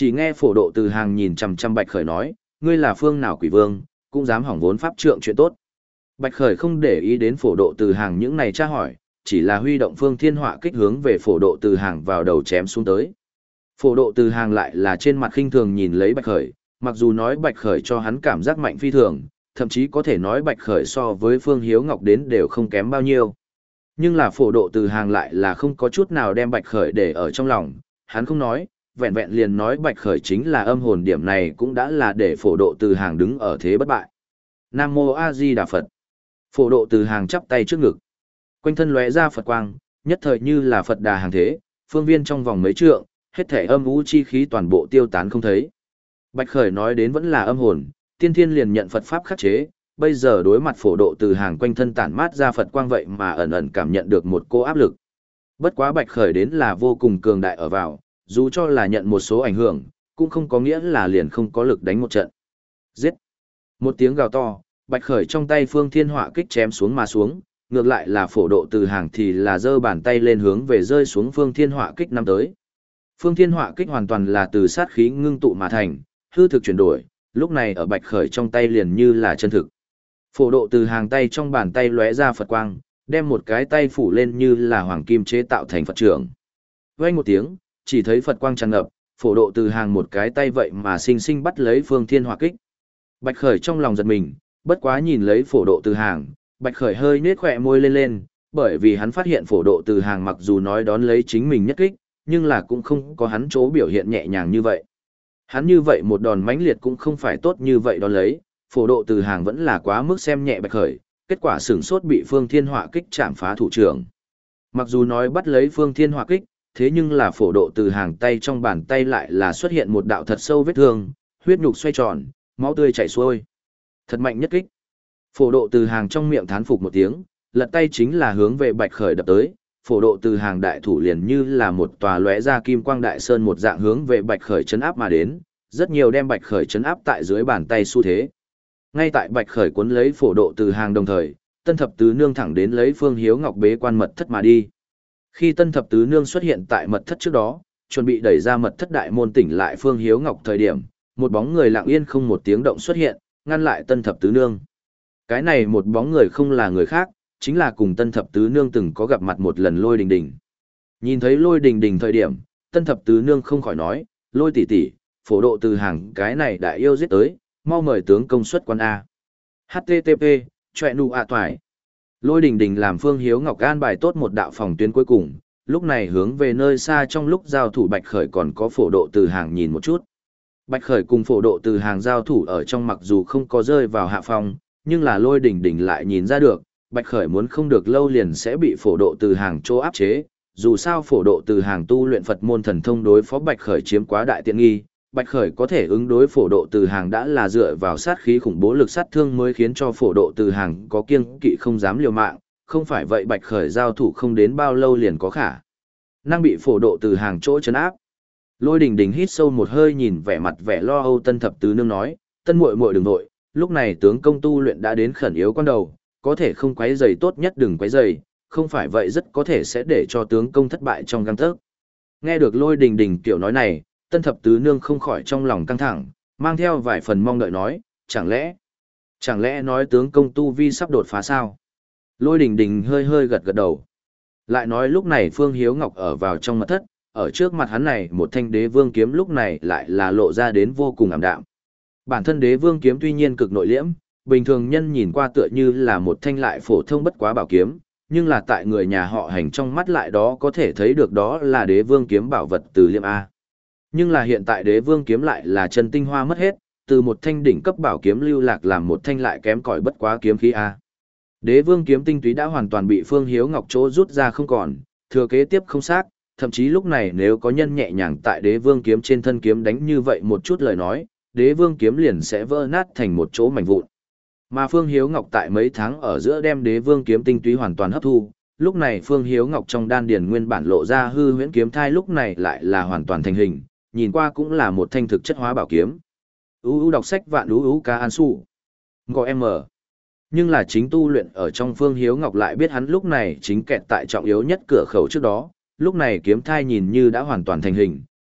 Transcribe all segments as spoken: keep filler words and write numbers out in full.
Chỉ nghe phổ độ từ hàng nhìn chằm chằm Bạch Khởi nói, ngươi là phương nào quỷ vương, cũng dám hỏng vốn pháp trượng chuyện tốt. Bạch Khởi không để ý đến phổ độ từ hàng những này tra hỏi, chỉ là huy động phương thiên họa kích hướng về phổ độ từ hàng vào đầu chém xuống tới. Phổ độ từ hàng lại là trên mặt khinh thường nhìn lấy Bạch Khởi, mặc dù nói Bạch Khởi cho hắn cảm giác mạnh phi thường, thậm chí có thể nói Bạch Khởi so với Phương Hiếu Ngọc đến đều không kém bao nhiêu. Nhưng là phổ độ từ hàng lại là không có chút nào đem Bạch Khởi để ở trong lòng, hắn không nói, vẹn vẹn liền nói Bạch Khởi chính là âm hồn, điểm này cũng đã là để phổ độ từ hàng đứng ở thế bất bại. Nam Mô A Di Đà Phật. Phổ độ từ hàng chắp tay trước ngực. Quanh thân lóe ra Phật quang, nhất thời như là Phật đà hàng thế, phương viên trong vòng mấy trượng, hết thể âm u chi khí toàn bộ tiêu tán không thấy. Bạch Khởi nói đến vẫn là âm hồn, tiên thiên liền nhận Phật pháp khắc chế, bây giờ đối mặt phổ độ từ hàng quanh thân tản mát ra Phật quang vậy mà ẩn ẩn cảm nhận được một cô áp lực. Bất quá Bạch Khởi đến là vô cùng cường đại ở vào, dù cho là nhận một số ảnh hưởng, cũng không có nghĩa là liền không có lực đánh một trận. Giết! Một tiếng gào to, Bạch Khởi trong tay phương thiên họa kích chém xuống mà xuống, ngược lại là phổ độ từ hàng thì là giơ bàn tay lên hướng về rơi xuống phương thiên họa kích năm tới. Phương thiên họa kích hoàn toàn là từ sát khí ngưng tụ mà thành, hư thực chuyển đổi, lúc này ở Bạch Khởi trong tay liền như là chân thực. Phổ độ từ hàng tay trong bàn tay lóe ra Phật quang, đem một cái tay phủ lên như là hoàng kim chế tạo thành Phật trưởng. Vang một tiếng, chỉ thấy Phật quang tràn ngập, phổ độ từ hàng một cái tay vậy mà sinh sinh bắt lấy phương thiên hỏa kích. Bạch Khởi trong lòng giật mình, bất quá nhìn lấy phổ độ từ hàng, Bạch Khởi hơi nết khỏe môi lên lên, bởi vì hắn phát hiện phổ độ từ hàng mặc dù nói đón lấy chính mình nhất kích, nhưng là cũng không có hắn chỗ biểu hiện nhẹ nhàng như vậy. Hắn như vậy một đòn mãnh liệt cũng không phải tốt như vậy đón lấy, phổ độ từ hàng vẫn là quá mức xem nhẹ Bạch Khởi, kết quả sửng sốt bị phương thiên hỏa kích chạm phá thủ trưởng. Mặc dù nói bắt lấy phương thiên hỏa kích, thế nhưng là phổ độ từ hàng tay trong bàn tay lại là xuất hiện một đạo thật sâu vết thương, huyết nhục xoay tròn, máu tươi chảy xuôi. Thật mạnh nhất kích. Phổ độ từ hàng trong miệng thán phục một tiếng, lật tay chính là hướng về Bạch Khởi đập tới, phổ độ từ hàng đại thủ liền như là một tòa lóe ra kim quang đại sơn một dạng hướng về Bạch Khởi chấn áp mà đến, rất nhiều đem Bạch Khởi chấn áp tại dưới bàn tay xu thế. Ngay tại Bạch Khởi cuốn lấy phổ độ từ hàng đồng thời, Tân Thập Tứ Nương thẳng đến lấy Phương Hiếu Ngọc bế quan mật thất mà đi. Khi Tân Thập Tứ Nương xuất hiện tại mật thất trước đó, chuẩn bị đẩy ra mật thất đại môn tỉnh lại Phương Hiếu Ngọc thời điểm, một bóng người lặng yên không một tiếng động xuất hiện, ngăn lại Tân Thập Tứ Nương. Cái này một bóng người không là người khác, chính là cùng Tân Thập Tứ Nương từng có gặp mặt một lần Lôi Đình Đình. Nhìn thấy Lôi Đình Đình thời điểm, Tân Thập Tứ Nương không khỏi nói, Lôi tỷ tỷ, phổ độ từ hàng cái này đã yêu giết tới, mau mời tướng công xuất quan A. H T T P, chọe nụ ạ toài. Lôi Đình Đình làm Phương Hiếu Ngọc an bài tốt một đạo phòng tuyến cuối cùng, lúc này hướng về nơi xa trong lúc giao thủ Bạch Khởi còn có phổ độ từ hàng nhìn một chút. Bạch Khởi cùng phổ độ từ hàng giao thủ ở trong mặc dù không có rơi vào hạ phong, nhưng là Lôi Đình Đình lại nhìn ra được, Bạch Khởi muốn không được lâu liền sẽ bị phổ độ từ hàng chỗ áp chế, dù sao phổ độ từ hàng tu luyện Phật môn thần thông đối phó Bạch Khởi chiếm quá đại tiện nghi, Bạch Khởi có thể ứng đối phổ độ từ hàng đã là dựa vào sát khí khủng bố lực sát thương mới khiến cho phổ độ từ hàng có kiêng kỵ không dám liều mạng, không phải vậy Bạch Khởi giao thủ không đến bao lâu liền có khả năng bị phổ độ từ hàng chỗ chấn áp. Lôi Đình Đình hít sâu một hơi nhìn vẻ mặt vẻ lo âu Tân Thập Tứ Nương nói, Tân muội muội đừng nội, lúc này tướng công tu luyện đã đến khẩn yếu quan đầu, có thể không quấy rầy tốt nhất đừng quấy rầy, không phải vậy rất có thể sẽ để cho tướng công thất bại trong gang tấc. Nghe được Lôi Đình Đình kiểu nói này, Tân Thập Tứ Nương không khỏi trong lòng căng thẳng, mang theo vài phần mong đợi nói, chẳng lẽ, chẳng lẽ nói tướng công tu vi sắp đột phá sao? Lôi Đình Đình hơi hơi gật gật đầu. Lại nói lúc này Phương Hiếu Ngọc ở vào trong mật thất, ở trước mặt hắn này một thanh đế vương kiếm lúc này lại là lộ ra đến vô cùng ảm đạm. Bản thân đế vương kiếm tuy nhiên cực nội liễm, bình thường nhân nhìn qua tựa như là một thanh lại phổ thông bất quá bảo kiếm, nhưng là tại người nhà họ Hành trong mắt lại đó có thể thấy được đó là đế vương kiếm bảo vật từ liêm A. Nhưng là hiện tại đế vương kiếm lại là chân tinh hoa mất hết, từ một thanh đỉnh cấp bảo kiếm lưu lạc làm một thanh lại kém cỏi bất quá kiếm khí A. Đế vương kiếm tinh túy đã hoàn toàn bị Phương Hiếu Ngọc chỗ rút ra không còn, thừa kế tiếp không xác, thậm chí lúc này nếu có nhân nhẹ nhàng tại đế vương kiếm trên thân kiếm đánh như vậy một chút lời nói, đế vương kiếm liền sẽ vỡ nát thành một chỗ mảnh vụn. Mà Phương Hiếu Ngọc tại mấy tháng ở giữa đem đế vương kiếm tinh túy hoàn toàn hấp thu, lúc này Phương Hiếu Ngọc trong đan điền nguyên bản lộ ra hư huyễn kiếm thai lúc này lại là hoàn toàn thành hình, nhìn qua cũng là một thanh thực chất hóa bảo kiếm. U U đọc sách vạn u u ca an su. Gọi em mở. Nhưng là chính tu luyện ở trong Phương Hiếu Ngọc lại biết hắn lúc này chính kẹt tại trọng yếu nhất cửa khẩu trước đó, lúc này kiếm thai nhìn như đã hoàn toàn thành hình,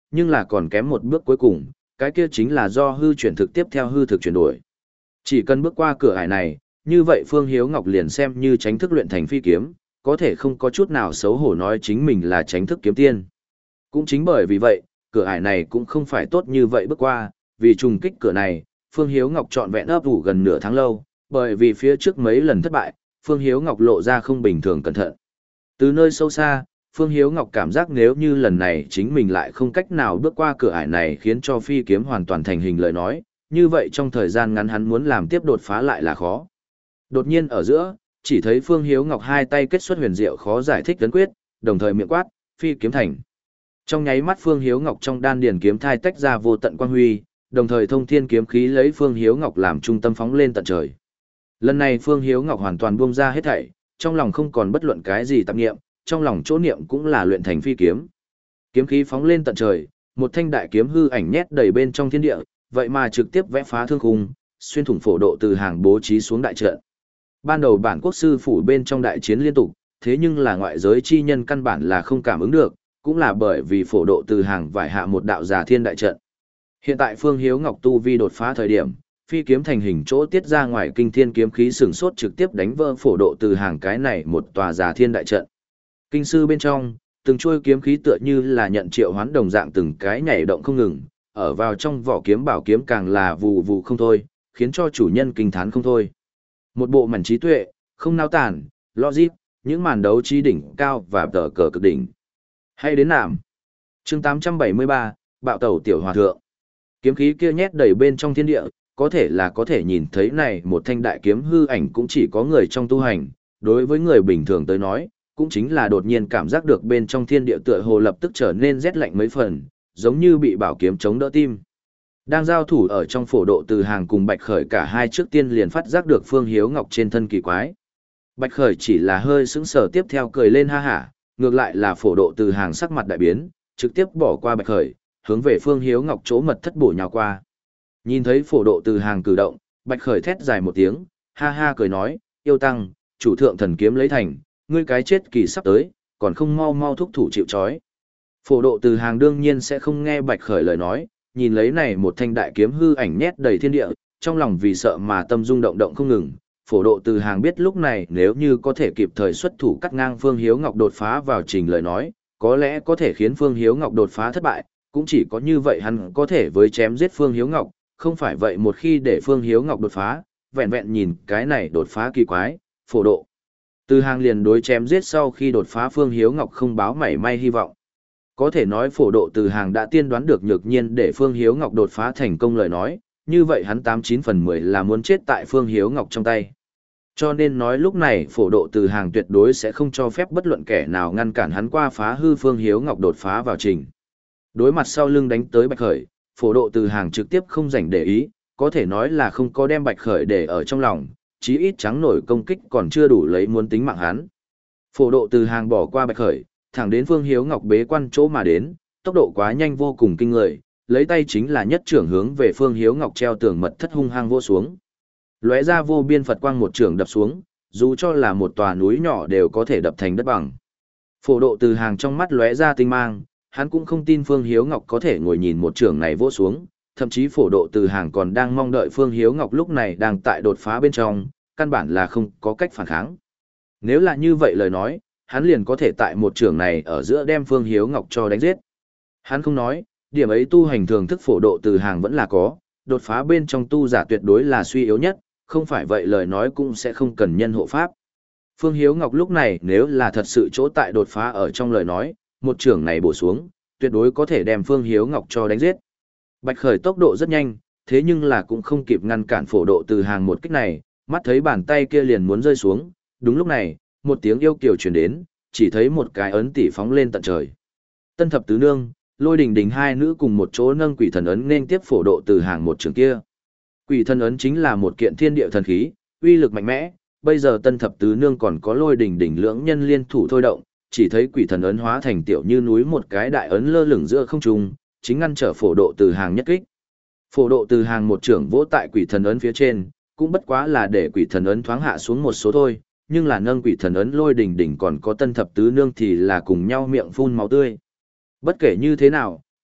nhưng là còn kém một bước cuối cùng, cái kia chính là do hư chuyển thực tiếp theo hư thực chuyển đổi. Chỉ cần bước qua cửa ải này, như vậy Phương Hiếu Ngọc liền xem như tránh thức luyện thành phi kiếm, có thể không có chút nào xấu hổ nói chính mình là tránh thức kiếm tiên. Cũng chính bởi vì vậy, cửa ải này cũng không phải tốt như vậy bước qua, vì trùng kích cửa này, Phương Hiếu Ngọc trọn vẹn ấp ủ gần nửa tháng lâu, bởi vì phía trước mấy lần thất bại, Phương Hiếu Ngọc lộ ra không bình thường cẩn thận. Từ nơi sâu xa, Phương Hiếu Ngọc cảm giác nếu như lần này chính mình lại không cách nào bước qua cửa ải này khiến cho phi kiếm hoàn toàn thành hình lời nói, như vậy trong thời gian ngắn hắn muốn làm tiếp đột phá lại là khó. Đột nhiên ở giữa, chỉ thấy Phương Hiếu Ngọc hai tay kết xuất huyền diệu khó giải thích ấn quyết, đồng thời miệng quát, phi kiếm thành. Trong nháy mắt Phương Hiếu Ngọc trong đan điền kiếm thai tách ra vô tận quang huy, đồng thời thông thiên kiếm khí lấy Phương Hiếu Ngọc làm trung tâm phóng lên tận trời. Lần này Phương Hiếu Ngọc hoàn toàn buông ra hết thảy, trong lòng không còn bất luận cái gì tạp niệm, trong lòng chỗ niệm cũng là luyện thành phi kiếm. Kiếm khí phóng lên tận trời, một thanh đại kiếm hư ảnh nhét đầy bên trong thiên địa, vậy mà trực tiếp vẽ phá thương khung, xuyên thủng phổ độ từ hàng bố trí xuống đại trận. Ban đầu bản quốc sư phủ bên trong đại chiến liên tục, thế nhưng là ngoại giới chi nhân căn bản là không cảm ứng được, cũng là bởi vì phổ độ từ hàng vải hạ một đạo giả thiên đại trận. Hiện tại Phương Hiếu Ngọc tu vi đột phá thời điểm, phi kiếm thành hình chỗ tiết ra ngoài kinh thiên kiếm khí sừng sốt trực tiếp đánh vỡ phổ độ từ hàng cái này một tòa giả thiên đại trận. Kinh sư bên trong, từng trôi kiếm khí tựa như là nhận triệu hoán đồng dạng từng cái nhảy động không ngừng, ở vào trong vỏ kiếm bảo kiếm càng là vù vù không thôi, khiến cho chủ nhân kinh thán không thôi. Một bộ mảnh trí tuệ, không nao tản, logic, những màn đấu trí đỉnh cao và tờ cờ cực đỉnh. Hay đến nạm. Chương tám trăm bảy mươi ba, Bạo tẩu tiểu hòa thượng. Kiếm khí kia nhét đầy bên trong thiên địa, có thể là có thể nhìn thấy này một thanh đại kiếm hư ảnh cũng chỉ có người trong tu hành, đối với người bình thường tới nói, cũng chính là đột nhiên cảm giác được bên trong thiên địa tựa hồ lập tức trở nên rét lạnh mấy phần, giống như bị bảo kiếm chống đỡ tim. Đang giao thủ ở trong phổ độ từ hàng cùng Bạch Khởi cả hai trước tiên liền phát giác được Phương Hiếu Ngọc trên thân kỳ quái. Bạch Khởi chỉ là hơi sững sờ tiếp theo cười lên ha hả, ngược lại là phổ độ từ hàng sắc mặt đại biến, trực tiếp bỏ qua Bạch Khởi, hướng về Phương Hiếu Ngọc chỗ mật thất bổ nhào qua. Nhìn thấy phổ độ từ hàng cử động, Bạch Khởi thét dài một tiếng, ha ha cười nói, yêu tăng, chủ thượng thần kiếm lấy thành, ngươi cái chết kỳ sắp tới, còn không mau mau thúc thủ chịu trói. Phổ độ từ hàng đương nhiên sẽ không nghe Bạch Khởi lời nói, nhìn lấy này một thanh đại kiếm hư ảnh nhét đầy thiên địa, trong lòng vì sợ mà tâm rung động động không ngừng. Phổ độ từ hàng biết lúc này nếu như có thể kịp thời xuất thủ cắt ngang Phương Hiếu Ngọc đột phá vào trình lời nói, có lẽ có thể khiến Phương Hiếu Ngọc đột phá thất bại, cũng chỉ có như vậy hắn có thể với chém giết Phương Hiếu Ngọc, không phải vậy một khi để Phương Hiếu Ngọc đột phá, vẹn vẹn nhìn cái này đột phá kỳ quái, phổ độ. Từ hàng liền đối chém giết sau khi đột phá Phương Hiếu Ngọc không báo mảy may hy vọng. Có thể nói phổ độ từ hàng đã tiên đoán được nhược nhiên để Phương Hiếu Ngọc đột phá thành công lời nói, như vậy hắn tám chín phần mười là muốn chết tại Phương Hiếu Ngọc trong tay. Cho nên nói lúc này phổ độ từ hàng tuyệt đối sẽ không cho phép bất luận kẻ nào ngăn cản hắn qua phá hư Phương Hiếu Ngọc đột phá vào trình. Đối mặt sau lưng đánh tới Bạch Khởi, phổ độ từ hàng trực tiếp không dành để ý, có thể nói là không có đem Bạch Khởi để ở trong lòng, chí ít trắng nổi công kích còn chưa đủ lấy muốn tính mạng hắn. Phổ độ từ hàng bỏ qua Bạch Khởi, thẳng đến Phương Hiếu Ngọc bế quan chỗ mà đến, tốc độ quá nhanh vô cùng kinh người, lấy tay chính là nhất trưởng hướng về Phương Hiếu Ngọc treo tường mật thất hung hăng vô xuống. Lóe ra vô biên Phật quang một trưởng đập xuống, dù cho là một tòa núi nhỏ đều có thể đập thành đất bằng. Phổ độ từ hàng trong mắt lóe ra tinh mang, hắn cũng không tin Phương Hiếu Ngọc có thể ngồi nhìn một trưởng này vỗ xuống, thậm chí phổ độ từ hàng còn đang mong đợi Phương Hiếu Ngọc lúc này đang tại đột phá bên trong, căn bản là không có cách phản kháng. Nếu là như vậy lời nói, hắn liền có thể tại một trưởng này ở giữa đem Phương Hiếu Ngọc cho đánh giết. Hắn không nói, điểm ấy tu hành thường thức phổ độ từ hàng vẫn là có, đột phá bên trong tu giả tuyệt đối là suy yếu nhất, không phải vậy lời nói cũng sẽ không cần nhân hộ pháp. Phương Hiếu Ngọc lúc này nếu là thật sự chỗ tại đột phá ở trong lời nói, một trưởng này bổ xuống, tuyệt đối có thể đem Phương Hiếu Ngọc cho đánh giết. Bạch Khởi tốc độ rất nhanh, thế nhưng là cũng không kịp ngăn cản phổ độ từ hàng một kích này, mắt thấy bàn tay kia liền muốn rơi xuống, đúng lúc này, một tiếng yêu kiều truyền đến, chỉ thấy một cái ấn tỷ phóng lên tận trời. Tân thập tứ nương, Lôi Đình Đình hai nữ cùng một chỗ nâng quỷ thần ấn nên tiếp phổ độ từ hàng một trường kia. Quỷ thần ấn chính là một kiện thiên địa thần khí, uy lực mạnh mẽ, bây giờ Tân thập tứ nương còn có Lôi Đình Đình lưỡng nhân liên thủ thôi động, chỉ thấy quỷ thần ấn hóa thành tiểu như núi một cái đại ấn lơ lửng giữa không trung, chính ngăn trở phổ độ từ hàng nhất kích. Phổ độ từ hàng một trưởng vỗ tại quỷ thần ấn phía trên, cũng bất quá là để quỷ thần ấn thoáng hạ xuống một số thôi, nhưng là nâng quỷ thần ấn Lôi Đình Đình còn có Tân thập tứ nương thì là cùng nhau miệng phun máu tươi. Bất kể như thế nào,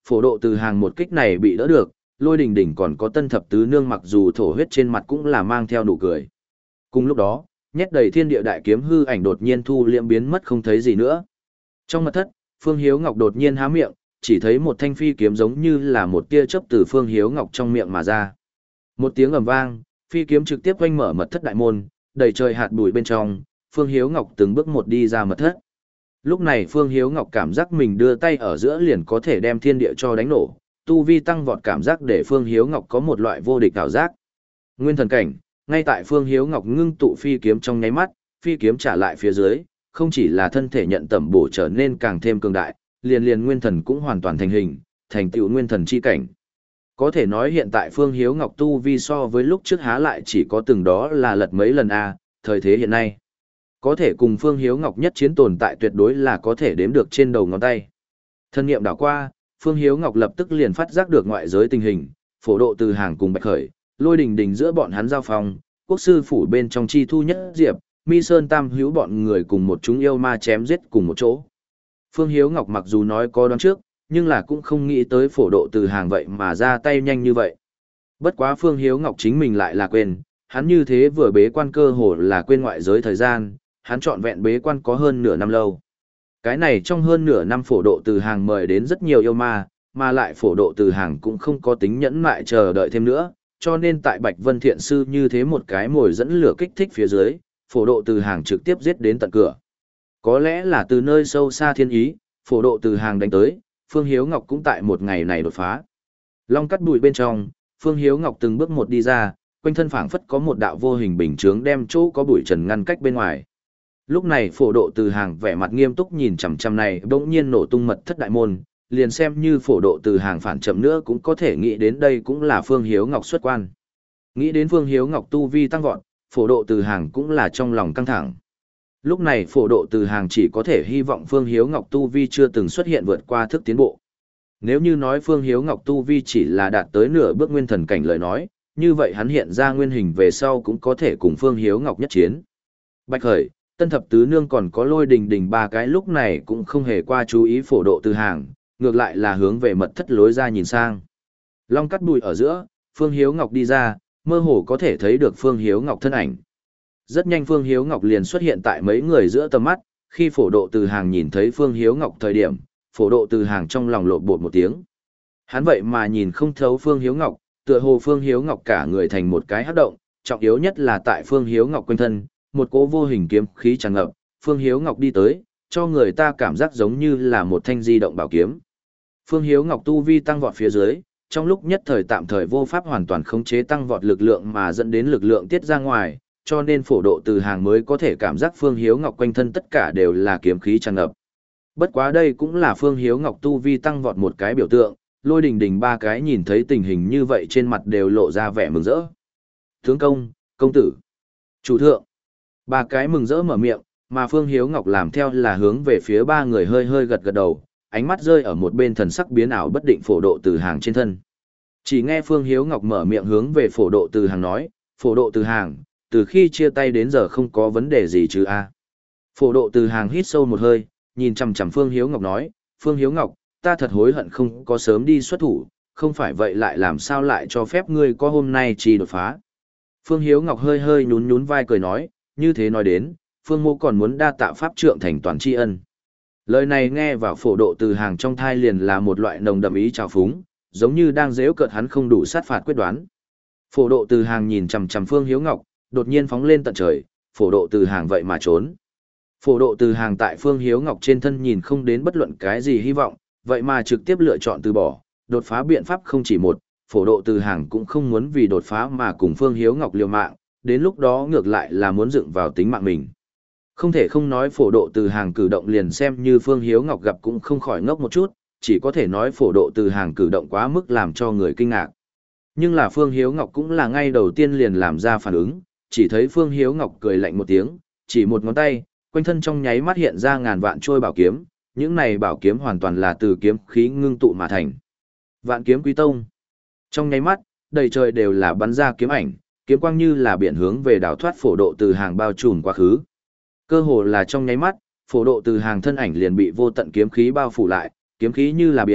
phổ độ từ hàng một kích này bị đỡ được, Lôi Đình Đình còn có Tân Thập Tứ Nương mặc dù thổ huyết trên mặt cũng là mang theo nụ cười. Cùng lúc đó, nhét đầy thiên địa đại kiếm hư ảnh đột nhiên thu liễm biến mất không thấy gì nữa. Trong mật thất, Phương Hiếu Ngọc đột nhiên há miệng, chỉ thấy một thanh phi kiếm giống như là một tia chớp từ Phương Hiếu Ngọc trong miệng mà ra. Một tiếng ầm vang, phi kiếm trực tiếp quanh mở mật thất đại môn, đầy trời hạt bụi bên trong, Phương Hiếu Ngọc từng bước một đi ra mật thất. Lúc này Phương Hiếu Ngọc cảm giác mình đưa tay ở giữa liền có thể đem thiên địa cho đánh nổ, tu vi tăng vọt cảm giác để Phương Hiếu Ngọc có một loại vô địch cảm giác. Nguyên thần cảnh, ngay tại Phương Hiếu Ngọc ngưng tụ phi kiếm trong nháy mắt, phi kiếm trả lại phía dưới, không chỉ là thân thể nhận tẩm bổ trở nên càng thêm cường đại, liền liền nguyên thần cũng hoàn toàn thành hình, thành tựu nguyên thần chi cảnh. Có thể nói hiện tại Phương Hiếu Ngọc tu vi so với lúc trước há lại chỉ có từng đó là lật mấy lần a, thời thế hiện nay. Có thể cùng Phương Hiếu Ngọc nhất chiến tồn tại tuyệt đối là có thể đếm được trên đầu ngón tay. Thân nghiệm đảo qua, Phương Hiếu Ngọc lập tức liền phát giác được ngoại giới tình hình, phổ độ từ hàng cùng Bạch Khởi, Lôi Đình Đình giữa bọn hắn giao phòng, quốc sư phủ bên trong chi thu nhất diệp, Mi Sơn Tam hữu bọn người cùng một chúng yêu ma chém giết cùng một chỗ. Phương Hiếu Ngọc mặc dù nói có đoán trước, nhưng là cũng không nghĩ tới phổ độ từ hàng vậy mà ra tay nhanh như vậy. Bất quá Phương Hiếu Ngọc chính mình lại là quên, hắn như thế vừa bế quan cơ hồ là quên ngoại giới thời gian, hắn trọn vẹn bế quan có hơn nửa năm lâu. Cái này trong hơn nửa năm phổ độ từ hàng mời đến rất nhiều yêu ma, mà lại phổ độ từ hàng cũng không có tính nhẫn mại chờ đợi thêm nữa, cho nên tại Bạch Vân Thiện Sư như thế một cái mồi dẫn lửa kích thích phía dưới, phổ độ từ hàng trực tiếp giết đến tận cửa. Có lẽ là từ nơi sâu xa thiên ý, phổ độ từ hàng đánh tới, Phương Hiếu Ngọc cũng tại một ngày này đột phá. Long cắt bụi bên trong, Phương Hiếu Ngọc từng bước một đi ra, quanh thân phảng phất có một đạo vô hình bình chướng đem chỗ có bụi trần ngăn cách bên ngoài. Lúc này phổ độ từ hàng vẻ mặt nghiêm túc nhìn chằm chằm này bỗng nhiên nổ tung mật thất đại môn, liền xem như phổ độ từ hàng phản chậm nữa cũng có thể nghĩ đến đây cũng là Phương Hiếu Ngọc xuất quan. Nghĩ đến Phương Hiếu Ngọc tu vi tăng vọt, phổ độ từ hàng cũng là trong lòng căng thẳng. Lúc này phổ độ từ hàng chỉ có thể hy vọng Phương Hiếu Ngọc tu vi chưa từng xuất hiện vượt qua thức tiến bộ. Nếu như nói Phương Hiếu Ngọc tu vi chỉ là đạt tới nửa bước nguyên thần cảnh lời nói, như vậy hắn hiện ra nguyên hình về sau cũng có thể cùng Phương Hiếu Ngọc nhất chiến. Bạch Khởi, Tân Thập Tứ Nương còn có Lôi Đình Đình ba cái lúc này cũng không hề qua chú ý phổ độ từ hàng, ngược lại là hướng về mật thất lối ra nhìn sang. Long cắt bụi ở giữa, Phương Hiếu Ngọc đi ra, mơ hồ có thể thấy được Phương Hiếu Ngọc thân ảnh. Rất nhanh Phương Hiếu Ngọc liền xuất hiện tại mấy người giữa tầm mắt, khi phổ độ từ hàng nhìn thấy Phương Hiếu Ngọc thời điểm, phổ độ từ hàng trong lòng lộn bột một tiếng. Hắn vậy mà nhìn không thấu Phương Hiếu Ngọc, tựa hồ Phương Hiếu Ngọc cả người thành một cái hắc động, trọng yếu nhất là tại Phương Hiếu Ngọc quanh thân, một cỗ vô hình kiếm khí tràn ngập, Phương Hiếu Ngọc đi tới, cho người ta cảm giác giống như là một thanh di động bảo kiếm. Phương Hiếu Ngọc tu vi tăng vọt phía dưới, trong lúc nhất thời tạm thời vô pháp hoàn toàn khống chế tăng vọt lực lượng mà dẫn đến lực lượng tiết ra ngoài, cho nên phổ độ từ hàng mới có thể cảm giác Phương Hiếu Ngọc quanh thân tất cả đều là kiếm khí tràn ngập. Bất quá đây cũng là Phương Hiếu Ngọc tu vi tăng vọt một cái biểu tượng, Lôi Đình Đình ba cái nhìn thấy tình hình như vậy trên mặt đều lộ ra vẻ mừng rỡ. Tướng công, công tử, chủ thượng, ba cái mừng rỡ mở miệng, mà Phương Hiếu Ngọc làm theo là hướng về phía ba người hơi hơi gật gật đầu, ánh mắt rơi ở một bên thần sắc biến ảo bất định phổ độ từ hàng trên thân. Chỉ nghe Phương Hiếu Ngọc mở miệng hướng về phổ độ từ hàng nói, phổ độ từ hàng, từ khi chia tay đến giờ không có vấn đề gì chứ a? Phổ độ từ hàng hít sâu một hơi, nhìn chằm chằm Phương Hiếu Ngọc nói, Phương Hiếu Ngọc, ta thật hối hận không có sớm đi xuất thủ, không phải vậy lại làm sao lại cho phép ngươi có hôm nay chỉ đột phá. Phương Hiếu Ngọc hơi hơi nhún nhún vai cười nói, như thế nói đến, Phương mô còn muốn đa tạ pháp trượng thành toàn tri ân. Lời này nghe vào phổ độ từ hàng trong thai liền là một loại nồng đậm ý trào phúng, giống như đang giễu cợt hắn không đủ sát phạt quyết đoán. Phổ độ từ hàng nhìn chằm chằm Phương Hiếu Ngọc, đột nhiên phóng lên tận trời, phổ độ từ hàng vậy mà trốn. Phổ độ từ hàng tại Phương Hiếu Ngọc trên thân nhìn không đến bất luận cái gì hy vọng, vậy mà trực tiếp lựa chọn từ bỏ, đột phá biện pháp không chỉ một, phổ độ từ hàng cũng không muốn vì đột phá mà cùng Phương Hiếu Ngọc liều mạng, đến lúc đó ngược lại là muốn dựng vào tính mạng mình. Không thể không nói phổ độ từ hàng cử động liền xem như Phương Hiếu Ngọc gặp cũng không khỏi ngốc một chút, chỉ có thể nói phổ độ từ hàng cử động quá mức làm cho người kinh ngạc. Nhưng là Phương Hiếu Ngọc cũng là ngay đầu tiên liền làm ra phản ứng, chỉ thấy Phương Hiếu Ngọc cười lạnh một tiếng, chỉ một ngón tay, quanh thân trong nháy mắt hiện ra ngàn vạn trôi bảo kiếm, những này bảo kiếm hoàn toàn là từ kiếm khí ngưng tụ mà thành. Vạn kiếm quý tông. Trong nháy mắt, đầy trời đều là bắn ra kiếm ảnh, kiếm quang như là biển hướng về đảo thoát phổ độ từ hàng bao trùm quá khứ. Cơ hồ là trong nháy mắt, phổ độ từ hàng thân ảnh liền bị vô tận kiếm khí bao phủ lại, kiếm khí như là biển,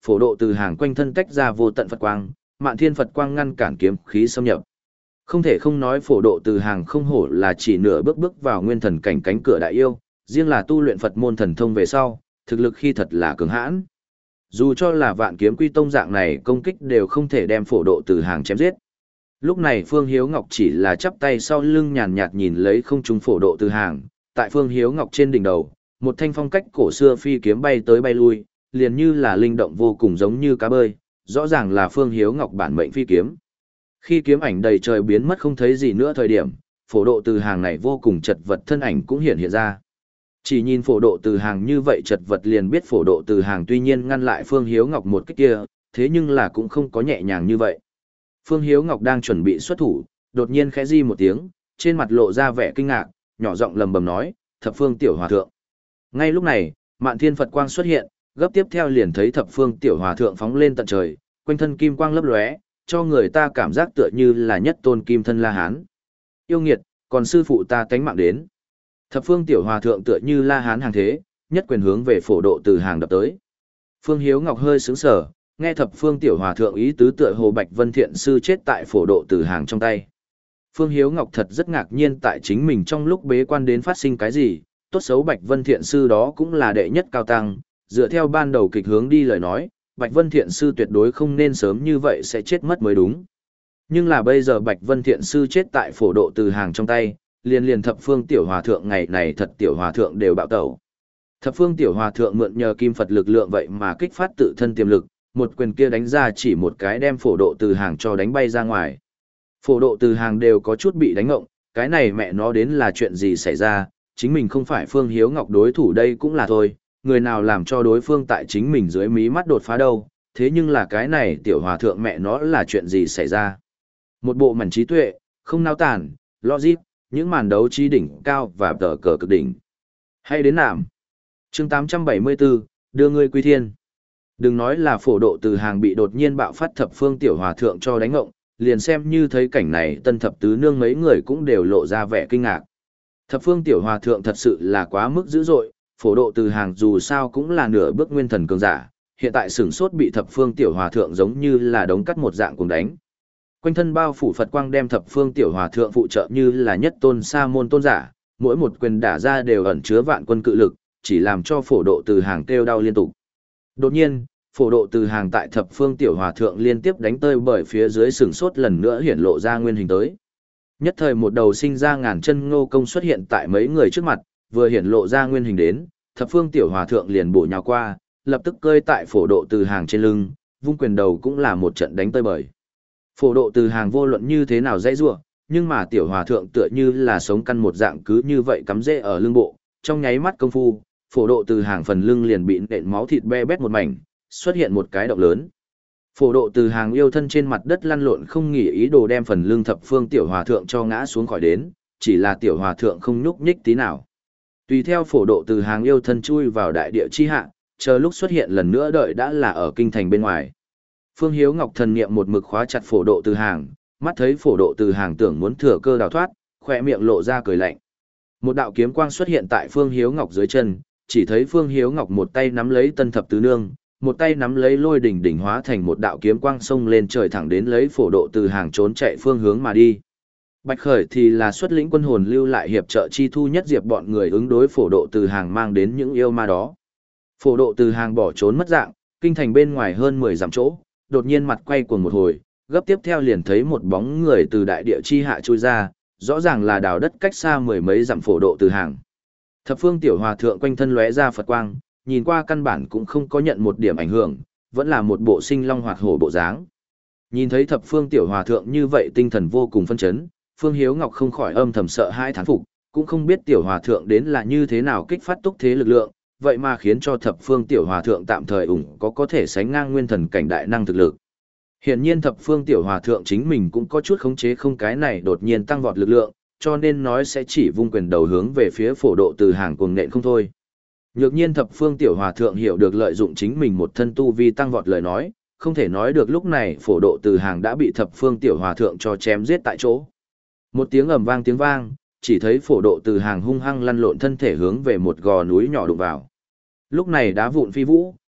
phổ độ từ hàng quanh thân tách ra vô tận Phật quang, Mạn Thiên Phật quang ngăn cản kiếm khí xâm nhập. Không thể không nói phổ độ từ hàng không hổ là chỉ nửa bước bước vào nguyên thần cảnh cánh cửa đại yêu, riêng là tu luyện Phật môn thần thông về sau, thực lực khi thật là cường hãn. Dù cho là vạn kiếm quy tông dạng này công kích đều không thể đem phổ độ từ hàng chém giết. Lúc này Phương Hiếu Ngọc chỉ là chắp tay sau lưng nhàn nhạt nhìn lấy không trung phổ độ từ hàng, tại Phương Hiếu Ngọc trên đỉnh đầu, một thanh phong cách cổ xưa phi kiếm bay tới bay lui, liền như là linh động vô cùng giống như cá bơi, rõ ràng là Phương Hiếu Ngọc bản mệnh phi kiếm. Khi kiếm ảnh đầy trời biến mất không thấy gì nữa thời điểm, phổ độ từ hàng này vô cùng chật vật thân ảnh cũng hiện hiện ra. Chỉ nhìn phổ độ từ hàng như vậy chật vật liền biết phổ độ từ hàng tuy nhiên ngăn lại Phương Hiếu Ngọc một kích kia, thế nhưng là cũng không có nhẹ nhàng như vậy. Phương Hiếu Ngọc đang chuẩn bị xuất thủ, đột nhiên khẽ di một tiếng, trên mặt lộ ra vẻ kinh ngạc, nhỏ giọng lầm bầm nói, thập phương tiểu hòa thượng. Ngay lúc này, Mạn Thiên Phật quang xuất hiện, gấp tiếp theo liền thấy thập phương tiểu hòa thượng phóng lên tận trời, quanh thân kim quang lấp lóe, cho người ta cảm giác tựa như là nhất tôn kim thân La Hán. Yêu nghiệt, còn sư phụ ta tánh mạng đến. Thập phương tiểu hòa thượng tựa như La Hán hàng thế, nhất quyền hướng về phổ độ từ hàng đập tới. Phương Hiếu Ngọc hơi sững sờ, nghe thập phương tiểu hòa thượng ý tứ tựa hồ Bạch Vân Thiện sư chết tại phổ độ từ hàng trong tay. Phương Hiếu Ngọc thật rất ngạc nhiên tại chính mình trong lúc bế quan đến phát sinh cái gì, tốt xấu Bạch Vân Thiện sư đó cũng là đệ nhất cao tăng, dựa theo ban đầu kịch hướng đi lời nói, Bạch Vân Thiện sư tuyệt đối không nên sớm như vậy sẽ chết mất mới đúng. Nhưng là bây giờ Bạch Vân Thiện sư chết tại phổ độ từ hàng trong tay, liền liền thập phương tiểu hòa thượng ngày này thật tiểu hòa thượng đều bạo tẩu. Thập phương tiểu hòa thượng mượn nhờ kim Phật lực lượng vậy mà kích phát tự thân tiềm lực, một quyền kia đánh ra chỉ một cái đem phổ độ từ hàng cho đánh bay ra ngoài. Phổ độ từ hàng đều có chút bị đánh ngộng, cái này mẹ nó đến là chuyện gì xảy ra, chính mình không phải Phương Hiếu Ngọc đối thủ đây cũng là thôi, người nào làm cho đối phương tại chính mình dưới mí mắt đột phá đâu, thế nhưng là cái này tiểu hòa thượng mẹ nó là chuyện gì xảy ra. Một bộ mảnh trí tuệ, không nao tản, logic, những màn đấu trí đỉnh cao và tờ cờ cực đỉnh. Hay đến nạm. Chương tám trăm bảy mươi bốn, đưa ngươi quy thiên. Đừng nói là phổ độ từ hàng bị đột nhiên bạo phát thập phương tiểu hòa thượng cho đánh ngộng, liền xem như thấy cảnh này tân thập tứ nương mấy người cũng đều lộ ra vẻ kinh ngạc. Thập phương tiểu hòa thượng thật sự là quá mức dữ dội, phổ độ từ hàng dù sao cũng là nửa bước nguyên thần cường giả, hiện tại sửng sốt bị thập phương tiểu hòa thượng giống như là đống cắt một dạng cùng đánh. Quanh thân bao phủ Phật quang đem thập phương tiểu hòa thượng phụ trợ như là nhất tôn sa môn tôn giả, mỗi một quyền đả ra đều ẩn chứa vạn quân cự lực, chỉ làm cho phổ độ từ hàng kêu đau liên tục. Đột nhiên, phổ độ từ hàng tại thập phương tiểu hòa thượng liên tiếp đánh tơi bởi phía dưới sừng sốt lần nữa hiển lộ ra nguyên hình tới. Nhất thời một đầu sinh ra ngàn chân ngô công xuất hiện tại mấy người trước mặt, vừa hiển lộ ra nguyên hình đến, thập phương tiểu hòa thượng liền bổ nhào qua, lập tức cơi tại phổ độ từ hàng trên lưng, vung quyền đầu cũng là một trận đánh tơi bời. Phổ độ từ hàng vô luận như thế nào dãy rủa, nhưng mà tiểu hòa thượng tựa như là sống căn một dạng cứ như vậy cắm rễ ở lưng bộ, trong nháy mắt công phu, phổ độ từ hàng phần lưng liền bị nện máu thịt be bét một mảnh, xuất hiện một cái động lớn. Phổ độ từ hàng yêu thân trên mặt đất lăn lộn không nghỉ ý đồ đem phần lưng thập phương tiểu hòa thượng cho ngã xuống khỏi đến, chỉ là tiểu hòa thượng không nhúc nhích tí nào. Tùy theo phổ độ từ hàng yêu thân chui vào đại địa chi hạ, chờ lúc xuất hiện lần nữa đợi đã là ở kinh thành bên ngoài. Phương Hiếu Ngọc thần niệm một mực khóa chặt phổ độ từ hàng, mắt thấy phổ độ từ hàng tưởng muốn thừa cơ đào thoát, khỏe miệng lộ ra cười lạnh. Một đạo kiếm quang xuất hiện tại Phương Hiếu Ngọc dưới chân, chỉ thấy Phương Hiếu Ngọc một tay nắm lấy tân thập tứ nương, một tay nắm lấy lôi đỉnh đỉnh hóa thành một đạo kiếm quang xông lên trời thẳng đến lấy phổ độ từ hàng trốn chạy phương hướng mà đi. Bạch Khởi thì là xuất lĩnh quân hồn lưu lại hiệp trợ chi thu nhất diệp bọn người ứng đối phổ độ từ hàng mang đến những yêu ma đó. Phổ độ từ hàng bỏ trốn mất dạng, kinh thành bên ngoài hơn mười dặm chỗ, đột nhiên mặt quay cuồng một hồi, gấp tiếp theo liền thấy một bóng người từ đại địa chi hạ chui ra, rõ ràng là đào đất cách xa mười mấy dặm phổ độ từ hàng. Thập phương tiểu hòa thượng quanh thân lóe ra Phật quang, nhìn qua căn bản cũng không có nhận một điểm ảnh hưởng, vẫn là một bộ sinh long hoạt hổ bộ dáng. Nhìn thấy thập phương tiểu hòa thượng như vậy tinh thần vô cùng phân chấn, Phương Hiếu Ngọc không khỏi âm thầm sợ hãi thán phục, cũng không biết tiểu hòa thượng đến là như thế nào kích phát túc thế lực lượng, vậy mà khiến cho thập phương tiểu hòa thượng tạm thời ủng có có thể sánh ngang nguyên thần cảnh đại năng thực lực. Hiển nhiên thập phương tiểu hòa thượng chính mình cũng có chút khống chế không cái này đột nhiên tăng vọt lực lượng, cho nên nói sẽ chỉ vung quyền đầu hướng về phía phổ độ từ hàng cuồng nện không thôi. Nhược nhiên thập phương tiểu hòa thượng hiểu được lợi dụng chính mình một thân tu vi tăng vọt lời nói, không thể nói được lúc này phổ độ từ hàng đã bị thập phương tiểu hòa thượng cho chém giết tại chỗ. Một tiếng ầm vang tiếng vang, chỉ thấy phổ độ từ hàng hung hăng lăn lộn thân thể hướng về một gò núi nhỏ đụng vào. Lúc này đá vụn phi vũ,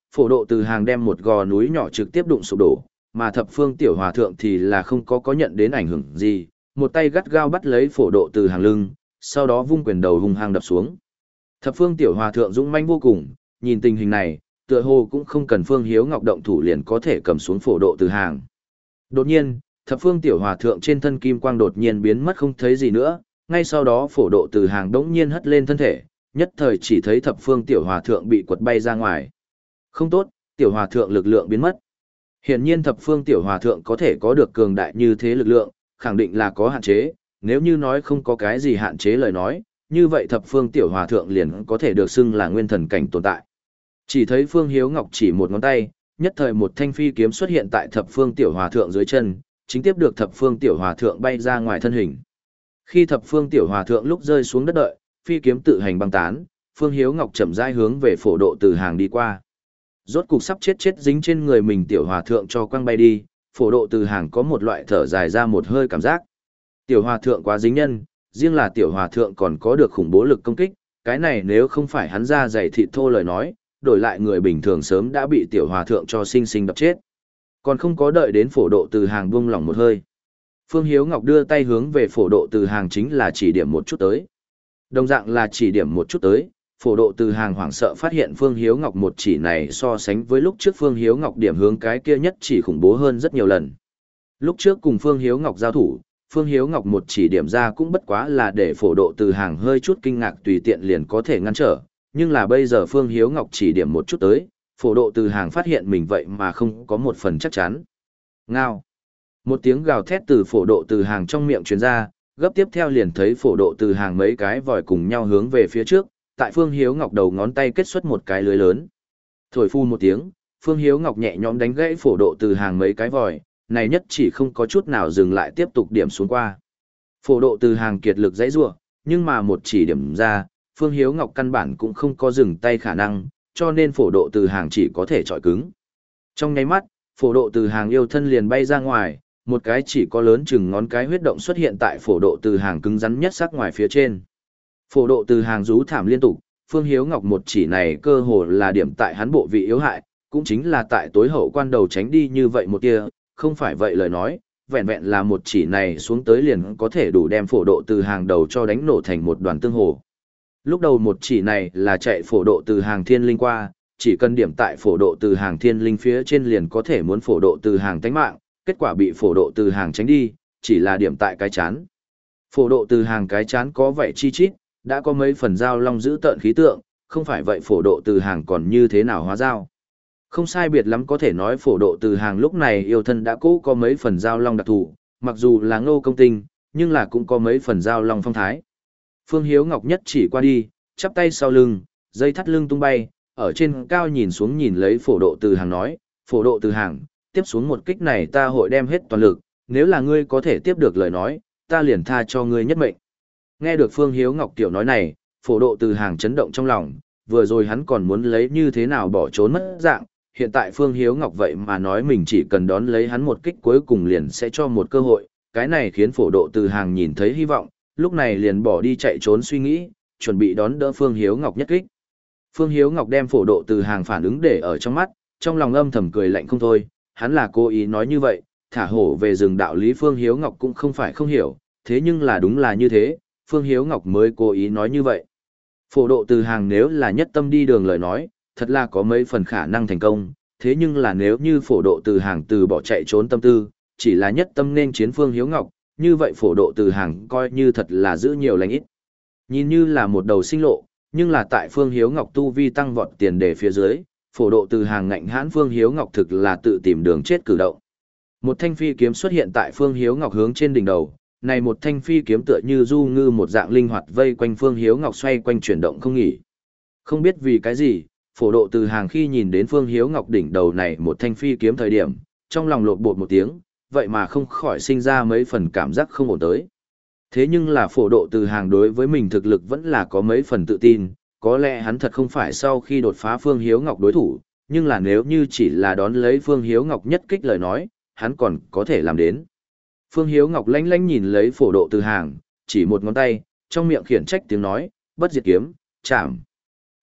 phổ độ từ hàng đem một gò núi nhỏ trực tiếp đụng sụp đổ, mà thập phương tiểu hòa thượng thì là không có có nhận đến ảnh hưởng gì, một tay gắt gao bắt lấy phổ độ từ hàng lưng, sau đó vung quyền đầu hung hăng đập xuống. Thập phương tiểu hòa thượng dũng manh vô cùng, nhìn tình hình này, tựa hồ cũng không cần Phương Hiếu Ngọc động thủ liền có thể cầm xuống phổ độ từ hàng. Đột nhiên, thập phương tiểu hòa thượng trên thân kim quang đột nhiên biến mất không thấy gì nữa, ngay sau đó phổ độ từ hàng đống nhiên hất lên thân thể, nhất thời chỉ thấy thập phương tiểu hòa thượng bị quật bay ra ngoài. Không tốt, tiểu hòa thượng lực lượng biến mất. Hiển nhiên thập phương tiểu hòa thượng có thể có được cường đại như thế lực lượng, khẳng định là có hạn chế, nếu như nói không có cái gì hạn chế lời nói, như vậy thập phương tiểu hòa thượng liền có thể được xưng là nguyên thần cảnh tồn tại. Chỉ thấy Phương Hiếu Ngọc chỉ một ngón tay, nhất thời một thanh phi kiếm xuất hiện tại thập phương tiểu hòa thượng dưới chân, chính tiếp được thập phương tiểu hòa thượng bay ra ngoài thân hình. Khi thập phương tiểu hòa thượng lúc rơi xuống đất đợi, phi kiếm tự hành băng tán, Phương Hiếu Ngọc chậm rãi hướng về phổ độ từ hàng đi qua. Rốt cục sắp chết chết dính trên người mình tiểu hòa thượng cho quăng bay đi, phổ độ từ hàng có một loại thở dài ra một hơi cảm giác. Tiểu hòa thượng quá dính nhân, riêng là tiểu hòa thượng còn có được khủng bố lực công kích, cái này nếu không phải hắn ra dày thịt thô lời nói, đổi lại người bình thường sớm đã bị tiểu hòa thượng cho sinh sinh đập chết. Còn không có đợi đến phổ độ từ hàng buông lỏng một hơi. Phương Hiếu Ngọc đưa tay hướng về phổ độ từ hàng chính là chỉ điểm một chút tới. Đồng dạng là chỉ điểm một chút tới, phổ độ từ hàng hoảng sợ phát hiện Phương Hiếu Ngọc một chỉ này so sánh với lúc trước Phương Hiếu Ngọc điểm hướng cái kia nhất chỉ khủng bố hơn rất nhiều lần. Lúc trước cùng Phương Hiếu Ngọc giao thủ, Phương Hiếu Ngọc một chỉ điểm ra cũng bất quá là để phổ độ từ hàng hơi chút kinh ngạc tùy tiện liền có thể ngăn trở, nhưng là bây giờ Phương Hiếu Ngọc chỉ điểm một chút tới, phổ độ từ hàng phát hiện mình vậy mà không có một phần chắc chắn. Ngao. Một tiếng gào thét từ phổ độ từ hàng trong miệng truyền ra, gấp tiếp theo liền thấy phổ độ từ hàng mấy cái vòi cùng nhau hướng về phía trước, tại Phương Hiếu Ngọc đầu ngón tay kết xuất một cái lưới lớn. Thổi phun một tiếng, Phương Hiếu Ngọc nhẹ nhõm đánh gãy phổ độ từ hàng mấy cái vòi, này nhất chỉ không có chút nào dừng lại tiếp tục điểm xuống qua. Phổ độ từ hàng kiệt lực dãy rủa, nhưng mà một chỉ điểm ra, Phương Hiếu Ngọc căn bản cũng không có dừng tay khả năng, cho nên phổ độ từ hàng chỉ có thể chọi cứng. Trong nháy mắt, phổ độ từ hàng yêu thân liền bay ra ngoài, một cái chỉ có lớn chừng ngón cái huyết động xuất hiện tại phổ độ từ hàng cứng rắn nhất sắc ngoài phía trên. Phổ độ từ hàng rú thảm liên tục, Phương Hiếu Ngọc một chỉ này cơ hồ là điểm tại hắn bộ vị yếu hại, cũng chính là tại tối hậu quan đầu tránh đi như vậy một tia, không phải vậy lời nói, vẹn vẹn là một chỉ này xuống tới liền có thể đủ đem phổ độ từ hàng đầu cho đánh nổ thành một đoàn tương hồ. Lúc đầu một chỉ này là chạy phổ độ từ hàng thiên linh qua, chỉ cần điểm tại phổ độ từ hàng thiên linh phía trên liền có thể muốn phổ độ từ hàng tánh mạng, kết quả bị phổ độ từ hàng tránh đi, chỉ là điểm tại cái chán. Phổ độ từ hàng cái chán có vẻ chi chít, đã có mấy phần dao long giữ tợn khí tượng, không phải vậy phổ độ từ hàng còn như thế nào hóa dao. Không sai biệt lắm có thể nói phổ độ từ hàng lúc này yêu thân đã cố có mấy phần dao long đặc thù, mặc dù là ngô công tinh, nhưng là cũng có mấy phần dao long phong thái. Phương Hiếu Ngọc nhất chỉ qua đi, chắp tay sau lưng, dây thắt lưng tung bay, ở trên cao nhìn xuống nhìn lấy phổ độ từ hàng nói, phổ độ từ hàng, tiếp xuống một kích này ta hội đem hết toàn lực, nếu là ngươi có thể tiếp được lời nói, ta liền tha cho ngươi nhất mệnh. Nghe được Phương Hiếu Ngọc tiểu nói này, phổ độ từ hàng chấn động trong lòng, vừa rồi hắn còn muốn lấy như thế nào bỏ trốn mất dạng, hiện tại Phương Hiếu Ngọc vậy mà nói mình chỉ cần đón lấy hắn một kích cuối cùng liền sẽ cho một cơ hội, cái này khiến phổ độ từ hàng nhìn thấy hy vọng, lúc này liền bỏ đi chạy trốn suy nghĩ, chuẩn bị đón đỡ Phương Hiếu Ngọc nhất kích. Phương Hiếu Ngọc đem phổ độ từ hàng phản ứng để ở trong mắt, trong lòng âm thầm cười lạnh không thôi, hắn là cố ý nói như vậy, thả hổ về rừng đạo lý Phương Hiếu Ngọc cũng không phải không hiểu, thế nhưng là đúng là như thế, Phương Hiếu Ngọc mới cố ý nói như vậy. Phổ độ từ hàng nếu là nhất tâm đi đường lời nói, thật là có mấy phần khả năng thành công, thế nhưng là nếu như phổ độ từ hàng từ bỏ chạy trốn tâm tư, chỉ là nhất tâm nên chiến Phương Hiếu Ngọc, như vậy phổ độ từ hàng coi như thật là giữ nhiều lành ít. Nhìn như là một đầu sinh lộ, nhưng là tại Phương Hiếu Ngọc tu vi tăng vọt tiền đề phía dưới, phổ độ từ hàng ngạnh hãn Phương Hiếu Ngọc thực là tự tìm đường chết cử động. Một thanh phi kiếm xuất hiện tại Phương Hiếu Ngọc hướng trên đỉnh đầu, này một thanh phi kiếm tựa như du ngư một dạng linh hoạt vây quanh Phương Hiếu Ngọc xoay quanh chuyển động không nghỉ. Không biết vì cái gì, phổ độ từ hàng khi nhìn đến Phương Hiếu Ngọc đỉnh đầu này một thanh phi kiếm thời điểm, trong lòng lột bột một tiếng, vậy mà không khỏi sinh ra mấy phần cảm giác không ổn tới. Thế nhưng là phổ độ từ hàng đối với mình thực lực vẫn là có mấy phần tự tin, có lẽ hắn thật không phải sau khi đột phá Phương Hiếu Ngọc đối thủ, nhưng là nếu như chỉ là đón lấy Phương Hiếu Ngọc nhất kích lời nói, hắn còn có thể làm đến. Phương Hiếu Ngọc lanh lanh nhìn lấy phổ độ từ hàng, chỉ một ngón tay, trong miệng khiển trách tiếng nói, bất diệt kiếm, chạm.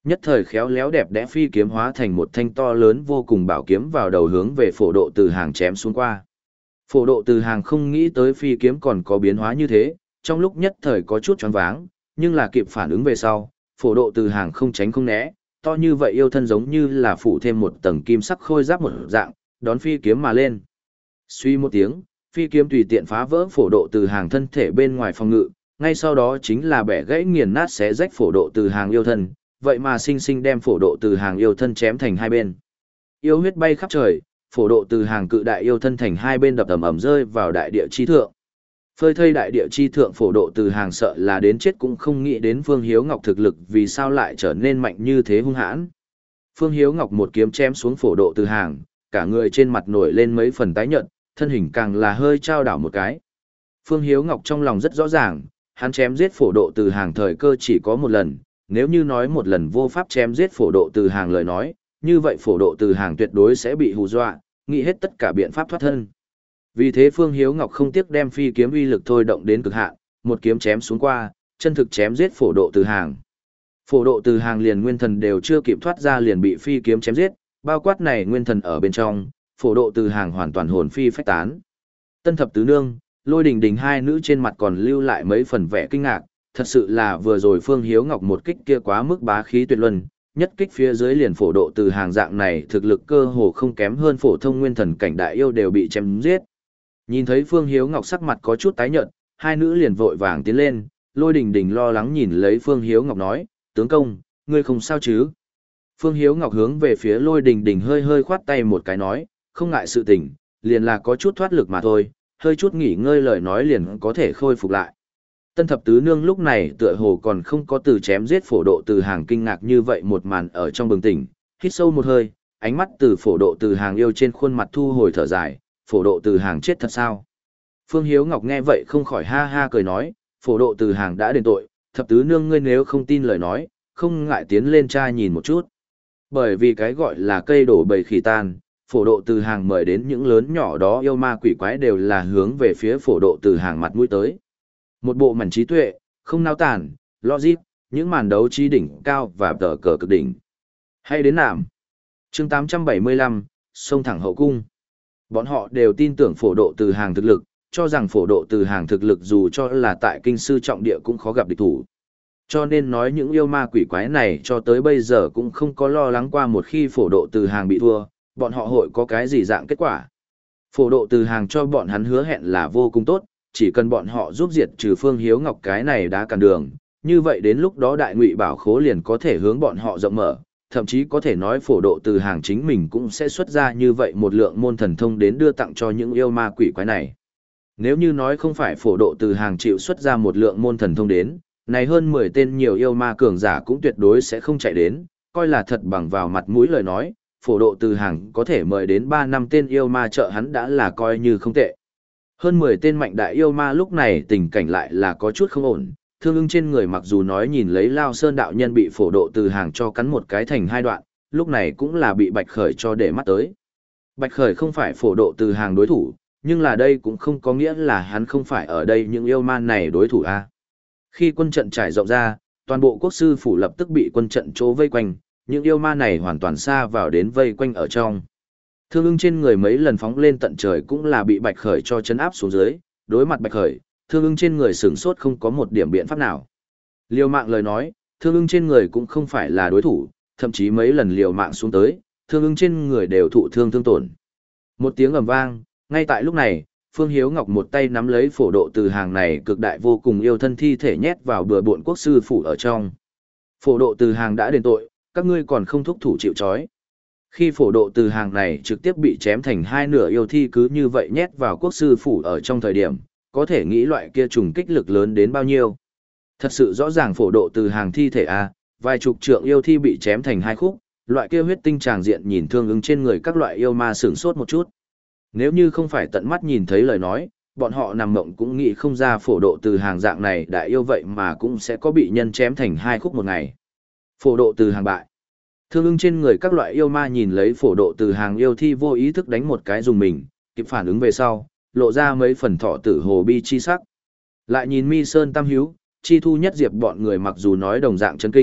Nhất thời khéo léo đẹp đẽ phi kiếm hóa thành một thanh to lớn vô cùng bảo kiếm vào đầu hướng về phổ độ từ hàng chém xuống qua. Phổ độ từ hàng không nghĩ tới phi kiếm còn có biến hóa như thế, trong lúc nhất thời có chút choáng váng, nhưng là kịp phản ứng về sau, phổ độ từ hàng không tránh không né, to như vậy yêu thân giống như là phủ thêm một tầng kim sắc khôi giáp một dạng, đón phi kiếm mà lên. Suy một tiếng, phi kiếm tùy tiện phá vỡ phổ độ từ hàng thân thể bên ngoài phòng ngự, ngay sau đó chính là bẻ gãy nghiền nát xé rách phổ độ từ hàng yêu thân, vậy mà sinh sinh đem phổ độ từ hàng yêu thân chém thành hai bên. Yêu huyết bay khắp trời, phổ độ từ hàng cự đại yêu thân thành hai bên đập ầm ầm rơi vào đại địa chi thượng. Phơi thây đại địa chi thượng phổ độ từ hàng sợ là đến chết cũng không nghĩ đến Phương Hiếu Ngọc thực lực vì sao lại trở nên mạnh như thế hung hãn. Phương Hiếu Ngọc một kiếm chém xuống phổ độ từ hàng, cả người trên mặt nổi lên mấy phần tái nhợt, thân hình càng là hơi trao đảo một cái. Phương Hiếu Ngọc trong lòng rất rõ ràng, hắn chém giết phổ độ từ hàng thời cơ chỉ có một lần, nếu như nói một lần vô pháp chém giết phổ độ từ hàng lời nói, như vậy phổ độ từ hàng tuyệt đối sẽ bị hù dọa, nghĩ hết tất cả biện pháp thoát thân. Vì thế Phương Hiếu Ngọc không tiếc đem phi kiếm uy lực thôi động đến cực hạn, một kiếm chém xuống qua, chân thực chém giết phổ độ từ hàng. Phổ độ từ hàng liền nguyên thần đều chưa kịp thoát ra liền bị phi kiếm chém giết, bao quát này nguyên thần ở bên trong, phổ độ từ hàng hoàn toàn hồn phi phách tán. Tân thập tứ nương, Lôi Đình Đình hai nữ trên mặt còn lưu lại mấy phần vẻ kinh ngạc, thật sự là vừa rồi Phương Hiếu Ngọc một kích kia quá mức bá khí tuyệt luân, nhất kích phía dưới liền phổ độ từ hàng dạng này thực lực cơ hồ không kém hơn phổ thông nguyên thần cảnh đại yêu đều bị chém giết. Nhìn thấy Phương Hiếu Ngọc sắc mặt có chút tái nhợt, hai nữ liền vội vàng tiến lên, Lôi Đình Đình lo lắng nhìn lấy Phương Hiếu Ngọc nói, tướng công, ngươi không sao chứ? Phương Hiếu Ngọc hướng về phía Lôi Đình Đình hơi hơi khoát tay một cái nói, không ngại sự tình, liền là có chút thoát lực mà thôi, hơi chút nghỉ ngơi lời nói liền có thể khôi phục lại. Tân thập tứ nương lúc này tựa hồ còn không có từ chém giết phổ độ từ hàng kinh ngạc như vậy một màn ở trong bừng tỉnh, hít sâu một hơi, ánh mắt từ phổ độ từ hàng yêu trên khuôn mặt thu hồi thở dài, phổ độ từ hàng chết thật sao? Phương Hiếu Ngọc nghe vậy không khỏi ha ha cười nói, phổ độ từ hàng đã đền tội, thập tứ nương ngươi nếu không tin lời nói, không ngại tiến lên tra nhìn một chút. Bởi vì cái gọi là cây đổ bầy khỉ tan, phổ độ từ hàng mời đến những lớn nhỏ đó yêu ma quỷ quái đều là hướng về phía phổ độ từ hàng mặt mũi tới. Một bộ mảnh trí tuệ, không nao tản, logic, những màn đấu trí đỉnh cao và tờ cờ cực đỉnh. Hay đến nạm. Chương tám trăm bảy mươi lăm, sông thẳng hậu cung. Bọn họ đều tin tưởng phổ độ từ hàng thực lực, cho rằng phổ độ từ hàng thực lực dù cho là tại kinh sư trọng địa cũng khó gặp địch thủ. Cho nên nói những yêu ma quỷ quái này cho tới bây giờ cũng không có lo lắng qua một khi phổ độ từ hàng bị thua, bọn họ hội có cái gì dạng kết quả. Phổ độ từ hàng cho bọn hắn hứa hẹn là vô cùng tốt, chỉ cần bọn họ giúp diệt trừ Phương Hiếu Ngọc cái này đã cản đường, như vậy đến lúc đó đại ngụy bảo khố liền có thể hướng bọn họ rộng mở, thậm chí có thể nói phổ độ từ hàng chính mình cũng sẽ xuất ra như vậy một lượng môn thần thông đến đưa tặng cho những yêu ma quỷ quái này. Nếu như nói không phải phổ độ từ hàng chịu xuất ra một lượng môn thần thông đến, này hơn mười tên nhiều yêu ma cường giả cũng tuyệt đối sẽ không chạy đến, coi là thật bằng vào mặt mũi lời nói, phổ độ từ hàng có thể mời đến ba năm tên yêu ma trợ hắn đã là coi như không tệ. Hơn mười tên mạnh đại yêu ma lúc này tình cảnh lại là có chút không ổn, thương ưng trên người mặc dù nói nhìn lấy Lao Sơn đạo nhân bị phổ độ từ hàng cho cắn một cái thành hai đoạn, lúc này cũng là bị Bạch Khởi cho để mắt tới. Bạch Khởi không phải phổ độ từ hàng đối thủ, nhưng là đây cũng không có nghĩa là hắn không phải ở đây những yêu ma này đối thủ a. Khi quân trận trải rộng ra, toàn bộ quốc sư phủ lập tức bị quân trận chỗ vây quanh, những yêu ma này hoàn toàn xa vào đến vây quanh ở trong. Thương ưng trên người mấy lần phóng lên tận trời cũng là bị Bạch Khởi cho chấn áp xuống dưới, đối mặt Bạch Khởi, thương ưng trên người sửng sốt không có một điểm biện pháp nào. Liều mạng lời nói, thương ưng trên người cũng không phải là đối thủ, thậm chí mấy lần liều mạng xuống tới, thương ưng trên người đều thụ thương thương tổn. Một tiếng ầm vang, ngay tại lúc này, Phương Hiếu Ngọc một tay nắm lấy phổ độ từ hàng này cực đại vô cùng yêu thân thi thể nhét vào bừa bộn quốc sư phủ ở trong. Phổ độ từ hàng đã đền tội, các ngươi còn không thúc thủ chịu trói. Khi phổ độ từ hàng này trực tiếp bị chém thành hai nửa yêu thi cứ như vậy nhét vào quốc sư phủ ở trong thời điểm, có thể nghĩ loại kia trùng kích lực lớn đến bao nhiêu. Thật sự rõ ràng phổ độ từ hàng thi thể A, vài chục trượng yêu thi bị chém thành hai khúc, loại kia huyết tinh tràng diện nhìn thương ứng trên người các loại yêu ma sửng sốt một chút. Nếu như không phải tận mắt nhìn thấy lời nói, bọn họ nằm mộng cũng nghĩ không ra phổ độ từ hàng dạng này đại yêu vậy mà cũng sẽ có bị nhân chém thành hai khúc một ngày. Phổ độ từ hàng bại. Thương ưng trên người các loại yêu ma nhìn lấy phổ độ từ hàng yêu thi vô ý thức đánh một cái dùng mình, kịp phản ứng về sau, lộ ra mấy phần thọ tử hồ bi chi sắc. Lại nhìn Mi Sơn Tam Hiếu, Chi Thu Nhất Diệp bọn người mặc dù nói đồng dạng chân kinh,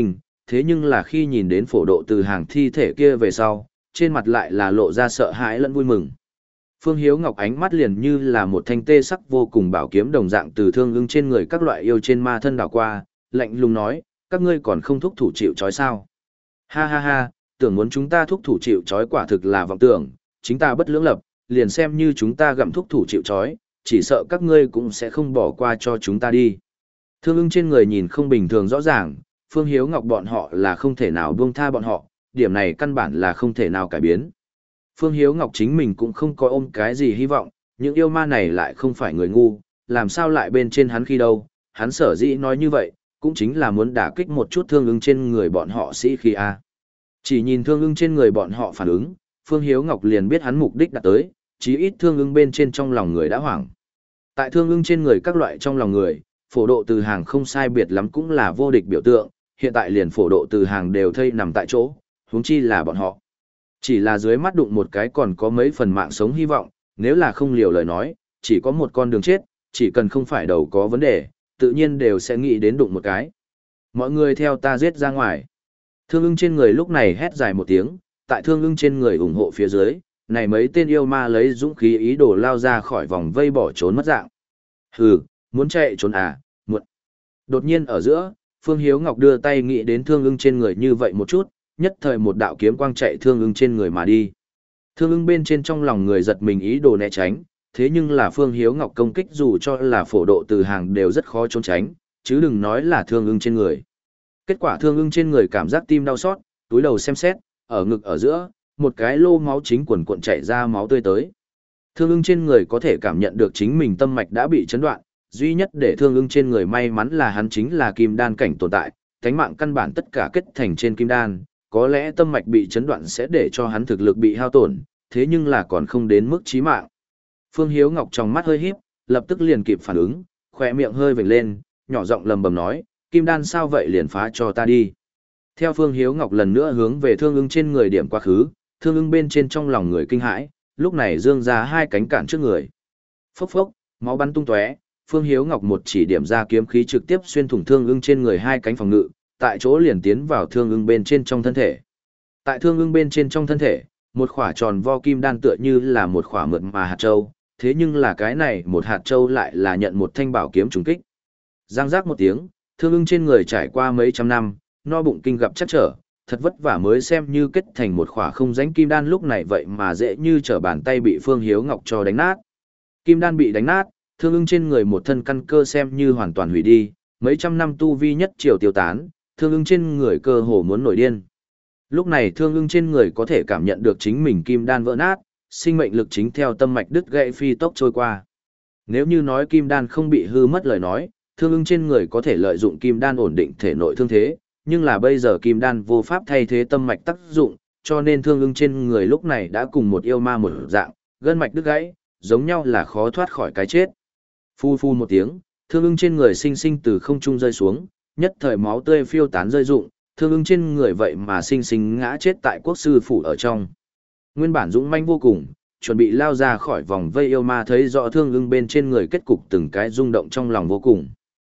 thế nhưng là khi nhìn đến phổ độ từ hàng thi thể kia về sau, trên mặt lại là lộ ra sợ hãi lẫn vui mừng. Phương Hiếu Ngọc ánh mắt liền như là một thanh tê sắc vô cùng bảo kiếm đồng dạng từ thương ưng trên người các loại yêu trên ma thân đảo qua, lạnh lùng nói, các ngươi còn không thúc thủ chịu trói sao? Ha ha ha, tưởng muốn chúng ta thúc thủ chịu trói quả thực là vọng tưởng, chính ta bất lưỡng lập, liền xem như chúng ta gặm thúc thủ chịu trói, chỉ sợ các ngươi cũng sẽ không bỏ qua cho chúng ta đi. Thương ưng trên người nhìn không bình thường rõ ràng, Phương Hiếu Ngọc bọn họ là không thể nào buông tha bọn họ, điểm này căn bản là không thể nào cải biến. Phương Hiếu Ngọc chính mình cũng không có ôm cái gì hy vọng, những yêu ma này lại không phải người ngu, làm sao lại bên trên hắn khi đâu, hắn sở dĩ nói như vậy, cũng chính là muốn đả kích một chút thương ưng trên người bọn họ sĩ khi a. Chỉ nhìn thương ưng trên người bọn họ phản ứng, Phương Hiếu Ngọc liền biết hắn mục đích đã tới, chí ít thương ưng bên trên trong lòng người đã hoảng. Tại thương ưng trên người các loại trong lòng người, phổ độ từ hàng không sai biệt lắm cũng là vô địch biểu tượng, hiện tại liền phổ độ từ hàng đều thây nằm tại chỗ, huống chi là bọn họ. Chỉ là dưới mắt đụng một cái còn có mấy phần mạng sống hy vọng, nếu là không liều lời nói, chỉ có một con đường chết, chỉ cần không phải đầu có vấn đề, tự nhiên đều sẽ nghĩ đến đụng một cái. Mọi người theo ta giết ra ngoài. Thương ưng trên người lúc này hét dài một tiếng, tại thương ưng trên người ủng hộ phía dưới, này mấy tên yêu ma lấy dũng khí ý đồ lao ra khỏi vòng vây bỏ trốn mất dạng. Hừ, muốn chạy trốn à, muộn. Đột nhiên ở giữa, Phương Hiếu Ngọc đưa tay nghĩ đến thương ưng trên người như vậy một chút, nhất thời một đạo kiếm quang chạy thương ưng trên người mà đi. Thương ưng bên trên trong lòng người giật mình ý đồ né tránh, thế nhưng là Phương Hiếu Ngọc công kích dù cho là phổ độ từ hàng đều rất khó trốn tránh, chứ đừng nói là thương ưng trên người. Kết quả thương ưng trên người cảm giác tim đau xót, túi đầu xem xét, ở ngực ở giữa, một cái lô máu chính quần cuộn chảy ra máu tươi tới. Thương ưng trên người có thể cảm nhận được chính mình tâm mạch đã bị chấn đoạn, duy nhất để thương ưng trên người may mắn là hắn chính là kim đan cảnh tồn tại, tánh mạng căn bản tất cả kết thành trên kim đan, có lẽ tâm mạch bị chấn đoạn sẽ để cho hắn thực lực bị hao tổn, thế nhưng là còn không đến mức chí mạng. Phương Hiếu Ngọc trong mắt hơi híp, lập tức liền kịp phản ứng, khỏe miệng hơi vểnh lên, nhỏ giọng lầm bầm nói, kim đan sao vậy liền phá cho ta đi. Theo Phương Hiếu Ngọc lần nữa hướng về thương ưng trên người điểm quá khứ, thương ưng bên trên trong lòng người kinh hãi, lúc này dương ra hai cánh cản trước người. Phốc phốc, máu bắn tung tóe, Phương Hiếu Ngọc một chỉ điểm ra kiếm khí trực tiếp xuyên thủng thương ưng trên người hai cánh phòng ngự, tại chỗ liền tiến vào thương ưng bên trên trong thân thể. Tại thương ưng bên trên trong thân thể, một khỏa tròn vo kim đan tựa như là một khỏa mượt mà hạt châu, thế nhưng là cái này một hạt châu lại là nhận một thanh bảo kiếm trùng kích. Giang giác một tiếng, thương ưng trên người trải qua mấy trăm năm, no bụng kinh gặp chắc trở, thật vất vả mới xem như kết thành một khỏa không rãnh kim đan lúc này vậy mà dễ như trở bàn tay bị Phương Hiếu Ngọc cho đánh nát. Kim đan bị đánh nát, thương ưng trên người một thân căn cơ xem như hoàn toàn hủy đi, mấy trăm năm tu vi nhất triều tiêu tán, thương ưng trên người cơ hồ muốn nổi điên. Lúc này thương ưng trên người có thể cảm nhận được chính mình kim đan vỡ nát, sinh mệnh lực chính theo tâm mạch đứt gãy phi tốc trôi qua. Nếu như nói kim đan không bị hư mất lời nói, thương ưng trên người có thể lợi dụng kim đan ổn định thể nội thương thế, nhưng là bây giờ kim đan vô pháp thay thế tâm mạch tác dụng, cho nên thương ưng trên người lúc này đã cùng một yêu ma một dạng, gân mạch đứt gãy, giống nhau là khó thoát khỏi cái chết. Phu phu một tiếng, thương ưng trên người sinh sinh từ không trung rơi xuống, nhất thời máu tươi phiêu tán rơi rụng, thương ưng trên người vậy mà sinh sinh ngã chết tại quốc sư phủ ở trong. Nguyên bản dũng manh vô cùng, chuẩn bị lao ra khỏi vòng vây yêu ma thấy rõ thương ưng bên trên người kết cục từng cái rung động trong lòng vô cùng.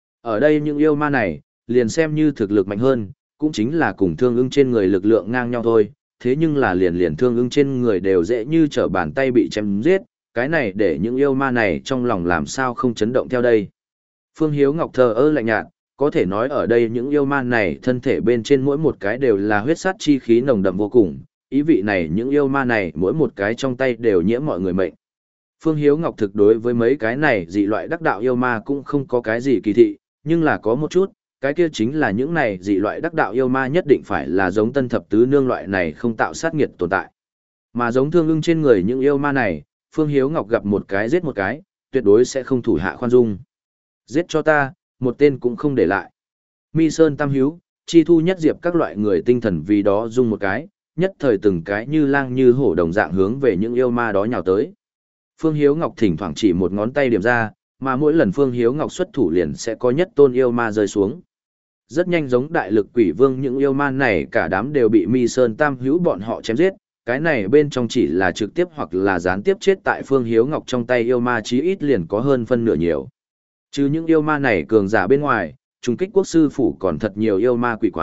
Ở đây những yêu ma này, liền xem như thực lực mạnh hơn, cũng chính là cùng thương ưng trên người lực lượng ngang nhau thôi, thế nhưng là liền liền thương ưng trên người đều dễ như trở bàn tay bị chém giết, cái này để những yêu ma này trong lòng làm sao không chấn động theo đây. Phương Hiếu Ngọc thờ ơ lạnh nhạt, có thể nói ở đây những yêu ma này thân thể bên trên mỗi một cái đều là huyết sát chi khí nồng đậm vô cùng, ý vị này những yêu ma này mỗi một cái trong tay đều nhiễm mọi người mệnh. Phương Hiếu Ngọc thực đối với mấy cái này dị loại đắc đạo yêu ma cũng không có cái gì kỳ thị, nhưng là có một chút, cái kia chính là những này dị loại đắc đạo yêu ma nhất định phải là giống tân thập tứ nương loại này không tạo sát nghiệt tồn tại. Mà giống thương ưng trên người những yêu ma này, Phương Hiếu Ngọc gặp một cái giết một cái, tuyệt đối sẽ không thủ hạ khoan dung. Giết cho ta, một tên cũng không để lại. Mi Sơn Tam Hiếu, Chi Thu Nhất Diệp các loại người tinh thần vì đó dung một cái, nhất thời từng cái như lang như hổ đồng dạng hướng về những yêu ma đó nhào tới. Phương Hiếu Ngọc thỉnh thoảng chỉ một ngón tay điểm ra, mà mỗi lần Phương Hiếu Ngọc xuất thủ liền sẽ có nhất tôn yêu ma rơi xuống. Rất nhanh giống đại lực quỷ vương những yêu ma này cả đám đều bị Mi Sơn Tam Hữu bọn họ chém giết, cái này bên trong chỉ là trực tiếp hoặc là gián tiếp chết tại Phương Hiếu Ngọc trong tay yêu ma chí ít liền có hơn phân nửa nhiều. Trừ những yêu ma này cường giả bên ngoài, trùng kích quốc sư phủ còn thật nhiều yêu ma quỷ quái,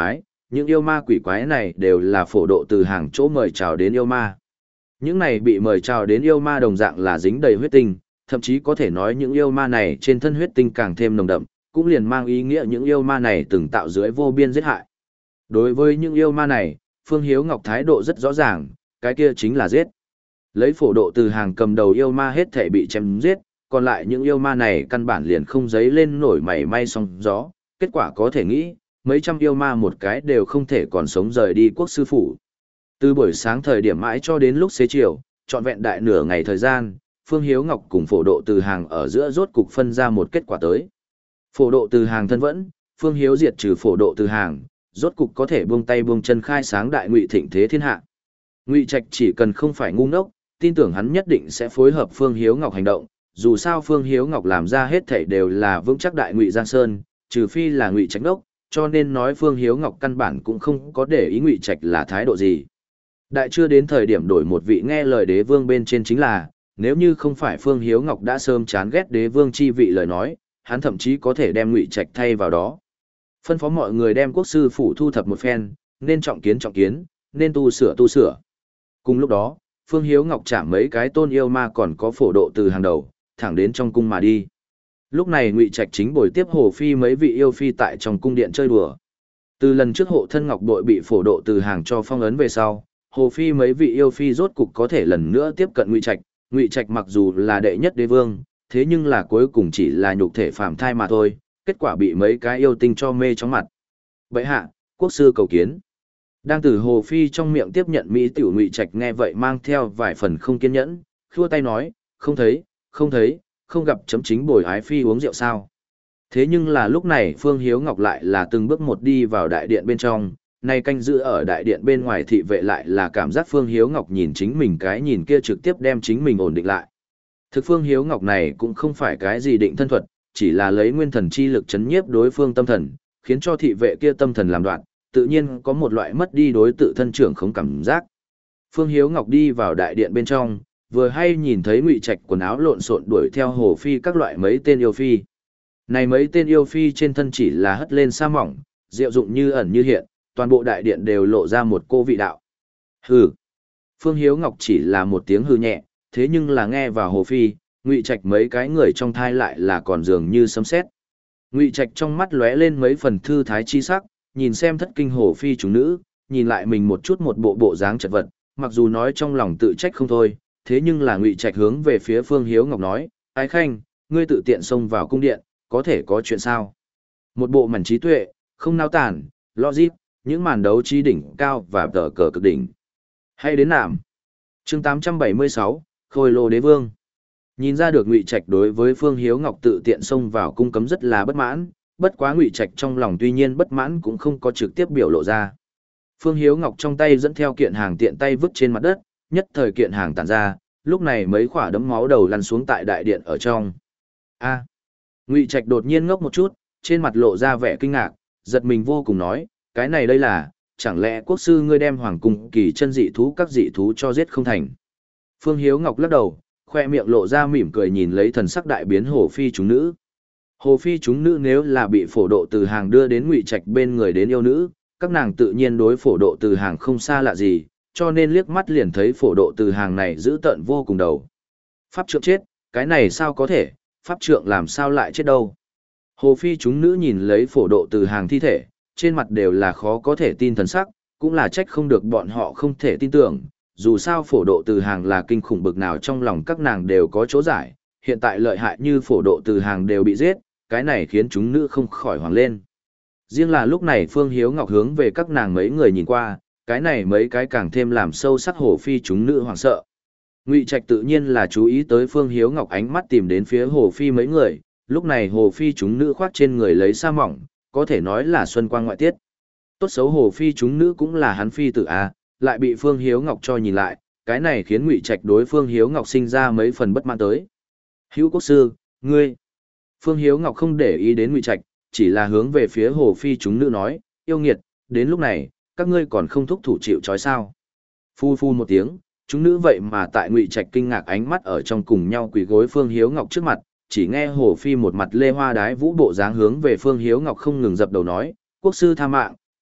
những yêu ma quỷ quái này đều là phổ độ từ hàng chỗ mời chào đến yêu ma. Những này bị mời chào đến yêu ma đồng dạng là dính đầy huyết tinh, thậm chí có thể nói những yêu ma này trên thân huyết tinh càng thêm nồng đậm, cũng liền mang ý nghĩa những yêu ma này từng tạo dưới vô biên giết hại. Đối với những yêu ma này, Phương Hiếu Ngọc thái độ rất rõ ràng, cái kia chính là giết. Lấy phổ độ từ hàng cầm đầu yêu ma hết thể bị chém giết, còn lại những yêu ma này căn bản liền không giấy lên nổi mảy may sóng gió, kết quả có thể nghĩ, mấy trăm yêu ma một cái đều không thể còn sống rời đi quốc sư phủ. Từ buổi sáng thời điểm mãi cho đến lúc xế chiều, trọn vẹn đại nửa ngày thời gian, Phương Hiếu Ngọc cùng phổ độ từ hàng ở giữa rốt cục phân ra một kết quả tới. Phổ độ từ hàng thân vẫn, Phương Hiếu diệt trừ phổ độ từ hàng, rốt cục có thể buông tay buông chân khai sáng đại ngụy thịnh thế thiên hạ. Ngụy Trạch chỉ cần không phải ngu ngốc, tin tưởng hắn nhất định sẽ phối hợp Phương Hiếu Ngọc hành động, dù sao Phương Hiếu Ngọc làm ra hết thảy đều là vững chắc đại ngụy Giang Sơn, trừ phi là Ngụy Trạch đốc, cho nên nói Phương Hiếu Ngọc căn bản cũng không có để ý Ngụy Trạch là thái độ gì. Đại chưa đến thời điểm đổi một vị nghe lời đế vương bên trên chính là, nếu như không phải Phương Hiếu Ngọc đã sớm chán ghét đế vương chi vị lời nói, hắn thậm chí có thể đem Ngụy Trạch thay vào đó. Phân phó mọi người đem quốc sư phủ thu thập một phen, nên trọng kiến trọng kiến, nên tu sửa tu sửa. Cùng lúc đó, Phương Hiếu Ngọc chạm mấy cái tôn yêu ma còn có phổ độ từ hàng đầu, thẳng đến trong cung mà đi. Lúc này Ngụy Trạch chính bồi tiếp Hồ Phi mấy vị yêu phi tại trong cung điện chơi đùa. Từ lần trước hộ thân ngọc bội bị phổ độ từ hàng cho phong ấn về sau, Hồ Phi mấy vị yêu phi rốt cục có thể lần nữa tiếp cận Ngụy Trạch. Ngụy Trạch mặc dù là đệ nhất đế vương, thế nhưng là cuối cùng chỉ là nhục thể phàm thai mà thôi, kết quả bị mấy cái yêu tinh cho mê chóng mặt. Bệ hạ, quốc sư cầu kiến. Đang từ Hồ Phi trong miệng tiếp nhận mỹ tiểu Ngụy Trạch nghe vậy mang theo vài phần không kiên nhẫn, khua tay nói, không thấy, không thấy, không gặp chấm chính bồi ái phi uống rượu sao. Thế nhưng là lúc này Phương Hiếu Ngọc lại là từng bước một đi vào đại điện bên trong, nay canh giữ ở đại điện bên ngoài thị vệ lại là cảm giác Phương Hiếu Ngọc nhìn chính mình cái nhìn kia trực tiếp đem chính mình ổn định lại. Thực Phương Hiếu Ngọc này cũng không phải cái gì định thân thuật, chỉ là lấy nguyên thần chi lực chấn nhiếp đối phương tâm thần, khiến cho thị vệ kia tâm thần làm đoạn, tự nhiên có một loại mất đi đối tự thân trưởng không cảm giác. Phương Hiếu Ngọc đi vào đại điện bên trong, vừa hay nhìn thấy Ngụy Trạch quần áo lộn xộn đuổi theo Hồ Phi các loại mấy tên yêu phi. Này mấy tên yêu phi trên thân chỉ là hất lên sa mỏng, diệu dụng như ẩn như hiện, toàn bộ đại điện đều lộ ra một cô vị đạo. Hừ. Phương Hiếu Ngọc chỉ là một tiếng hừ nhẹ, thế nhưng là nghe vào Hồ Phi, Ngụy Trạch mấy cái người trong thai lại là còn dường như sấm sét. Ngụy Trạch trong mắt lóe lên mấy phần thư thái chi sắc, nhìn xem thất kinh Hồ Phi chúng nữ, nhìn lại mình một chút một bộ bộ dáng chật vật, mặc dù nói trong lòng tự trách không thôi, thế nhưng là Ngụy Trạch hướng về phía Phương Hiếu Ngọc nói, Ái Khanh, ngươi tự tiện xông vào cung điện, có thể có chuyện sao? Một bộ mảnh trí tuệ, không nao tản, logic, những màn đấu trí đỉnh cao và tờ cờ cực đỉnh. Hay đến nạm. Chương tám trăm bảy mươi sáu, Khôi Lô Đế Vương. Nhìn ra được Ngụy Trạch đối với Phương Hiếu Ngọc tự tiện xông vào cung cấm rất là bất mãn, bất quá Ngụy Trạch trong lòng tuy nhiên bất mãn cũng không có trực tiếp biểu lộ ra. Phương Hiếu Ngọc trong tay dẫn theo kiện hàng tiện tay vứt trên mặt đất, nhất thời kiện hàng tản ra, lúc này mấy khỏa đấm máu đầu lăn xuống tại đại điện ở trong. A. Ngụy Trạch đột nhiên ngốc một chút, trên mặt lộ ra vẻ kinh ngạc, giật mình vô cùng nói, cái này đây là, chẳng lẽ quốc sư ngươi đem hoàng cung kỳ chân dị thú các dị thú cho giết không thành. Phương Hiếu Ngọc lắc đầu, khoe miệng lộ ra mỉm cười nhìn lấy thần sắc đại biến Hồ Phi chúng nữ. Hồ Phi chúng nữ nếu là bị phổ độ từ hàng đưa đến Ngụy Trạch bên người đến yêu nữ, các nàng tự nhiên đối phổ độ từ hàng không xa lạ gì, cho nên liếc mắt liền thấy phổ độ từ hàng này dữ tợn vô cùng đầu. Pháp trượng chết, cái này sao có thể, pháp trượng làm sao lại chết đâu. Hồ Phi chúng nữ nhìn lấy phổ độ từ hàng thi thể, trên mặt đều là khó có thể tin thần sắc, cũng là trách không được bọn họ không thể tin tưởng, dù sao phổ độ từ hàng là kinh khủng bực nào trong lòng các nàng đều có chỗ giải, hiện tại lợi hại như phổ độ từ hàng đều bị giết, cái này khiến chúng nữ không khỏi hoảng lên. Riêng là lúc này Phương Hiếu Ngọc hướng về các nàng mấy người nhìn qua, cái này mấy cái càng thêm làm sâu sắc Hồ Phi chúng nữ hoảng sợ. Ngụy Trạch tự nhiên là chú ý tới Phương Hiếu Ngọc ánh mắt tìm đến phía Hồ Phi mấy người, lúc này Hồ Phi chúng nữ khoác trên người lấy sa mỏng, có thể nói là xuân quang ngoại tiết. Tốt xấu Hồ Phi chúng nữ cũng là hắn phi tử a, lại bị Phương Hiếu Ngọc cho nhìn lại, cái này khiến Ngụy Trạch đối Phương Hiếu Ngọc sinh ra mấy phần bất mãn tới. Hữu quốc sư, ngươi. Phương Hiếu Ngọc không để ý đến Ngụy Trạch, chỉ là hướng về phía Hồ Phi chúng nữ nói, yêu nghiệt, đến lúc này, các ngươi còn không thúc thủ chịu trói sao. Phu phu một tiếng, chúng nữ vậy mà tại Ngụy Trạch kinh ngạc ánh mắt ở trong cùng nhau quỳ gối Phương Hiếu Ngọc trước mặt, chỉ nghe Hồ Phi một mặt lê hoa đái vũ bộ dáng hướng về Phương Hiếu Ngọc không ngừng dập đầu nói, quốc sư tha mạng,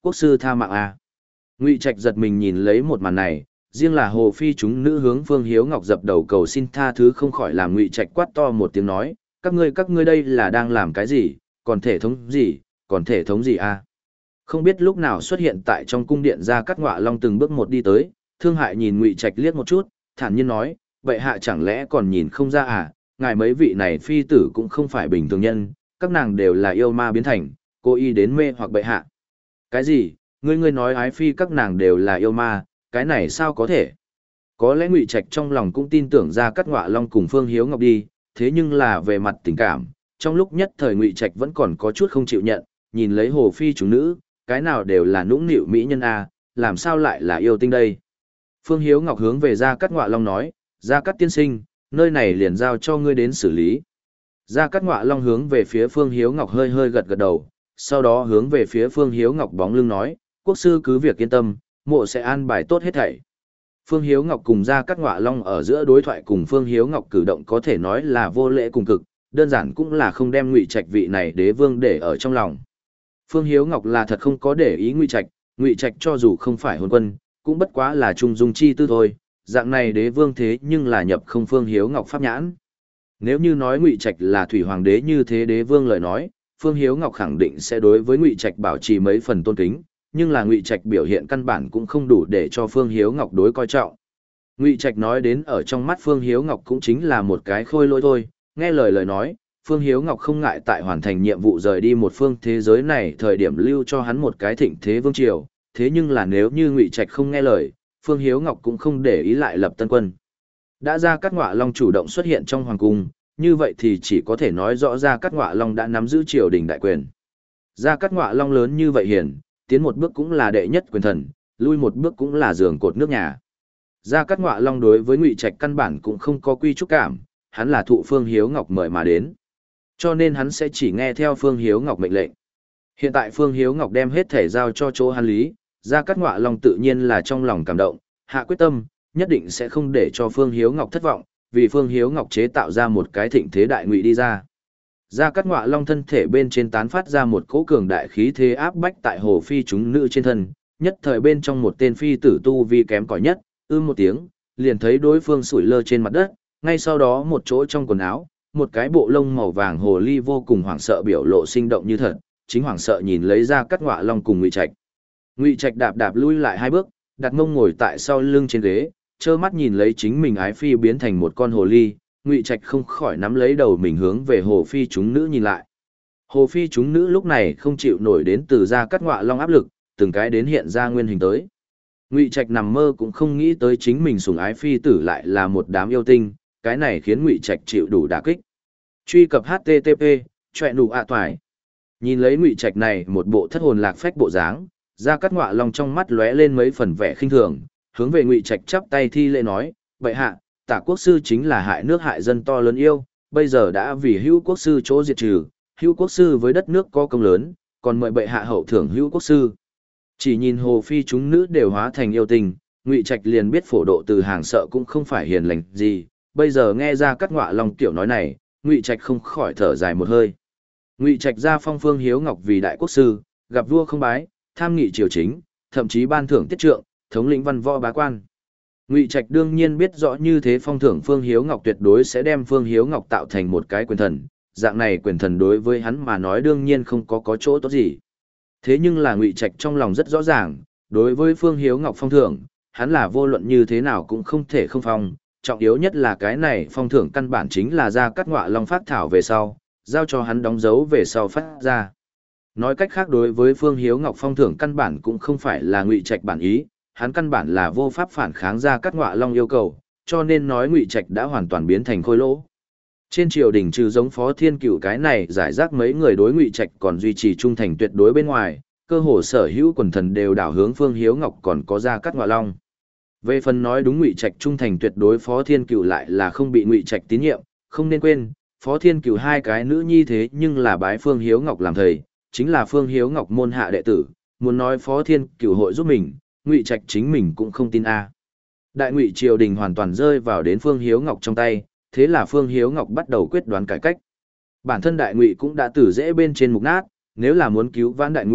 quốc sư tha mạng a. Ngụy Trạch giật mình nhìn lấy một màn này, riêng là Hồ Phi chúng nữ hướng Phương Hiếu Ngọc dập đầu cầu xin tha thứ không khỏi làm Ngụy Trạch quát to một tiếng nói, các ngươi các ngươi đây là đang làm cái gì, còn thể thống gì, còn thể thống gì a? Không biết lúc nào xuất hiện tại trong cung điện Gia Cát Ngọa Long từng bước một đi tới, Thương Hại nhìn Ngụy Trạch liếc một chút, thản nhiên nói, vậy hạ chẳng lẽ còn nhìn không ra à, ngài mấy vị này phi tử cũng không phải bình thường nhân, các nàng đều là yêu ma biến thành, cố ý đến mê hoặc bệ hạ. Cái gì, ngươi ngươi nói ái phi các nàng đều là yêu ma, cái này sao có thể? Có lẽ Ngụy Trạch trong lòng cũng tin tưởng Gia Cát Ngọa Long cùng Phương Hiếu Ngọc đi, thế nhưng là về mặt tình cảm, trong lúc nhất thời Ngụy Trạch vẫn còn có chút không chịu nhận, nhìn lấy Hồ Phi chúng nữ, cái nào đều là nũng nịu mỹ nhân a, làm sao lại là yêu tinh đây? Phương Hiếu Ngọc hướng về Gia Cát Ngọa Long nói, Gia Cát tiên sinh, nơi này liền giao cho ngươi đến xử lý. Gia Cát Ngọa Long hướng về phía Phương Hiếu Ngọc hơi hơi gật gật đầu, sau đó hướng về phía Phương Hiếu Ngọc bóng lưng nói, quốc sư cứ việc yên tâm, mộ sẽ an bài tốt hết thảy. Phương Hiếu Ngọc cùng Gia Cát Ngọa Long ở giữa đối thoại cùng Phương Hiếu Ngọc cử động có thể nói là vô lễ cùng cực, đơn giản cũng là không đem Ngụy Trạch vị này đế vương để ở trong lòng. Phương Hiếu Ngọc là thật không có để ý Ngụy Trạch, Ngụy Trạch cho dù không phải hôn quân, cũng bất quá là trung dung chi tư thôi, dạng này đế vương thế nhưng là nhập không Phương Hiếu Ngọc pháp nhãn. Nếu như nói Ngụy Trạch là thủy hoàng đế như thế đế vương lời nói, Phương Hiếu Ngọc khẳng định sẽ đối với Ngụy Trạch bảo trì mấy phần tôn kính, nhưng là Ngụy Trạch biểu hiện căn bản cũng không đủ để cho Phương Hiếu Ngọc đối coi trọng. Ngụy Trạch nói đến ở trong mắt Phương Hiếu Ngọc cũng chính là một cái khôi lỗi thôi, nghe lời lời nói, Phương Hiếu Ngọc không ngại tại hoàn thành nhiệm vụ rời đi một phương thế giới này thời điểm lưu cho hắn một cái thịnh thế vương triều, thế nhưng là nếu như Ngụy Trạch không nghe lời, Phương Hiếu Ngọc cũng không để ý lại lập tân quân. Đã Gia Cát Ngọa Long chủ động xuất hiện trong hoàng cung, như vậy thì chỉ có thể nói rõ Gia Cát Ngọa Long đã nắm giữ triều đình đại quyền. Gia Cát Ngọa Long lớn như vậy hiển, tiến một bước cũng là đệ nhất quyền thần, lui một bước cũng là giường cột nước nhà. Gia Cát Ngọa Long đối với Ngụy Trạch căn bản cũng không có quy trúc cảm, hắn là thụ Phương Hiếu Ngọc mời mà đến. Cho nên hắn sẽ chỉ nghe theo Phương Hiếu Ngọc mệnh lệnh. Hiện tại Phương Hiếu Ngọc đem hết thể giao cho chỗ hắn lý, Gia Cát Ngọa Long tự nhiên là trong lòng cảm động, hạ quyết tâm, nhất định sẽ không để cho Phương Hiếu Ngọc thất vọng, vì Phương Hiếu Ngọc chế tạo ra một cái thịnh thế đại ngụy đi ra. Gia Cát Ngọa Long thân thể bên trên tán phát ra một cỗ cường đại khí thế áp bách tại Hồ Phi chúng nữ trên thân, nhất thời bên trong một tên phi tử tu vi kém cỏi nhất, ưm một tiếng, liền thấy đối phương sủi lơ trên mặt đất, ngay sau đó một chỗ trong quần áo, một cái bộ lông màu vàng hồ ly vô cùng hoảng sợ biểu lộ sinh động như thật, chính hoảng sợ nhìn lấy Gia Cát Ngọa Long cùng Ngụy Trạch. Ngụy Trạch đạp đạp lui lại hai bước, đặt mông ngồi tại sau lưng trên ghế, trơ mắt nhìn lấy chính mình ái phi biến thành một con hồ ly, Ngụy Trạch không khỏi nắm lấy đầu mình hướng về Hồ Phi chúng nữ nhìn lại. Hồ Phi chúng nữ lúc này không chịu nổi đến từ Gia Cát Ngọa Long áp lực, từng cái đến hiện ra nguyên hình tới. Ngụy Trạch nằm mơ cũng không nghĩ tới chính mình sủng ái phi tử lại là một đám yêu tinh, cái này khiến Ngụy Trạch chịu đủ đả kích. Truy cập H T T P, choẹ nụ ạ toài. Nhìn lấy Ngụy Trạch này một bộ thất hồn lạc phách bộ dáng, Gia Cát Ngọa Long trong mắt lóe lên mấy phần vẻ khinh thường, hướng về Ngụy Trạch chắp tay thi lễ nói, "Bệ hạ, Tả quốc sư chính là hại nước hại dân to lớn yêu, bây giờ đã vì Hữu quốc sư chỗ diệt trừ, Hữu quốc sư với đất nước có công lớn, còn mời bệ hạ hậu thưởng Hữu quốc sư." Chỉ nhìn Hồ Phi chúng nữ đều hóa thành yêu tình, Ngụy Trạch liền biết phổ độ từ hàng sợ cũng không phải hiền lành gì, bây giờ nghe Gia Cát Ngọa Long tiểu nói này, Ngụy Trạch không khỏi thở dài một hơi. Ngụy Trạch ra phong Phương Hiếu Ngọc vì đại quốc sư, gặp vua không bái, tham nghị triều chính, thậm chí ban thưởng tiết trượng, thống lĩnh văn võ bá quan. Ngụy Trạch đương nhiên biết rõ như thế phong thưởng Phương Hiếu Ngọc tuyệt đối sẽ đem Phương Hiếu Ngọc tạo thành một cái quyền thần, dạng này quyền thần đối với hắn mà nói đương nhiên không có có chỗ tốt gì. Thế nhưng là Ngụy Trạch trong lòng rất rõ ràng, đối với Phương Hiếu Ngọc phong thưởng, hắn là vô luận như thế nào cũng không thể không phong, trọng yếu nhất là cái này phong thưởng căn bản chính là Gia Cát Ngọa Long phát thảo về sau, giao cho hắn đóng dấu về sau phát ra. Nói cách khác đối với Phương Hiếu Ngọc phong thưởng căn bản cũng không phải là Ngụy Trạch bản ý, hắn căn bản là vô pháp phản kháng Gia Cát Ngọa Long yêu cầu, cho nên nói Ngụy Trạch đã hoàn toàn biến thành khôi lỗ. Trên triều đình trừ giống Phó Thiên Cửu cái này giải rác mấy người đối Ngụy Trạch còn duy trì trung thành tuyệt đối bên ngoài, cơ hồ sở hữu quần thần đều đảo hướng Phương Hiếu Ngọc còn có Gia Cát Ngọa Long. Về phần nói đúng Ngụy Trạch trung thành tuyệt đối Phó Thiên Cửu lại là không bị Ngụy Trạch tín nhiệm, không nên quên, Phó Thiên Cửu hai cái nữ nhi thế nhưng là bái Phương Hiếu Ngọc làm thầy, chính là Phương Hiếu Ngọc môn hạ đệ tử, muốn nói Phó Thiên Cửu hội giúp mình, Ngụy Trạch chính mình cũng không tin a. Đại Ngụy triều đình hoàn toàn rơi vào đến Phương Hiếu Ngọc trong tay, thế là Phương Hiếu Ngọc bắt đầu quyết đoán cải cách. Bản thân Đại Ngụy cũng đã từ dễ bên trên mục nát, nếu là muốn cứu vãn Đại Ngụy,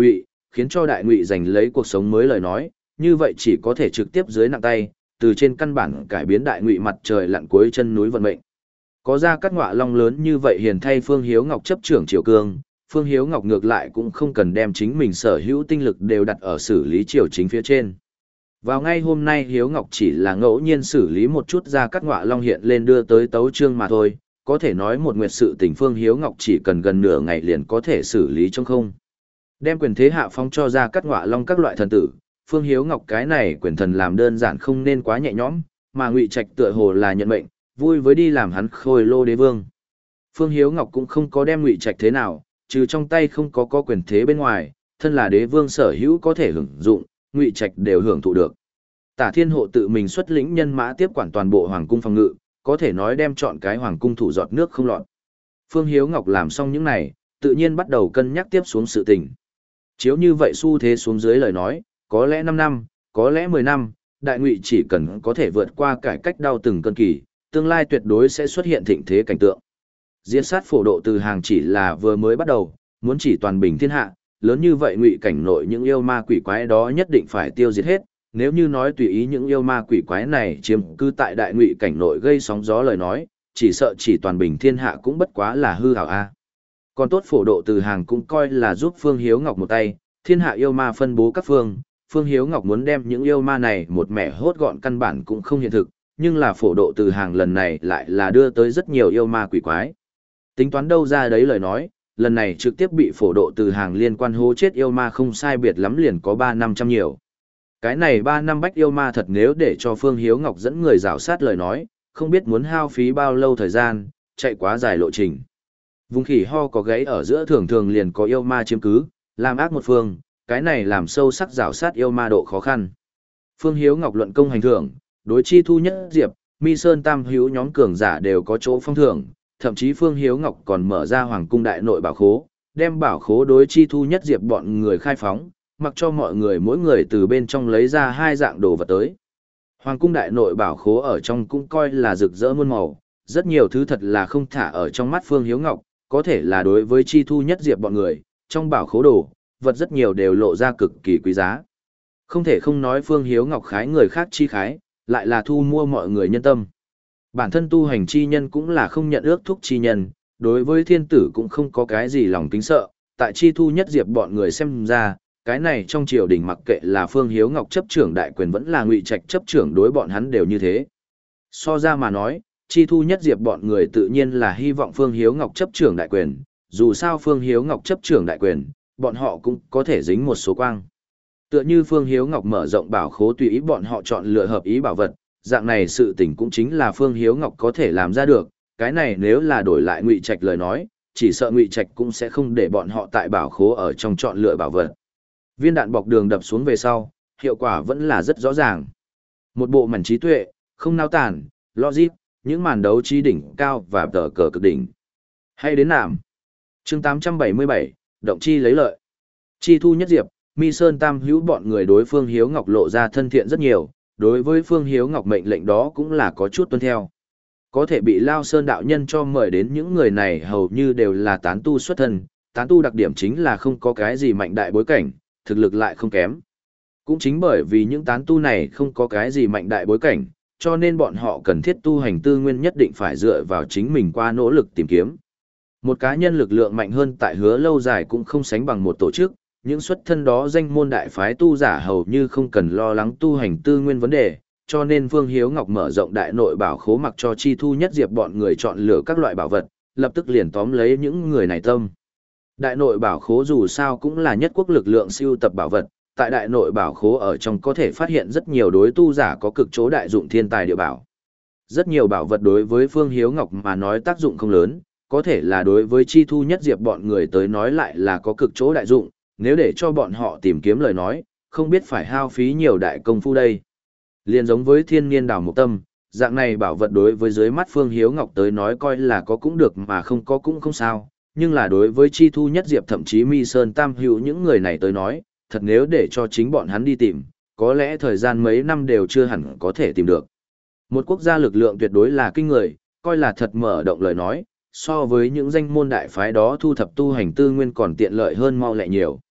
khiến cho đại ngụy giành lấy cuộc sống mới lời nói, như vậy chỉ có thể trực tiếp dưới nặng tay, từ trên căn bản cải biến đại ngụy mặt trời lặn cuối chân núi vận mệnh. Có ra Cát Ngọa Long lớn như vậy hiền thay Phương Hiếu Ngọc chấp trưởng triều cương, Phương Hiếu Ngọc ngược lại cũng không cần đem chính mình sở hữu tinh lực đều đặt ở xử lý triều chính phía trên. Vào ngay hôm nay Hiếu Ngọc chỉ là ngẫu nhiên xử lý một chút ra Cát Ngọa Long hiện lên đưa tới tấu chương mà thôi, có thể nói một nguyệt sự tình Phương Hiếu Ngọc chỉ cần gần nửa ngày liền có thể xử lý trong không. Đem quyền thế hạ phong cho ra Cát Ngọa Long các loại thần tử, Phương Hiếu Ngọc cái này quyền thần làm đơn giản không nên quá nhẹ nhõm, mà Ngụy Trạch tựa hồ là nhận mệnh, vui với đi làm hắn khôi lô đế vương. Phương Hiếu Ngọc cũng không có đem Ngụy Trạch thế nào, trừ trong tay không có có quyền thế bên ngoài, thân là đế vương sở hữu có thể hưởng dụng, Ngụy Trạch đều hưởng thụ được. Tả Thiên Hộ tự mình xuất lĩnh nhân mã tiếp quản toàn bộ hoàng cung phòng ngự, có thể nói đem chọn cái hoàng cung thủ giọt nước không lọt. Phương Hiếu Ngọc làm xong những này, tự nhiên bắt đầu cân nhắc tiếp xuống sự tình. Chiếu như vậy xu thế xuống dưới lời nói, có lẽ năm năm, có lẽ mười năm, đại ngụy chỉ cần có thể vượt qua cải cách đau từng cơn kỳ, tương lai tuyệt đối sẽ xuất hiện thịnh thế cảnh tượng. Diệt sát phổ độ từ hàng chỉ là vừa mới bắt đầu, muốn chỉ toàn bình thiên hạ, lớn như vậy ngụy cảnh nội những yêu ma quỷ quái đó nhất định phải tiêu diệt hết. Nếu như nói tùy ý những yêu ma quỷ quái này chiếm cư tại đại ngụy cảnh nội gây sóng gió lời nói, chỉ sợ chỉ toàn bình thiên hạ cũng bất quá là hư hảo a. Còn tốt phổ độ từ hàng cũng coi là giúp Phương Hiếu Ngọc một tay, thiên hạ yêu ma phân bố các phương, Phương Hiếu Ngọc muốn đem những yêu ma này một mẻ hốt gọn căn bản cũng không hiện thực, nhưng là phổ độ từ hàng lần này lại là đưa tới rất nhiều yêu ma quỷ quái. Tính toán đâu ra đấy lời nói, lần này trực tiếp bị phổ độ từ hàng liên quan hố chết yêu ma không sai biệt lắm liền có ba năm trăm nhiều. Cái này ba năm bách yêu ma thật nếu để cho Phương Hiếu Ngọc dẫn người rào sát lời nói, không biết muốn hao phí bao lâu thời gian, chạy quá dài lộ trình. Vùng khỉ ho có gáy ở giữa thường thường liền có yêu ma chiếm cứ, làm ác một phương, cái này làm sâu sắc rào sát yêu ma độ khó khăn. Phương Hiếu Ngọc luận công hành thưởng, đối chi thu nhất diệp, mi sơn tam hữu nhóm cường giả đều có chỗ phong thưởng, thậm chí Phương Hiếu Ngọc còn mở ra hoàng cung đại nội bảo khố, đem bảo khố đối chi thu nhất diệp bọn người khai phóng, mặc cho mọi người mỗi người từ bên trong lấy ra hai dạng đồ vật tới. Hoàng cung đại nội bảo khố ở trong cũng coi là rực rỡ muôn màu, rất nhiều thứ thật là không thả ở trong mắt Phương Hiếu Ngọc, có thể là đối với chi thu nhất diệp bọn người, trong bảo khố đồ, vật rất nhiều đều lộ ra cực kỳ quý giá. Không thể không nói Phương Hiếu Ngọc khái người khác chi khái, lại là thu mua mọi người nhân tâm. Bản thân tu hành chi nhân cũng là không nhận ước thúc chi nhân, đối với thiên tử cũng không có cái gì lòng kính sợ, tại chi thu nhất diệp bọn người xem ra, cái này trong triều đình mặc kệ là Phương Hiếu Ngọc chấp trưởng đại quyền vẫn là Ngụy Trạch chấp trưởng đối bọn hắn đều như thế. So ra mà nói, chi thu nhất diệp bọn người tự nhiên là hy vọng Phương Hiếu Ngọc chấp trưởng đại quyền, dù sao Phương Hiếu Ngọc chấp trưởng đại quyền, bọn họ cũng có thể dính một số quang. Tựa như Phương Hiếu Ngọc mở rộng bảo khố tùy ý bọn họ chọn lựa hợp ý bảo vật, dạng này sự tình cũng chính là Phương Hiếu Ngọc có thể làm ra được, cái này nếu là đổi lại Ngụy Trạch lời nói, chỉ sợ Ngụy Trạch cũng sẽ không để bọn họ tại bảo khố ở trong chọn lựa bảo vật. Viên đạn bọc đường đập xuống về sau, hiệu quả vẫn là rất rõ ràng. Một bộ mảnh trí tuệ, không nao tản, logic, những màn đấu trí đỉnh cao và tờ cờ cực đỉnh. Hay đến nạm. Chương tám trăm bảy mươi bảy, động chi lấy lợi. Chi thu nhất diệp, mi sơn tam hữu bọn người đối Phương Hiếu Ngọc lộ ra thân thiện rất nhiều, đối với Phương Hiếu Ngọc mệnh lệnh đó cũng là có chút tuân theo. Có thể bị Lao Sơn đạo nhân cho mời đến những người này hầu như đều là tán tu xuất thân, tán tu đặc điểm chính là không có cái gì mạnh đại bối cảnh, thực lực lại không kém. Cũng chính bởi vì những tán tu này không có cái gì mạnh đại bối cảnh, cho nên bọn họ cần thiết tu hành tư nguyên nhất định phải dựa vào chính mình qua nỗ lực tìm kiếm. Một cá nhân lực lượng mạnh hơn tại Hứa lâu dài cũng không sánh bằng một tổ chức, những xuất thân đó danh môn đại phái tu giả hầu như không cần lo lắng tu hành tư nguyên vấn đề, cho nên Phương Hiếu Ngọc mở rộng đại nội bảo khố mặc cho chi thu nhất diệp bọn người chọn lựa các loại bảo vật, lập tức liền tóm lấy những người này tâm. Đại nội bảo khố dù sao cũng là nhất quốc lực lượng siêu tập bảo vật, tại đại nội bảo khố ở trong có thể phát hiện rất nhiều đối tu giả có cực chỗ đại dụng thiên tài địa bảo. Rất nhiều bảo vật đối với Phương Hiếu Ngọc mà nói tác dụng không lớn, có thể là đối với chi thu nhất diệp bọn người tới nói lại là có cực chỗ đại dụng, nếu để cho bọn họ tìm kiếm lời nói, không biết phải hao phí nhiều đại công phu đây. Liên giống với thiên niên đảo mục tâm, dạng này bảo vật đối với dưới mắt Phương Hiếu Ngọc tới nói coi là có cũng được mà không có cũng không sao, nhưng là đối với chi thu nhất diệp thậm chí mi sơn tam hữu những người này tới nói, thật nếu để cho chính bọn hắn đi tìm, có lẽ thời gian mấy năm đều chưa hẳn có thể tìm được. Một quốc gia lực lượng tuyệt đối là kinh người, coi là thật mở động lời nói, so với những danh môn đại phái đó thu thập tu hành tư nguyên còn tiện lợi hơn mau lẹ nhiều.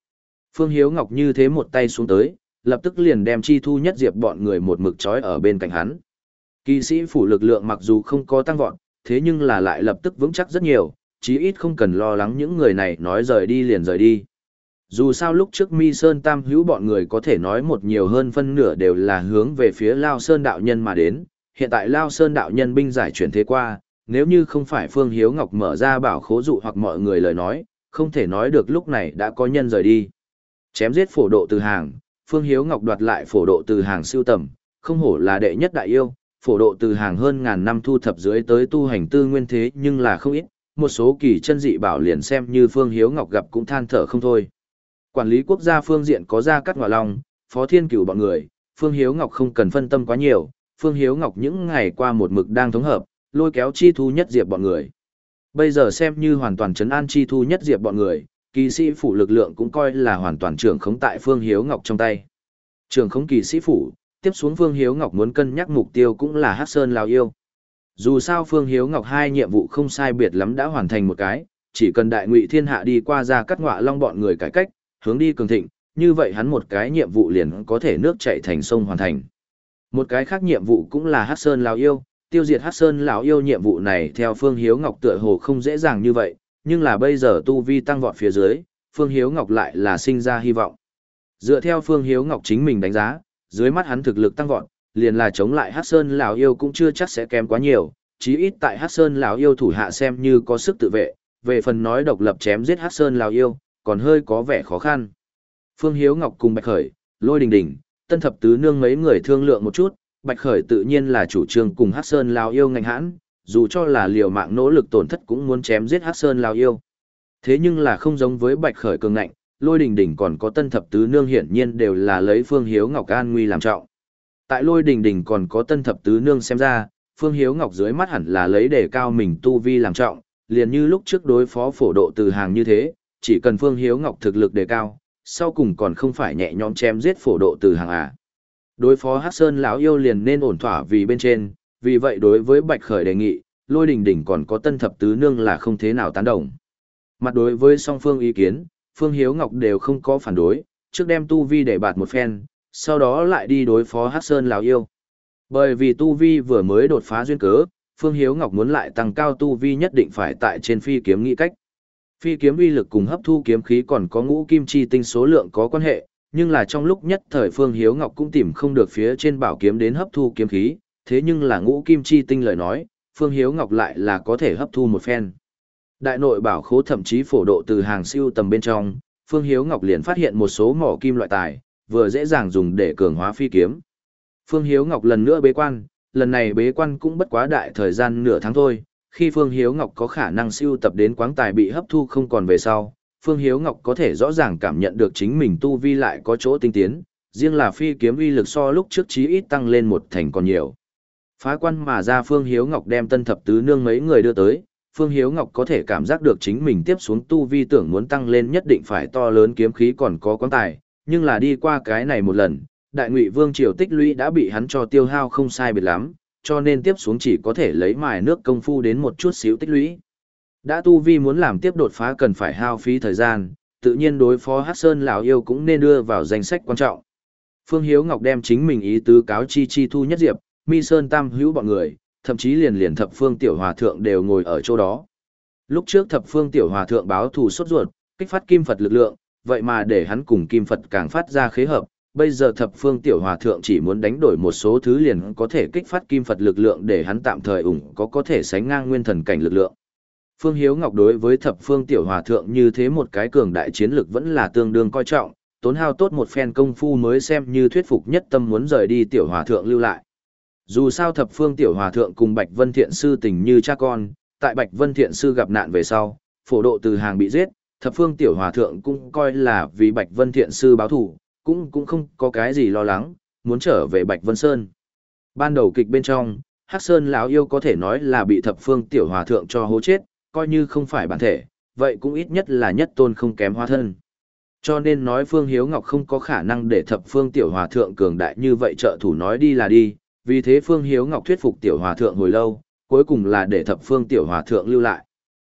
Phương Hiếu Ngọc như thế một tay xuống tới, lập tức liền đem Chi Thu Nhất Diệp bọn người một mực trói ở bên cạnh hắn. Kỵ sĩ phủ lực lượng mặc dù không có tăng vọt, thế nhưng là lại lập tức vững chắc rất nhiều, chí ít không cần lo lắng những người này nói rời đi liền rời đi. Dù sao lúc trước Mi Sơn Tam Hữu bọn người có thể nói một nhiều hơn phân nửa đều là hướng về phía Lao Sơn đạo nhân mà đến, hiện tại Lao Sơn đạo nhân binh giải chuyển thế qua, nếu như không phải Phương Hiếu Ngọc mở ra bảo khố dụ hoặc mọi người lời nói, không thể nói được lúc này đã có nhân rời đi. Chém giết phổ độ từ hàng, Phương Hiếu Ngọc đoạt lại phổ độ từ hàng siêu tầm, không hổ là đệ nhất đại yêu, phổ độ từ hàng hơn ngàn năm thu thập dưới tới tu hành tư nguyên thế nhưng là không ít, một số kỳ chân dị bảo liền xem như Phương Hiếu Ngọc gặp cũng than thở không thôi. Quản lý quốc gia phương diện có Gia Cát Ngọa Long, Phó Thiên Cửu bọn người, Phương Hiếu Ngọc không cần phân tâm quá nhiều, Phương Hiếu Ngọc những ngày qua một mực đang thống hợp, lôi kéo Chi Thu Nhất Diệp bọn người. Bây giờ xem như hoàn toàn trấn an Chi Thu Nhất Diệp bọn người, kỳ sĩ phủ lực lượng cũng coi là hoàn toàn trưởng khống tại Phương Hiếu Ngọc trong tay. Trưởng khống kỳ sĩ phủ, tiếp xuống Phương Hiếu Ngọc muốn cân nhắc mục tiêu cũng là Hắc Sơn Lão Yêu. Dù sao Phương Hiếu Ngọc hai nhiệm vụ không sai biệt lắm đã hoàn thành một cái, chỉ cần Đại Ngụy Thiên Hạ đi qua Gia Cát Ngọa Long bọn người cải cách, hướng đi cường thịnh, như vậy hắn một cái nhiệm vụ liền có thể nước chảy thành sông hoàn thành. Một cái khác nhiệm vụ cũng là Hắc Sơn Lão Yêu, tiêu diệt Hắc Sơn Lão Yêu nhiệm vụ này theo Phương Hiếu Ngọc tựa hồ không dễ dàng như vậy, nhưng là bây giờ tu vi tăng vọt phía dưới, Phương Hiếu Ngọc lại là sinh ra hy vọng. Dựa theo Phương Hiếu Ngọc chính mình đánh giá, dưới mắt hắn thực lực tăng vọt, liền là chống lại Hắc Sơn Lão Yêu cũng chưa chắc sẽ kém quá nhiều, chí ít tại Hắc Sơn Lão Yêu thủ hạ xem như có sức tự vệ, về phần nói độc lập chém giết Hắc Sơn Lão Yêu, còn hơi có vẻ khó khăn. Phương Hiếu Ngọc cùng Bạch Khởi, Lôi Đình Đình, Tân Thập Tứ Nương mấy người thương lượng một chút, Bạch Khởi tự nhiên là chủ trương cùng Hắc Sơn Lão Yêu ngạnh hãn, dù cho là liều mạng nỗ lực tổn thất cũng muốn chém giết Hắc Sơn Lão Yêu. Thế nhưng là không giống với Bạch Khởi cường ngạnh, Lôi Đình Đình còn có Tân Thập Tứ Nương hiển nhiên đều là lấy Phương Hiếu Ngọc an nguy làm trọng. Tại Lôi Đình Đình còn có Tân Thập Tứ Nương xem ra, Phương Hiếu Ngọc dưới mắt hẳn là lấy đề cao mình tu vi làm trọng, liền như lúc trước đối phó phổ độ từ hàng như thế, chỉ cần Phương Hiếu Ngọc thực lực đề cao, sau cùng còn không phải nhẹ nhõm chém giết phổ độ từ hàng à. Đối phó Hắc Sơn Lão Yêu liền nên ổn thỏa vì bên trên, vì vậy đối với Bạch Khởi đề nghị, Lôi Đình Đình còn có Tân Thập Tứ Nương là không thế nào tán đồng. Mặt đối với song phương ý kiến, Phương Hiếu Ngọc đều không có phản đối, trước đem tu vi để bạt một phen, sau đó lại đi đối phó Hắc Sơn Lão Yêu. Bởi vì tu vi vừa mới đột phá duyên cớ, Phương Hiếu Ngọc muốn lại tăng cao tu vi nhất định phải tại trên phi kiếm nghĩ cách. Phi kiếm uy lực cùng hấp thu kiếm khí còn có ngũ kim chi tinh số lượng có quan hệ, nhưng là trong lúc nhất thời Phương Hiếu Ngọc cũng tìm không được phía trên bảo kiếm đến hấp thu kiếm khí, thế nhưng là ngũ kim chi tinh lời nói, Phương Hiếu Ngọc lại là có thể hấp thu một phen. Đại nội bảo khố thậm chí phổ độ từ hàng siêu tầm bên trong, Phương Hiếu Ngọc liền phát hiện một số mỏ kim loại tài, vừa dễ dàng dùng để cường hóa phi kiếm. Phương Hiếu Ngọc lần nữa bế quan, lần này bế quan cũng bất quá đại thời gian nửa tháng thôi, khi Phương Hiếu Ngọc có khả năng siêu tập đến quáng tài bị hấp thu không còn về sau, Phương Hiếu Ngọc có thể rõ ràng cảm nhận được chính mình tu vi lại có chỗ tinh tiến, riêng là phi kiếm uy lực so lúc trước chí ít tăng lên một thành còn nhiều. Phá quan mà ra Phương Hiếu Ngọc đem Tân Thập Tứ Nương mấy người đưa tới, Phương Hiếu Ngọc có thể cảm giác được chính mình tiếp xuống tu vi tưởng muốn tăng lên nhất định phải to lớn kiếm khí còn có quáng tài, nhưng là đi qua cái này một lần, Đại Ngụy Vương triều tích lũy đã bị hắn cho tiêu hao không sai biệt lắm, cho nên tiếp xuống chỉ có thể lấy mài nước công phu đến một chút xíu tích lũy. Đã tu vi muốn làm tiếp đột phá cần phải hao phí thời gian, tự nhiên đối phó Hắc Sơn Lão Yêu cũng nên đưa vào danh sách quan trọng. Phương Hiếu Ngọc đem chính mình ý tứ cáo chi Chi Thu Nhất Diệp, Mi Sơn Tam Hữu bọn người, thậm chí liền liền Thập Phương Tiểu Hòa Thượng đều ngồi ở chỗ đó. Lúc trước Thập Phương Tiểu Hòa Thượng báo thù sốt ruột, kích phát Kim Phật lực lượng, vậy mà để hắn cùng Kim Phật càng phát ra khế hợp. Bây giờ Thập Phương Tiểu Hòa Thượng chỉ muốn đánh đổi một số thứ liền có thể kích phát Kim Phật lực lượng để hắn tạm thời ủng có có thể sánh ngang nguyên thần cảnh lực lượng. Phương Hiếu Ngọc đối với Thập Phương Tiểu Hòa Thượng như thế một cái cường đại chiến lực vẫn là tương đương coi trọng, tốn hao tốt một phen công phu mới xem như thuyết phục nhất tâm muốn rời đi Tiểu Hòa Thượng lưu lại. Dù sao Thập Phương Tiểu Hòa Thượng cùng Bạch Vân Thiện Sư tình như cha con, tại Bạch Vân Thiện Sư gặp nạn về sau, phổ độ từ hàng bị giết, Thập Phương Tiểu Hòa Thượng cũng coi là vì Bạch Vân Thiện Sư báo thù, cũng cũng không có cái gì lo lắng, muốn trở về Bạch Vân Sơn. Ban đầu kịch bên trong, Hắc Sơn Lão Yêu có thể nói là bị Thập Phương Tiểu Hòa Thượng cho hố chết, coi như không phải bản thể, vậy cũng ít nhất là nhất tôn không kém hóa thân. Cho nên nói Phương Hiếu Ngọc không có khả năng để Thập Phương Tiểu Hòa Thượng cường đại như vậy trợ thủ nói đi là đi, vì thế Phương Hiếu Ngọc thuyết phục Tiểu Hòa Thượng hồi lâu, cuối cùng là để Thập Phương Tiểu Hòa Thượng lưu lại.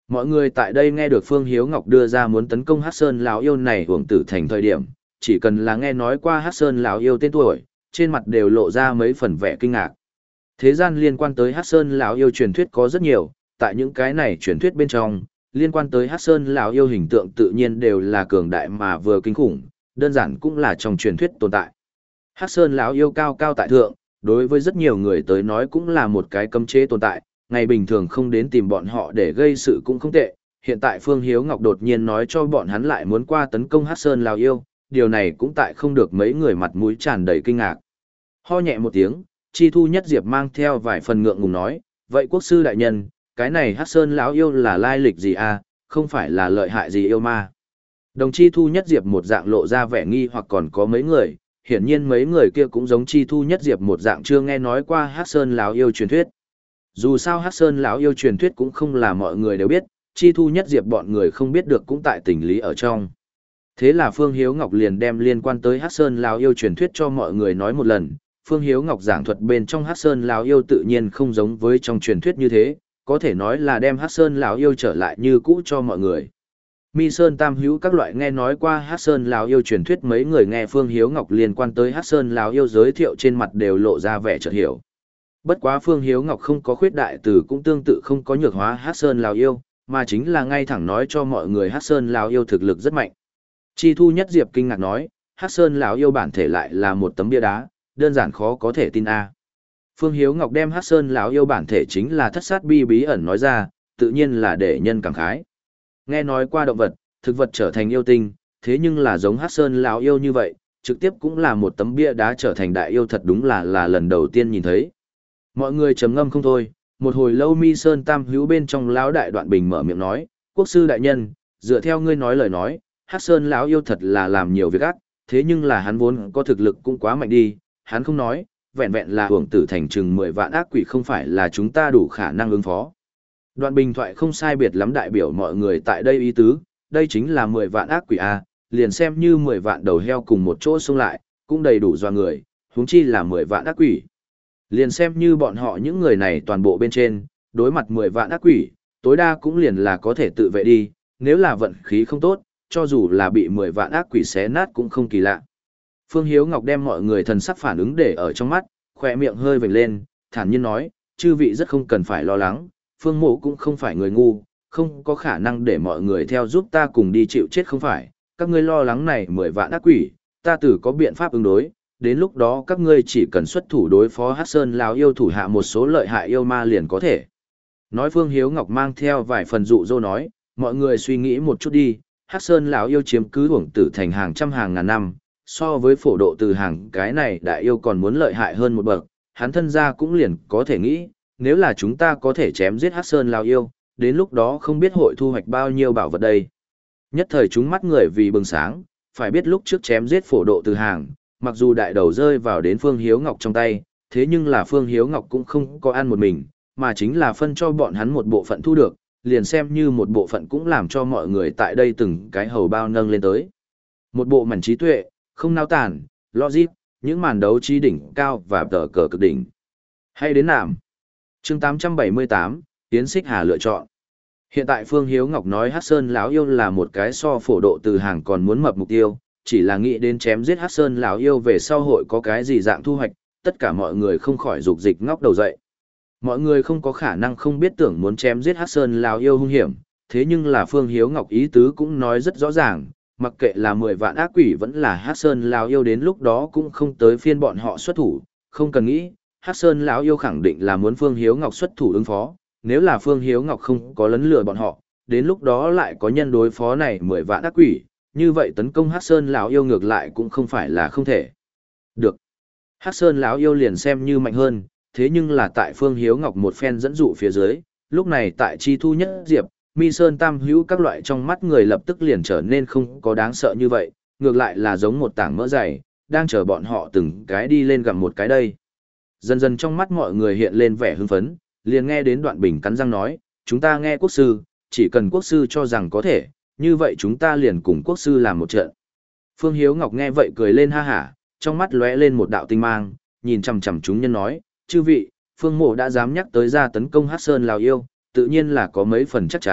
Mọi người tại đây nghe được Phương Hiếu Ngọc đưa ra muốn tấn công Hắc Sơn lão yêu này hưởng tử thành thời điểm, chỉ cần là nghe nói qua Hắc Sơn lão yêu tên tuổi, trên mặt đều lộ ra mấy phần vẻ kinh ngạc. Thế gian liên quan tới Hắc Sơn lão yêu truyền thuyết có rất nhiều, tại những cái này truyền thuyết bên trong, liên quan tới Hắc Sơn lão yêu hình tượng tự nhiên đều là cường đại mà vừa kinh khủng, đơn giản cũng là trong truyền thuyết tồn tại. Hắc Sơn lão yêu cao cao tại thượng, đối với rất nhiều người tới nói cũng là một cái cấm chế tồn tại, ngày bình thường không đến tìm bọn họ để gây sự cũng không tệ. Hiện tại Phương Hiếu Ngọc đột nhiên nói cho bọn hắn lại muốn qua tấn công Hắc Sơn lão yêu, điều này cũng tại không được mấy người mặt mũi tràn đầy kinh ngạc. Ho nhẹ một tiếng, Chi Thu Nhất Diệp mang theo vài phần ngượng ngùng nói, vậy quốc sư đại nhân, cái này Hắc Sơn lão yêu là lai lịch gì à, không phải là lợi hại gì yêu ma. Đồng Chi Thu Nhất Diệp một dạng lộ ra vẻ nghi hoặc còn có mấy người, hiển nhiên mấy người kia cũng giống Chi Thu Nhất Diệp một dạng chưa nghe nói qua Hắc Sơn lão yêu truyền thuyết. Dù sao Hắc Sơn lão yêu truyền thuyết cũng không là mọi người đều biết, Chi Thu Nhất Diệp bọn người không biết được cũng tại tình lý ở trong. Thế là Phương Hiếu Ngọc liền đem liên quan tới Hắc Sơn lão yêu truyền thuyết cho mọi người nói một lần. Phương Hiếu Ngọc giảng thuật bên trong Hắc Sơn lão yêu tự nhiên không giống với trong truyền thuyết như thế, có thể nói là đem Hắc Sơn lão yêu trở lại như cũ cho mọi người. Mi Sơn Tam Hữu các loại nghe nói qua Hắc Sơn lão yêu truyền thuyết, mấy người nghe Phương Hiếu Ngọc liên quan tới Hắc Sơn lão yêu giới thiệu trên mặt đều lộ ra vẻ chợt hiểu. Bất quá Phương Hiếu Ngọc không có khuyết đại từ cũng tương tự không có nhược hóa Hắc Sơn lão yêu, mà chính là ngay thẳng nói cho mọi người Hắc Sơn lão yêu thực lực rất mạnh. Chi Thu Nhất Diệp kinh ngạc nói, Hắc Sơn lão yêu bản thể lại là một tấm bia đá, đơn giản khó có thể tin a. Phương Hiếu Ngọc đem Hắc Sơn lão yêu bản thể chính là thất sát bi bí ẩn nói ra, tự nhiên là để nhân cảm khái. Nghe nói qua động vật, thực vật trở thành yêu tinh, thế nhưng là giống Hắc Sơn lão yêu như vậy, trực tiếp cũng là một tấm bia đá trở thành đại yêu, thật đúng là là lần đầu tiên nhìn thấy. Mọi người trầm ngâm không thôi, một hồi lâu Mi Sơn Tam Hữu bên trong lão đại Đoạn Bình mở miệng nói, quốc sư đại nhân, dựa theo ngươi nói lời nói, Hắc Sơn lão yêu thật là làm nhiều việc ác, thế nhưng là hắn vốn có thực lực cũng quá mạnh đi, hắn không nói, vẹn vẹn là hưởng tử thành chừng mười vạn ác quỷ không phải là chúng ta đủ khả năng ứng phó. Đoạn bình thoại không sai biệt lắm đại biểu mọi người tại đây ý tứ, đây chính là mười vạn ác quỷ A, liền xem như mười vạn đầu heo cùng một chỗ xông lại, cũng đầy đủ doa người, huống chi là mười vạn ác quỷ. Liền xem như bọn họ những người này toàn bộ bên trên, đối mặt mười vạn ác quỷ, tối đa cũng liền là có thể tự vệ đi, nếu là vận khí không tốt, cho dù là bị mười vạn ác quỷ xé nát cũng không kỳ lạ. Phương Hiếu Ngọc đem mọi người thần sắc phản ứng để ở trong mắt, khỏe miệng hơi vểnh lên, thản nhiên nói, chư vị rất không cần phải lo lắng, Phương Mộ cũng không phải người ngu, không có khả năng để mọi người theo giúp ta cùng đi chịu chết không phải, các ngươi lo lắng này mười vạn ác quỷ, ta tử có biện pháp ứng đối, đến lúc đó các ngươi chỉ cần xuất thủ đối phó Hắc Sơn lão yêu thủ hạ một số lợi hại yêu ma liền có thể. Nói Phương Hiếu Ngọc mang theo vài phần dụ dỗ nói, mọi người suy nghĩ một chút đi, Hắc Sơn lão yêu chiếm cứ uổng tử thành hàng trăm hàng ngàn năm, so với phổ độ từ hàng cái này đại yêu còn muốn lợi hại hơn một bậc, hắn thân ra cũng liền có thể nghĩ, nếu là chúng ta có thể chém giết Hắc Sơn lão yêu, đến lúc đó không biết hội thu hoạch bao nhiêu bảo vật đây. Nhất thời chúng mắt người vì bừng sáng, phải biết lúc trước chém giết phổ độ từ hàng, mặc dù đại đầu rơi vào đến Phương Hiếu Ngọc trong tay, thế nhưng là Phương Hiếu Ngọc cũng không có ăn một mình, mà chính là phân cho bọn hắn một bộ phận thu được, liền xem như một bộ phận cũng làm cho mọi người tại đây từng cái hầu bao nâng lên tới. Một bộ mảnh trí tuệ, không nao tản, logic, những màn đấu trí đỉnh cao và tờ cờ cực đỉnh. Hay đến nạm. Chương tám trăm bảy mươi tám, Tiến Xích Hà lựa chọn. Hiện tại Phương Hiếu Ngọc nói Hắc Sơn lão yêu là một cái so phổ độ từ hàng còn muốn mập mục tiêu, chỉ là nghĩ đến chém giết Hắc Sơn lão yêu về sau hội có cái gì dạng thu hoạch, tất cả mọi người không khỏi rục dịch ngóc đầu dậy. Mọi người không có khả năng không biết tưởng muốn chém giết Hắc Sơn lão yêu hung hiểm, thế nhưng là Phương Hiếu Ngọc ý tứ cũng nói rất rõ ràng, mặc kệ là mười vạn ác quỷ vẫn là Hắc Sơn lão yêu đến lúc đó cũng không tới phiên bọn họ xuất thủ, không cần nghĩ, Hắc Sơn lão yêu khẳng định là muốn Phương Hiếu Ngọc xuất thủ ứng phó, nếu là Phương Hiếu Ngọc không có lấn lừa bọn họ, đến lúc đó lại có nhân đối phó này mười vạn ác quỷ, như vậy tấn công Hắc Sơn lão yêu ngược lại cũng không phải là không thể. Được. Hắc Sơn lão yêu liền xem như mạnh hơn, thế nhưng là tại Phương Hiếu Ngọc một phen dẫn dụ phía dưới, lúc này tại Chi Thu Nhất Diệp, Mi Sơn Tam Hữu các loại trong mắt người lập tức liền trở nên không có đáng sợ như vậy, ngược lại là giống một tảng mỡ dày, đang chờ bọn họ từng cái đi lên gặm một cái đây. Dần dần trong mắt mọi người hiện lên vẻ hưng phấn, liền nghe đến Đoạn Bình cắn răng nói, chúng ta nghe quốc sư, chỉ cần quốc sư cho rằng có thể, như vậy chúng ta liền cùng quốc sư làm một trận. Phương Hiếu Ngọc nghe vậy cười lên ha hả, trong mắt lóe lên một đạo tinh mang, nhìn chằm chằm chúng nhân nói, chư vị, Phương Mộ đã dám nhắc tới ra tấn công Hắc Sơn lão yêu, tự nhiên là có mấy phần chắc chắn,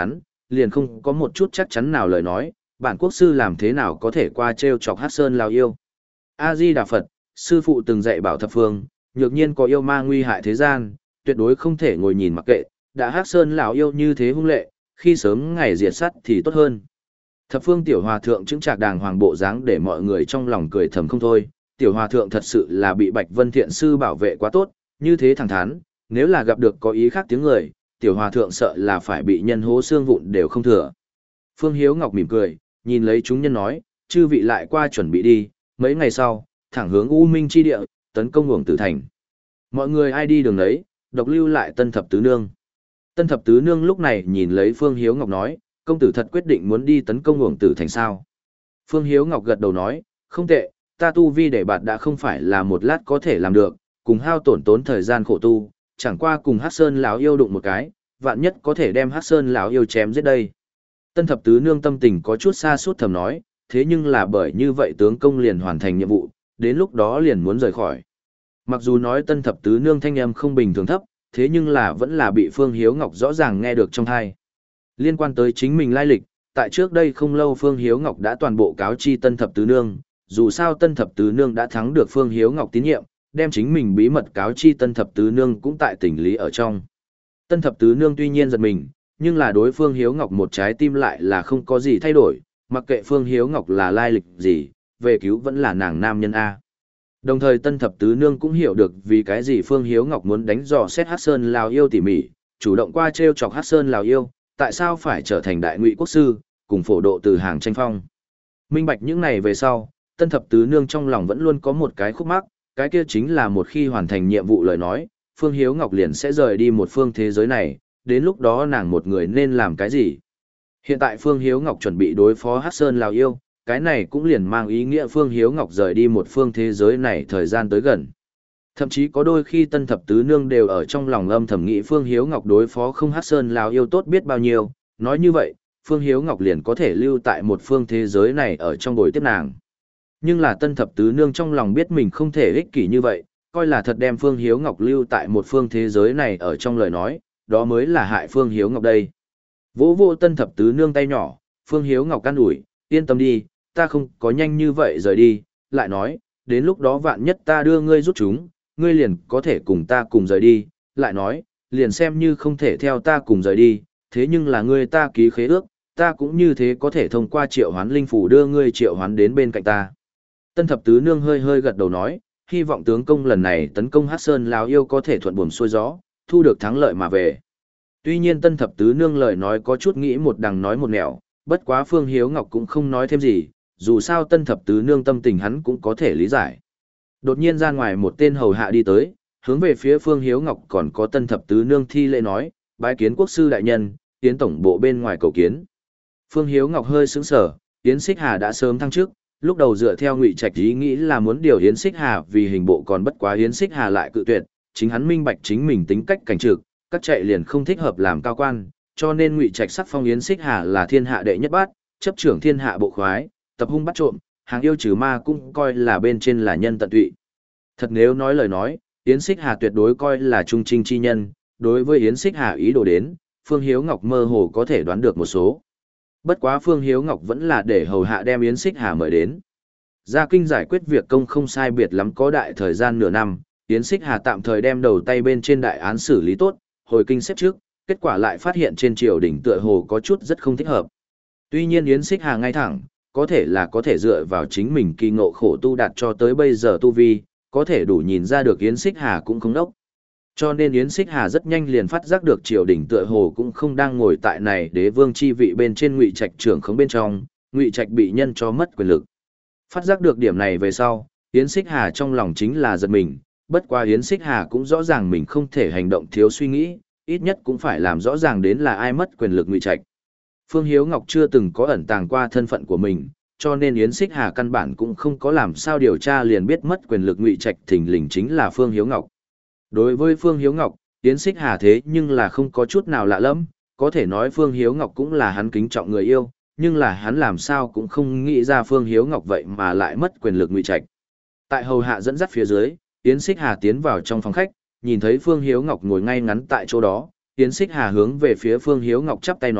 liền không có một chút chắc chắn nào lời nói, bản quốc sư làm thế nào có thể qua treo chọc Hắc Sơn lão yêu. A Di Đà Phật, sư phụ từng dạy bảo thập phương, nhược nhiên có yêu ma nguy hại thế gian, tuyệt đối không thể ngồi nhìn mặc kệ, đã Hắc Sơn lão yêu như thế hung lệ, khi sớm ngày diệt sát thì tốt hơn. Thập phương tiểu hòa thượng chứng trạc đàng hoàng bộ dáng để mọi người trong lòng cười thầm không thôi, tiểu hòa thượng thật sự là bị Bạch Vân Thiện sư bảo vệ quá tốt, như thế thẳng thắn, nếu là gặp được có ý khác tiếng người, tiểu hòa thượng sợ là phải bị nhân hố xương vụn đều không thừa. Phương Hiếu Ngọc mỉm cười, nhìn lấy chúng nhân nói, chư vị lại qua chuẩn bị đi, mấy ngày sau, thẳng hướng U Minh chi địa, tấn công Uổng Tử Thành. Mọi người ai đi đường đấy, độc lưu lại Tân Thập Tứ Nương. Tân Thập Tứ Nương lúc này nhìn lấy Phương Hiếu Ngọc nói, công tử thật quyết định muốn đi tấn công Uổng Tử Thành sao. Phương Hiếu Ngọc gật đầu nói, không tệ, ta tu vi để bạt đã không phải là một lát có thể làm được, cùng hao tổn tốn thời gian khổ tu, chẳng qua cùng Hắc Sơn lão yêu đụng một cái, vạn nhất có thể đem Hắc Sơn lão yêu chém giết đây. Tân Thập Tứ Nương tâm tình có chút xa suốt thầm nói, thế nhưng là bởi như vậy tướng công liền hoàn thành nhiệm vụ, đến lúc đó liền muốn rời khỏi. Mặc dù nói Tân Thập Tứ Nương thanh âm không bình thường thấp, thế nhưng là vẫn là bị Phương Hiếu Ngọc rõ ràng nghe được trong tai. Liên quan tới chính mình lai lịch, tại trước đây không lâu Phương Hiếu Ngọc đã toàn bộ cáo chi Tân Thập Tứ Nương, dù sao Tân Thập Tứ Nương đã thắng được Phương Hiếu Ngọc tín nhiệm, đem chính mình bí mật cáo chi Tân Thập Tứ Nương cũng tại tình lý ở trong. Tân Thập Tứ Nương tuy nhiên giật mình, nhưng là đối Phương Hiếu Ngọc một trái tim lại là không có gì thay đổi, mặc kệ Phương Hiếu Ngọc là lai lịch gì, về cứu vẫn là nàng nam nhân A. Đồng thời Tân Thập Tứ Nương cũng hiểu được vì cái gì Phương Hiếu Ngọc muốn đánh dò xét Hắc Sơn Lào Yêu tỉ mỉ, chủ động qua treo chọc Hắc Sơn Lào Yêu, tại sao phải trở thành đại ngụy quốc sư, cùng phổ độ từ hàng tranh phong. Minh bạch những này về sau, Tân Thập Tứ Nương trong lòng vẫn luôn có một cái khúc mắc, cái kia chính là một khi hoàn thành nhiệm vụ lời nói, Phương Hiếu Ngọc liền sẽ rời đi một phương thế giới này, đến lúc đó nàng một người nên làm cái gì. Hiện tại Phương Hiếu Ngọc chuẩn bị đối phó Hắc Sơn Lào Yêu, cái này cũng liền mang ý nghĩa Phương Hiếu Ngọc rời đi một phương thế giới này thời gian tới gần. Thậm chí có đôi khi Tân Thập Tứ Nương đều ở trong lòng âm thầm nghĩ Phương Hiếu Ngọc đối phó không Hắc Sơn Lào Yêu tốt biết bao nhiêu, nói như vậy, Phương Hiếu Ngọc liền có thể lưu tại một phương thế giới này ở trong bồi tiếp nàng. Nhưng là Tân Thập Tứ Nương trong lòng biết mình không thể ích kỷ như vậy, coi là thật đem Phương Hiếu Ngọc lưu tại một phương thế giới này ở trong lời nói, đó mới là hại Phương Hiếu Ngọc đây. Vỗ vỗ Tân Thập Tứ Nương tay nhỏ, Phương Hiếu Ngọc can ủi, yên tâm đi, ta không có nhanh như vậy rời đi, lại nói, đến lúc đó vạn nhất ta đưa ngươi rút chúng, ngươi liền có thể cùng ta cùng rời đi, lại nói, liền xem như không thể theo ta cùng rời đi, thế nhưng là ngươi ta ký khế ước, ta cũng như thế có thể thông qua triệu hoán linh phủ đưa ngươi triệu hoán đến bên cạnh ta. Tân Thập Tứ Nương hơi hơi gật đầu nói, hy vọng tướng công lần này tấn công Hắc Sơn Lào Yêu có thể thuận buồm xuôi gió, thu được thắng lợi mà về. Tuy nhiên Tân Thập Tứ Nương lời nói có chút nghĩ một đằng nói một nẻo, bất quá Phương Hiếu Ngọc cũng không nói thêm gì, dù sao Tân Thập Tứ Nương tâm tình hắn cũng có thể lý giải. Đột nhiên ra ngoài một tên hầu hạ đi tới, hướng về phía Phương Hiếu Ngọc còn có Tân Thập Tứ Nương thi lễ nói, bái kiến quốc sư đại nhân, tiến tổng bộ bên ngoài cầu kiến. Phương Hiếu Ngọc hơi sững sờ, Yến Xích Hà đã sớm thăng chức, lúc đầu dựa theo Ngụy Trạch ý nghĩ là muốn điều Yến Xích Hà vì hình bộ còn bất quá Yến Xích Hà lại cự tuyệt, chính hắn minh bạch chính mình tính cách cảnh trực, các chạy liền không thích hợp làm cao quan, cho nên Ngụy Trạch sắc phong Yến Xích Hà là thiên hạ đệ nhất bát, chấp trưởng thiên hạ bộ khoái, tập hung bắt trộm, hàng yêu trừ ma cũng coi là bên trên là nhân tận tụy. Thật nếu nói lời nói, Yến Xích Hà tuyệt đối coi là trung trinh chi nhân, đối với Yến Xích Hà ý đồ đến, Phương Hiếu Ngọc mơ hồ có thể đoán được một số. Bất quá Phương Hiếu Ngọc vẫn là để hầu hạ đem Yến Xích Hà mời đến. Gia Kinh giải quyết việc công không sai biệt lắm có đại thời gian nửa năm, Yến Xích Hà tạm thời đem đầu tay bên trên đại án xử lý tốt, hồi kinh xếp trước, kết quả lại phát hiện trên triều đình tựa hồ có chút rất không thích hợp. Tuy nhiên Yến Xích Hà ngay thẳng, có thể là có thể dựa vào chính mình kỳ ngộ khổ tu đạt cho tới bây giờ tu vi, có thể đủ nhìn ra được Yến Xích Hà cũng không đốc. Cho nên Yến Xích Hà rất nhanh liền phát giác được triều đình tựa hồ cũng không đang ngồi tại này đế vương chi vị bên trên Ngụy Trạch trưởng khống bên trong, Ngụy Trạch bị nhân cho mất quyền lực. Phát giác được điểm này về sau, Yến Xích Hà trong lòng chính là giật mình, bất qua Yến Xích Hà cũng rõ ràng mình không thể hành động thiếu suy nghĩ, ít nhất cũng phải làm rõ ràng đến là ai mất quyền lực Ngụy Trạch. Phương Hiếu Ngọc chưa từng có ẩn tàng qua thân phận của mình, cho nên Yến Xích Hà căn bản cũng không có làm sao điều tra liền biết mất quyền lực Ngụy Trạch thình lình chính là Phương Hiếu Ngọc. Đối với Phương Hiếu Ngọc, Yến Xích Hà thế nhưng là không có chút nào lạ lẫm, có thể nói Phương Hiếu Ngọc cũng là hắn kính trọng người yêu, nhưng là hắn làm sao cũng không nghĩ ra Phương Hiếu Ngọc vậy mà lại mất quyền lực Ngụy Trạch. Tại hầu hạ dẫn dắt phía dưới, Yến Xích Hà tiến vào trong phòng khách, nhìn thấy Phương Hiếu Ngọc ngồi ngay ngắn tại chỗ đó, Yến Xích Hà hướng về phía Phương Hiếu Ngọc chắp tay nói,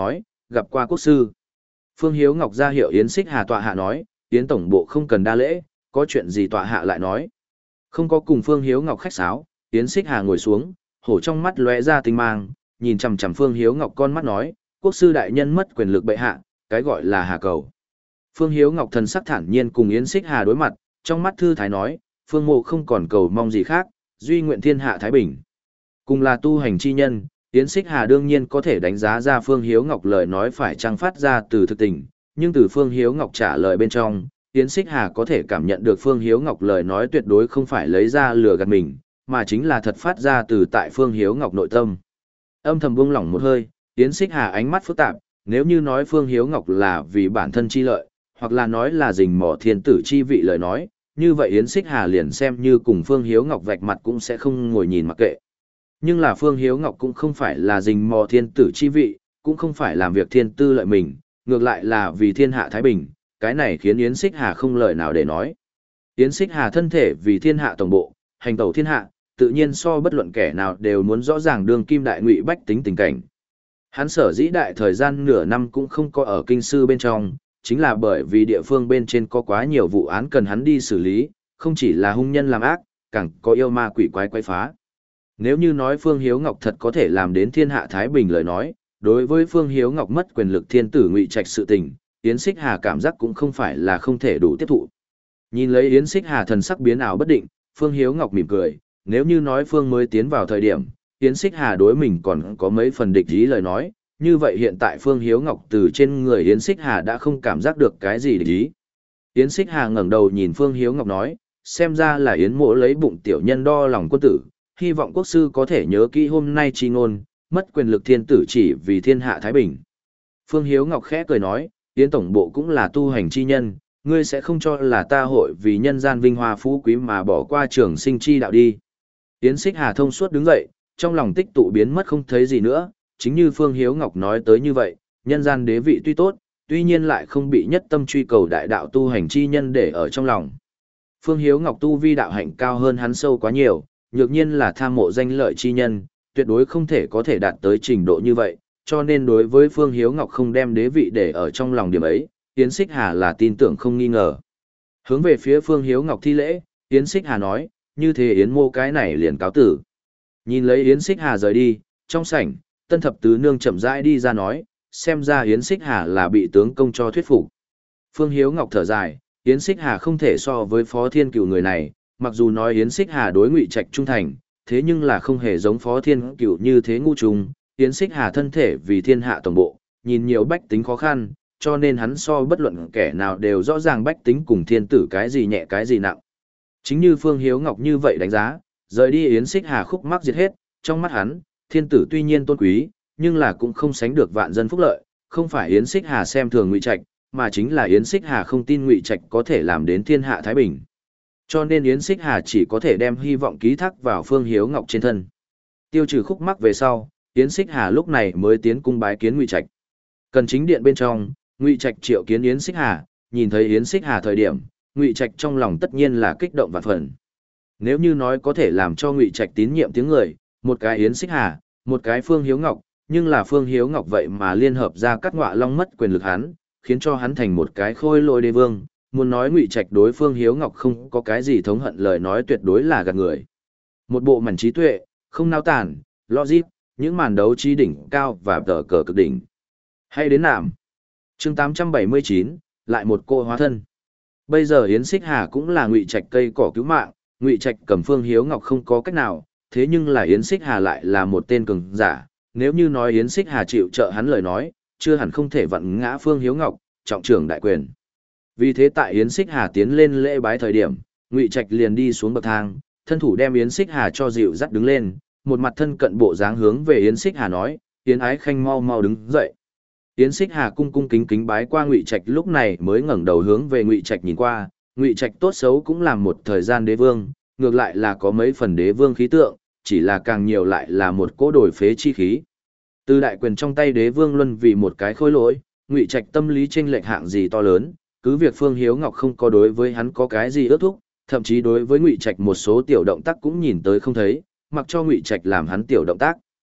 gặp qua quốc sư. Phương Hiếu Ngọc ra hiệu Yến Xích Hà tọa hạ nói, Yến tổng bộ không cần đa lễ, có chuyện gì tọa hạ lại nói. Không có cùng Phương Hiếu Ngọc khách sáo, Yến Xích Hà ngồi xuống, hổ trong mắt lóe ra tinh mang, nhìn chằm chằm Phương Hiếu Ngọc con mắt nói, quốc sư đại nhân mất quyền lực bệ hạ, cái gọi là hà cầu. Phương Hiếu Ngọc thần sắc thản nhiên cùng Yến Xích Hà đối mặt, trong mắt thư thái nói, Phương mộ không còn cầu mong gì khác, duy nguyện thiên hạ thái bình. Cùng là tu hành chi nhân, Yến Xích Hà đương nhiên có thể đánh giá ra Phương Hiếu Ngọc lời nói phải chăng phát ra từ thực tình, nhưng từ Phương Hiếu Ngọc trả lời bên trong, Yến Xích Hà có thể cảm nhận được Phương Hiếu Ngọc lời nói tuyệt đối không phải lấy ra lừa gạt mình, mà chính là thật phát ra từ tại Phương Hiếu Ngọc nội tâm. Âm thầm buông lỏng một hơi, Yến Xích Hà ánh mắt phức tạp, nếu như nói Phương Hiếu Ngọc là vì bản thân chi lợi, hoặc là nói là rình mò thiên tử chi vị lời nói, như vậy Yến Xích Hà liền xem như cùng Phương Hiếu Ngọc vạch mặt cũng sẽ không ngồi nhìn mặc kệ. Nhưng là Phương Hiếu Ngọc cũng không phải là rình mò thiên tử chi vị, cũng không phải làm việc thiên tư lợi mình, ngược lại là vì thiên hạ thái bình, cái này khiến Yến Xích Hà không lời nào để nói. Yến Xích Hà thân thể vì thiên hạ tổng bộ, hành tẩu thiên hạ, tự nhiên so bất luận kẻ nào đều muốn rõ ràng đường kim đại ngụy bách tính tình cảnh. Hắn sở dĩ đại thời gian nửa năm cũng không có ở kinh sư bên trong, chính là bởi vì địa phương bên trên có quá nhiều vụ án cần hắn đi xử lý, không chỉ là hung nhân làm ác, càng có yêu ma quỷ quái quái phá. Nếu như nói Phương Hiếu Ngọc thật có thể làm đến thiên hạ thái bình lời nói, đối với Phương Hiếu Ngọc mất quyền lực thiên tử ngụy trạch sự tình, Yến Xích Hà cảm giác cũng không phải là không thể đủ tiếp thụ. Nhìn lấy Yến Xích Hà thần sắc biến ảo bất định, Phương Hiếu Ngọc mỉm cười, nếu như nói Phương mới tiến vào thời điểm, Yến Xích Hà đối mình còn có mấy phần địch ý lời nói, như vậy hiện tại Phương Hiếu Ngọc từ trên người Yến Xích Hà đã không cảm giác được cái gì địch ý. Yến Xích Hà ngẩng đầu nhìn Phương Hiếu Ngọc nói, xem ra là Yến mỗ lấy bụng tiểu nhân đo lòng quân tử, hy vọng quốc sư có thể nhớ kỹ hôm nay chi ngôn, mất quyền lực thiên tử chỉ vì thiên hạ thái bình. Phương Hiếu Ngọc khẽ cười nói, Yến tổng bộ cũng là tu hành chi nhân, ngươi sẽ không cho là ta hội vì nhân gian vinh hoa phú quý mà bỏ qua trường sinh chi đạo đi. Yến Xích Hà thông suốt đứng dậy, trong lòng tích tụ biến mất không thấy gì nữa, chính như Phương Hiếu Ngọc nói tới như vậy, nhân gian đế vị tuy tốt, tuy nhiên lại không bị nhất tâm truy cầu đại đạo tu hành chi nhân để ở trong lòng. Phương Hiếu Ngọc tu vi đạo hạnh cao hơn hắn sâu quá nhiều, nhược nhiên là tham mộ danh lợi chi nhân, tuyệt đối không thể có thể đạt tới trình độ như vậy, cho nên đối với Phương Hiếu Ngọc không đem đế vị để ở trong lòng điểm ấy, Yến Xích Hà là tin tưởng không nghi ngờ. Hướng về phía Phương Hiếu Ngọc thi lễ, Yến Xích Hà nói, như thế Yến mô cái này liền cáo tử. Nhìn lấy Yến Xích Hà rời đi, trong sảnh, Tân Thập Tứ Nương chậm rãi đi ra nói, xem ra Yến Xích Hà là bị tướng công cho thuyết phục. Phương Hiếu Ngọc thở dài, Yến Xích Hà không thể so với Phó Thiên Cửu người này, mặc dù nói Yến Xích Hà đối Ngụy Trạch trung thành, thế nhưng là không hề giống Phó Thiên Cửu như thế ngu trùng. Yến Xích Hà thân thể vì thiên hạ tổng bộ, nhìn nhiều bách tính khó khăn, cho nên hắn so bất luận kẻ nào đều rõ ràng bách tính cùng thiên tử cái gì nhẹ cái gì nặng. Chính như Phương Hiếu Ngọc như vậy đánh giá, rời đi Yến Xích Hà khúc mắc diệt hết, trong mắt hắn, thiên tử tuy nhiên tôn quý, nhưng là cũng không sánh được vạn dân phúc lợi, không phải Yến Xích Hà xem thường Ngụy Trạch, mà chính là Yến Xích Hà không tin Ngụy Trạch có thể làm đến thiên hạ thái bình. Cho nên Yến Xích Hà chỉ có thể đem hy vọng ký thác vào Phương Hiếu Ngọc trên thân. Tiêu trừ khúc mắc về sau, Yến Xích Hà lúc này mới tiến cung bái kiến Ngụy Trạch. Cần chính điện bên trong, Ngụy Trạch triệu kiến Yến Xích Hà, nhìn thấy Yến Xích Hà thời điểm, Ngụy Trạch trong lòng tất nhiên là kích động vạn phần. Nếu như nói có thể làm cho Ngụy Trạch tín nhiệm tiếng người, một cái Yến Xích Hà, một cái Phương Hiếu Ngọc, nhưng là Phương Hiếu Ngọc vậy mà liên hợp ra cắt ngọa long mất quyền lực hắn, khiến cho hắn thành một cái khôi lôi đế vương, muốn nói Ngụy Trạch đối Phương Hiếu Ngọc không có cái gì thống hận lời nói tuyệt đối là gạt người. Một bộ mảnh trí tuệ, không nao tản, logic, những màn đấu trí đỉnh cao và tờ cờ cực đỉnh. Hay đến nạm. Chương tám trăm bảy mươi chín, lại một cô hóa thân. Bây giờ Yến Xích Hà cũng là Ngụy Trạch cây cỏ cứu mạng, Ngụy Trạch cầm Phương Hiếu Ngọc không có cách nào, thế nhưng là Yến Xích Hà lại là một tên cường giả, nếu như nói Yến Xích Hà chịu trợ hắn lời nói, chưa hẳn không thể vặn ngã Phương Hiếu Ngọc, trọng trưởng đại quyền. Vì thế tại Yến Xích Hà tiến lên lễ bái thời điểm, Ngụy Trạch liền đi xuống bậc thang, thân thủ đem Yến Xích Hà cho dịu dắt đứng lên, một mặt thân cận bộ dáng hướng về Yến Xích Hà nói, Yến ái khanh mau mau đứng dậy. Yến Xích Hà cung cung kính kính bái qua Ngụy Trạch, lúc này mới ngẩng đầu hướng về Ngụy Trạch nhìn qua, Ngụy Trạch tốt xấu cũng làm một thời gian đế vương, ngược lại là có mấy phần đế vương khí tượng, chỉ là càng nhiều lại là một cỗ đổi phế chi khí. Từ đại quyền trong tay đế vương luân vì một cái khối lỗi, Ngụy Trạch tâm lý chênh lệch hạng gì to lớn, cứ việc Phương Hiếu Ngọc không có đối với hắn có cái gì ước thúc, thậm chí đối với Ngụy Trạch một số tiểu động tác cũng nhìn tới không thấy, mặc cho Ngụy Trạch làm hắn tiểu động tác.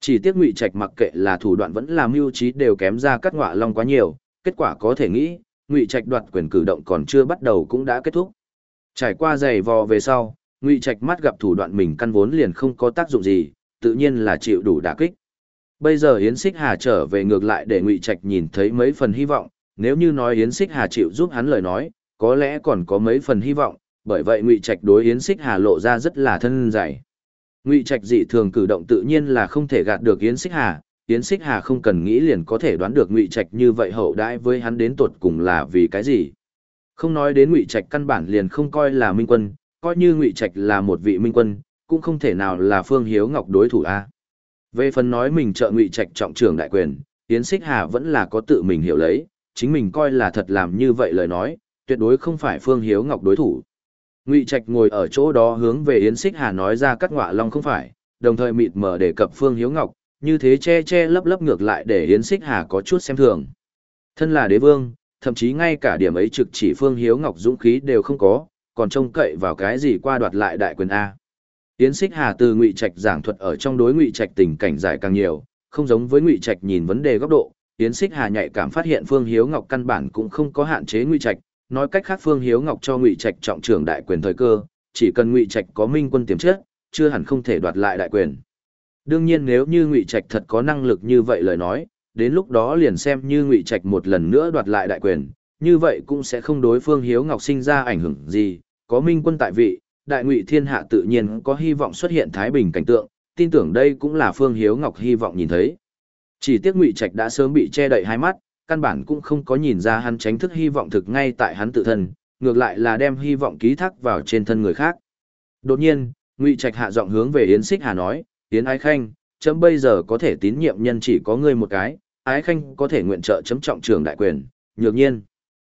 Chỉ tiếc Ngụy Trạch mặc kệ là thủ đoạn vẫn là mưu trí đều kém ra Cát Ngọa Long quá nhiều, kết quả có thể nghĩ, Ngụy Trạch đoạt quyền cử động còn chưa bắt đầu cũng đã kết thúc. Trải qua giày vò về sau, Ngụy Trạch mắt gặp thủ đoạn mình căn vốn liền không có tác dụng gì, tự nhiên là chịu đủ đả kích. Bây giờ Yến Xích Hà trở về ngược lại để Ngụy Trạch nhìn thấy mấy phần hy vọng, nếu như nói Yến Xích Hà chịu giúp hắn lời nói, có lẽ còn có mấy phần hy vọng, bởi vậy Ngụy Trạch đối Yến Xích Hà lộ ra rất là thân dày. Ngụy Trạch dị thường cử động tự nhiên là không thể gạt được Yến Xích Hà, Yến Xích Hà không cần nghĩ liền có thể đoán được Ngụy Trạch như vậy hậu đãi với hắn đến tột cùng là vì cái gì. Không nói đến Ngụy Trạch căn bản liền không coi là minh quân, coi như Ngụy Trạch là một vị minh quân, cũng không thể nào là Phương Hiếu Ngọc đối thủ a. Về phần nói mình trợ Ngụy Trạch trọng trưởng đại quyền, Yến Xích Hà vẫn là có tự mình hiểu lấy, chính mình coi là thật làm như vậy lời nói, tuyệt đối không phải Phương Hiếu Ngọc đối thủ. Ngụy Trạch ngồi ở chỗ đó hướng về Yến Xích Hà nói ra Cát Ngọa Long không phải, đồng thời mịt mờ đề cập Phương Hiếu Ngọc, như thế che che lấp lấp ngược lại để Yến Xích Hà có chút xem thường. Thân là đế vương, thậm chí ngay cả điểm ấy trực chỉ Phương Hiếu Ngọc dũng khí đều không có, còn trông cậy vào cái gì qua đoạt lại đại quyền a. Yến Xích Hà từ Ngụy Trạch giảng thuật ở trong đối Ngụy Trạch tình cảnh giải càng nhiều, không giống với Ngụy Trạch nhìn vấn đề góc độ, Yến Xích Hà nhạy cảm phát hiện Phương Hiếu Ngọc căn bản cũng không có hạn chế Ngụy Trạch, nói cách khác Phương Hiếu Ngọc cho Ngụy Trạch trọng trưởng đại quyền thời cơ, chỉ cần Ngụy Trạch có minh quân tiềm chất, chưa hẳn không thể đoạt lại đại quyền. Đương nhiên nếu như Ngụy Trạch thật có năng lực như vậy lời nói, đến lúc đó liền xem như Ngụy Trạch một lần nữa đoạt lại đại quyền, như vậy cũng sẽ không đối Phương Hiếu Ngọc sinh ra ảnh hưởng gì, có minh quân tại vị, đại Ngụy thiên hạ tự nhiên có hy vọng xuất hiện thái bình cảnh tượng, tin tưởng đây cũng là Phương Hiếu Ngọc hy vọng nhìn thấy. Chỉ tiếc Ngụy Trạch đã sớm bị che đậy hai mắt, căn bản cũng không có nhìn ra hắn tránh thức hy vọng thực ngay tại hắn tự thân, ngược lại là đem hy vọng ký thác vào trên thân người khác. Đột nhiên, Ngụy Trạch hạ giọng hướng về Yến Xích Hà nói, Yến Ái Khanh, chấm bây giờ có thể tín nhiệm nhân chỉ có ngươi một cái, Ái Khanh có thể nguyện trợ chấm trọng trưởng đại quyền, nhược nhiên.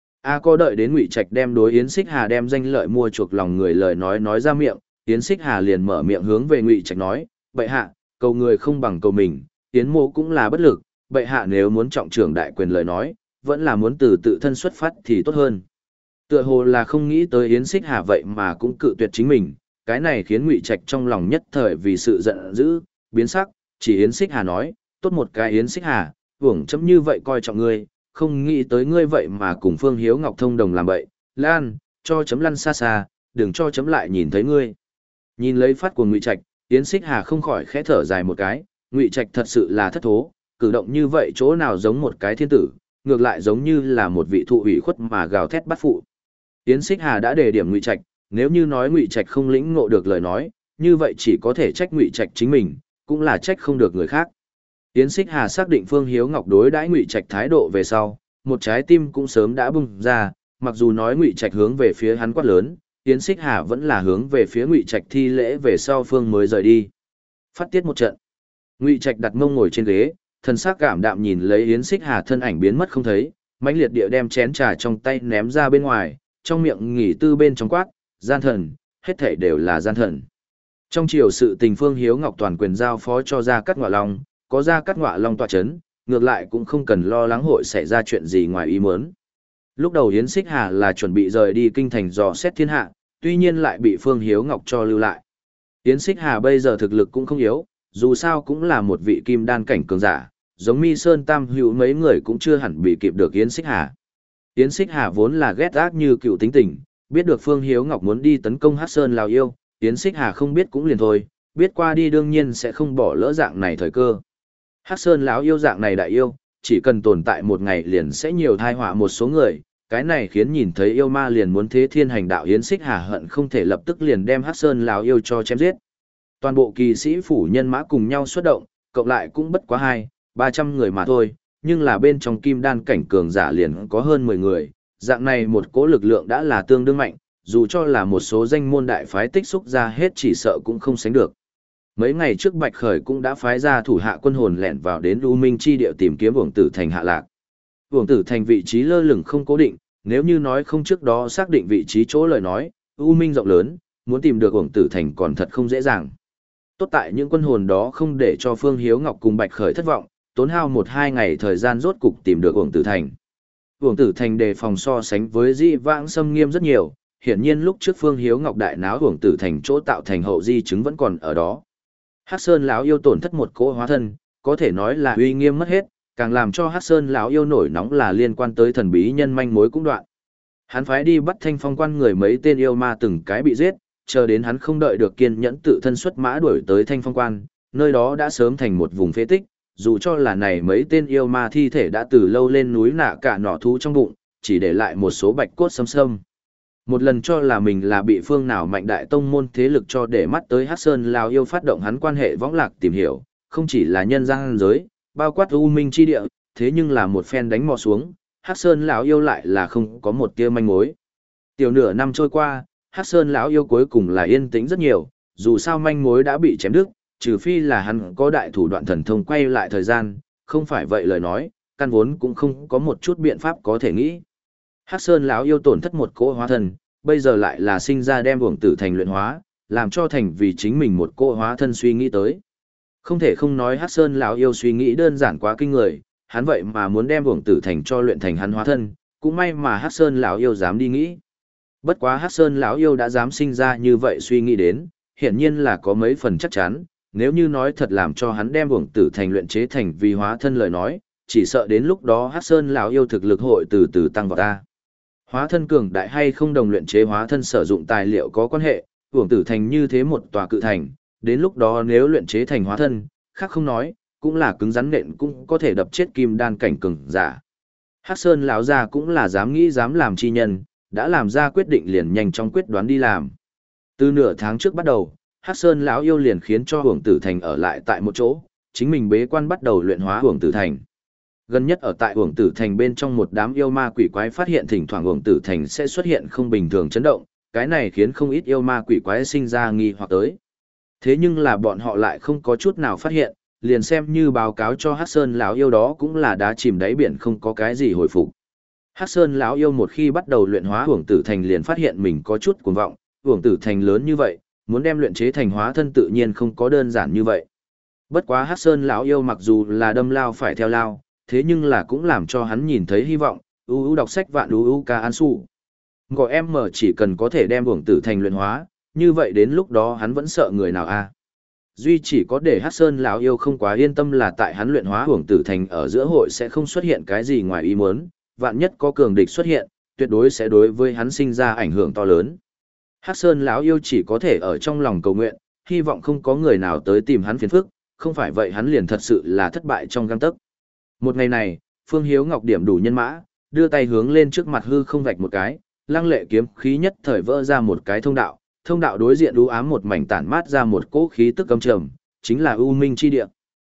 A có đợi đến Ngụy Trạch đem đối Yến Xích Hà đem danh lợi mua chuộc lòng người lời nói nói ra miệng, Yến Xích Hà liền mở miệng hướng về Ngụy Trạch nói, bệ hạ, cầu người không bằng cầu mình, Yến mô cũng là bất lực, bệ hạ nếu muốn trọng trưởng đại quyền lời nói, vẫn là muốn từ tự thân xuất phát thì tốt hơn. Tựa hồ là không nghĩ tới Yến Xích Hà vậy mà cũng cự tuyệt chính mình, cái này khiến Ngụy Trạch trong lòng nhất thời vì sự giận dữ, biến sắc, chỉ Yến Xích Hà nói, tốt một cái Yến Xích Hà, hưởng chấm như vậy coi trọng ngươi, không nghĩ tới ngươi vậy mà cùng Phương Hiếu Ngọc thông đồng làm bậy, lan, cho chấm lăn xa xa, đừng cho chấm lại nhìn thấy ngươi. Nhìn lấy phát của Ngụy Trạch, Yến Xích Hà không khỏi khẽ thở dài một cái, Ngụy Trạch thật sự là thất thố, cử động như vậy chỗ nào giống một cái thiên tử, ngược lại giống như là một vị thụ ủy khuất mà gào thét bắt phụ. Yến Xích Hà đã đề điểm Ngụy Trạch, nếu như nói Ngụy Trạch không lĩnh ngộ được lời nói, như vậy chỉ có thể trách Ngụy Trạch chính mình, cũng là trách không được người khác. Yến Xích Hà xác định Phương Hiếu Ngọc đối đãi Ngụy Trạch thái độ về sau, một trái tim cũng sớm đã bung ra, mặc dù nói Ngụy Trạch hướng về phía hắn quát lớn, Yến Xích Hà vẫn là hướng về phía Ngụy Trạch thi lễ về sau Phương mới rời đi. Phát tiết một trận. Ngụy Trạch đặt mông ngồi trên ghế, thần sắc cảm đạm nhìn lấy Yến Xích Hà thân ảnh biến mất không thấy, mãnh liệt địa đem chén trà trong tay ném ra bên ngoài, trong miệng nghỉ tư bên trong quát, gian thần, hết thảy đều là gian thần. Trong chiều sự tình Phương Hiếu Ngọc toàn quyền giao phó cho Gia Cát Ngọa Long, có Gia Cát Ngọa Long tọa chấn, ngược lại cũng không cần lo lắng hội xảy ra chuyện gì ngoài ý muốn. Lúc đầu Yến Xích Hà là chuẩn bị rời đi kinh thành dò xét thiên hạ, tuy nhiên lại bị Phương Hiếu Ngọc cho lưu lại. Yến Xích Hà bây giờ thực lực cũng không yếu, dù sao cũng là một vị kim đan cảnh cường giả, giống Mi Sơn Tam Hữu mấy người cũng chưa hẳn bị kịp được Yến Xích Hà. Yến Xích Hà vốn là ghét ác như cựu tính tình, biết được Phương Hiếu Ngọc muốn đi tấn công Hắc Sơn Lào Yêu, Yến Xích Hà không biết cũng liền thôi, biết qua đi đương nhiên sẽ không bỏ lỡ dạng này thời cơ. Hắc Sơn lão yêu dạng này đại yêu, chỉ cần tồn tại một ngày liền sẽ nhiều thai họa một số người, cái này khiến nhìn thấy yêu ma liền muốn thế thiên hành đạo Yến Xích Hà hận không thể lập tức liền đem Hắc Sơn lão yêu cho chém giết. Toàn bộ kỳ sĩ phủ nhân mã cùng nhau xuất động, cộng lại cũng bất quá hai, ba trăm người mà thôi, nhưng là bên trong kim đan cảnh cường giả liền có hơn mười người, dạng này một cỗ lực lượng đã là tương đương mạnh, dù cho là một số danh môn đại phái tích xúc ra hết chỉ sợ cũng không sánh được. Mấy ngày trước Bạch Khởi cũng đã phái ra thủ hạ quân hồn lẻn vào đến U Minh chi địa tìm kiếm Uổng Tử Thành hạ lạc. Uổng Tử Thành vị trí lơ lửng không cố định, nếu như nói không trước đó xác định vị trí chỗ lời nói, U Minh rộng lớn, muốn tìm được Uổng Tử Thành còn thật không dễ dàng. Tốt tại những quân hồn đó không để cho Phương Hiếu Ngọc cùng Bạch Khởi thất vọng, tốn hao một hai ngày thời gian rốt cục tìm được Uổng Tử Thành. Uổng Tử Thành đề phòng so sánh với Di Vãng xâm nghiêm rất nhiều, hiển nhiên lúc trước Phương Hiếu Ngọc đại náo Uổng Tử Thành chỗ tạo thành hậu di chứng vẫn còn ở đó. Hắc Sơn lão yêu tổn thất một cỗ hóa thân, có thể nói là uy nghiêm mất hết, càng làm cho Hắc Sơn lão yêu nổi nóng là liên quan tới thần bí nhân manh mối cũng đoạn. Hắn phái đi bắt Thanh Phong quan người mấy tên yêu ma từng cái bị giết, chờ đến hắn không đợi được kiên nhẫn tự thân xuất mã đuổi tới Thanh Phong quan, nơi đó đã sớm thành một vùng phế tích, dù cho là này mấy tên yêu ma thi thể đã từ lâu lên núi nạ cả nỏ thú trong bụng, chỉ để lại một số bạch cốt xâm xâm. Một lần cho là mình là bị phương nào mạnh đại tông môn thế lực cho để mắt tới Hắc Sơn lão yêu phát động hắn quan hệ võng lạc tìm hiểu, không chỉ là nhân gian giới, bao quát u minh chi địa, thế nhưng là một phen đánh mò xuống, Hắc Sơn lão yêu lại là không có một tia manh mối. Tiểu nửa năm trôi qua, Hắc Sơn lão yêu cuối cùng là yên tĩnh rất nhiều, dù sao manh mối đã bị chém đứt, trừ phi là hắn có đại thủ đoạn thần thông quay lại thời gian, không phải vậy lời nói, căn vốn cũng không có một chút biện pháp có thể nghĩ. Hắc Sơn lão yêu tổn thất một cỗ hóa thân, bây giờ lại là sinh ra đem uổng tử thành luyện hóa, làm cho thành vì chính mình một cỗ hóa thân suy nghĩ tới. Không thể không nói Hắc Sơn lão yêu suy nghĩ đơn giản quá kinh người, hắn vậy mà muốn đem uổng tử thành cho luyện thành hắn hóa thân, cũng may mà Hắc Sơn lão yêu dám đi nghĩ. Bất quá Hắc Sơn lão yêu đã dám sinh ra như vậy suy nghĩ đến, hiển nhiên là có mấy phần chắc chắn, nếu như nói thật làm cho hắn đem uổng tử thành luyện chế thành vì hóa thân lời nói, chỉ sợ đến lúc đó Hắc Sơn lão yêu thực lực hội từ từ tăng vào ta. Hóa thân cường đại hay không đồng luyện chế hóa thân sử dụng tài liệu có quan hệ, uổng tử thành như thế một tòa cự thành, đến lúc đó nếu luyện chế thành hóa thân, khác không nói, cũng là cứng rắn nện cũng có thể đập chết kim đan cảnh cường giả. Hắc Sơn lão gia cũng là dám nghĩ dám làm chi nhân, đã làm ra quyết định liền nhanh chóng quyết đoán đi làm. Từ nửa tháng trước bắt đầu, Hắc Sơn lão yêu liền khiến cho Hưởng Tử Thành ở lại tại một chỗ, chính mình bế quan bắt đầu luyện hóa Hưởng Tử Thành. Gần nhất ở tại Hưởng Tử Thành bên trong một đám yêu ma quỷ quái phát hiện thỉnh thoảng Hưởng Tử Thành sẽ xuất hiện không bình thường chấn động, cái này khiến không ít yêu ma quỷ quái sinh ra nghi hoặc tới. Thế nhưng là bọn họ lại không có chút nào phát hiện, liền xem như báo cáo cho Hắc Sơn lão yêu đó cũng là đá chìm đáy biển không có cái gì hồi phục. Hắc Sơn lão yêu một khi bắt đầu luyện hóa Hưởng Tử Thành liền phát hiện mình có chút cuồng vọng, Hưởng Tử Thành lớn như vậy, muốn đem luyện chế thành hóa thân tự nhiên không có đơn giản như vậy. Bất quá Hắc Sơn lão yêu mặc dù là đâm lao phải theo lao, thế nhưng là cũng làm cho hắn nhìn thấy hy vọng, u u đọc sách vạn u u ca an su. Gọi em mở chỉ cần có thể đem Hưởng Tử Thành luyện hóa, như vậy đến lúc đó hắn vẫn sợ người nào a? Duy chỉ có để Hắc Sơn lão yêu không quá yên tâm là tại hắn luyện hóa Hưởng Tử Thành ở giữa hội sẽ không xuất hiện cái gì ngoài ý muốn, vạn nhất có cường địch xuất hiện, tuyệt đối sẽ đối với hắn sinh ra ảnh hưởng to lớn. Hắc Sơn lão yêu chỉ có thể ở trong lòng cầu nguyện, hy vọng không có người nào tới tìm hắn phiền phức, không phải vậy hắn liền thật sự là thất bại trong gang tấc. Một ngày này, Phương Hiếu Ngọc điểm đủ nhân mã, đưa tay hướng lên trước mặt hư không vạch một cái, lăng lệ kiếm khí nhất thời vỡ ra một cái thông đạo, thông đạo đối diện u ám một mảnh tản mát ra một cỗ khí tức cấm trầm, chính là U Minh chi địa.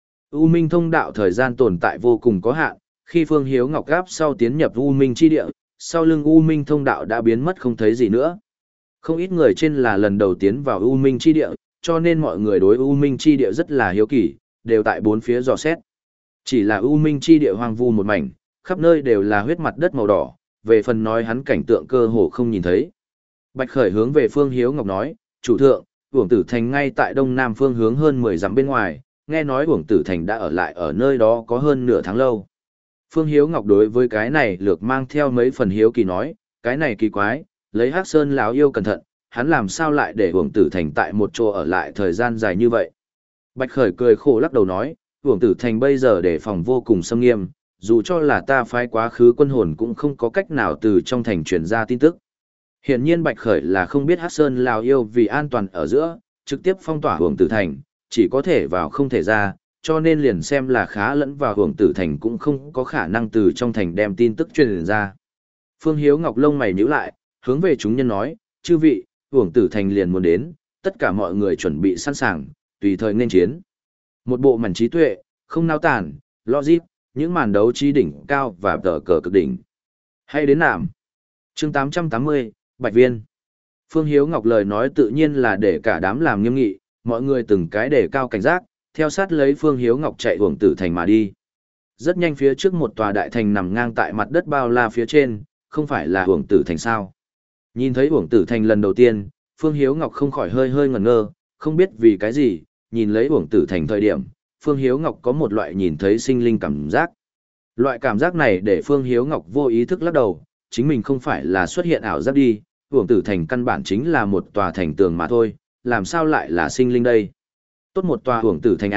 U Minh thông đạo thời gian tồn tại vô cùng có hạn, khi Phương Hiếu Ngọc gáp sau tiến nhập U Minh chi địa, sau lưng U Minh thông đạo đã biến mất không thấy gì nữa. Không ít người trên là lần đầu tiến vào U Minh chi địa, cho nên mọi người đối U Minh chi địa rất là hiếu kỳ, đều tại bốn phía dò xét. Chỉ là U Minh chi địa hoang vu một mảnh, khắp nơi đều là huyết mặt đất màu đỏ, về phần nói hắn cảnh tượng cơ hồ không nhìn thấy. Bạch Khởi hướng về Phương Hiếu Ngọc nói, chủ thượng, Uổng Tử Thành ngay tại đông nam phương hướng hơn mười dặm bên ngoài, nghe nói Uổng Tử Thành đã ở lại ở nơi đó có hơn nửa tháng lâu. Phương Hiếu Ngọc đối với cái này lược mang theo mấy phần hiếu kỳ nói, cái này kỳ quái, lấy Hắc Sơn lão yêu cẩn thận, hắn làm sao lại để Uổng Tử Thành tại một chỗ ở lại thời gian dài như vậy. Bạch Khởi cười khổ lắc đầu nói, Uổng Tử Thành bây giờ đề phòng vô cùng xâm nghiêm, dù cho là ta phái quá khứ quân hồn cũng không có cách nào từ trong thành truyền ra tin tức. Hiển nhiên Bạch Khởi là không biết Hắc Sơn lão yêu vì an toàn ở giữa, trực tiếp phong tỏa Uổng Tử Thành, chỉ có thể vào không thể ra, cho nên liền xem là khá lẫn vào Uổng Tử Thành cũng không có khả năng từ trong thành đem tin tức truyền ra. Phương Hiếu Ngọc lông mày nhíu lại, hướng về chúng nhân nói, chư vị, Uổng Tử Thành liền muốn đến, tất cả mọi người chuẩn bị sẵn sàng, tùy thời nên chiến. Một bộ màn trí tuệ, không nao tản, logic, những màn đấu trí đỉnh cao và tờ cờ cực đỉnh. Hay đến nạm. Chương tám trăm tám mươi, Bạch Viên. Phương Hiếu Ngọc lời nói tự nhiên là để cả đám làm nghiêm nghị, mọi người từng cái đề cao cảnh giác, theo sát lấy Phương Hiếu Ngọc chạy Uổng Tử Thành mà đi. Rất nhanh phía trước một tòa đại thành nằm ngang tại mặt đất bao la phía trên, không phải là Uổng Tử Thành sao. Nhìn thấy Uổng Tử Thành lần đầu tiên, Phương Hiếu Ngọc không khỏi hơi hơi ngẩn ngơ, không biết vì cái gì, nhìn lấy Uổng Tử Thành thời điểm, Phương Hiếu Ngọc có một loại nhìn thấy sinh linh cảm giác. Loại cảm giác này để Phương Hiếu Ngọc vô ý thức lắc đầu, chính mình không phải là xuất hiện ảo giác đi, Uổng Tử Thành căn bản chính là một tòa thành tường mà thôi, làm sao lại là sinh linh đây. Tốt một tòa Uổng Tử Thành A,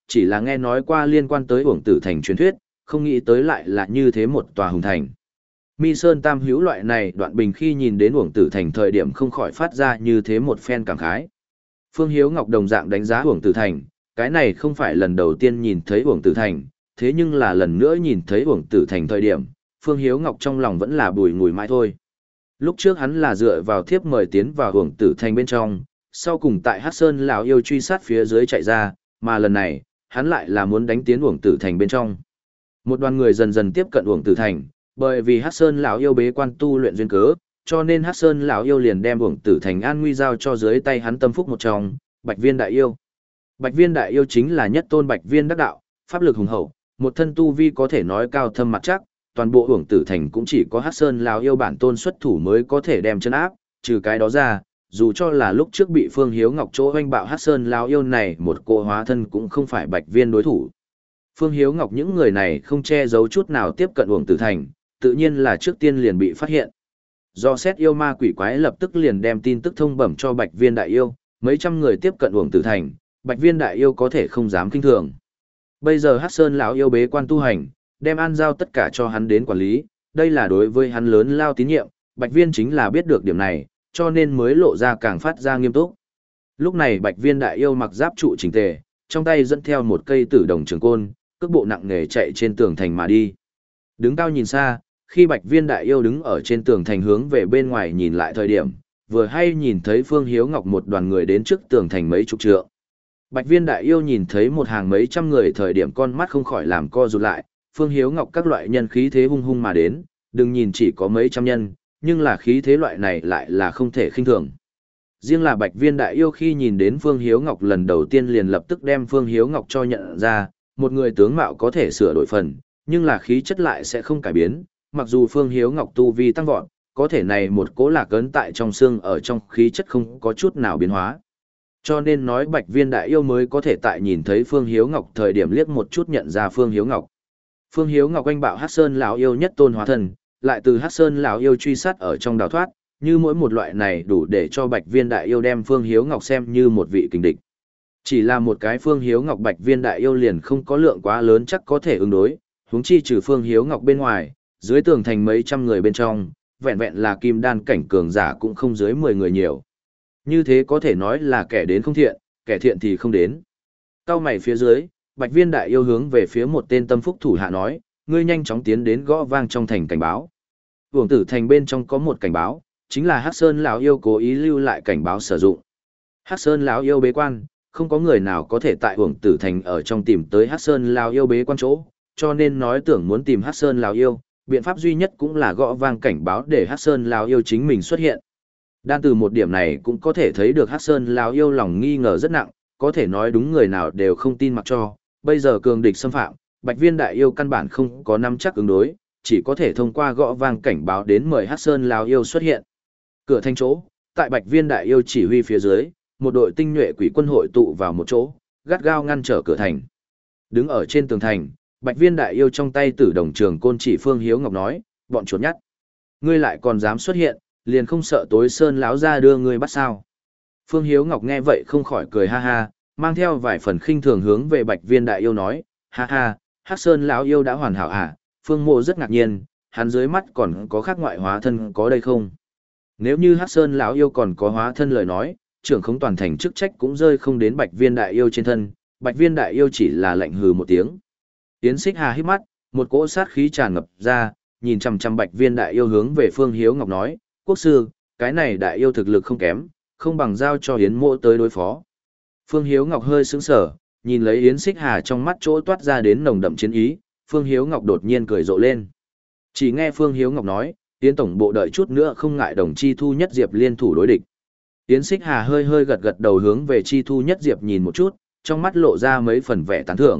chỉ là nghe nói qua liên quan tới Uổng Tử Thành truyền thuyết, không nghĩ tới lại là như thế một tòa hùng thành. Mi Sơn Tam Hữu loại này Đoạn Bình khi nhìn đến Uổng Tử Thành thời điểm không khỏi phát ra như thế một phen cảm khái. Phương Hiếu Ngọc đồng dạng đánh giá Uổng Tử Thành, cái này không phải lần đầu tiên nhìn thấy Uổng Tử Thành, thế nhưng là lần nữa nhìn thấy Uổng Tử Thành thời điểm, Phương Hiếu Ngọc trong lòng vẫn là bùi ngùi mãi thôi. Lúc trước hắn là dựa vào thiếp mời tiến vào Uổng Tử Thành bên trong, sau cùng tại Hắc Sơn lão yêu truy sát phía dưới chạy ra, mà lần này, hắn lại là muốn đánh tiến Uổng Tử Thành bên trong. Một đoàn người dần dần tiếp cận Uổng Tử Thành, bởi vì Hắc Sơn lão yêu bế quan tu luyện duyên cớ, cho nên Hắc Sơn lão yêu liền đem Uổng Tử Thành an nguy giao cho dưới tay hắn tâm phúc một trong, Bạch Viên đại yêu. Bạch Viên đại yêu chính là nhất tôn Bạch Viên đắc đạo, pháp lực hùng hậu, một thân tu vi có thể nói cao thâm mặt chắc, toàn bộ Uổng Tử Thành cũng chỉ có Hắc Sơn lão yêu bản tôn xuất thủ mới có thể đem chân áp, trừ cái đó ra, dù cho là lúc trước bị Phương Hiếu Ngọc chỗ oanh bạo Hắc Sơn lão yêu này một cô hóa thân cũng không phải Bạch Viên đối thủ. Phương Hiếu Ngọc những người này không che giấu chút nào tiếp cận Uổng Tử Thành, tự nhiên là trước tiên liền bị phát hiện. Do xét yêu ma quỷ quái lập tức liền đem tin tức thông bẩm cho Bạch Viên đại yêu, mấy trăm người tiếp cận Uổng Tử Thành, Bạch Viên đại yêu có thể không dám kinh thường. Bây giờ Hắc Sơn lão yêu bế quan tu hành, đem an giao tất cả cho hắn đến quản lý, đây là đối với hắn lớn lao tín nhiệm, Bạch Viên chính là biết được điểm này, cho nên mới lộ ra càng phát ra nghiêm túc. Lúc này Bạch Viên đại yêu mặc giáp trụ chỉnh tề, trong tay dẫn theo một cây tử đồng trường côn, cước bộ nặng nề chạy trên tường thành mà đi. Đứng cao nhìn xa, khi Bạch Viên đại yêu đứng ở trên tường thành hướng về bên ngoài nhìn lại thời điểm, vừa hay nhìn thấy Phương Hiếu Ngọc một đoàn người đến trước tường thành mấy chục trượng. Bạch Viên đại yêu nhìn thấy một hàng mấy trăm người thời điểm con mắt không khỏi làm co rụt lại, Phương Hiếu Ngọc các loại nhân khí thế hung hung mà đến, đừng nhìn chỉ có mấy trăm nhân, nhưng là khí thế loại này lại là không thể khinh thường. Riêng là Bạch Viên đại yêu khi nhìn đến Phương Hiếu Ngọc lần đầu tiên liền lập tức đem Phương Hiếu Ngọc cho nhận ra, một người tướng mạo có thể sửa đổi phần, nhưng là khí chất lại sẽ không cải biến, mặc dù Phương Hiếu Ngọc tu vi tăng vọt, có thể này một cố lạc ấn tại trong xương ở trong khí chất không có chút nào biến hóa. Cho nên nói Bạch Viên đại yêu mới có thể tại nhìn thấy Phương Hiếu Ngọc thời điểm liếc một chút nhận ra Phương Hiếu Ngọc. Phương Hiếu Ngọc anh bạo Hắc Sơn lão yêu nhất tôn hóa thần, lại từ Hắc Sơn lão yêu truy sát ở trong đào thoát, như mỗi một loại này đủ để cho Bạch Viên đại yêu đem Phương Hiếu Ngọc xem như một vị kình địch. Chỉ là một cái Phương Hiếu Ngọc Bạch Viên đại yêu liền không có lượng quá lớn chắc có thể ứng đối, huống chi trừ Phương Hiếu Ngọc bên ngoài, dưới tường thành mấy trăm người bên trong, vẹn vẹn là kim đan cảnh cường giả cũng không dưới mười người nhiều. Như thế có thể nói là kẻ đến không thiện, kẻ thiện thì không đến. Cao mày phía dưới, Bạch Viên đại yêu hướng về phía một tên tâm phúc thủ hạ nói, ngươi nhanh chóng tiến đến gõ vang trong thành cảnh báo. Uổng Tử Thành bên trong có một cảnh báo, chính là Hắc Sơn lão yêu cố ý lưu lại cảnh báo sử dụng. Hắc Sơn lão yêu bế quan, không có người nào có thể tại Uổng Tử Thành ở trong tìm tới Hắc Sơn lão yêu bế quan chỗ, cho nên nói tưởng muốn tìm Hắc Sơn lão yêu, biện pháp duy nhất cũng là gõ vang cảnh báo để Hắc Sơn lão yêu chính mình xuất hiện. Đan từ một điểm này cũng có thể thấy được Hắc Sơn lão yêu lòng nghi ngờ rất nặng, có thể nói đúng người nào đều không tin mặc cho, bây giờ cường địch xâm phạm, Bạch Viên đại yêu căn bản không có nắm chắc ứng đối, chỉ có thể thông qua gõ vang cảnh báo đến mời Hắc Sơn lão yêu xuất hiện. Cửa thành chỗ, tại Bạch Viên đại yêu chỉ huy phía dưới, một đội tinh nhuệ quỷ quân hội tụ vào một chỗ, gắt gao ngăn trở cửa thành. Đứng ở trên tường thành, Bạch Viên đại yêu trong tay tử đồng trường côn chỉ Phương Hiếu Ngọc nói, bọn chuột nhắt, ngươi lại còn dám xuất hiện, liền không sợ tối sơn lão ra đưa ngươi bắt sao? Phương Hiếu Ngọc nghe vậy không khỏi cười ha ha, mang theo vài phần khinh thường hướng về Bạch Viên đại yêu nói, ha ha, Hắc Sơn lão yêu đã hoàn hảo à? Phương Mộ rất ngạc nhiên, hắn dưới mắt còn có khác ngoại hóa thân có đây không? Nếu như Hắc Sơn lão yêu còn có hóa thân lời nói, trưởng không toàn thành chức trách cũng rơi không đến Bạch Viên đại yêu trên thân, Bạch Viên đại yêu chỉ là lạnh hừ một tiếng. Yến Xích Hà hít mắt, một cỗ sát khí tràn ngập ra, nhìn chằm chằm Bạch Viên đại yêu hướng về Phương Hiếu Ngọc nói, quốc sư, cái này đại yêu thực lực không kém, không bằng giao cho Yến Mộ tới đối phó. Phương Hiếu Ngọc hơi sững sờ, nhìn lấy Yến Xích Hà trong mắt chỗ toát ra đến nồng đậm chiến ý, Phương Hiếu Ngọc đột nhiên cười rộ lên. Chỉ nghe Phương Hiếu Ngọc nói, Yến tổng bộ đợi chút nữa không ngại đồng chi thu nhất diệp liên thủ đối địch. Yến Xích Hà hơi hơi gật gật đầu hướng về chi thu nhất diệp nhìn một chút, trong mắt lộ ra mấy phần vẻ tán thưởng.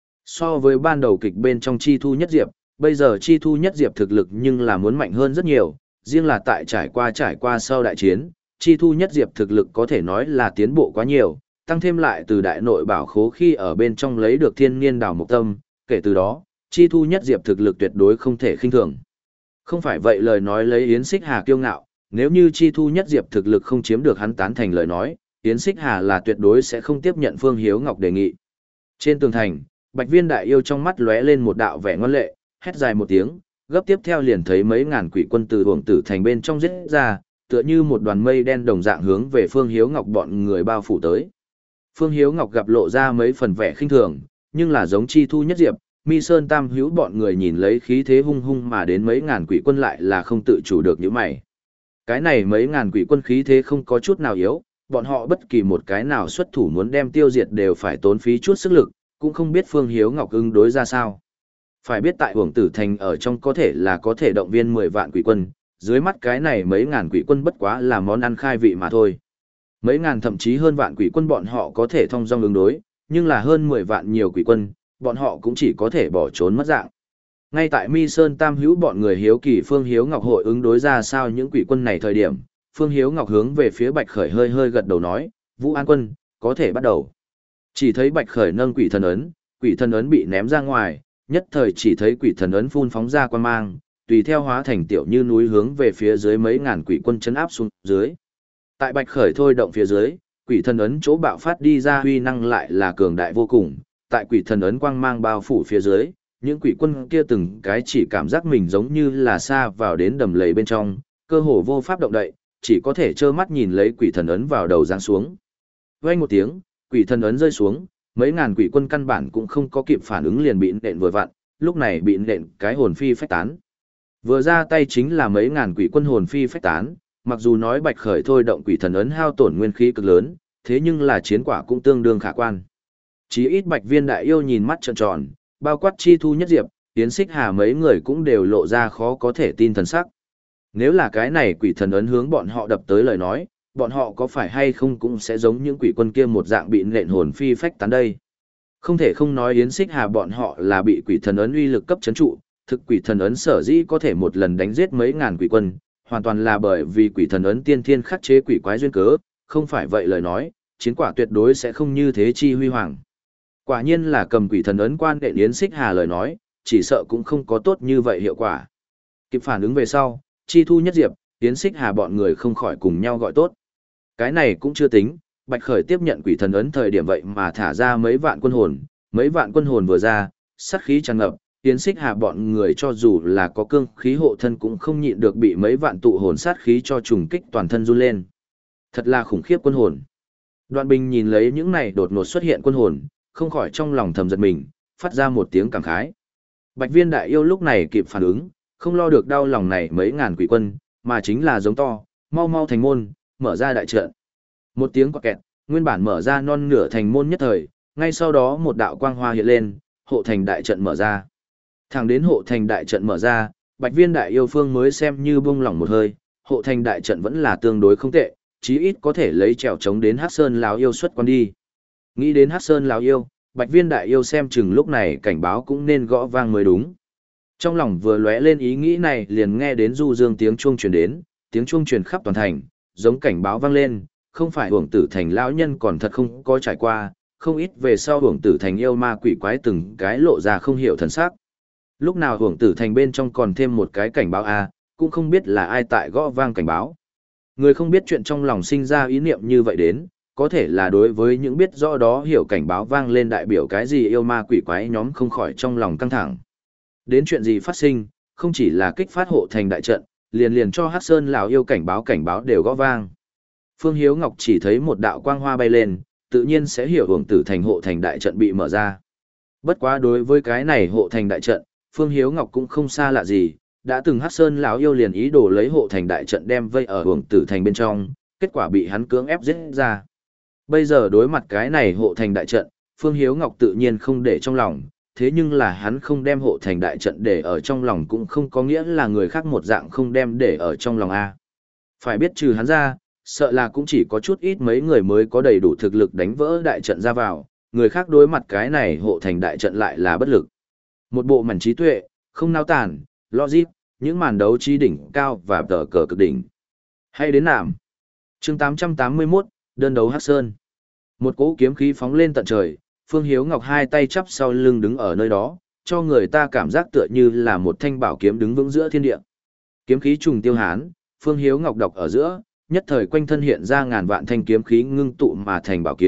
So với ban đầu kịch bên trong chi thu nhất diệp, bây giờ chi thu nhất diệp thực lực nhưng là muốn mạnh hơn rất nhiều, riêng là tại trải qua trải qua sau đại chiến, chi thu nhất diệp thực lực có thể nói là tiến bộ quá nhiều, tăng thêm lại từ đại nội bảo khố khi ở bên trong lấy được thiên niên đảo mộc tâm, kể từ đó, chi thu nhất diệp thực lực tuyệt đối không thể khinh thường. Không phải vậy lời nói lấy Yến Xích Hà kiêu ngạo, nếu như chi thu nhất diệp thực lực không chiếm được hắn tán thành lời nói, Yến Xích Hà là tuyệt đối sẽ không tiếp nhận Phương Hiếu Ngọc đề nghị. Trên tường thành, Bạch Viên đại yêu trong mắt lóe lên một đạo vẻ ngoan lệ, hét dài một tiếng, gấp tiếp theo liền thấy mấy ngàn quỷ quân từ Uổng Tử thành bên trong giết ra, tựa như một đoàn mây đen đồng dạng hướng về Phương Hiếu Ngọc bọn người bao phủ tới. Phương Hiếu Ngọc gặp lộ ra mấy phần vẻ khinh thường, nhưng là giống Chi Thu Nhất Diệp, Mi Sơn Tam Hữu bọn người nhìn lấy khí thế hung hung mà đến mấy ngàn quỷ quân lại là không tự chủ được những mày. Cái này mấy ngàn quỷ quân khí thế không có chút nào yếu, bọn họ bất kỳ một cái nào xuất thủ muốn đem tiêu diệt đều phải tốn phí chút sức lực, cũng không biết Phương Hiếu Ngọc ứng đối ra sao. Phải biết tại Uổng Tử thành ở trong có thể là có thể động viên mười vạn quỷ quân, dưới mắt cái này mấy ngàn quỷ quân bất quá là món ăn khai vị mà thôi. Mấy ngàn thậm chí hơn vạn quỷ quân bọn họ có thể thông dong ứng đối, nhưng là hơn mười vạn nhiều quỷ quân, bọn họ cũng chỉ có thể bỏ trốn mất dạng. Ngay tại Mi Sơn Tam Hữu bọn người hiếu kỳ Phương Hiếu Ngọc hội ứng đối ra sao những quỷ quân này thời điểm, Phương Hiếu Ngọc hướng về phía Bạch Khởi hơi hơi gật đầu nói, Vũ An Quân, có thể bắt đầu. Chỉ thấy Bạch Khởi nâng quỷ thần ấn, quỷ thần ấn bị ném ra ngoài, nhất thời chỉ thấy quỷ thần ấn phun phóng ra quan mang, tùy theo hóa thành tiểu như núi hướng về phía dưới mấy ngàn quỷ quân chấn áp xuống dưới. Tại Bạch Khởi thôi động phía dưới, quỷ thần ấn chỗ bạo phát đi ra huy năng lại là cường đại vô cùng, tại quỷ thần ấn quang mang bao phủ phía dưới, những quỷ quân kia từng cái chỉ cảm giác mình giống như là xa vào đến đầm lầy bên trong, cơ hồ vô pháp động đậy, chỉ có thể trơ mắt nhìn lấy quỷ thần ấn vào đầu giáng xuống. Vang một tiếng, quỷ thần ấn rơi xuống, mấy ngàn quỷ quân căn bản cũng không có kịp phản ứng liền bị nện vừa vặn, lúc này bị nện cái hồn phi phách tán. Vừa ra tay chính là mấy ngàn quỷ quân hồn phi phách tán, mặc dù nói Bạch Khởi thôi động quỷ thần ấn hao tổn nguyên khí cực lớn, thế nhưng là chiến quả cũng tương đương khả quan. Chí ít Bạch Viên đại yêu nhìn mắt trợn tròn, bao quát Chi Thu Nhất Diệp, Yến Xích Hà mấy người cũng đều lộ ra khó có thể tin thần sắc. Nếu là cái này quỷ thần ấn hướng bọn họ đập tới lời nói, bọn họ có phải hay không cũng sẽ giống những quỷ quân kia một dạng bị nện hồn phi phách tán đây. Không thể không nói Yến Xích Hà bọn họ là bị quỷ thần ấn uy lực cấp chấn trụ, thực quỷ thần ấn sở dĩ có thể một lần đánh giết mấy ngàn quỷ quân, hoàn toàn là bởi vì quỷ thần ấn tiên thiên khắc chế quỷ quái duyên cớ, không phải vậy lời nói, chiến quả tuyệt đối sẽ không như thế chi huy hoàng. Quả nhiên là cầm quỷ thần ấn quan đệ Yến Xích Hà lời nói, chỉ sợ cũng không có tốt như vậy hiệu quả. Kịp phản ứng về sau, Chi Thu Nhất Diệp, Yến Xích Hà bọn người không khỏi cùng nhau gọi tốt. Cái này cũng chưa tính, Bạch Khởi tiếp nhận quỷ thần ấn thời điểm vậy mà thả ra mấy vạn quân hồn, mấy vạn quân hồn vừa ra, sát khí tràn ngập, Yến Xích Hà bọn người cho dù là có cương khí hộ thân cũng không nhịn được bị mấy vạn tụ hồn sát khí cho trùng kích toàn thân run lên. Thật là khủng khiếp quân hồn. Đoạn Bình nhìn lấy những này đột ngột xuất hiện quân hồn, không khỏi trong lòng thầm giật mình, phát ra một tiếng cảm khái. Bạch Viên đại yêu lúc này kịp phản ứng, không lo được đau lòng này mấy ngàn quỷ quân, mà chính là giống to, mau mau thành môn, mở ra đại trận. Một tiếng quạt kẹt, nguyên bản mở ra non nửa thành môn nhất thời, ngay sau đó một đạo quang hoa hiện lên, hộ thành đại trận mở ra. Thẳng đến hộ thành đại trận mở ra, Bạch Viên đại yêu phương mới xem như buông lỏng một hơi, hộ thành đại trận vẫn là tương đối không tệ, chí ít có thể lấy trèo chống đến Hắc Sơn lão yêu xuất quan đi. Nghĩ đến Hắc Sơn lão yêu, Bạch Viên đại yêu xem chừng lúc này cảnh báo cũng nên gõ vang mới đúng. Trong lòng vừa lóe lên ý nghĩ này, liền nghe đến du dương tiếng chuông truyền đến, tiếng chuông truyền khắp toàn thành, giống cảnh báo vang lên, không phải Uổng Tử thành lão nhân còn thật không có trải qua, không ít về sau Uổng Tử thành yêu ma quỷ quái từng cái lộ ra không hiểu thần sắc. Lúc nào Uổng Tử thành bên trong còn thêm một cái cảnh báo a, cũng không biết là ai tại gõ vang cảnh báo. Người không biết chuyện trong lòng sinh ra ý niệm như vậy đến, có thể là đối với những biết rõ đó hiểu cảnh báo vang lên đại biểu cái gì yêu ma quỷ quái nhóm không khỏi trong lòng căng thẳng. Đến chuyện gì phát sinh, không chỉ là kích phát hộ thành đại trận, liền liền cho Hắc Sơn lão yêu cảnh báo cảnh báo đều gõ vang. Phương Hiếu Ngọc chỉ thấy một đạo quang hoa bay lên, tự nhiên sẽ hiểu Uổng Tử thành hộ thành đại trận bị mở ra. Bất quá đối với cái này hộ thành đại trận, Phương Hiếu Ngọc cũng không xa lạ gì, đã từng Hắc Sơn lão yêu liền ý đồ lấy hộ thành đại trận đem vây ở Uổng Tử thành bên trong, kết quả bị hắn cưỡng ép giết ra. Bây giờ đối mặt cái này hộ thành đại trận, Phương Hiếu Ngọc tự nhiên không để trong lòng, thế nhưng là hắn không đem hộ thành đại trận để ở trong lòng cũng không có nghĩa là người khác một dạng không đem để ở trong lòng a. Phải biết trừ hắn ra, sợ là cũng chỉ có chút ít mấy người mới có đầy đủ thực lực đánh vỡ đại trận ra vào, người khác đối mặt cái này hộ thành đại trận lại là bất lực. Một bộ mảnh trí tuệ, không nao tản, logic, những màn đấu trí đỉnh cao và tờ cờ cực đỉnh. Hay đến nạm. Chương tám trăm tám mươi mốt, đơn đấu Hắc Sơn. Một cỗ kiếm khí phóng lên tận trời, Phương Hiếu Ngọc hai tay chắp sau lưng đứng ở nơi đó, cho người ta cảm giác tựa như là một thanh bảo kiếm đứng vững giữa thiên địa. Kiếm khí trùng tiêu hán, Phương Hiếu Ngọc đọc ở giữa, nhất thời quanh thân hiện ra ngàn vạn thanh kiếm khí ngưng tụ mà thành bảo kiếm,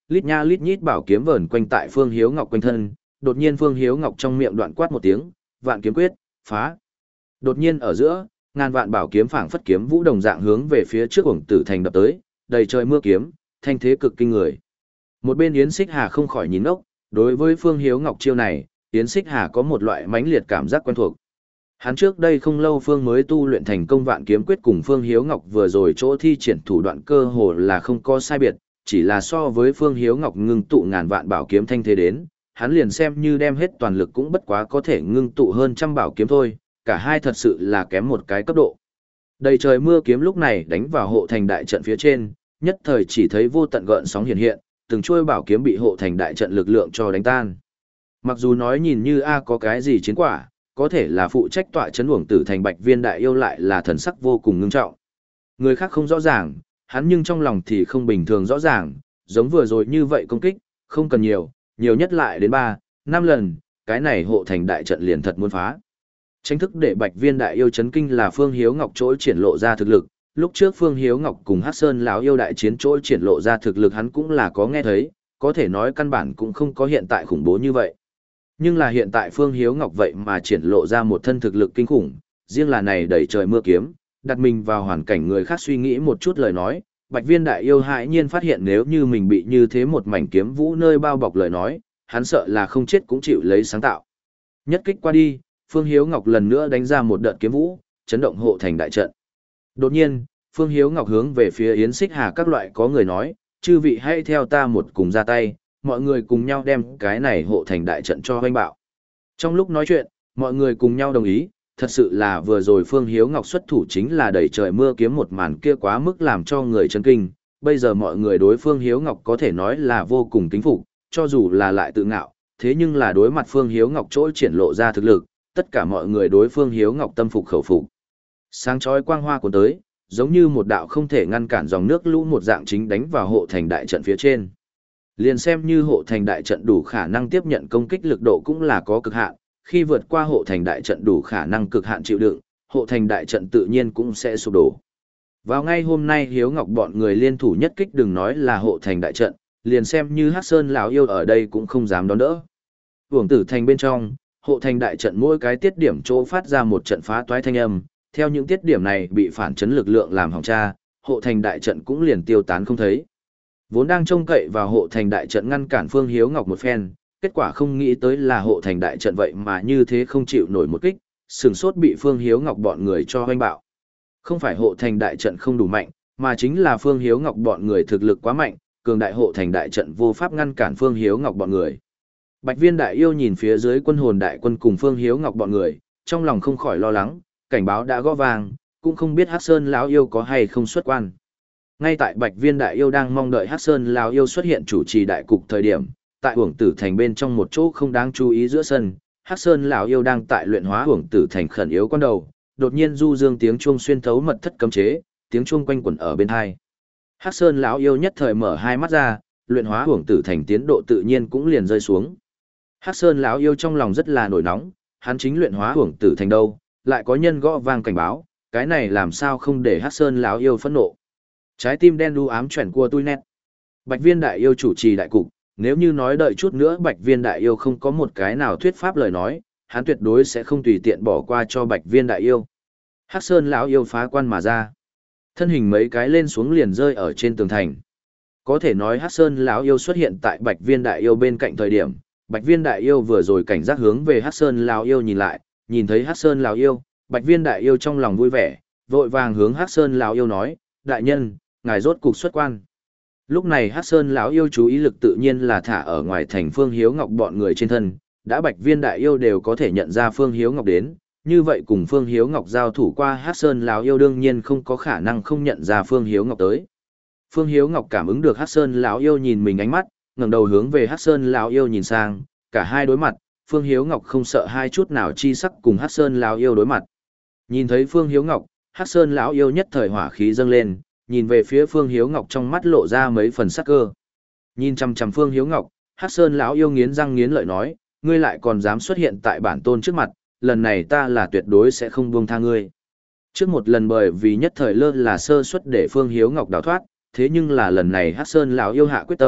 Lít nha lít nhít bảo kiếm vờn quanh tại Phương Hiếu Ngọc quanh thân, đột nhiên Phương Hiếu Ngọc trong miệng đoạn quát một tiếng, vạn kiếm quyết, phá. Đột nhiên ở giữa, ngàn vạn bảo kiếm phảng phất kiếm vũ đồng dạng hướng về phía trước Uổng Tử Thành đập tới, đầy trời mưa kiếm, thanh thế cực kinh người. Một bên Yến Xích Hà không khỏi nhìn ốc, đối với Phương Hiếu Ngọc chiêu này, Yến Xích Hà có một loại mãnh liệt cảm giác quen thuộc. Hắn trước đây không lâu Phương mới tu luyện thành công vạn kiếm quyết cùng Phương Hiếu Ngọc vừa rồi chỗ thi triển thủ đoạn cơ hồ là không có sai biệt, chỉ là so với Phương Hiếu Ngọc ngưng tụ ngàn vạn bảo kiếm thanh thế đến, hắn liền xem như đem hết toàn lực cũng bất quá có thể ngưng tụ hơn trăm bảo kiếm thôi, cả hai thật sự là kém một cái cấp độ. Đầy trời mưa kiếm lúc này đánh vào hộ thành đại trận phía trên, nhất thời chỉ thấy vô tận gợn sóng hiện hiện, từng chuôi bảo kiếm bị hộ thành đại trận lực lượng cho đánh tan. Mặc dù nói nhìn như a có cái gì chiến quả, có thể là phụ trách tọa trấn Uổng Tử Thành Bạch Viên đại yêu lại là thần sắc vô cùng ngưng trọng. Người khác không rõ ràng, hắn nhưng trong lòng thì không bình thường rõ ràng, giống vừa rồi như vậy công kích, không cần nhiều, nhiều nhất lại đến ba, năm lần, cái này hộ thành đại trận liền thật muốn phá. Tranh thức để Bạch Viên đại yêu chấn kinh là Phương Hiếu Ngọc chỗ triển lộ ra thực lực, lúc trước Phương Hiếu Ngọc cùng Hắc Sơn lão yêu đại chiến chỗ triển lộ ra thực lực hắn cũng là có nghe thấy, có thể nói căn bản cũng không có hiện tại khủng bố như vậy. Nhưng là hiện tại Phương Hiếu Ngọc vậy mà triển lộ ra một thân thực lực kinh khủng, riêng là này đẩy trời mưa kiếm, đặt mình vào hoàn cảnh người khác suy nghĩ một chút lời nói, Bạch Viên đại yêu hãi nhiên phát hiện nếu như mình bị như thế một mảnh kiếm vũ nơi bao bọc lời nói, hắn sợ là không chết cũng chịu lấy sáng tạo. Nhất kích qua đi, Phương Hiếu Ngọc lần nữa đánh ra một đợt kiếm vũ, chấn động hộ thành đại trận. Đột nhiên, Phương Hiếu Ngọc hướng về phía Yến Xích Hà các loại có người nói, chư vị hãy theo ta một cùng ra tay, mọi người cùng nhau đem cái này hộ thành đại trận cho hoanh bạo. Trong lúc nói chuyện, mọi người cùng nhau đồng ý, thật sự là vừa rồi Phương Hiếu Ngọc xuất thủ chính là đẩy trời mưa kiếm một màn kia quá mức làm cho người chấn kinh, bây giờ mọi người đối Phương Hiếu Ngọc có thể nói là vô cùng kính phục, cho dù là lại tự ngạo, thế nhưng là đối mặt Phương Hiếu Ngọc chỗ triển lộ ra thực lực, tất cả mọi người đối Phương Hiếu Ngọc tâm phục khẩu phục. Sáng chói quang hoa cuốn tới, giống như một đạo không thể ngăn cản dòng nước lũ một dạng chính đánh vào hộ thành đại trận phía trên. Liền xem như hộ thành đại trận đủ khả năng tiếp nhận công kích lực độ cũng là có cực hạn, khi vượt qua hộ thành đại trận đủ khả năng cực hạn chịu đựng, hộ thành đại trận tự nhiên cũng sẽ sụp đổ. Vào ngay hôm nay Hiếu Ngọc bọn người liên thủ nhất kích đừng nói là hộ thành đại trận, liền xem như Hắc Sơn lão yêu ở đây cũng không dám đón đỡ. Uổng Tử Thành bên trong, hộ thành đại trận mỗi cái tiết điểm chỗ phát ra một trận phá toái thanh âm, theo những tiết điểm này bị phản chấn lực lượng làm hỏng tra, hộ thành đại trận cũng liền tiêu tán không thấy. Vốn đang trông cậy vào hộ thành đại trận ngăn cản Phương Hiếu Ngọc một phen, kết quả không nghĩ tới là hộ thành đại trận vậy mà như thế không chịu nổi một kích, sừng sốt bị Phương Hiếu Ngọc bọn người cho hoanh bạo. Không phải hộ thành đại trận không đủ mạnh, mà chính là Phương Hiếu Ngọc bọn người thực lực quá mạnh, cường đại hộ thành đại trận vô pháp ngăn cản Phương Hiếu Ngọc bọn người. Bạch Viên đại yêu nhìn phía dưới quân hồn đại quân cùng Phương Hiếu Ngọc bọn người, trong lòng không khỏi lo lắng, cảnh báo đã gõ vàng, cũng không biết Hắc Sơn lão yêu có hay không xuất quan. Ngay tại Bạch Viên đại yêu đang mong đợi Hắc Sơn lão yêu xuất hiện chủ trì đại cục thời điểm, tại Uổng Tử Thành bên trong một chỗ không đáng chú ý giữa sân, Hắc Sơn lão yêu đang tại luyện hóa Uổng Tử Thành khẩn yếu quan đầu, đột nhiên du dương tiếng chuông xuyên thấu mật thất cấm chế, tiếng chuông quanh quẩn ở bên tai. Hắc Sơn lão yêu nhất thời mở hai mắt ra, luyện hóa Uổng Tử Thành tiến độ tự nhiên cũng liền rơi xuống. Hắc Sơn lão yêu trong lòng rất là nổi nóng, hắn chính luyện hóa Uổng Tử Thành đâu, lại có nhân gõ vang cảnh báo, cái này làm sao không để Hắc Sơn lão yêu phẫn nộ. Trái tim đen đu ám chuyển của tôi nét. Bạch Viên đại yêu chủ trì đại cục, nếu như nói đợi chút nữa Bạch Viên đại yêu không có một cái nào thuyết pháp lời nói, hắn tuyệt đối sẽ không tùy tiện bỏ qua cho Bạch Viên đại yêu. Hắc Sơn lão yêu phá quan mà ra, thân hình mấy cái lên xuống liền rơi ở trên tường thành. Có thể nói Hắc Sơn lão yêu xuất hiện tại Bạch Viên đại yêu bên cạnh thời điểm, Bạch Viên đại yêu vừa rồi cảnh giác hướng về Hắc Sơn lão yêu nhìn lại, nhìn thấy Hắc Sơn lão yêu, Bạch Viên đại yêu trong lòng vui vẻ, vội vàng hướng Hắc Sơn lão yêu nói: "Đại nhân, ngài rốt cục xuất quan." Lúc này Hắc Sơn lão yêu chú ý lực tự nhiên là thả ở ngoài thành Phương Hiếu Ngọc bọn người trên thân, đã Bạch Viên đại yêu đều có thể nhận ra Phương Hiếu Ngọc đến, như vậy cùng Phương Hiếu Ngọc giao thủ qua Hắc Sơn lão yêu đương nhiên không có khả năng không nhận ra Phương Hiếu Ngọc tới. Phương Hiếu Ngọc cảm ứng được Hắc Sơn lão yêu nhìn mình ánh mắt, ngẩng đầu hướng về Hắc Sơn lão yêu nhìn sang, cả hai đối mặt, Phương Hiếu Ngọc không sợ hai chút nào chi sắc cùng Hắc Sơn lão yêu đối mặt. Nhìn thấy Phương Hiếu Ngọc, Hắc Sơn lão yêu nhất thời hỏa khí dâng lên, nhìn về phía Phương Hiếu Ngọc trong mắt lộ ra mấy phần sắc cơ. Nhìn chằm chằm Phương Hiếu Ngọc, Hắc Sơn lão yêu nghiến răng nghiến lợi nói: "Ngươi lại còn dám xuất hiện tại bản tôn trước mặt, lần này ta là tuyệt đối sẽ không buông tha ngươi." Trước một lần bởi vì nhất thời lơ là sơ suất để Phương Hiếu Ngọc đào thoát, thế nhưng là lần này Hắc Sơn lão yêu hạ quyết tâm,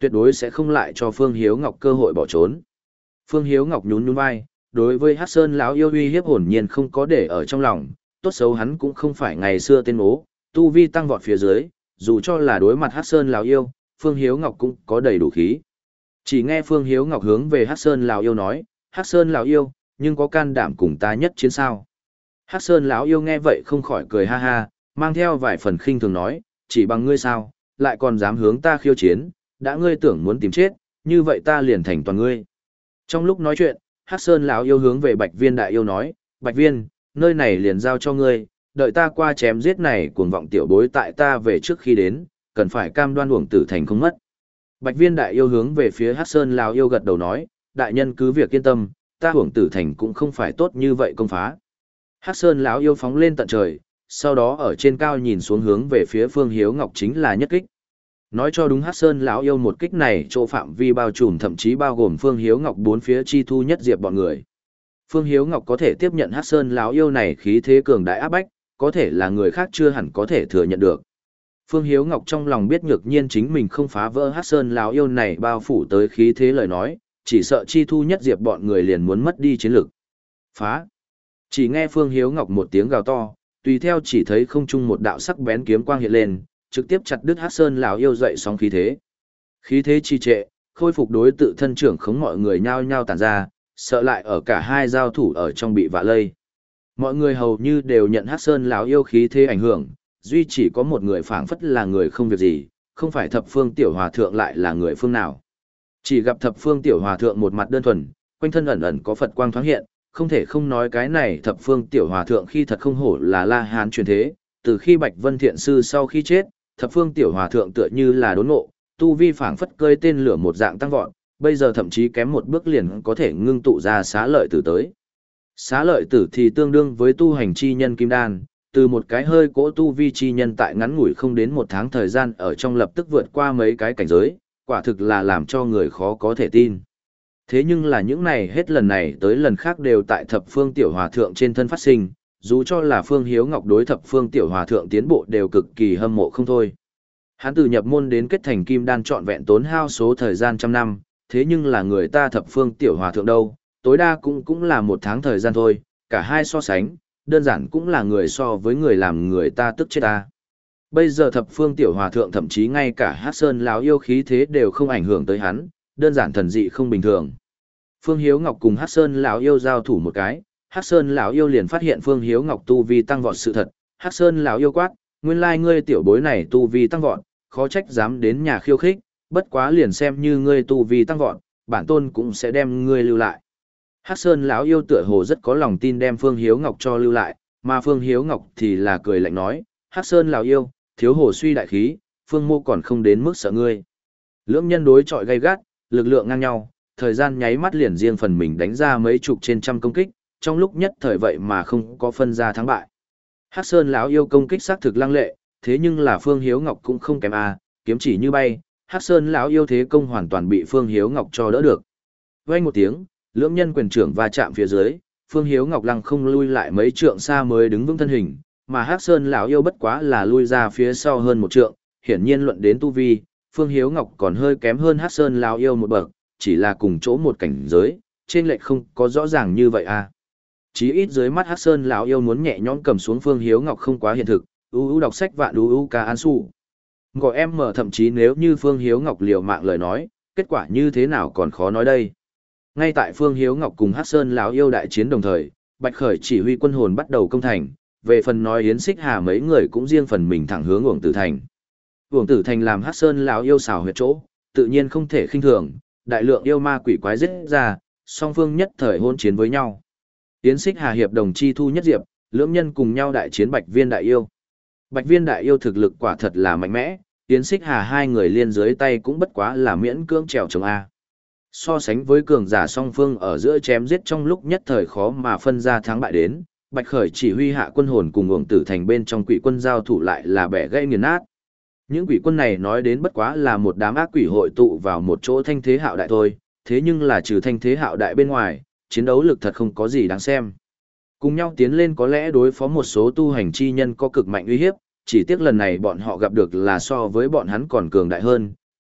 tuyệt đối sẽ không lại cho Phương Hiếu Ngọc cơ hội bỏ trốn. Phương Hiếu Ngọc nhún nhún vai, đối với Hắc Sơn lão yêu uy hiếp hồn nhiên không có để ở trong lòng, tốt xấu hắn cũng không phải ngày xưa tên ố, tu vi tăng vọt phía dưới, dù cho là đối mặt Hắc Sơn lão yêu, Phương Hiếu Ngọc cũng có đầy đủ khí. Chỉ nghe Phương Hiếu Ngọc hướng về Hắc Sơn lão yêu nói, Hắc Sơn lão yêu, nhưng có can đảm cùng ta nhất chiến sao? Hắc Sơn lão yêu nghe vậy không khỏi cười ha ha, mang theo vài phần khinh thường nói, chỉ bằng ngươi sao, lại còn dám hướng ta khiêu chiến, đã ngươi tưởng muốn tìm chết, như vậy ta liền thành toàn ngươi. Trong lúc nói chuyện, Hắc Sơn lão yêu hướng về Bạch Viên đại yêu nói, Bạch Viên, nơi này liền giao cho ngươi, đợi ta qua chém giết này cuồng vọng tiểu bối tại ta về trước khi đến, cần phải cam đoan uổng tử thành không mất. Bạch Viên đại yêu hướng về phía Hắc Sơn lão yêu gật đầu nói, đại nhân cứ việc yên tâm, ta uổng tử thành cũng không phải tốt như vậy công phá. Hắc Sơn lão yêu phóng lên tận trời, sau đó ở trên cao nhìn xuống hướng về phía Phương Hiếu Ngọc chính là nhất kích. Nói cho đúng, Hắc Sơn lão yêu một kích này chỗ phạm vi bao trùm thậm chí bao gồm Phương Hiếu Ngọc bốn phía chi thu nhất diệp bọn người. Phương Hiếu Ngọc có thể tiếp nhận Hắc Sơn lão yêu này khí thế cường đại áp bách, có thể là người khác chưa hẳn có thể thừa nhận được. Phương Hiếu Ngọc trong lòng biết nhược nhiên chính mình không phá vỡ Hắc Sơn lão yêu này bao phủ tới khí thế lời nói, chỉ sợ chi thu nhất diệp bọn người liền muốn mất đi chiến lực. Phá! Chỉ nghe Phương Hiếu Ngọc một tiếng gào to, tùy theo chỉ thấy không trung một đạo sắc bén kiếm quang hiện lên, trực tiếp chặt đứt Hắc Sơn lão yêu dậy sóng khí thế. Khí thế trì trệ, khôi phục đối tự thân trưởng khống mọi người nhao nhao tản ra, sợ lại ở cả hai giao thủ ở trong bị vạ lây. Mọi người hầu như đều nhận Hắc Sơn lão yêu khí thế ảnh hưởng, duy chỉ có một người phảng phất là người không việc gì, không phải Thập Phương tiểu hòa thượng lại là người phương nào. Chỉ gặp Thập Phương tiểu hòa thượng một mặt đơn thuần, quanh thân ẩn ẩn có Phật quang thoáng hiện, không thể không nói cái này Thập Phương tiểu hòa thượng khi thật không hổ là La Hán truyền thế, từ khi Bạch Vân Thiện sư sau khi chết, Thập Phương tiểu hòa thượng tựa như là đốn ngộ, tu vi phảng phất cơi tên lửa một dạng tăng vọt, bây giờ thậm chí kém một bước liền có thể ngưng tụ ra xá lợi tử tới. Xá lợi tử thì tương đương với tu hành chi nhân kim đan, từ một cái hơi cỗ tu vi chi nhân tại ngắn ngủi không đến một tháng thời gian ở trong lập tức vượt qua mấy cái cảnh giới, quả thực là làm cho người khó có thể tin. Thế nhưng là những này hết lần này tới lần khác đều tại Thập Phương tiểu hòa thượng trên thân phát sinh, dù cho là Phương Hiếu Ngọc đối Thập Phương tiểu hòa thượng tiến bộ đều cực kỳ hâm mộ không thôi. Hắn từ nhập môn đến kết thành kim đan trọn vẹn tốn hao số thời gian trăm năm, thế nhưng là người ta Thập Phương tiểu hòa thượng đâu, tối đa cũng cũng là một tháng thời gian thôi, cả hai so sánh, đơn giản cũng là người so với người làm người ta tức chết ta. Bây giờ Thập Phương tiểu hòa thượng thậm chí ngay cả Hắc Sơn lão yêu khí thế đều không ảnh hưởng tới hắn, đơn giản thần dị không bình thường. Phương Hiếu Ngọc cùng Hắc Sơn lão yêu giao thủ một cái, Hắc Sơn lão yêu liền phát hiện Phương Hiếu Ngọc tu vi tăng vọt sự thật, Hắc Sơn lão yêu quát, nguyên lai ngươi tiểu bối này tu vi tăng vọt, khó trách dám đến nhà khiêu khích, bất quá liền xem như ngươi tu vi tăng vọt, bản tôn cũng sẽ đem ngươi lưu lại. Hắc Sơn lão yêu tựa hồ rất có lòng tin đem Phương Hiếu Ngọc cho lưu lại, mà Phương Hiếu Ngọc thì là cười lạnh nói, Hắc Sơn lão yêu, thiếu hồ suy đại khí, Phương mô còn không đến mức sợ ngươi. Lưỡng nhân đối chọi gay gắt, lực lượng ngang nhau, thời gian nháy mắt liền riêng phần mình đánh ra mấy chục trên trăm công kích, trong lúc nhất thời vậy mà không có phân ra thắng bại. Hắc Sơn lão yêu công kích xác thực lăng lệ, thế nhưng là Phương Hiếu Ngọc cũng không kém a, kiếm chỉ như bay, Hắc Sơn lão yêu thế công hoàn toàn bị Phương Hiếu Ngọc cho đỡ được. Vang một tiếng, lưỡng nhân quyền trưởng va chạm phía dưới, Phương Hiếu Ngọc lăng không lui lại mấy trượng xa mới đứng vững thân hình, mà Hắc Sơn lão yêu bất quá là lui ra phía sau hơn một trượng, hiển nhiên luận đến tu vi, Phương Hiếu Ngọc còn hơi kém hơn Hắc Sơn lão yêu một bậc, chỉ là cùng chỗ một cảnh giới, trên lệch không có rõ ràng như vậy à. Chí ít dưới mắt Hắc Sơn lão yêu muốn nhẹ nhõm cầm xuống Phương Hiếu Ngọc không quá hiện thực, u u đọc sách vạn u u ca an su. Gọi em mở thậm chí nếu như Phương Hiếu Ngọc liều mạng lời nói, kết quả như thế nào còn khó nói đây. Ngay tại Phương Hiếu Ngọc cùng Hắc Sơn lão yêu đại chiến đồng thời, Bạch Khởi chỉ huy quân hồn bắt đầu công thành, về phần nói Yến Xích Hà mấy người cũng riêng phần mình thẳng hướng Uổng Tử Thành. Uổng Tử Thành làm Hắc Sơn lão yêu xảo huyệt chỗ, tự nhiên không thể khinh thường, đại lượng yêu ma quỷ quái giết ra, song phương nhất thời hôn chiến với nhau. Yến Xích Hà hiệp đồng chi thu nhất diệp, lưỡng nhân cùng nhau đại chiến Bạch Viên đại yêu. Bạch Viên đại yêu thực lực quả thật là mạnh mẽ, Yến Xích Hà hai người liên dưới tay cũng bất quá là miễn cưỡng trèo chống a. So sánh với cường giả song phương ở giữa chém giết trong lúc nhất thời khó mà phân ra thắng bại đến, Bạch Khởi chỉ huy hạ quân hồn cùng Uổng Tử Thành bên trong quỷ quân giao thủ lại là bẻ gãy nghiền nát. Những quỷ quân này nói đến bất quá là một đám ác quỷ hội tụ vào một chỗ thanh thế hạo đại thôi, thế nhưng là trừ thanh thế hạo đại bên ngoài, chiến đấu lực thật không có gì đáng xem. Cùng nhau tiến lên có lẽ đối phó một số tu hành chi nhân có cực mạnh uy hiếp, chỉ tiếc lần này bọn họ gặp được là so với bọn hắn còn cường đại hơn,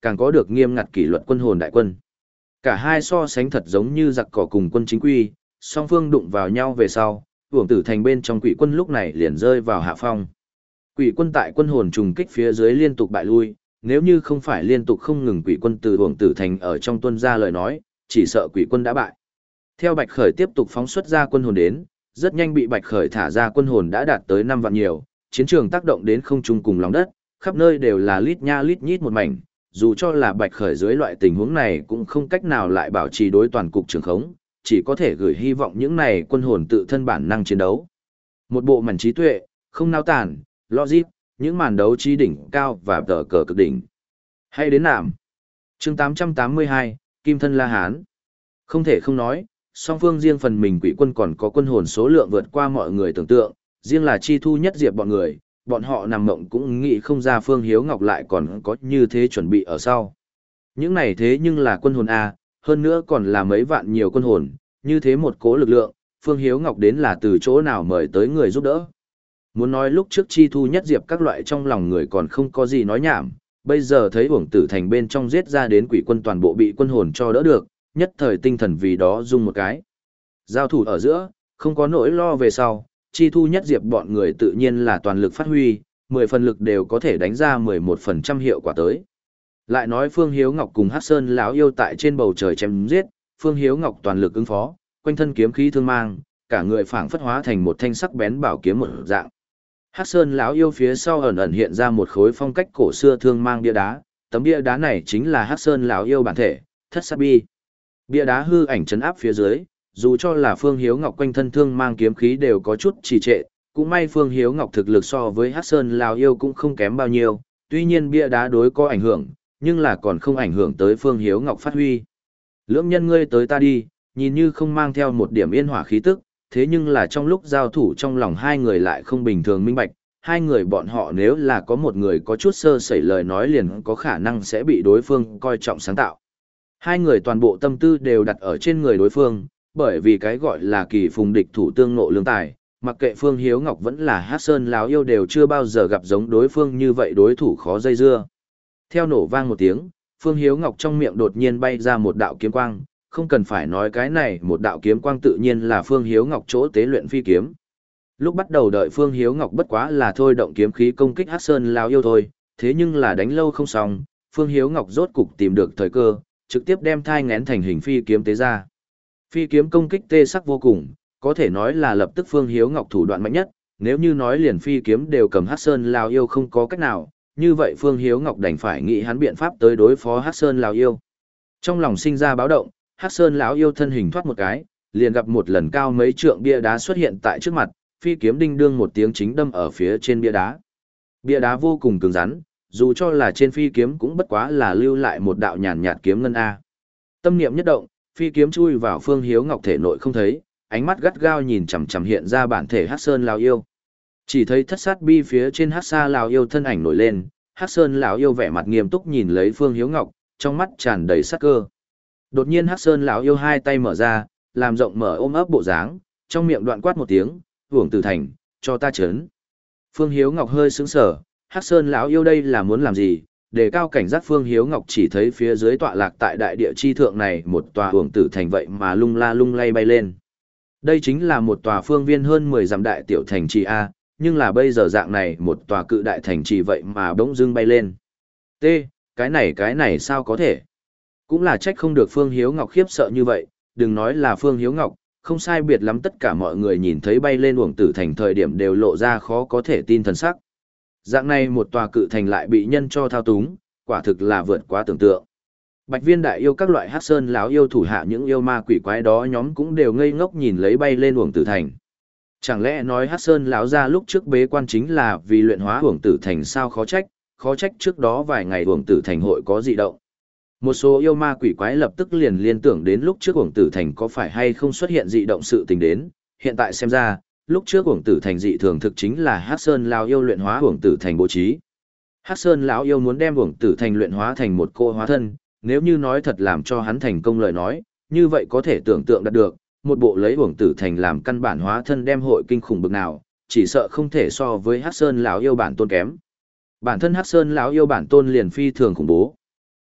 càng có được nghiêm ngặt kỷ luật quân hồn đại quân. Cả hai so sánh thật giống như giặc cỏ cùng quân chính quy, song phương đụng vào nhau về sau, Uổng Tử Thành bên trong quỷ quân lúc này liền rơi vào hạ phong. Quỷ quân tại quân hồn trùng kích phía dưới liên tục bại lui, nếu như không phải liên tục không ngừng quỷ quân từ Uổng Tử Thành ở trong tuân ra lời nói, chỉ sợ quỷ quân đã bại. Theo Bạch Khởi tiếp tục phóng xuất ra quân hồn đến, rất nhanh bị Bạch Khởi thả ra quân hồn đã đạt tới năm vạn nhiều, chiến trường tác động đến không trung cùng lòng đất, khắp nơi đều là lít nha lít nhít một mảnh, dù cho là Bạch Khởi dưới loại tình huống này cũng không cách nào lại bảo trì đối toàn cục trường khống, chỉ có thể gửi hy vọng những này quân hồn tự thân bản năng chiến đấu. Một bộ mảnh trí tuệ, không nao tản, logic, những màn đấu trí đỉnh cao và tờ cờ cực đỉnh. Hay đến nạm. Chương tám trăm tám mươi hai, Kim Thân La Hán. Không thể không nói, song phương riêng phần mình quỷ quân còn có quân hồn số lượng vượt qua mọi người tưởng tượng, riêng là chi thu nhất diệp bọn người, bọn họ nằm mộng cũng nghĩ không ra Phương Hiếu Ngọc lại còn có như thế chuẩn bị ở sau. Những này thế nhưng là quân hồn A, hơn nữa còn là mấy vạn nhiều quân hồn, như thế một cố lực lượng, Phương Hiếu Ngọc đến là từ chỗ nào mời tới người giúp đỡ. Muốn nói lúc trước chi thu nhất diệp các loại trong lòng người còn không có gì nói nhảm, bây giờ thấy Uổng Tử Thành bên trong giết ra đến quỷ quân toàn bộ bị quân hồn cho đỡ được, nhất thời tinh thần vì đó rung một cái. Giao thủ ở giữa, không có nỗi lo về sau, chi thu nhất diệp bọn người tự nhiên là toàn lực phát huy, mười phần lực đều có thể đánh ra mười một phần trăm hiệu quả tới. Lại nói Phương Hiếu Ngọc cùng Hắc Sơn lão yêu tại trên bầu trời chém giết, Phương Hiếu Ngọc toàn lực ứng phó, quanh thân kiếm khí thương mang, cả người phảng phất hóa thành một thanh sắc bén bảo kiếm một dạng. Hắc Sơn lão yêu phía sau ẩn ẩn hiện ra một khối phong cách cổ xưa thương mang bia đá, tấm bia đá này chính là Hắc Sơn lão yêu bản thể, Thất Sát Bi. Bia đá hư ảnh trấn áp phía dưới, dù cho là Phương Hiếu Ngọc quanh thân thương mang kiếm khí đều có chút trì trệ, cũng may Phương Hiếu Ngọc thực lực so với Hắc Sơn lão yêu cũng không kém bao nhiêu, tuy nhiên bia đá đối có ảnh hưởng, nhưng là còn không ảnh hưởng tới Phương Hiếu Ngọc phát huy. Lưỡng nhân ngươi tới ta đi, nhìn như không mang theo một điểm yên hỏa khí tức, thế nhưng là trong lúc giao thủ trong lòng hai người lại không bình thường minh bạch, hai người bọn họ nếu là có một người có chút sơ sẩy lời nói liền có khả năng sẽ bị đối phương coi trọng sáng tạo. Hai người toàn bộ tâm tư đều đặt ở trên người đối phương, bởi vì cái gọi là kỳ phùng địch thủ tương ngộ lương tài, mặc kệ Phương Hiếu Ngọc vẫn là Hắc Sơn lão yêu đều chưa bao giờ gặp giống đối phương như vậy đối thủ khó dây dưa. Theo nổ vang một tiếng, Phương Hiếu Ngọc trong miệng đột nhiên bay ra một đạo kiếm quang, không cần phải nói cái này một đạo kiếm quang tự nhiên là Phương Hiếu Ngọc chỗ tế luyện phi kiếm. Lúc bắt đầu đợi Phương Hiếu Ngọc bất quá là thôi động kiếm khí công kích Hắc Sơn lão yêu thôi, thế nhưng là đánh lâu không xong, Phương Hiếu Ngọc rốt cục tìm được thời cơ, trực tiếp đem thai ngén thành hình phi kiếm tế ra. Phi kiếm công kích tê sắc vô cùng, có thể nói là lập tức Phương Hiếu Ngọc thủ đoạn mạnh nhất, nếu như nói liền phi kiếm đều cầm Hắc Sơn lão yêu không có cách nào, như vậy Phương Hiếu Ngọc đành phải nghĩ hắn biện pháp tới đối phó Hắc Sơn lão yêu. Trong lòng sinh ra báo động, Hắc Sơn lão yêu thân hình thoát một cái, liền gặp một lần cao mấy trượng bia đá xuất hiện tại trước mặt, phi kiếm đinh đương một tiếng chính đâm ở phía trên bia đá. Bia đá vô cùng cứng rắn, dù cho là trên phi kiếm cũng bất quá là lưu lại một đạo nhàn nhạt kiếm ngân a. Tâm niệm nhất động, phi kiếm chui vào Phương Hiếu Ngọc thể nội không thấy, ánh mắt gắt gao nhìn chằm chằm hiện ra bản thể Hắc Sơn lão yêu. Chỉ thấy Thất Sát Bi phía trên Hắc Sa lão yêu thân ảnh nổi lên, Hắc Sơn lão yêu vẻ mặt nghiêm túc nhìn lấy Phương Hiếu Ngọc, trong mắt tràn đầy sát cơ. Đột nhiên Hắc Sơn lão yêu hai tay mở ra, làm rộng mở ôm ấp bộ dáng, trong miệng đoạn quát một tiếng, "Uổng Tử Thành, cho ta chấn." Phương Hiếu Ngọc hơi sững sờ, Hắc Sơn lão yêu đây là muốn làm gì? Để cao cảnh giác Phương Hiếu Ngọc chỉ thấy phía dưới tọa lạc tại đại địa chi thượng này một tòa Uổng Tử Thành vậy mà lung la lung lay bay lên. Đây chính là một tòa phương viên hơn mười dặm đại tiểu thành trì a, nhưng là bây giờ dạng này một tòa cự đại thành trì vậy mà bỗng dưng bay lên. T, cái này cái này sao có thể? Cũng là trách không được Phương Hiếu Ngọc khiếp sợ như vậy, đừng nói là Phương Hiếu Ngọc, không sai biệt lắm tất cả mọi người nhìn thấy bay lên Uổng Tử Thành thời điểm đều lộ ra khó có thể tin thần sắc. Dạng này một tòa cự thành lại bị nhân cho thao túng, quả thực là vượt quá tưởng tượng. Bạch Viên đại yêu các loại Hắc Sơn lão yêu thủ hạ những yêu ma quỷ quái đó nhóm cũng đều ngây ngốc nhìn lấy bay lên Uổng Tử Thành. Chẳng lẽ nói Hắc Sơn lão gia lúc trước bế quan chính là vì luyện hóa Uổng Tử Thành sao, khó trách, khó trách trước đó vài ngày Uổng Tử Thành hội có dị động. Một số yêu ma quỷ quái lập tức liền liên tưởng đến lúc trước Uổng Tử Thành có phải hay không xuất hiện dị động sự tình đến, hiện tại xem ra, lúc trước Uổng Tử Thành dị thường thực chính là Hắc Sơn lão yêu luyện hóa Uổng Tử Thành bố trí. Hắc Sơn lão yêu muốn đem Uổng Tử Thành luyện hóa thành một cô hóa thân, nếu như nói thật làm cho hắn thành công lời nói, như vậy có thể tưởng tượng đạt được, một bộ lấy Uổng Tử Thành làm căn bản hóa thân đem hội kinh khủng bực nào, chỉ sợ không thể so với Hắc Sơn lão yêu bản tôn kém. Bản thân Hắc Sơn lão yêu bản tôn liền phi thường khủng bố.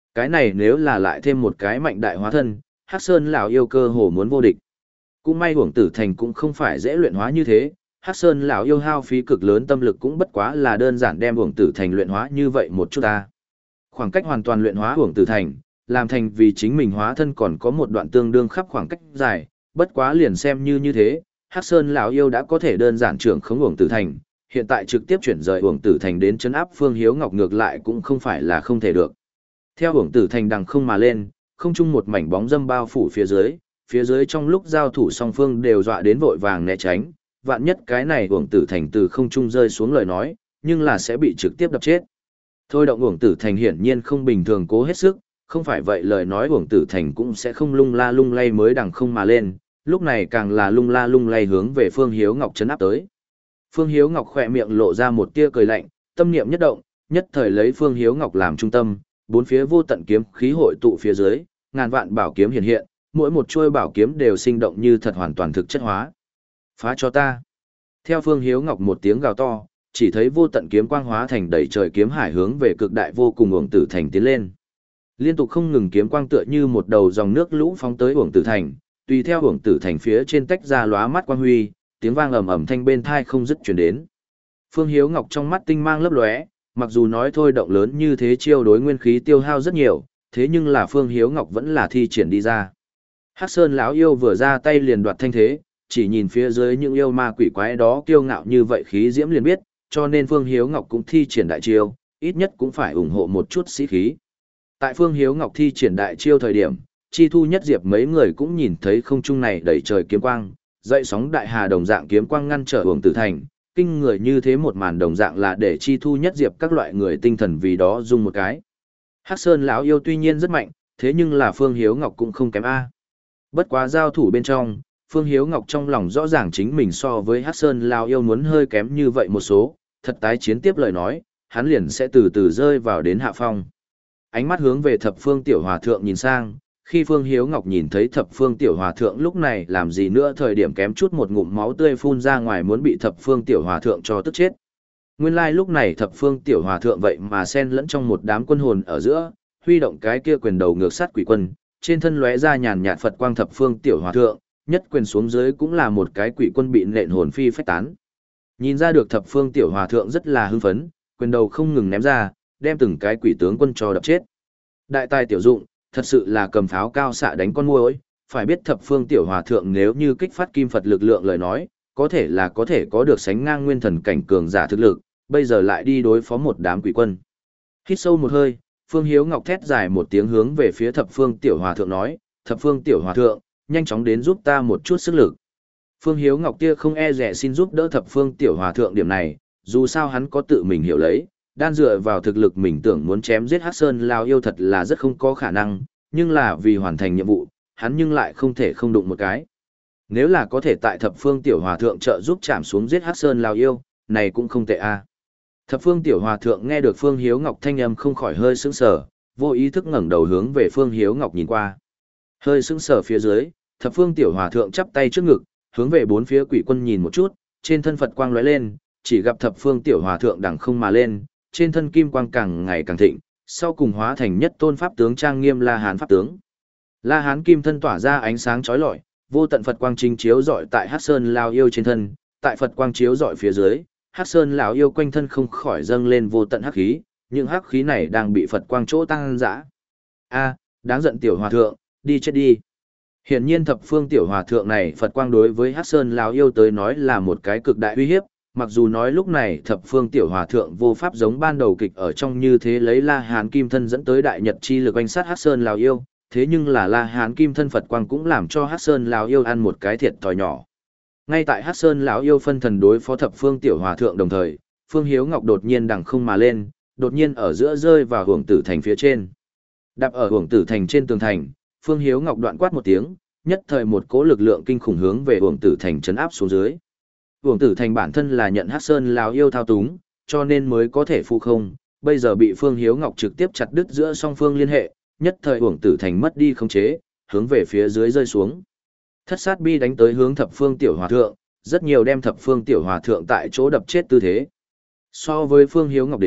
Cái này nếu là lại thêm một cái mạnh đại hóa thân, Hắc Sơn lão yêu cơ hồ muốn vô địch. Cũng may Uổng Tử Thành cũng không phải dễ luyện hóa như thế, Hắc Sơn lão yêu hao phí cực lớn tâm lực cũng bất quá là đơn giản đem Uổng Tử Thành luyện hóa như vậy một chút ta. Khoảng cách hoàn toàn luyện hóa Uổng Tử Thành, làm thành vì chính mình hóa thân còn có một đoạn tương đương khắp khoảng cách dài, bất quá liền xem như như thế, Hắc Sơn lão yêu đã có thể đơn giản trưởng khống Uổng Tử Thành, hiện tại trực tiếp chuyển rời Uổng Tử Thành đến trấn áp Phương Hiếu Ngọc ngược lại cũng không phải là không thể được. Theo Uổng Tử Thành đằng không mà lên, không trung một mảnh bóng dâm bao phủ phía dưới, phía dưới trong lúc giao thủ song phương đều dọa đến vội vàng né tránh, vạn nhất cái này Uổng Tử Thành từ không trung rơi xuống lời nói, nhưng là sẽ bị trực tiếp đập chết. Thôi động Uổng Tử Thành hiển nhiên không bình thường cố hết sức, không phải vậy lời nói Uổng Tử Thành cũng sẽ không lung la lung lay mới đằng không mà lên, lúc này càng là lung la lung lay hướng về Phương Hiếu Ngọc trấn áp tới. Phương Hiếu Ngọc khỏe miệng lộ ra một tia cười lạnh, tâm niệm nhất động, nhất thời lấy Phương Hiếu Ngọc làm trung tâm, bốn phía vô tận kiếm khí hội tụ phía dưới, ngàn vạn bảo kiếm hiện hiện, mỗi một chuôi bảo kiếm đều sinh động như thật hoàn toàn thực chất hóa. Phá cho ta. Theo Phương Hiếu Ngọc một tiếng gào to, chỉ thấy vô tận kiếm quang hóa thành đầy trời kiếm hải hướng về cực đại vô cùng Uổng Tử Thành tiến lên. Liên tục không ngừng kiếm quang tựa như một đầu dòng nước lũ phóng tới Uổng Tử Thành, tùy theo Uổng Tử Thành phía trên tách ra lóa mắt quang huy, tiếng vang ầm ầm thanh bên thai không dứt truyền đến. Phương Hiếu Ngọc trong mắt tinh mang lấp lóe, mặc dù nói thôi động lớn như thế chiêu đối nguyên khí tiêu hao rất nhiều, thế nhưng là Phương Hiếu Ngọc vẫn là thi triển đi ra. Hắc Sơn lão yêu vừa ra tay liền đoạt thanh thế, chỉ nhìn phía dưới những yêu ma quỷ quái đó kiêu ngạo như vậy khí diễm liền biết, cho nên Phương Hiếu Ngọc cũng thi triển đại chiêu, ít nhất cũng phải ủng hộ một chút sĩ khí. Tại Phương Hiếu Ngọc thi triển đại chiêu thời điểm, Chi Thu Nhất Diệp mấy người cũng nhìn thấy không trung này đầy trời kiếm quang, dậy sóng đại hà đồng dạng kiếm quang ngăn trở Uổng Tử Thành, kinh người như thế một màn đồng dạng là để Chi Thu Nhất Diệp các loại người tinh thần vì đó dung một cái. Hắc Sơn lão yêu tuy nhiên rất mạnh, thế nhưng là Phương Hiếu Ngọc cũng không kém a. Bất quá giao thủ bên trong, Phương Hiếu Ngọc trong lòng rõ ràng chính mình so với Hắc Sơn lão yêu muốn hơi kém như vậy một số, thật tái chiến tiếp lời nói, hắn liền sẽ từ từ rơi vào đến hạ phong. Ánh mắt hướng về Thập Phương Tiểu Hòa thượng nhìn sang, khi Phương Hiếu Ngọc nhìn thấy Thập Phương Tiểu Hòa thượng lúc này làm gì nữa thời điểm kém chút một ngụm máu tươi phun ra ngoài muốn bị Thập Phương Tiểu Hòa thượng cho tức chết. Nguyên lai like lúc này Thập Phương Tiểu Hòa thượng vậy mà xen lẫn trong một đám quân hồn ở giữa, huy động cái kia quyền đầu ngược sát quỷ quân, trên thân lóe ra nhàn nhạt Phật quang Thập Phương Tiểu Hòa thượng, nhất quyền xuống dưới cũng là một cái quỷ quân bị nện hồn phi phách tán. Nhìn ra được Thập Phương Tiểu Hòa thượng rất là hưng phấn, quyền đầu không ngừng ném ra, đem từng cái quỷ tướng quân cho đập chết. Đại tài tiểu dụng, thật sự là cầm pháo cao xạ đánh con muỗi, phải biết Thập Phương Tiểu Hòa thượng nếu như kích phát kim Phật lực lượng lời nói, có thể là có thể có được sánh ngang nguyên thần cảnh cường giả thực lực, bây giờ lại đi đối phó một đám quỷ quân. Hít sâu một hơi, Phương Hiếu Ngọc thét dài một tiếng hướng về phía Thập Phương Tiểu Hòa thượng nói, Thập Phương Tiểu Hòa thượng, nhanh chóng đến giúp ta một chút sức lực. Phương Hiếu Ngọc kia không e rẻ xin giúp đỡ Thập Phương Tiểu Hòa thượng điểm này, dù sao hắn có tự mình hiểu lấy, đan dựa vào thực lực mình tưởng muốn chém giết Hắc Sơn lão yêu thật là rất không có khả năng, nhưng là vì hoàn thành nhiệm vụ, hắn nhưng lại không thể không đụng một cái. Nếu là có thể tại Thập Phương Tiểu Hòa thượng trợ giúp chạm xuống giết Hắc Sơn lão yêu, này cũng không tệ a. Thập Phương Tiểu Hòa thượng nghe được Phương Hiếu Ngọc thanh âm không khỏi hơi sững sờ, vô ý thức ngẩng đầu hướng về Phương Hiếu Ngọc nhìn qua. Hơi sững sờ phía dưới, Thập Phương Tiểu Hòa thượng chắp tay trước ngực, hướng về bốn phía quỷ quân nhìn một chút, trên thân Phật quang lóe lên, chỉ gặp Thập Phương Tiểu Hòa thượng đằng không mà lên, trên thân kim quang càng ngày càng thịnh, sau cùng hóa thành nhất tôn pháp tướng trang nghiêm La Hán pháp tướng. La Hán kim thân tỏa ra ánh sáng chói lọi, vô tận Phật quang chính chiếu rọi tại Hắc Sơn lão yêu trên thân, tại Phật quang chiếu rọi phía dưới, Hắc Sơn lão yêu quanh thân không khỏi dâng lên vô tận hắc khí, những hắc khí này đang bị Phật quang chỗ tăng dã. A, đáng giận tiểu hòa thượng, đi chết đi. Hiển nhiên Thập Phương Tiểu Hòa thượng này Phật quang đối với Hắc Sơn lão yêu tới nói là một cái cực đại uy hiếp, mặc dù nói lúc này Thập Phương Tiểu Hòa thượng vô pháp giống ban đầu kịch ở trong như thế lấy La Hán kim thân dẫn tới đại nhật chi lực oanh sát Hắc Sơn lão yêu, thế nhưng là La Hán kim thân Phật quang cũng làm cho Hắc Sơn lão yêu ăn một cái thiệt thòi nhỏ. Ngay tại Hắc Sơn lão yêu phân thần đối phó Thập Phương Tiểu Hòa thượng đồng thời, Phương Hiếu Ngọc đột nhiên đằng không mà lên, đột nhiên ở giữa rơi vào Hưởng Tử Thành phía trên. Đạp ở Hưởng Tử Thành trên tường thành, Phương Hiếu Ngọc đoạn quát một tiếng, nhất thời một cỗ lực lượng kinh khủng hướng về Hưởng Tử Thành trấn áp xuống dưới. Hưởng Tử Thành bản thân là nhận Hắc Sơn lão yêu thao túng, cho nên mới có thể phụ không, bây giờ bị Phương Hiếu Ngọc trực tiếp chặt đứt giữa song phương liên hệ, nhất thời Hưởng Tử Thành mất đi khống chế, hướng về phía dưới rơi xuống. Thất sát bi đánh tới hướng Thập Phương Tiểu Hòa thượng, rất nhiều đem Thập Phương Tiểu Hòa thượng tại chỗ đập chết tư thế. So với Phương Hiếu Ngọc đến,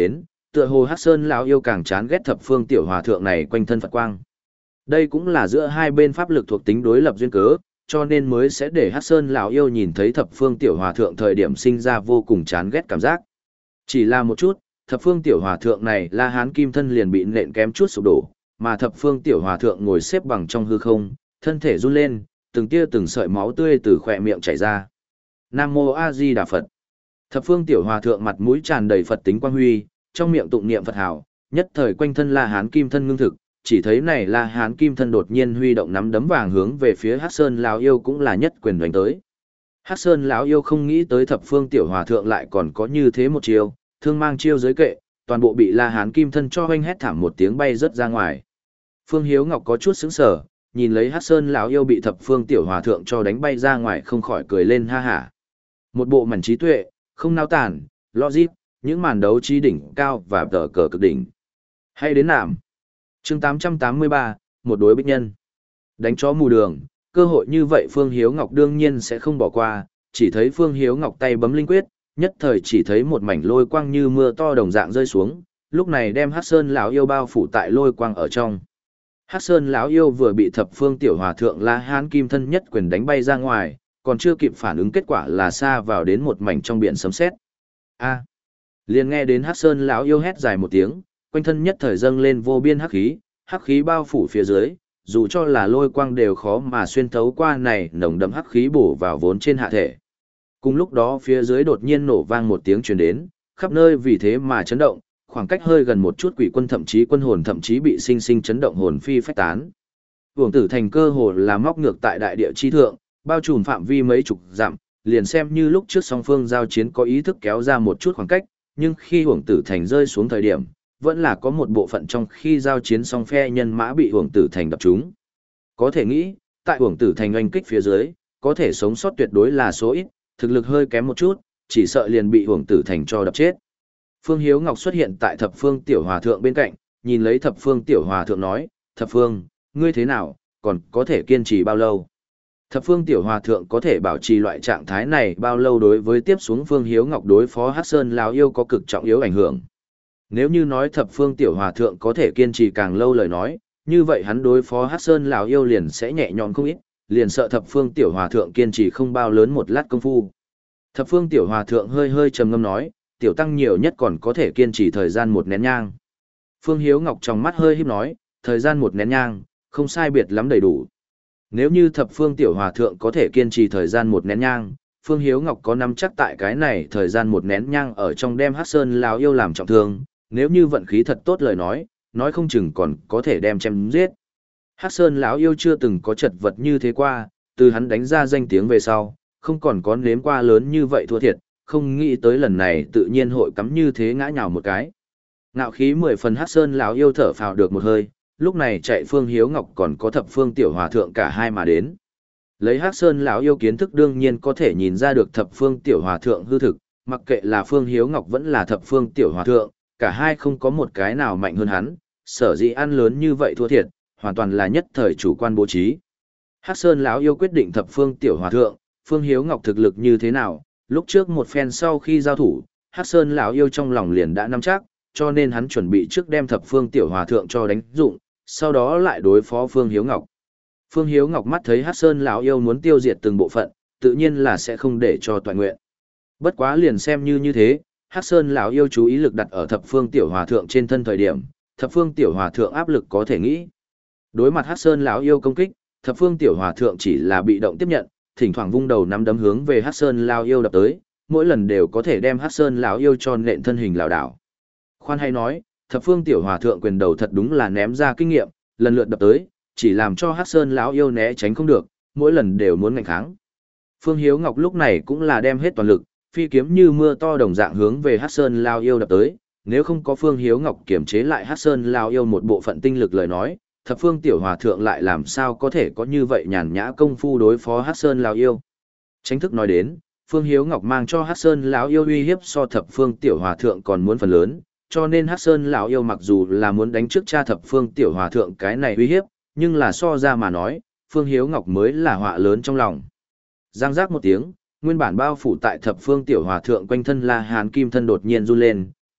tựa hồ Hắc Sơn lão yêu càng chán ghét thập phương tiểu hòa thượng này quanh thân Phật quang. Đây cũng là giữa hai bên pháp lực thuộc tính đối lập duyên cớ, cho nên mới sẽ để Hắc Sơn lão yêu nhìn thấy thập phương tiểu hòa thượng thời điểm sinh ra vô cùng chán ghét cảm giác. Chỉ là một chút, thập phương tiểu hòa thượng này La Hán kim thân liền bị nện kém chút sụp đổ, mà thập phương tiểu hòa thượng ngồi xếp bằng trong hư không, thân thể run lên, từng tia từng sợi máu tươi từ khỏe miệng chảy ra. Nam mô A Di Đà Phật. Thập phương tiểu hòa thượng mặt mũi tràn đầy Phật tính quang huy, trong miệng tụng niệm Phật hảo, nhất thời quanh thân La Hán kim thân ngưng thực, chỉ thấy này La Hán kim thân đột nhiên huy động nắm đấm vàng hướng về phía Hắc Sơn lão yêu cũng là nhất quyền đánh tới. Hắc Sơn lão yêu không nghĩ tới thập phương tiểu hòa thượng lại còn có như thế một chiêu, thương mang chiêu giới kệ, toàn bộ bị La Hán kim thân cho hoanh hét thảm một tiếng bay rớt ra ngoài. Phương Hiếu Ngọc có chút sững sờ, nhìn lấy Hắc Sơn lão yêu bị thập phương tiểu hòa thượng cho đánh bay ra ngoài không khỏi cười lên ha hả. Một bộ mảnh trí tuệ, không nao tản, logic, những màn đấu trí đỉnh cao và tờ cờ cực đỉnh. Hay đến nạm. Chương tám trăm tám mươi ba, một đối bích nhân. Đánh chó mù đường, cơ hội như vậy Phương Hiếu Ngọc đương nhiên sẽ không bỏ qua, chỉ thấy Phương Hiếu Ngọc tay bấm linh quyết, nhất thời chỉ thấy một mảnh lôi quang như mưa to đồng dạng rơi xuống, lúc này đem Hắc Sơn lão yêu bao phủ tại lôi quang ở trong. Hắc Sơn lão yêu vừa bị thập phương tiểu hòa thượng La Hán kim thân nhất quyền đánh bay ra ngoài, còn chưa kịp phản ứng kết quả là xa vào đến một mảnh trong biển sấm sét. A! Liền nghe đến Hắc Sơn lão yêu hét dài một tiếng, quanh thân nhất thời dâng lên vô biên hắc khí, hắc khí bao phủ phía dưới, dù cho là lôi quang đều khó mà xuyên thấu qua này nồng đậm hắc khí bổ vào vốn trên hạ thể. Cùng lúc đó phía dưới đột nhiên nổ vang một tiếng truyền đến, khắp nơi vì thế mà chấn động, khoảng cách hơi gần một chút quỷ quân thậm chí quân hồn thậm chí bị sinh sinh chấn động hồn phi phách tán. Uổng Tử Thành cơ hồ là móc ngược tại đại địa chi thượng, bao trùm phạm vi mấy chục dặm, liền xem như lúc trước song phương giao chiến có ý thức kéo ra một chút khoảng cách, nhưng khi Uổng Tử Thành rơi xuống thời điểm, vẫn là có một bộ phận trong khi giao chiến song phe nhân mã bị Uổng Tử Thành đập trúng. Có thể nghĩ, tại Uổng Tử Thành oanh kích phía dưới, có thể sống sót tuyệt đối là số ít, thực lực hơi kém một chút, chỉ sợ liền bị Uổng Tử Thành cho đập chết. Phương Hiếu Ngọc xuất hiện tại Thập Phương Tiểu Hòa Thượng bên cạnh, nhìn lấy Thập Phương Tiểu Hòa Thượng nói, Thập Phương, ngươi thế nào, còn có thể kiên trì bao lâu? Thập Phương Tiểu Hòa Thượng có thể bảo trì loại trạng thái này bao lâu đối với tiếp xuống Phương Hiếu Ngọc đối phó Hắc Sơn lão yêu có cực trọng yếu ảnh hưởng. Nếu như nói Thập Phương Tiểu Hòa Thượng có thể kiên trì càng lâu lời nói, như vậy hắn đối phó Hắc Sơn lão yêu liền sẽ nhẹ nhõm không ít, liền sợ Thập Phương Tiểu Hòa Thượng kiên trì không bao lớn một lát công phu. Thập Phương Tiểu Hòa Thượng hơi hơi trầm ngâm nói, tiểu tăng nhiều nhất còn có thể kiên trì thời gian một nén nhang. Phương Hiếu Ngọc trong mắt hơi híp nói, thời gian một nén nhang, không sai biệt lắm đầy đủ. Nếu như Thập Phương Tiểu Hòa Thượng có thể kiên trì thời gian một nén nhang, Phương Hiếu Ngọc có nắm chắc tại cái này thời gian một nén nhang ở trong đem Hắc Sơn lão yêu làm trọng thương, nếu như vận khí thật tốt lời nói, nói không chừng còn có thể đem chém giết. Hắc Sơn lão yêu chưa từng có chật vật như thế qua, từ hắn đánh ra danh tiếng về sau, không còn có nếm qua lớn như vậy thua thiệt, không nghĩ tới lần này tự nhiên hội cắm như thế ngã nhào một cái. Ngạo khí mười phần Hắc Sơn lão yêu thở phào được một hơi, lúc này chạy Phương Hiếu Ngọc còn có Thập Phương Tiểu Hòa Thượng cả hai mà đến. Lấy Hắc Sơn lão yêu kiến thức đương nhiên có thể nhìn ra được Thập Phương Tiểu Hòa Thượng hư thực, mặc kệ là Phương Hiếu Ngọc vẫn là Thập Phương Tiểu Hòa Thượng, cả hai không có một cái nào mạnh hơn hắn, sở dĩ ăn lớn như vậy thua thiệt, hoàn toàn là nhất thời chủ quan bố trí. Hắc Sơn lão yêu quyết định Thập Phương Tiểu Hòa Thượng, Phương Hiếu Ngọc thực lực như thế nào, lúc trước một phen sau khi giao thủ, Hắc Sơn lão yêu trong lòng liền đã nắm chắc, cho nên hắn chuẩn bị trước đem Thập Phương Tiểu Hòa Thượng cho đánh dụng, sau đó lại đối phó Phương Hiếu Ngọc. Phương Hiếu Ngọc mắt thấy Hắc Sơn lão yêu muốn tiêu diệt từng bộ phận, tự nhiên là sẽ không để cho toàn nguyện. Bất quá liền xem như như thế, Hắc Sơn lão yêu chú ý lực đặt ở Thập Phương Tiểu Hòa Thượng trên thân thời điểm, Thập Phương Tiểu Hòa Thượng áp lực có thể nghĩ. Đối mặt Hắc Sơn lão yêu công kích, Thập Phương Tiểu Hòa Thượng chỉ là bị động tiếp nhận, thỉnh thoảng vung đầu nắm đấm hướng về Hắc Sơn lão yêu đập tới, mỗi lần đều có thể đem Hắc Sơn lão yêu cho nện thân hình lảo đảo. Khoan hay nói, Thập Phương Tiểu Hòa Thượng quyền đầu thật đúng là ném ra kinh nghiệm, lần lượt đập tới, chỉ làm cho Hắc Sơn lão yêu né tránh không được, mỗi lần đều muốn ngạnh kháng. Phương Hiếu Ngọc lúc này cũng là đem hết toàn lực, phi kiếm như mưa to đồng dạng hướng về Hắc Sơn lão yêu đập tới, nếu không có Phương Hiếu Ngọc kiểm chế lại Hắc Sơn lão yêu một bộ phận tinh lực lời nói, Thập Phương Tiểu Hòa Thượng lại làm sao có thể có như vậy nhàn nhã công phu đối phó Hắc Sơn lão yêu. Chính thức nói đến, Phương Hiếu Ngọc mang cho Hắc Sơn lão yêu uy hiếp so Thập Phương Tiểu Hòa Thượng còn muốn phần lớn, cho nên Hắc Sơn lão yêu mặc dù là muốn đánh trước cha Thập Phương Tiểu Hòa Thượng cái này uy hiếp, nhưng là so ra mà nói, Phương Hiếu Ngọc mới là họa lớn trong lòng. Giang giác một tiếng, nguyên bản bao phủ tại Thập Phương Tiểu Hòa Thượng quanh thân La Hán kim thân đột nhiên run lên,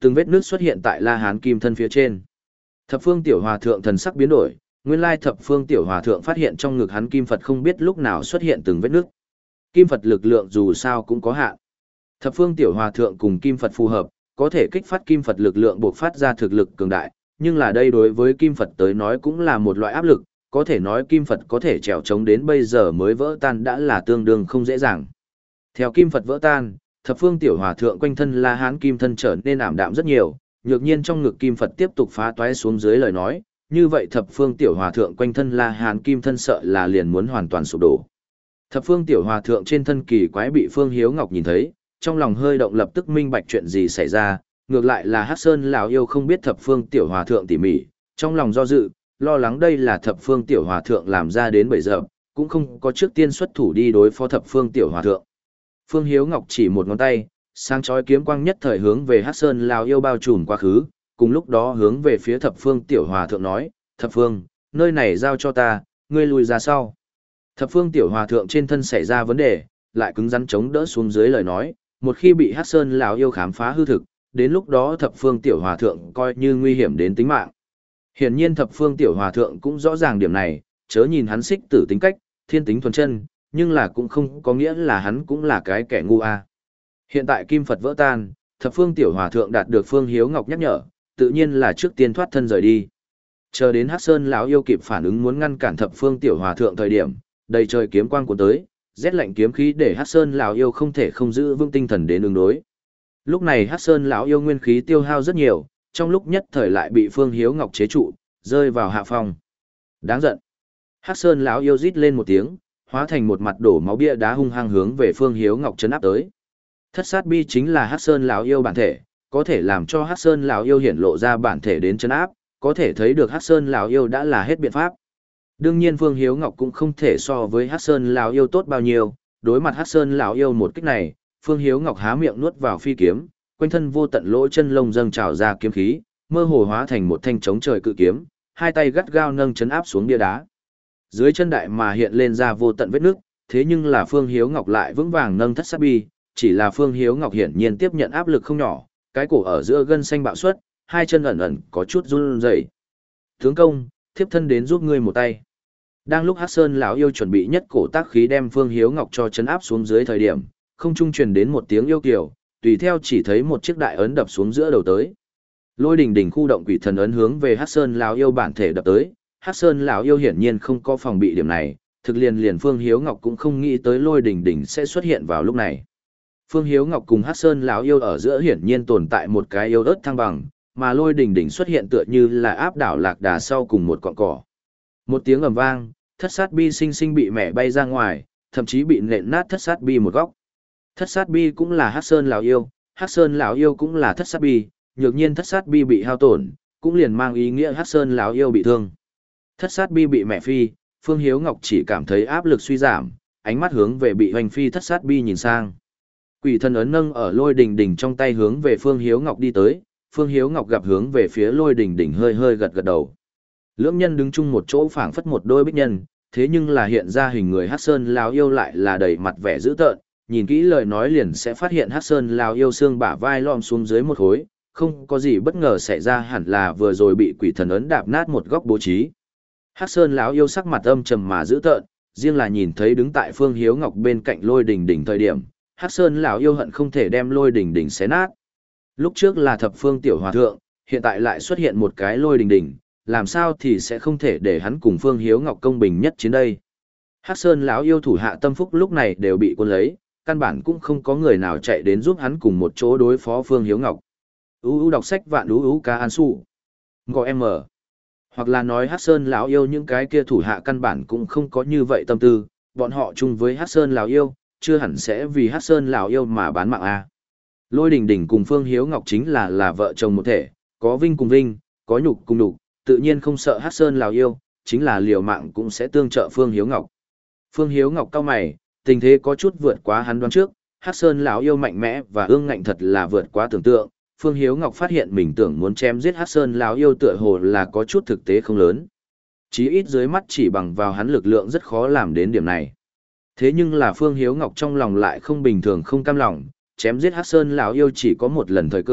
từng vết nước xuất hiện tại La Hán kim thân phía trên. Thập Phương Tiểu Hòa thượng thần sắc biến đổi, nguyên lai Thập Phương Tiểu Hòa thượng phát hiện trong ngực hắn kim Phật không biết lúc nào xuất hiện từng vết nước. Kim Phật lực lượng dù sao cũng có hạn. Thập Phương Tiểu Hòa thượng cùng kim Phật phù hợp, có thể kích phát kim Phật lực lượng buộc phát ra thực lực cường đại, nhưng là đây đối với kim Phật tới nói cũng là một loại áp lực, có thể nói kim Phật có thể trèo trống đến bây giờ mới vỡ tan đã là tương đương không dễ dàng. Theo kim Phật vỡ tan, Thập Phương Tiểu Hòa thượng quanh thân La Hán kim thân trở nên ảm đạm rất nhiều, nhược nhiên trong ngực kim Phật tiếp tục phá toái xuống dưới lời nói, như vậy Thập Phương Tiểu Hòa thượng quanh thân La Hán kim thân sợ là liền muốn hoàn toàn sụp đổ. Thập Phương Tiểu Hòa thượng trên thân kỳ quái bị Phương Hiếu Ngọc nhìn thấy, trong lòng hơi động lập tức minh bạch chuyện gì xảy ra, ngược lại là Hắc Sơn lão yêu không biết Thập Phương Tiểu Hòa thượng tỉ mỉ, trong lòng do dự, lo lắng đây là Thập Phương Tiểu Hòa thượng làm ra đến bây giờ, cũng không có trước tiên xuất thủ đi đối phó Thập Phương Tiểu Hòa thượng. Phương Hiếu Ngọc chỉ một ngón tay, sáng chói kiếm quang nhất thời hướng về Hắc Sơn lão yêu bao trùm quá khứ, cùng lúc đó hướng về phía Thập Phương Tiểu Hòa thượng nói, "Thập Phương, nơi này giao cho ta, ngươi lùi ra sau." Thập Phương Tiểu Hòa thượng trên thân xảy ra vấn đề, lại cứng rắn chống đỡ xuống dưới lời nói, một khi bị Hắc Sơn lão yêu khám phá hư thực, đến lúc đó Thập Phương Tiểu Hòa thượng coi như nguy hiểm đến tính mạng. Hiển nhiên Thập Phương Tiểu Hòa thượng cũng rõ ràng điểm này, chớ nhìn hắn xích tử tính cách, thiên tính thuần chân, nhưng là cũng không có nghĩa là hắn cũng là cái kẻ ngu a. Hiện tại kim Phật vỡ tan, Thập Phương Tiểu Hòa thượng đạt được Phương Hiếu Ngọc nhắc nhở, tự nhiên là trước tiên thoát thân rời đi. Chờ đến Hắc Sơn lão yêu kịp phản ứng muốn ngăn cản Thập Phương Tiểu Hòa thượng thời điểm, đầy trời kiếm quang cuốn tới, rét lạnh kiếm khí để Hắc Sơn lão yêu không thể không giữ vững tinh thần đến ứng đối. Lúc này Hắc Sơn lão yêu nguyên khí tiêu hao rất nhiều, trong lúc nhất thời lại bị Phương Hiếu Ngọc chế trụ, rơi vào hạ phong. Đáng giận. Hắc Sơn lão yêu rít lên một tiếng, hóa thành một mặt đổ máu bia đá hung hăng hướng về Phương Hiếu Ngọc trấn áp tới. Thất sát bi chính là Hắc Sơn lão yêu bản thể, có thể làm cho Hắc Sơn lão yêu hiển lộ ra bản thể đến trấn áp, có thể thấy được Hắc Sơn lão yêu đã là hết biện pháp. Đương nhiên Phương Hiếu Ngọc cũng không thể so với Hắc Sơn lão yêu tốt bao nhiêu, đối mặt Hắc Sơn lão yêu một kích này, Phương Hiếu Ngọc há miệng nuốt vào phi kiếm, quanh thân vô tận lỗ chân lông dâng trào ra kiếm khí, mơ hồ hóa thành một thanh chống trời cự kiếm, hai tay gắt gao nâng chấn áp xuống bia đá. Dưới chân đại mà hiện lên ra vô tận vết nước, thế nhưng là Phương Hiếu Ngọc lại vững vàng nâng thất sát bi, chỉ là Phương Hiếu Ngọc hiển nhiên tiếp nhận áp lực không nhỏ, cái cổ ở giữa gân xanh bạo xuất, hai chân ẩn ẩn có chút run rẩy. "Tướng công, thiếp thân đến giúp ngươi một tay." Đang lúc Hắc Sơn lão yêu chuẩn bị nhất cổ tác khí đem Phương Hiếu Ngọc cho chấn áp xuống dưới thời điểm, không trung truyền đến một tiếng yêu kiều, tùy theo chỉ thấy một chiếc đại ấn đập xuống giữa đầu tới. Lôi đỉnh đỉnh khu động quỷ thần ấn hướng về Hắc Sơn lão yêu bản thể đập tới, Hắc Sơn lão yêu hiển nhiên không có phòng bị điểm này, thực liền liền Phương Hiếu Ngọc cũng không nghĩ tới lôi đỉnh đỉnh sẽ xuất hiện vào lúc này. Phương Hiếu Ngọc cùng Hắc Sơn lão yêu ở giữa hiển nhiên tồn tại một cái yêu ớt thăng bằng, mà lôi đỉnh đỉnh xuất hiện tựa như là áp đảo lạc đà sau cùng một cọng cỏ. Một tiếng ầm vang, thất sát bi sinh sinh bị mẹ bay ra ngoài, thậm chí bị nện nát thất sát bi một góc. Thất sát bi cũng là Hắc Sơn lão yêu, Hắc Sơn lão yêu cũng là thất sát bi, nhược nhiên thất sát bi bị hao tổn, cũng liền mang ý nghĩa Hắc Sơn lão yêu bị thương. Thất sát bi bị mẹ phi, Phương Hiếu Ngọc chỉ cảm thấy áp lực suy giảm, ánh mắt hướng về bị hoành phi thất sát bi nhìn sang. Quỷ thần ấn nâng ở lôi đỉnh đỉnh trong tay hướng về Phương Hiếu Ngọc đi tới, Phương Hiếu Ngọc gặp hướng về phía lôi đỉnh đỉnh hơi hơi gật gật đầu. Lưỡng nhân đứng chung một chỗ phảng phất một đôi bích nhân, thế nhưng là hiện ra hình người Hắc Sơn lão yêu lại là đầy mặt vẻ dữ tợn, nhìn kỹ lời nói liền sẽ phát hiện Hắc Sơn lão yêu xương bả vai lom xuống dưới một khối, không có gì bất ngờ xảy ra hẳn là vừa rồi bị quỷ thần ấn đạp nát một góc bố trí. Hắc Sơn lão yêu sắc mặt âm trầm mà dữ tợn, riêng là nhìn thấy đứng tại Phương Hiếu Ngọc bên cạnh lôi đỉnh đỉnh thời điểm, Hắc Sơn lão yêu hận không thể đem lôi đỉnh đỉnh xé nát. Lúc trước là Thập Phương Tiểu Hòa thượng, hiện tại lại xuất hiện một cái lôi đỉnh đỉnh, làm sao thì sẽ không thể để hắn cùng Phương Hiếu Ngọc công bình nhất chiến đây. Hắc Sơn lão yêu thủ hạ tâm phúc lúc này đều bị cuốn lấy, căn bản cũng không có người nào chạy đến giúp hắn cùng một chỗ đối phó Phương Hiếu Ngọc. U u đọc sách vạn u u ca an su. Gọi em mở. Hoặc là nói Hắc Sơn lão yêu những cái kia thủ hạ căn bản cũng không có như vậy tâm tư, bọn họ chung với Hắc Sơn lão yêu, chưa hẳn sẽ vì Hắc Sơn lão yêu mà bán mạng a. Lôi Đình Đình cùng Phương Hiếu Ngọc chính là là vợ chồng một thể, có vinh cùng vinh, có nhục cùng nhục, tự nhiên không sợ Hắc Sơn lão yêu, chính là liều mạng cũng sẽ tương trợ Phương Hiếu Ngọc. Phương Hiếu Ngọc cau mày, tình thế có chút vượt quá hắn đoán trước, Hắc Sơn lão yêu mạnh mẽ và ương ngạnh thật là vượt quá tưởng tượng. Phương Hiếu Ngọc phát hiện mình tưởng muốn chém giết Hắc Sơn lão yêu tựa hồ là có chút thực tế không lớn. Chí ít dưới mắt chỉ bằng vào hắn lực lượng rất khó làm đến điểm này. Thế nhưng là Phương Hiếu Ngọc trong lòng lại không bình thường không cam lòng, chém giết Hắc Sơn lão yêu chỉ có một lần thời cơ,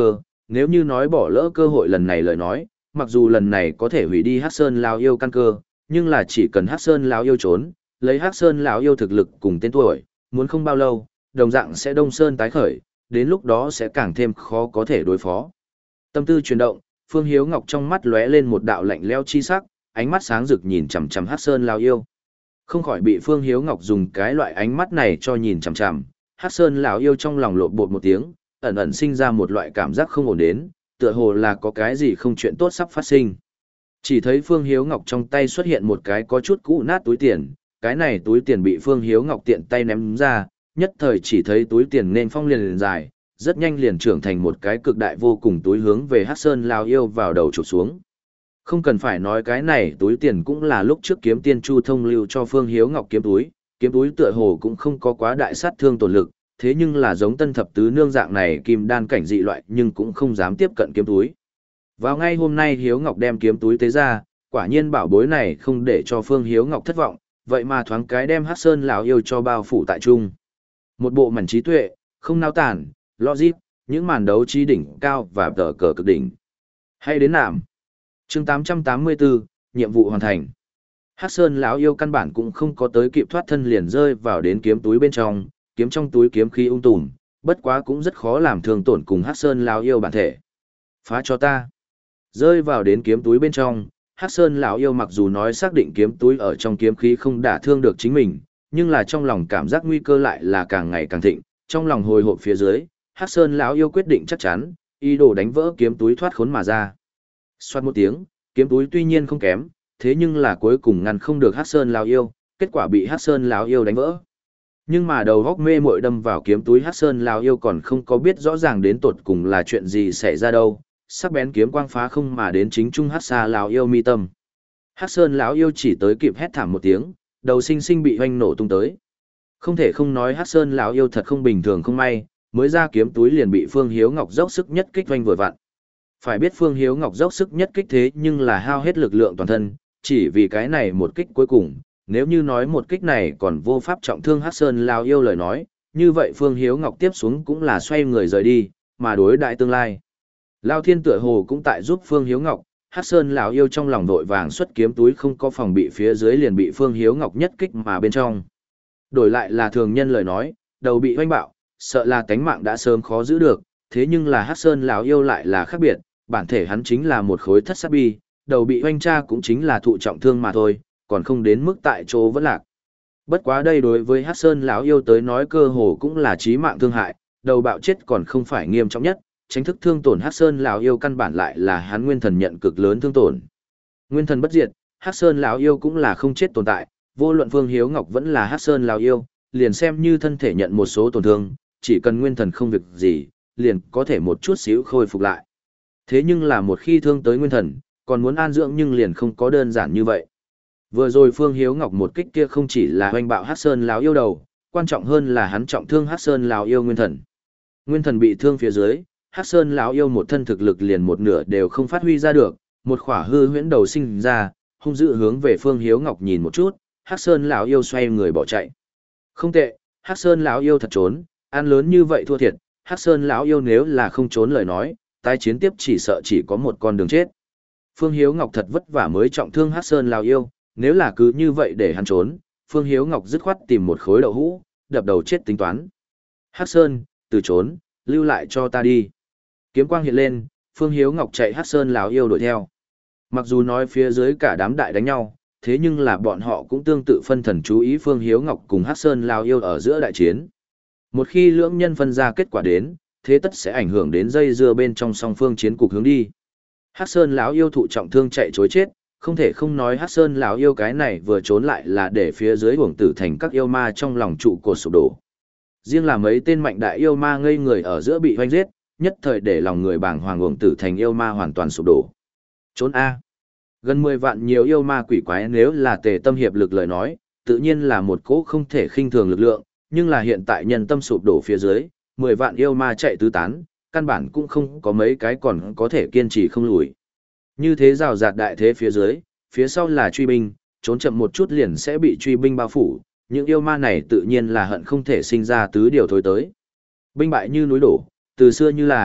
Nếu như nói bỏ lỡ cơ hội lần này lời nói, mặc dù lần này có thể hủy đi Hắc Sơn lão yêu căn cơ, nhưng là chỉ cần Hắc Sơn lão yêu trốn, lấy Hắc Sơn lão yêu thực lực cùng tên tuổi, muốn không bao lâu, đồng dạng sẽ Đông Sơn tái khởi, đến lúc đó sẽ càng thêm khó có thể đối phó. Tâm tư chuyển động, Phương Hiếu Ngọc trong mắt lóe lên một đạo lạnh lẽo chi sắc, ánh mắt sáng rực nhìn chằm chằm Hắc Sơn lão yêu. Không khỏi bị Phương Hiếu Ngọc dùng cái loại ánh mắt này cho nhìn chằm chằm, Hắc Sơn lão yêu trong lòng lộn bột một tiếng, ẩn ẩn sinh ra một loại cảm giác không ổn đến, tựa hồ là có cái gì không chuyện tốt sắp phát sinh. Chỉ thấy Phương Hiếu Ngọc trong tay xuất hiện một cái có chút cũ nát túi tiền, cái này túi tiền bị Phương Hiếu Ngọc tiện tay ném ra, nhất thời chỉ thấy túi tiền nên phong liền liền dài, rất nhanh liền trưởng thành một cái cực đại vô cùng túi hướng về Hắc Sơn lão yêu vào đầu chụp xuống. Không cần phải nói cái này túi tiền cũng là lúc trước kiếm tiên Chu Thông lưu cho Phương Hiếu Ngọc kiếm túi, kiếm túi tựa hồ cũng không có quá đại sát thương tổn lực, thế nhưng là giống tân thập tứ nương dạng này kim đan cảnh dị loại nhưng cũng không dám tiếp cận kiếm túi. Vào ngay hôm nay Hiếu Ngọc đem kiếm túi tế ra, quả nhiên bảo bối này không để cho Phương Hiếu Ngọc thất vọng, vậy mà thoáng cái đem Hắc Sơn lão yêu cho bao phủ tại trung. Một bộ mảnh trí tuệ, không nao tản, logic, những màn đấu trí đỉnh cao và tờ cờ cực đỉnh. Hay đến nạm. Chương tám trăm tám mươi tư, nhiệm vụ hoàn thành. Hắc Sơn lão yêu căn bản cũng không có tới kịp thoát thân liền rơi vào đến kiếm túi bên trong, kiếm trong túi kiếm khí ung tùm, bất quá cũng rất khó làm thương tổn cùng Hắc Sơn lão yêu bản thể. Phá cho ta. Rơi vào đến kiếm túi bên trong, Hắc Sơn lão yêu mặc dù nói xác định kiếm túi ở trong kiếm khí không đả thương được chính mình, nhưng là trong lòng cảm giác nguy cơ lại là càng ngày càng thịnh, trong lòng hồi hộp phía dưới, Hắc Sơn lão yêu quyết định chắc chắn, ý đồ đánh vỡ kiếm túi thoát khốn mà ra. Xoát một tiếng, kiếm túi tuy nhiên không kém, thế nhưng là cuối cùng ngăn không được Hắc Sơn lão yêu, kết quả bị Hắc Sơn lão yêu đánh vỡ. Nhưng mà đầu góc mê muội đâm vào kiếm túi Hắc Sơn lão yêu còn không có biết rõ ràng đến tột cùng là chuyện gì xảy ra đâu, sắc bén kiếm quang phá không mà đến chính trung Hắc Sa lão yêu mi tâm. Hắc Sơn lão yêu chỉ tới kịp hét thảm một tiếng, đầu sinh sinh bị hoanh nổ tung tới. Không thể không nói Hắc Sơn lão yêu thật không bình thường không may, mới ra kiếm túi liền bị Phương Hiếu Ngọc dốc sức nhất kích hoanh vừa vặn. Phải biết Phương Hiếu Ngọc dốc sức nhất kích thế nhưng là hao hết lực lượng toàn thân, chỉ vì cái này một kích cuối cùng, nếu như nói một kích này còn vô pháp trọng thương Hắc Sơn lão yêu lời nói, như vậy Phương Hiếu Ngọc tiếp xuống cũng là xoay người rời đi, mà đối đại tương lai. Lao Thiên tựa hồ cũng tại giúp Phương Hiếu Ngọc, Hắc Sơn lão yêu trong lòng vội vàng xuất kiếm túi không có phòng bị phía dưới liền bị Phương Hiếu Ngọc nhất kích mà bên trong. Đổi lại là thường nhân lời nói, đầu bị hoanh bạo, sợ là tánh mạng đã sớm khó giữ được, thế nhưng là Hắc Sơn lão yêu lại là khác biệt, bản thể hắn chính là một khối thất sát bi, đầu bị hoanh tra cũng chính là thụ trọng thương mà thôi, còn không đến mức tại chỗ vẫn lạc. Bất quá đây đối với Hắc Sơn lão yêu tới nói cơ hồ cũng là chí mạng thương hại, đầu bạo chết còn không phải nghiêm trọng nhất, tránh thức thương tổn Hắc Sơn lão yêu căn bản lại là hắn nguyên thần nhận cực lớn thương tổn. Nguyên thần bất diệt, Hắc Sơn lão yêu cũng là không chết tồn tại, vô luận Phương Hiếu Ngọc vẫn là Hắc Sơn lão yêu, liền xem như thân thể nhận một số tổn thương, chỉ cần nguyên thần không việc gì, liền có thể một chút xíu khôi phục lại. Thế nhưng là một khi thương tới nguyên thần, còn muốn an dưỡng nhưng liền không có đơn giản như vậy. Vừa rồi Phương Hiếu Ngọc một kích kia không chỉ là hoành bạo Hắc Sơn lão yêu đầu, quan trọng hơn là hắn trọng thương Hắc Sơn lão yêu nguyên thần. Nguyên thần bị thương phía dưới, Hắc Sơn lão yêu một thân thực lực liền một nửa đều không phát huy ra được, một khỏa hư huyễn đầu sinh ra, hung dữ hướng về Phương Hiếu Ngọc nhìn một chút, Hắc Sơn lão yêu xoay người bỏ chạy. Không tệ, Hắc Sơn lão yêu thật trốn, ăn lớn như vậy thua thiệt, Hắc Sơn lão yêu nếu là không trốn lời nói, tái chiến tiếp chỉ sợ chỉ có một con đường chết. Phương Hiếu Ngọc thật vất vả mới trọng thương Hắc Sơn lão yêu, nếu là cứ như vậy để hắn trốn, Phương Hiếu Ngọc dứt khoát tìm một khối đậu hũ, đập đầu chết tính toán. Hắc Sơn, từ trốn, lưu lại cho ta đi. Kiếm quang hiện lên, Phương Hiếu Ngọc chạy Hắc Sơn lão yêu đuổi theo. Mặc dù nói phía dưới cả đám đại đánh nhau, thế nhưng là bọn họ cũng tương tự phân thần chú ý Phương Hiếu Ngọc cùng Hắc Sơn lão yêu ở giữa đại chiến. Một khi lưỡng nhân phân ra kết quả đến, thế tất sẽ ảnh hưởng đến dây dưa bên trong song phương chiến cục hướng đi. Hắc Sơn lão yêu thụ trọng thương chạy trối chết, không thể không nói Hắc Sơn lão yêu cái này vừa trốn lại là để phía dưới uổng tử thành các yêu ma trong lòng trụ cột sụp đổ. Riêng là mấy tên mạnh đại yêu ma ngây người ở giữa bị hoanh giết, nhất thời để lòng người bàng hoàng uổng tử thành yêu ma hoàn toàn sụp đổ. Trốn A. Gần mười vạn nhiều yêu ma quỷ quái nếu là tề tâm hiệp lực lời nói, tự nhiên là một cỗ không thể khinh thường lực lượng, nhưng là hiện tại nhân tâm sụp đổ phía dưới, mười vạn yêu ma chạy tứ tán, căn bản cũng không có mấy cái còn có thể kiên trì không lùi. Như thế rào rạt đại thế phía dưới, phía sau là truy binh, trốn chậm một chút liền sẽ bị truy binh bao phủ, những yêu ma này tự nhiên là hận không thể sinh ra tứ điều thối tới. Binh bại như núi đổ, từ xưa như là,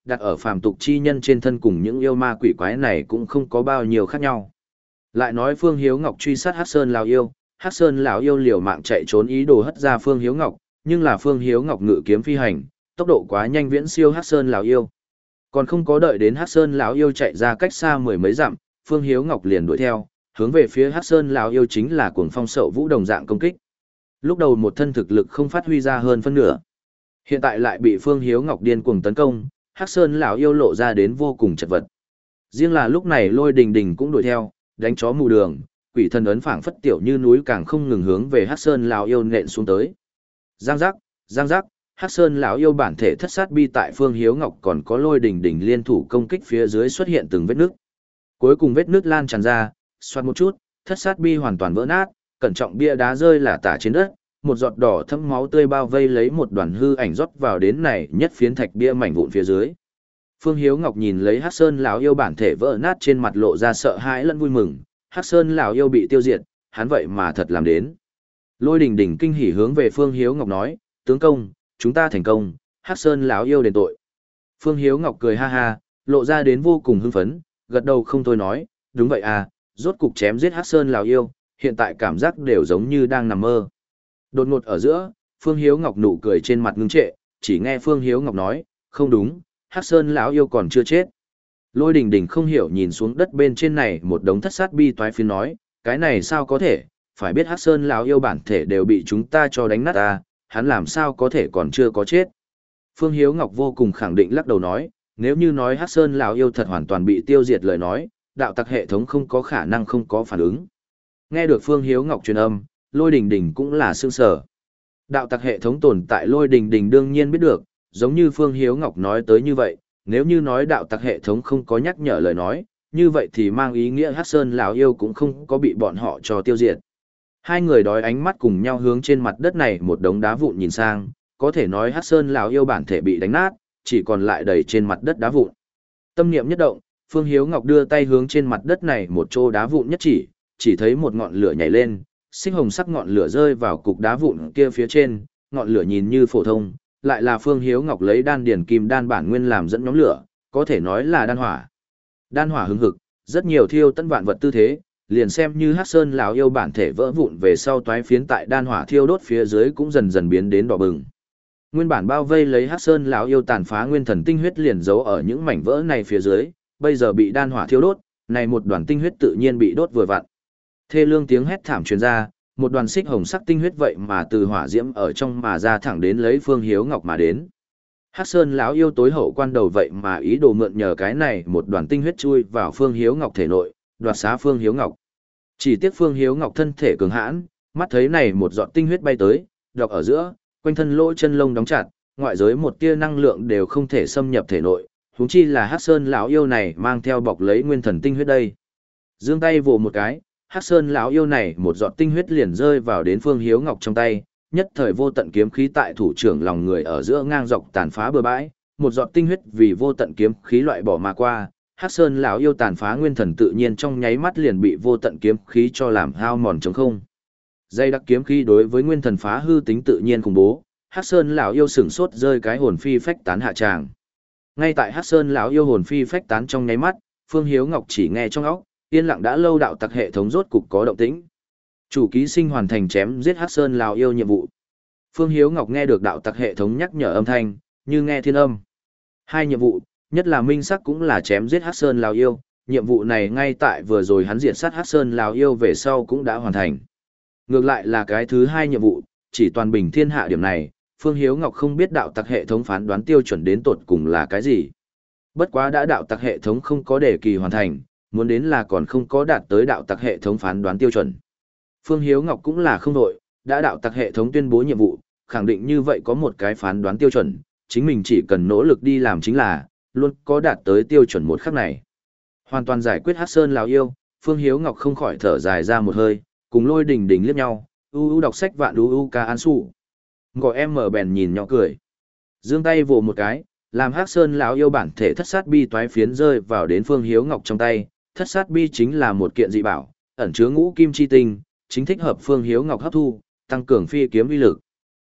đặt ở phàm tục chi nhân trên thân cùng những yêu ma quỷ quái này cũng không có bao nhiêu khác nhau. Lại nói Phương Hiếu Ngọc truy sát Hắc Sơn lão yêu, Hắc Sơn lão yêu liều mạng chạy trốn ý đồ hất ra Phương Hiếu Ngọc, nhưng là Phương Hiếu Ngọc ngự kiếm phi hành, tốc độ quá nhanh viễn siêu Hắc Sơn lão yêu. Còn không có đợi đến Hắc Sơn lão yêu chạy ra cách xa mười mấy dặm, Phương Hiếu Ngọc liền đuổi theo, hướng về phía Hắc Sơn lão yêu chính là cuồng phong sậu vũ đồng dạng công kích. Lúc đầu một thân thực lực không phát huy ra hơn phân nửa, hiện tại lại bị Phương Hiếu Ngọc điên cuồng tấn công, Hắc Sơn lão yêu lộ ra đến vô cùng chật vật. Riêng là lúc này Lôi Đình Đình cũng đuổi theo, đánh chó mù đường, quỷ thần ấn phảng phất tiểu như núi càng không ngừng hướng về Hắc Sơn lão yêu nện xuống tới. Giang giác, giang giác, Hắc Sơn lão yêu bản thể thất sát bi tại Phương Hiếu Ngọc còn có Lôi Đình Đình liên thủ công kích phía dưới xuất hiện từng vết nứt. Cuối cùng vết nứt lan tràn ra, xoát một chút, thất sát bi hoàn toàn vỡ nát, cẩn trọng bia đá rơi là tả trên đất, một giọt đỏ thẫm máu tươi bao vây lấy một đoàn hư ảnh rót vào đến này nhất phiến thạch bia mảnh vụn phía dưới. Phương Hiếu Ngọc nhìn lấy Hắc Sơn lão yêu bản thể vỡ nát trên mặt lộ ra sợ hãi lẫn vui mừng, Hắc Sơn lão yêu bị tiêu diệt, hắn vậy mà thật làm đến. Lôi Đình Đình kinh hỉ hướng về Phương Hiếu Ngọc nói, tướng công, chúng ta thành công, Hắc Sơn lão yêu đền tội. Phương Hiếu Ngọc cười ha ha, lộ ra đến vô cùng hưng phấn, gật đầu không thôi nói, đúng vậy à, rốt cục chém giết Hắc Sơn lão yêu, hiện tại cảm giác đều giống như đang nằm mơ. Đột ngột ở giữa, Phương Hiếu Ngọc nụ cười trên mặt ngưng trệ, chỉ nghe Phương Hiếu Ngọc nói, không đúng, Hắc Sơn lão yêu còn chưa chết. Lôi Đình Đình không hiểu nhìn xuống đất bên trên này một đống thất sát bi toái phiến nói, cái này sao có thể, phải biết Hắc Sơn lão yêu bản thể đều bị chúng ta cho đánh nát ta, hắn làm sao có thể còn chưa có chết. Phương Hiếu Ngọc vô cùng khẳng định lắc đầu nói, nếu như nói Hắc Sơn lão yêu thật hoàn toàn bị tiêu diệt lời nói, đạo tặc hệ thống không có khả năng không có phản ứng. Nghe được Phương Hiếu Ngọc truyền âm, Lôi Đình Đình cũng là sương sở. Đạo tặc hệ thống tồn tại Lôi Đình Đình đương nhiên biết được, giống như Phương Hiếu Ngọc nói tới như vậy, nếu như nói đạo tặc hệ thống không có nhắc nhở lời nói, như vậy thì mang ý nghĩa Hắc Sơn lão yêu cũng không có bị bọn họ cho tiêu diệt. Hai người đói ánh mắt cùng nhau hướng trên mặt đất này một đống đá vụn nhìn sang, có thể nói Hắc Sơn lão yêu bản thể bị đánh nát, chỉ còn lại đầy trên mặt đất đá vụn. Tâm niệm nhất động, Phương Hiếu Ngọc đưa tay hướng trên mặt đất này một chỗ đá vụn nhất chỉ, chỉ thấy một ngọn lửa nhảy lên, xích hồng sắc ngọn lửa rơi vào cục đá vụn kia phía trên, ngọn lửa nhìn như phổ thông, lại là Phương Hiếu Ngọc lấy đan điển kim đan bản nguyên làm dẫn nhóm lửa, có thể nói là đan hỏa. Đan hỏa hứng hực, rất nhiều thiêu tân vạn vật tư thế, liền xem như Hắc Sơn lão yêu bản thể vỡ vụn về sau toái phiến tại đan hỏa thiêu đốt phía dưới cũng dần dần biến đến đỏ bừng. Nguyên bản bao vây lấy Hắc Sơn lão yêu tàn phá nguyên thần tinh huyết liền giấu ở những mảnh vỡ này phía dưới, bây giờ bị đan hỏa thiêu đốt, này một đoàn tinh huyết tự nhiên bị đốt vừa vặn. Thê lương tiếng hét thảm truyền ra, một đoàn xích hồng sắc tinh huyết vậy mà từ hỏa diễm ở trong mà ra thẳng đến lấy Phương Hiếu Ngọc mà đến. Hắc Sơn lão yêu tối hậu quan đầu vậy mà ý đồ mượn nhờ cái này một đoàn tinh huyết chui vào Phương Hiếu Ngọc thể nội, đoạt xá Phương Hiếu Ngọc. Chỉ tiếc Phương Hiếu Ngọc thân thể cường hãn, mắt thấy này một giọt tinh huyết bay tới, đọc ở giữa, quanh thân lỗ chân lông đóng chặt, ngoại giới một tia năng lượng đều không thể xâm nhập thể nội, huống chi là Hắc Sơn lão yêu này mang theo bọc lấy nguyên thần tinh huyết đây. Giương tay vồ một cái, Hắc Sơn lão yêu này một giọt tinh huyết liền rơi vào đến Phương Hiếu Ngọc trong tay, nhất thời vô tận kiếm khí tại thủ trưởng lòng người ở giữa ngang dọc tàn phá bừa bãi, một giọt tinh huyết vì vô tận kiếm khí loại bỏ mà qua, Hắc Sơn lão yêu tàn phá nguyên thần tự nhiên trong nháy mắt liền bị vô tận kiếm khí cho làm hao mòn trống không. Dây đặc kiếm khí đối với nguyên thần phá hư tính tự nhiên khủng bố, Hắc Sơn lão yêu sửng sốt rơi cái hồn phi phách tán hạ tràng. Ngay tại Hắc Sơn lão yêu hồn phi phách tán trong nháy mắt, Phương Hiếu Ngọc chỉ nghe trong óc, yên lặng đã lâu đạo tặc hệ thống rốt cục có động tĩnh. Chủ ký sinh hoàn thành chém giết Hắc Sơn lão yêu nhiệm vụ. Phương Hiếu Ngọc nghe được đạo tặc hệ thống nhắc nhở âm thanh, như nghe thiên âm. Hai nhiệm vụ, nhất là minh sắc cũng là chém giết Hắc Sơn lão yêu, nhiệm vụ này ngay tại vừa rồi hắn diệt sát Hắc Sơn lão yêu về sau cũng đã hoàn thành. Ngược lại là cái thứ hai nhiệm vụ, chỉ toàn bình thiên hạ điểm này, Phương Hiếu Ngọc không biết đạo tặc hệ thống phán đoán tiêu chuẩn đến tột cùng là cái gì. Bất quá đã đạo tặc hệ thống không có đề kỳ hoàn thành, muốn đến là còn không có đạt tới đạo tặc hệ thống phán đoán tiêu chuẩn. Phương Hiếu Ngọc cũng là không đội, đã đạo tặc hệ thống tuyên bố nhiệm vụ, khẳng định như vậy có một cái phán đoán tiêu chuẩn, chính mình chỉ cần nỗ lực đi làm chính là, luôn có đạt tới tiêu chuẩn một khắc này. Hoàn toàn giải quyết Hắc Sơn lão yêu, Phương Hiếu Ngọc không khỏi thở dài ra một hơi, cùng Lôi Đình Đình liếc nhau, u u đọc sách vạn u u ca an su. Gọi em mở bèn nhìn nhỏ cười. Giương tay vồ một cái, làm Hắc Sơn lão yêu bản thể thất sát bi toái phiến rơi vào đến Phương Hiếu Ngọc trong tay, thất sát bi chính là một kiện dị bảo, ẩn chứa ngũ kim chi tinh, chính thích hợp Phương Hiếu Ngọc hấp thu, tăng cường phi kiếm uy lực.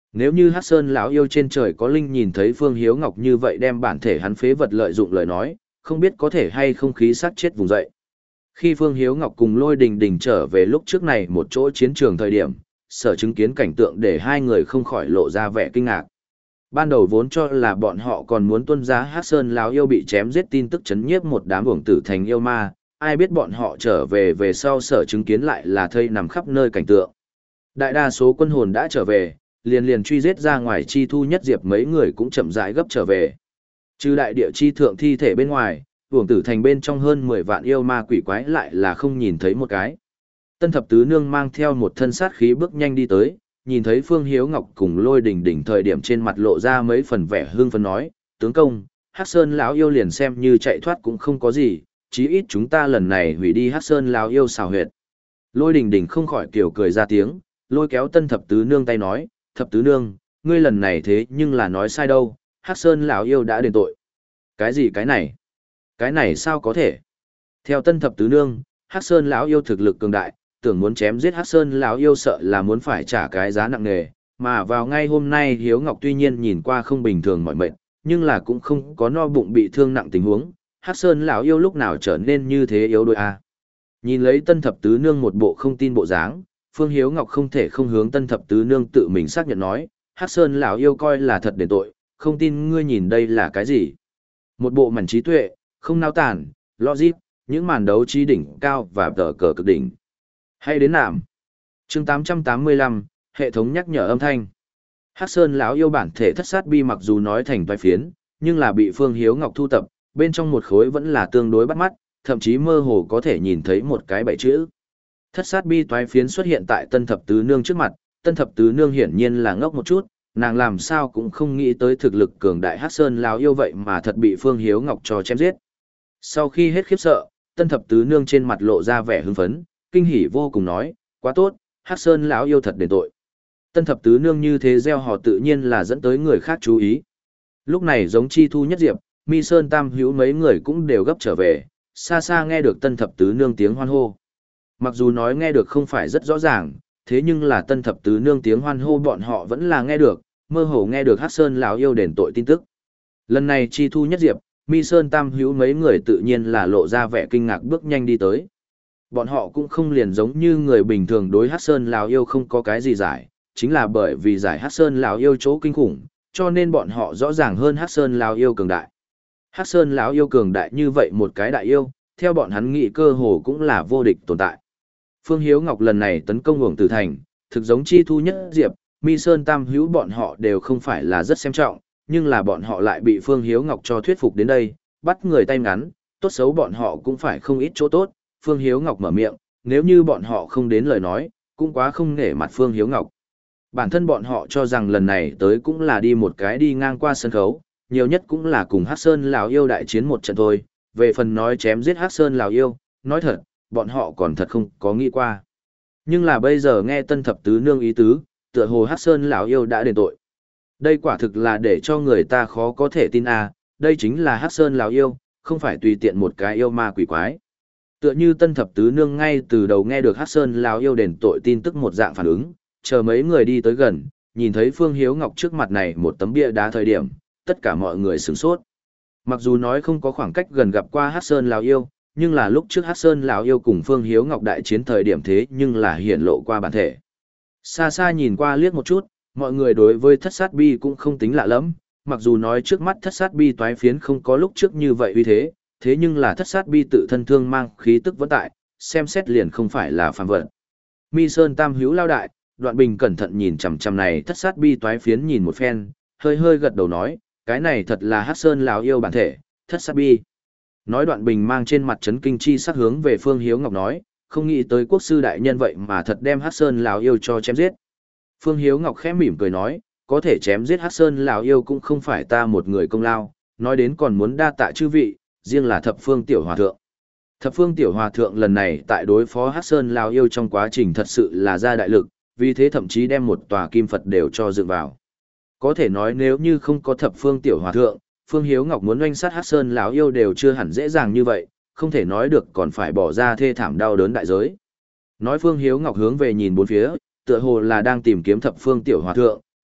Nếu như Hắc Sơn lão yêu trên trời có linh nhìn thấy Phương Hiếu Ngọc như vậy đem bản thể hắn phế vật lợi dụng lời nói, không biết có thể hay không khí sát chết vùng dậy. Khi Phương Hiếu Ngọc cùng Lôi Đình Đình trở về lúc trước này một chỗ chiến trường thời điểm, sở chứng kiến cảnh tượng để hai người không khỏi lộ ra vẻ kinh ngạc. Ban đầu vốn cho là bọn họ còn muốn tuân giá Hắc Sơn lão yêu bị chém giết tin tức chấn nhiếp một đám uổng tử thành yêu ma, ai biết bọn họ trở về về sau sở chứng kiến lại là thây nằm khắp nơi cảnh tượng. Đại đa số quân hồn đã trở về, liền liền truy giết ra ngoài chi thu nhất diệp mấy người cũng chậm rãi gấp trở về. Trừ đại địa chi thượng thi thể bên ngoài, uổng tử thành bên trong hơn mười vạn yêu ma quỷ quái lại là không nhìn thấy một cái. Tân thập tứ nương mang theo một thân sát khí bước nhanh đi tới, nhìn thấy Phương Hiếu Ngọc cùng Lôi Đình Đình thời điểm trên mặt lộ ra mấy phần vẻ hương phấn nói, tướng công, Hắc Sơn lão yêu liền xem như chạy thoát cũng không có gì, chí ít chúng ta lần này hủy đi Hắc Sơn lão yêu xào huyệt. Lôi Đình Đình không khỏi kiểu cười ra tiếng, lôi kéo tân thập tứ nương tay nói, thập tứ nương, ngươi lần này thế nhưng là nói sai đâu, Hắc Sơn lão yêu đã đền tội. Cái gì cái này? Cái này sao có thể? Theo tân thập tứ nương, Hắc Sơn lão yêu thực lực cường đại, tưởng muốn chém giết Hắc Sơn lão yêu sợ là muốn phải trả cái giá nặng nề, mà vào ngay hôm nay Hiếu Ngọc tuy nhiên nhìn qua không bình thường mỏi mệt, nhưng là cũng không có no bụng bị thương nặng tình huống, Hắc Sơn lão yêu lúc nào trở nên như thế yếu đuối a. Nhìn lấy tân thập tứ nương một bộ không tin bộ dáng, Phương Hiếu Ngọc không thể không hướng tân thập tứ nương tự mình xác nhận nói, Hắc Sơn lão yêu coi là thật đền tội, không tin ngươi nhìn đây là cái gì. Một bộ mảnh trí tuệ, không nao tản, logic, những màn đấu trí đỉnh cao và tờ cờ cực đỉnh. Hay đến nạm. Chương tám trăm tám mươi lăm, hệ thống nhắc nhở âm thanh. Hắc Sơn lão yêu bản thể thất sát bi mặc dù nói thành toái phiến, nhưng là bị Phương Hiếu Ngọc thu tập, bên trong một khối vẫn là tương đối bắt mắt, thậm chí mơ hồ có thể nhìn thấy một cái bảy chữ. Thất sát bi toái phiến xuất hiện tại tân thập tứ nương trước mặt, tân thập tứ nương hiển nhiên là ngốc một chút, nàng làm sao cũng không nghĩ tới thực lực cường đại Hắc Sơn lão yêu vậy mà thật bị Phương Hiếu Ngọc cho chém giết. Sau khi hết khiếp sợ, tân thập tứ nương trên mặt lộ ra vẻ hưng phấn, kinh hỉ vô cùng nói, quá tốt, Hắc Sơn lão yêu thật đền tội. Tân thập tứ nương như thế gieo họ tự nhiên là dẫn tới người khác chú ý. Lúc này giống chi thu nhất diệp, mi sơn tam hữu mấy người cũng đều gấp trở về, xa xa nghe được tân thập tứ nương tiếng hoan hô. Mặc dù nói nghe được không phải rất rõ ràng, thế nhưng là tân thập tứ nương tiếng hoan hô bọn họ vẫn là nghe được, mơ hồ nghe được Hắc Sơn lão yêu đền tội tin tức. Lần này chi thu nhất diệp, mi sơn tam hữu mấy người tự nhiên là lộ ra vẻ kinh ngạc bước nhanh đi tới. Bọn họ cũng không liền giống như người bình thường đối Hắc Sơn lão yêu không có cái gì giải, chính là bởi vì giải Hắc Sơn lão yêu chỗ kinh khủng, cho nên bọn họ rõ ràng hơn Hắc Sơn lão yêu cường đại. Hắc Sơn lão yêu cường đại như vậy một cái đại yêu, theo bọn hắn nghĩ cơ hồ cũng là vô địch tồn tại. Phương Hiếu Ngọc lần này tấn công Uổng Tử Thành, thực giống chi thu nhất diệp, Mi Sơn Tam Hữu bọn họ đều không phải là rất xem trọng, nhưng là bọn họ lại bị Phương Hiếu Ngọc cho thuyết phục đến đây, bắt người tay ngắn, tốt xấu bọn họ cũng phải không ít chỗ tốt. Phương Hiếu Ngọc mở miệng, nếu như bọn họ không đến lời nói, cũng quá không nể mặt Phương Hiếu Ngọc. Bản thân bọn họ cho rằng lần này tới cũng là đi một cái đi ngang qua sân khấu, nhiều nhất cũng là cùng Hắc Sơn Lào Yêu đại chiến một trận thôi, về phần nói chém giết Hắc Sơn Lào Yêu, nói thật, bọn họ còn thật không có nghĩ qua. Nhưng là bây giờ nghe tân thập tứ nương ý tứ, tựa hồ Hắc Sơn Lào Yêu đã đền tội. Đây quả thực là để cho người ta khó có thể tin à, đây chính là Hắc Sơn Lào Yêu, không phải tùy tiện một cái yêu ma quỷ quái. Tựa như tân thập tứ nương ngay từ đầu nghe được Hắc Sơn Lào Yêu đền tội tin tức một dạng phản ứng, chờ mấy người đi tới gần, nhìn thấy Phương Hiếu Ngọc trước mặt này một tấm bia đá thời điểm, tất cả mọi người sửng sốt. Mặc dù nói không có khoảng cách gần gặp qua Hắc Sơn Lào Yêu, nhưng là lúc trước Hắc Sơn Lào Yêu cùng Phương Hiếu Ngọc đại chiến thời điểm thế nhưng là hiển lộ qua bản thể. Xa xa nhìn qua liếc một chút, mọi người đối với thất sát bi cũng không tính lạ lắm, mặc dù nói trước mắt thất sát bi toái phiến không có lúc trước như vậy uy thế, thế nhưng là thất sát bi tự thân thương mang khí tức vẫn tại, xem xét liền không phải là phàm vật. Mi Sơn Tam Hữu lao đại, Đoạn Bình cẩn thận nhìn chằm chằm này thất sát bi toái phiến nhìn một phen, hơi hơi gật đầu nói, cái này thật là Hắc Sơn Lào Yêu bản thể, thất sát bi. Nói Đoạn Bình mang trên mặt chấn kinh chi sắc hướng về Phương Hiếu Ngọc nói, không nghĩ tới quốc sư đại nhân vậy mà thật đem Hắc Sơn Lào Yêu cho chém giết. Phương Hiếu Ngọc khẽ mỉm cười nói, có thể chém giết Hắc Sơn Lào Yêu cũng không phải ta một người công lao, nói đến còn muốn đa tạ chư vị, riêng là Thập Phương Tiểu Hòa Thượng. Thập Phương Tiểu Hòa Thượng lần này tại đối phó Hắc Sơn Lào Yêu trong quá trình thật sự là ra đại lực, vì thế thậm chí đem một tòa kim Phật đều cho dựng vào. Có thể nói nếu như không có Thập Phương Tiểu Hòa Thượng, Phương Hiếu Ngọc muốn oanh sát Hắc Sơn Lào Yêu đều chưa hẳn dễ dàng như vậy, không thể nói được còn phải bỏ ra thê thảm đau đớn đại giới. Nói Phương Hiếu Ngọc hướng về nhìn bốn phía, tựa hồ là đang tìm kiếm Thập Phương Tiểu Hòa Thượng,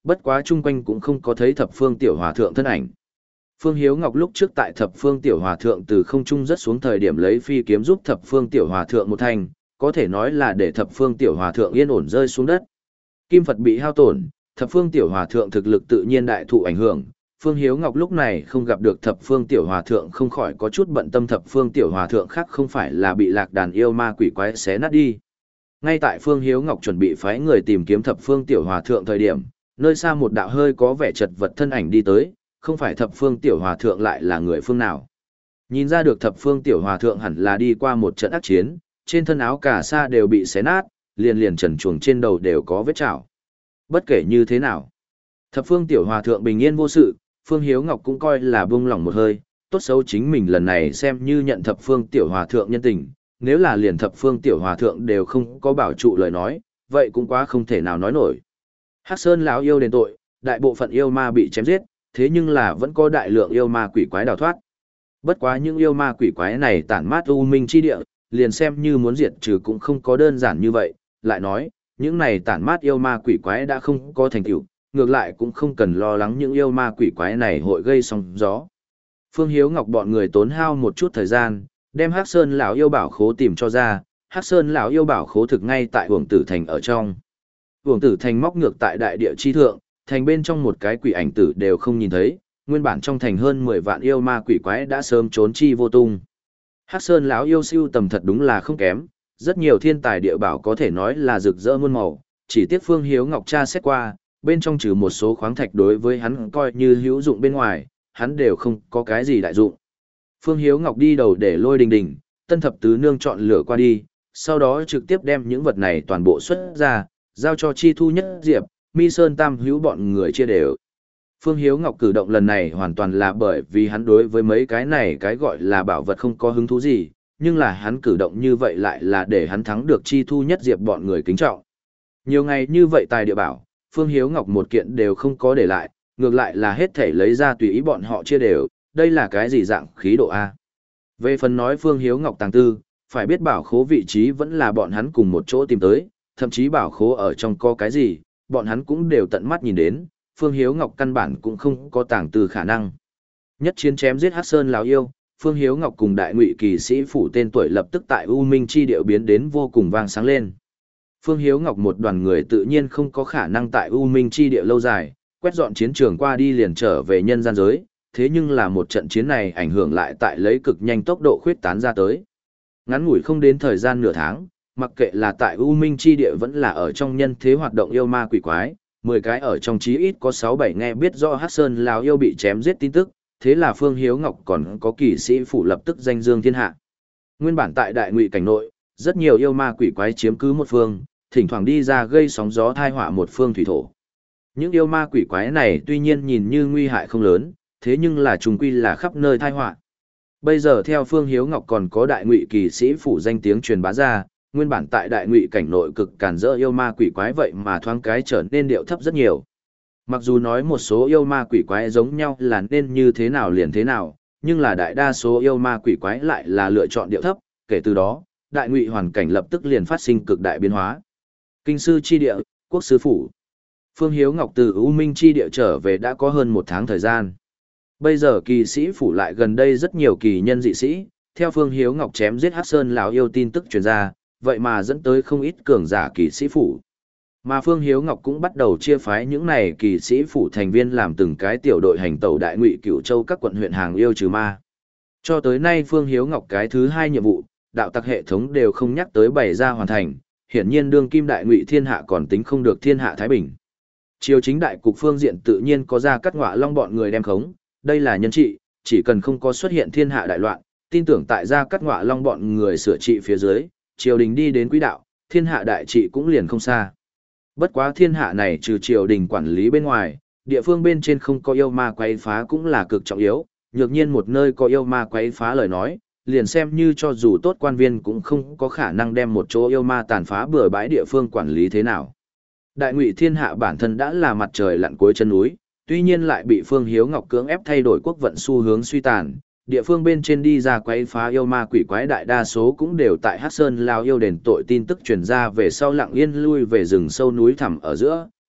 Bất quá chung quanh cũng không có thấy thập phương tiểu hòa thượng thân ảnh. Phương Hiếu Ngọc lúc trước tại thập phương tiểu hòa thượng từ không trung rất xuống thời điểm lấy phi kiếm giúp thập phương tiểu hòa thượng một thành, có thể nói là để thập phương tiểu hòa thượng yên ổn rơi xuống đất. Kim Phật bị hao tổn, thập phương tiểu hòa thượng thực lực tự nhiên đại thụ ảnh hưởng. Phương Hiếu Ngọc lúc này không gặp được thập phương tiểu hòa thượng không khỏi có chút bận tâm thập phương tiểu hòa thượng khác không phải là bị lạc đàn yêu ma quỷ quái xé nát đi. Ngay tại Phương Hiếu Ngọc chuẩn bị phái người tìm kiếm thập phương tiểu hòa thượng thời điểm, nơi xa một đạo hơi có vẻ chật vật thân ảnh đi tới, không phải thập phương tiểu hòa thượng lại là người phương nào. Nhìn ra được thập phương tiểu hòa thượng hẳn là đi qua một trận ác chiến, trên thân áo cà sa đều bị xé nát, liền liền trần chuồng trên đầu đều có vết chảo. Bất kể như thế nào, thập phương tiểu hòa thượng bình yên vô sự, Phương Hiếu Ngọc cũng coi là buông lỏng một hơi, tốt xấu chính mình lần này xem như nhận thập phương tiểu hòa thượng nhân tình, nếu là liền thập phương tiểu hòa thượng đều không có bảo trụ lời nói, vậy cũng quá không thể nào nói nổi. Hắc Sơn lão yêu đền tội, đại bộ phận yêu ma bị chém giết, thế nhưng là vẫn có đại lượng yêu ma quỷ quái đào thoát. Bất quá những yêu ma quỷ quái này tản mát u minh chi địa, liền xem như muốn diệt trừ cũng không có đơn giản như vậy, lại nói, những này tản mát yêu ma quỷ quái đã không có thành tựu, ngược lại cũng không cần lo lắng những yêu ma quỷ quái này hội gây sóng gió. Phương Hiếu Ngọc bọn người tốn hao một chút thời gian, đem Hắc Sơn lão yêu bảo khố tìm cho ra, Hắc Sơn lão yêu bảo khố thực ngay tại Uổng Tử Thành ở trong. Uổng Tử Thành móc ngược tại đại địa chi thượng, thành bên trong một cái quỷ ảnh tử đều không nhìn thấy, nguyên bản trong thành hơn mười vạn yêu ma quỷ quái đã sớm trốn chi vô tung. Hắc Sơn lão yêu siêu tầm thật đúng là không kém, rất nhiều thiên tài địa bảo có thể nói là rực rỡ muôn màu, chỉ tiếc Phương Hiếu Ngọc tra xét qua, bên trong trừ một số khoáng thạch đối với hắn coi như hữu dụng bên ngoài, hắn đều không có cái gì đại dụng. Phương Hiếu Ngọc đi đầu để Lôi Đình Đình, Tân Thập Tứ Nương chọn lựa qua đi, sau đó trực tiếp đem những vật này toàn bộ xuất ra, giao cho Chi Thu Nhất Diệp, Mi Sơn Tam Hữu bọn người chia đều. Phương Hiếu Ngọc cử động lần này hoàn toàn là bởi vì hắn đối với mấy cái này cái gọi là bảo vật không có hứng thú gì, nhưng là hắn cử động như vậy lại là để hắn thắng được Chi Thu Nhất Diệp bọn người kính trọng. Nhiều ngày như vậy tài địa bảo, Phương Hiếu Ngọc một kiện đều không có để lại, ngược lại là hết thể lấy ra tùy ý bọn họ chia đều, đây là cái gì dạng khí độ A. Về phần nói Phương Hiếu Ngọc tàng tư, phải biết bảo khố vị trí vẫn là bọn hắn cùng một chỗ tìm tới, thậm chí bảo khố ở trong có cái gì, bọn hắn cũng đều tận mắt nhìn đến, Phương Hiếu Ngọc căn bản cũng không có tàng tư khả năng. Nhất chiến chém giết Hắc Sơn lão yêu, Phương Hiếu Ngọc cùng đại ngụy kỳ sĩ phủ tên tuổi lập tức tại U Minh chi điệu biến đến vô cùng vang sáng lên. Phương Hiếu Ngọc một đoàn người tự nhiên không có khả năng tại U Minh chi địa lâu dài, quét dọn chiến trường qua đi liền trở về nhân gian giới, thế nhưng là một trận chiến này ảnh hưởng lại tại lấy cực nhanh tốc độ khuyết tán ra tới. Ngắn ngủi không đến thời gian nửa tháng, mặc kệ là tại U Minh chi địa vẫn là ở trong nhân thế hoạt động yêu ma quỷ quái, mười cái ở trong chí ít có sáu bảy nghe biết rõ Hắc Sơn lão yêu bị chém giết tin tức, thế là Phương Hiếu Ngọc còn có kỳ sĩ phủ lập tức danh dương thiên hạ. Nguyên bản tại đại ngụy cảnh nội, rất nhiều yêu ma quỷ quái chiếm cứ một phương, thỉnh thoảng đi ra gây sóng gió thai họa một phương thủy thổ. Những yêu ma quỷ quái này tuy nhiên nhìn như nguy hại không lớn, thế nhưng là trùng quy là khắp nơi thai họa. Bây giờ theo Phương Hiếu Ngọc còn có đại ngụy kỳ sĩ phủ danh tiếng truyền bá ra, nguyên bản tại đại ngụy cảnh nội cực càn rỡ yêu ma quỷ quái vậy mà thoáng cái trở nên điệu thấp rất nhiều. Mặc dù nói một số yêu ma quỷ quái giống nhau là nên như thế nào liền thế nào, nhưng là đại đa số yêu ma quỷ quái lại là lựa chọn điệu thấp, kể từ đó, đại ngụy hoàn cảnh lập tức liền phát sinh cực đại biến hóa. Kinh sư chi địa, quốc sư phủ. Phương Hiếu Ngọc từ U Minh chi địa trở về đã có hơn một tháng thời gian. Bây giờ kỳ sĩ phủ lại gần đây rất nhiều kỳ nhân dị sĩ, theo Phương Hiếu Ngọc chém giết Hắc Sơn lão yêu tin tức truyền ra, vậy mà dẫn tới không ít cường giả kỳ sĩ phủ. Mà Phương Hiếu Ngọc cũng bắt đầu chia phái những này kỳ sĩ phủ thành viên làm từng cái tiểu đội hành tẩu đại ngụy Cửu Châu các quận huyện hàng yêu trừ ma. Cho tới nay Phương Hiếu Ngọc cái thứ hai nhiệm vụ, đạo tặc hệ thống đều không nhắc tới bày ra hoàn thành, hiển nhiên đương kim đại ngụy thiên hạ còn tính không được thiên hạ thái bình. Triều chính đại cục phương diện tự nhiên có ra cắt ngọa long bọn người đem khống, đây là nhân trị, chỉ cần không có xuất hiện thiên hạ đại loạn, tin tưởng tại gia cắt ngọa long bọn người sửa trị phía dưới, triều đình đi đến quỹ đạo, thiên hạ đại trị cũng liền không xa. Bất quá thiên hạ này trừ triều đình quản lý bên ngoài, địa phương bên trên không có yêu ma quấy phá cũng là cực trọng yếu, nhược nhiên một nơi có yêu ma quấy phá lời nói, liền xem như cho dù tốt quan viên cũng không có khả năng đem một chỗ yêu ma tàn phá bừa bãi địa phương quản lý thế nào. Đại ngụy thiên hạ bản thân đã là mặt trời lặn cuối chân núi, tuy nhiên lại bị Phương Hiếu Ngọc cưỡng ép thay đổi quốc vận xu hướng suy tàn, địa phương bên trên đi ra quấy phá yêu ma quỷ quái đại đa số cũng đều tại Hắc Sơn lao yêu đền tội tin tức truyền ra về sau lặng yên lui về rừng sâu núi thẳm ở giữa,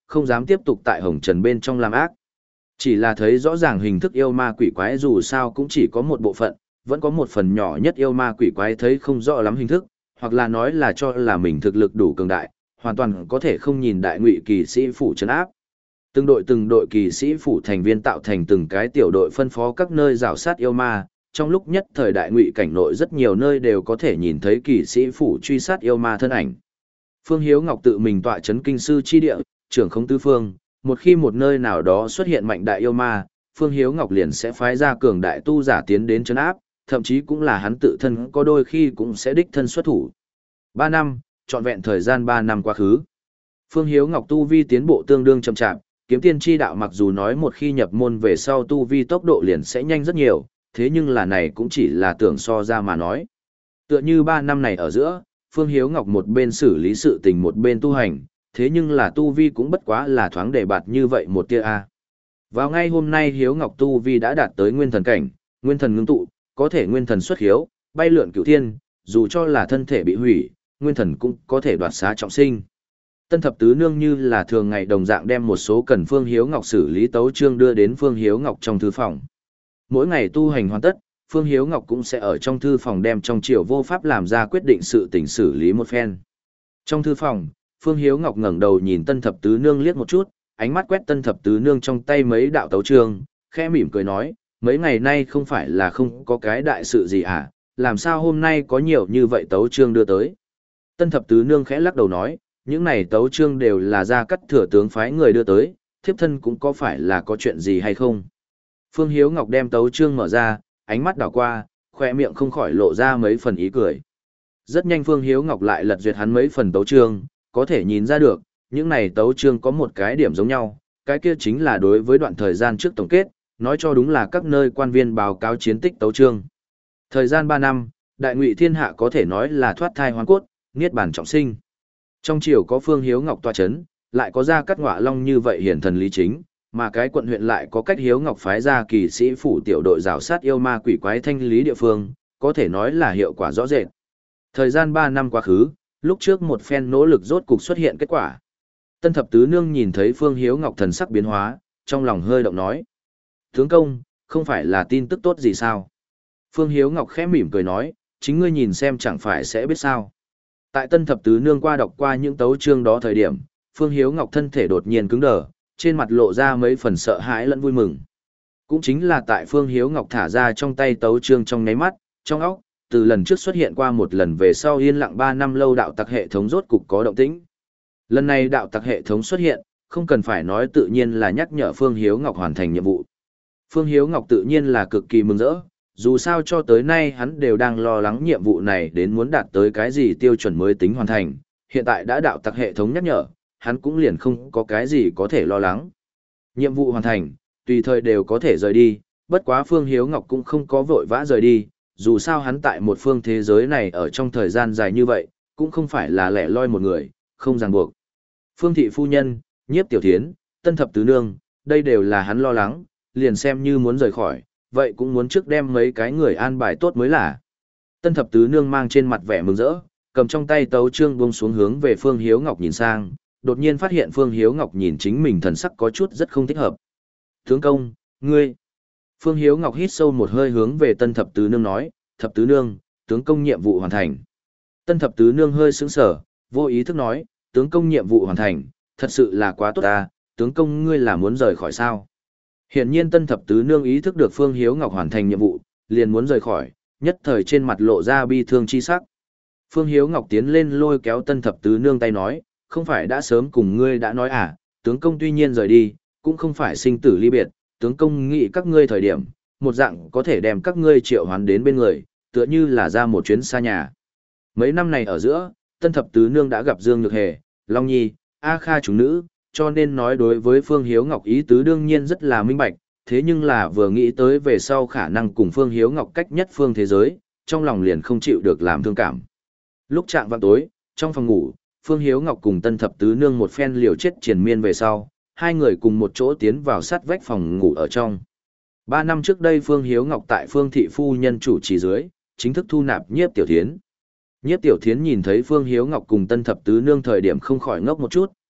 không dám tiếp tục tại hồng trần bên trong làm ác. Chỉ là thấy rõ ràng hình thức yêu ma quỷ quái dù sao cũng chỉ có một bộ phận, vẫn có một phần nhỏ nhất yêu ma quỷ quái thấy không rõ lắm hình thức, hoặc là nói là cho là mình thực lực đủ cường đại, hoàn toàn có thể không nhìn đại ngụy kỳ sĩ phủ trấn áp. Từng đội từng đội kỳ sĩ phủ thành viên tạo thành từng cái tiểu đội phân phó các nơi rào sát yêu ma, trong lúc nhất thời đại ngụy cảnh nội rất nhiều nơi đều có thể nhìn thấy kỳ sĩ phủ truy sát yêu ma thân ảnh. Phương Hiếu Ngọc tự mình tọa chấn kinh sư chi địa, trưởng không tứ phương, một khi một nơi nào đó xuất hiện mạnh đại yêu ma, Phương Hiếu Ngọc liền sẽ phái ra cường đại tu giả tiến đến trấn áp, thậm chí cũng là hắn tự thân có đôi khi cũng sẽ đích thân xuất thủ. Ba năm, trọn vẹn thời gian ba năm quá khứ. Phương Hiếu Ngọc tu vi tiến bộ tương đương chậm chạp, kiếm tiên chi đạo mặc dù nói một khi nhập môn về sau tu vi tốc độ liền sẽ nhanh rất nhiều, thế nhưng là này cũng chỉ là tưởng so ra mà nói. Tựa như ba năm này ở giữa, Phương Hiếu Ngọc một bên xử lý sự tình một bên tu hành, thế nhưng là tu vi cũng bất quá là thoáng đề bạt như vậy một tia a. Vào ngay hôm nay Hiếu Ngọc tu vi đã đạt tới nguyên thần cảnh, nguyên thần ngưng tụ, có thể nguyên thần xuất hiếu, bay lượn cửu thiên, dù cho là thân thể bị hủy, nguyên thần cũng có thể đoạt xá trọng sinh. Tân thập tứ nương như là thường ngày đồng dạng đem một số cần Phương Hiếu Ngọc xử lý tấu chương đưa đến Phương Hiếu Ngọc trong thư phòng. Mỗi ngày tu hành hoàn tất, Phương Hiếu Ngọc cũng sẽ ở trong thư phòng đem trong triều vô pháp làm ra quyết định sự tình xử lý một phen. Trong thư phòng, Phương Hiếu Ngọc ngẩng đầu nhìn Tân thập tứ nương liếc một chút, ánh mắt quét Tân thập tứ nương trong tay mấy đạo tấu chương, khẽ mỉm cười nói, mấy ngày nay không phải là không có cái đại sự gì à, làm sao hôm nay có nhiều như vậy tấu chương đưa tới. Tân thập tứ nương khẽ lắc đầu nói, những này tấu chương đều là ra cắt thừa tướng phái người đưa tới, thiếp thân cũng có phải là có chuyện gì hay không. Phương Hiếu Ngọc đem tấu chương mở ra, ánh mắt đảo qua, khoe miệng không khỏi lộ ra mấy phần ý cười. Rất nhanh Phương Hiếu Ngọc lại lật duyệt hắn mấy phần tấu chương, có thể nhìn ra được, những này tấu chương có một cái điểm giống nhau, cái kia chính là đối với đoạn thời gian trước tổng kết, nói cho đúng là các nơi quan viên báo cáo chiến tích tấu chương. Thời gian ba năm, đại ngụy thiên hạ có thể nói là thoát thai hoang cốt, niết bàn trọng sinh. Trong triều có Phương Hiếu Ngọc tọa chấn, lại có ra cắt ngọa long như vậy hiển thần lý chính, mà cái quận huyện lại có cách Hiếu Ngọc phái ra kỳ sĩ phủ tiểu đội rào sát yêu ma quỷ quái thanh lý địa phương, có thể nói là hiệu quả rõ rệt. Thời gian ba năm quá khứ, lúc trước một phen nỗ lực rốt cục xuất hiện kết quả. Tân thập tứ nương nhìn thấy Phương Hiếu Ngọc thần sắc biến hóa, trong lòng hơi động nói. Tướng công, không phải là tin tức tốt gì sao? Phương Hiếu Ngọc khẽ mỉm cười nói, chính ngươi nhìn xem chẳng phải sẽ biết sao. Tại Tân thập tứ nương qua đọc qua những tấu chương đó thời điểm, Phương Hiếu Ngọc thân thể đột nhiên cứng đờ, trên mặt lộ ra mấy phần sợ hãi lẫn vui mừng. Cũng chính là tại Phương Hiếu Ngọc thả ra trong tay tấu chương trong nháy mắt, trong óc, từ lần trước xuất hiện qua một lần về sau yên lặng ba năm lâu đạo tặc hệ thống rốt cục có động tĩnh. Lần này đạo tặc hệ thống xuất hiện, không cần phải nói tự nhiên là nhắc nhở Phương Hiếu Ngọc hoàn thành nhiệm vụ. Phương Hiếu Ngọc tự nhiên là cực kỳ mừng rỡ, dù sao cho tới nay hắn đều đang lo lắng nhiệm vụ này đến muốn đạt tới cái gì tiêu chuẩn mới tính hoàn thành, hiện tại đã đạo tặc hệ thống nhắc nhở, hắn cũng liền không có cái gì có thể lo lắng. Nhiệm vụ hoàn thành, tùy thời đều có thể rời đi, bất quá Phương Hiếu Ngọc cũng không có vội vã rời đi, dù sao hắn tại một phương thế giới này ở trong thời gian dài như vậy, cũng không phải là lẻ loi một người, không ràng buộc. Phương thị phu nhân, Nhiếp tiểu thiến, Tân thập tứ nương, đây đều là hắn lo lắng, liền xem như muốn rời khỏi, vậy cũng muốn trước đem mấy cái người an bài tốt mới là. Tân thập tứ nương mang trên mặt vẻ mừng rỡ, cầm trong tay tấu chương buông xuống hướng về Phương Hiếu Ngọc nhìn sang, đột nhiên phát hiện Phương Hiếu Ngọc nhìn chính mình thần sắc có chút rất không thích hợp. Tướng công, ngươi. Phương Hiếu Ngọc hít sâu một hơi hướng về Tân thập tứ nương nói, thập tứ nương, tướng công nhiệm vụ hoàn thành. Tân thập tứ nương hơi sững sờ, vô ý thức nói, tướng công nhiệm vụ hoàn thành, thật sự là quá tốt ta, tướng công ngươi là muốn rời khỏi sao? Hiển nhiên Tân thập tứ nương ý thức được Phương Hiếu Ngọc hoàn thành nhiệm vụ, liền muốn rời khỏi, nhất thời trên mặt lộ ra bi thương chi sắc. Phương Hiếu Ngọc tiến lên lôi kéo Tân thập tứ nương tay nói, không phải đã sớm cùng ngươi đã nói à, tướng công tuy nhiên rời đi, cũng không phải sinh tử ly biệt, tướng công nghĩ các ngươi thời điểm, một dạng có thể đem các ngươi triệu hoán đến bên người, tựa như là ra một chuyến xa nhà. Mấy năm này ở giữa, Tân thập tứ nương đã gặp Dương Nhược Hề, Long Nhi, A Kha chúng nữ, cho nên nói đối với Phương Hiếu Ngọc ý tứ đương nhiên rất là minh bạch, thế nhưng là vừa nghĩ tới về sau khả năng cùng Phương Hiếu Ngọc cách nhất phương thế giới, trong lòng liền không chịu được làm thương cảm. Lúc chạng vạng tối, trong phòng ngủ, Phương Hiếu Ngọc cùng Tân thập tứ nương một phen liều chết triền miên về sau, hai người cùng một chỗ tiến vào sát vách phòng ngủ ở trong. Ba năm trước đây Phương Hiếu Ngọc tại Phương thị phu nhân chủ trì dưới, chính thức thu nạp Nhiếp tiểu thiến. Nhiếp tiểu thiến nhìn thấy Phương Hiếu Ngọc cùng Tân thập tứ nương thời điểm không khỏi ngốc một chút,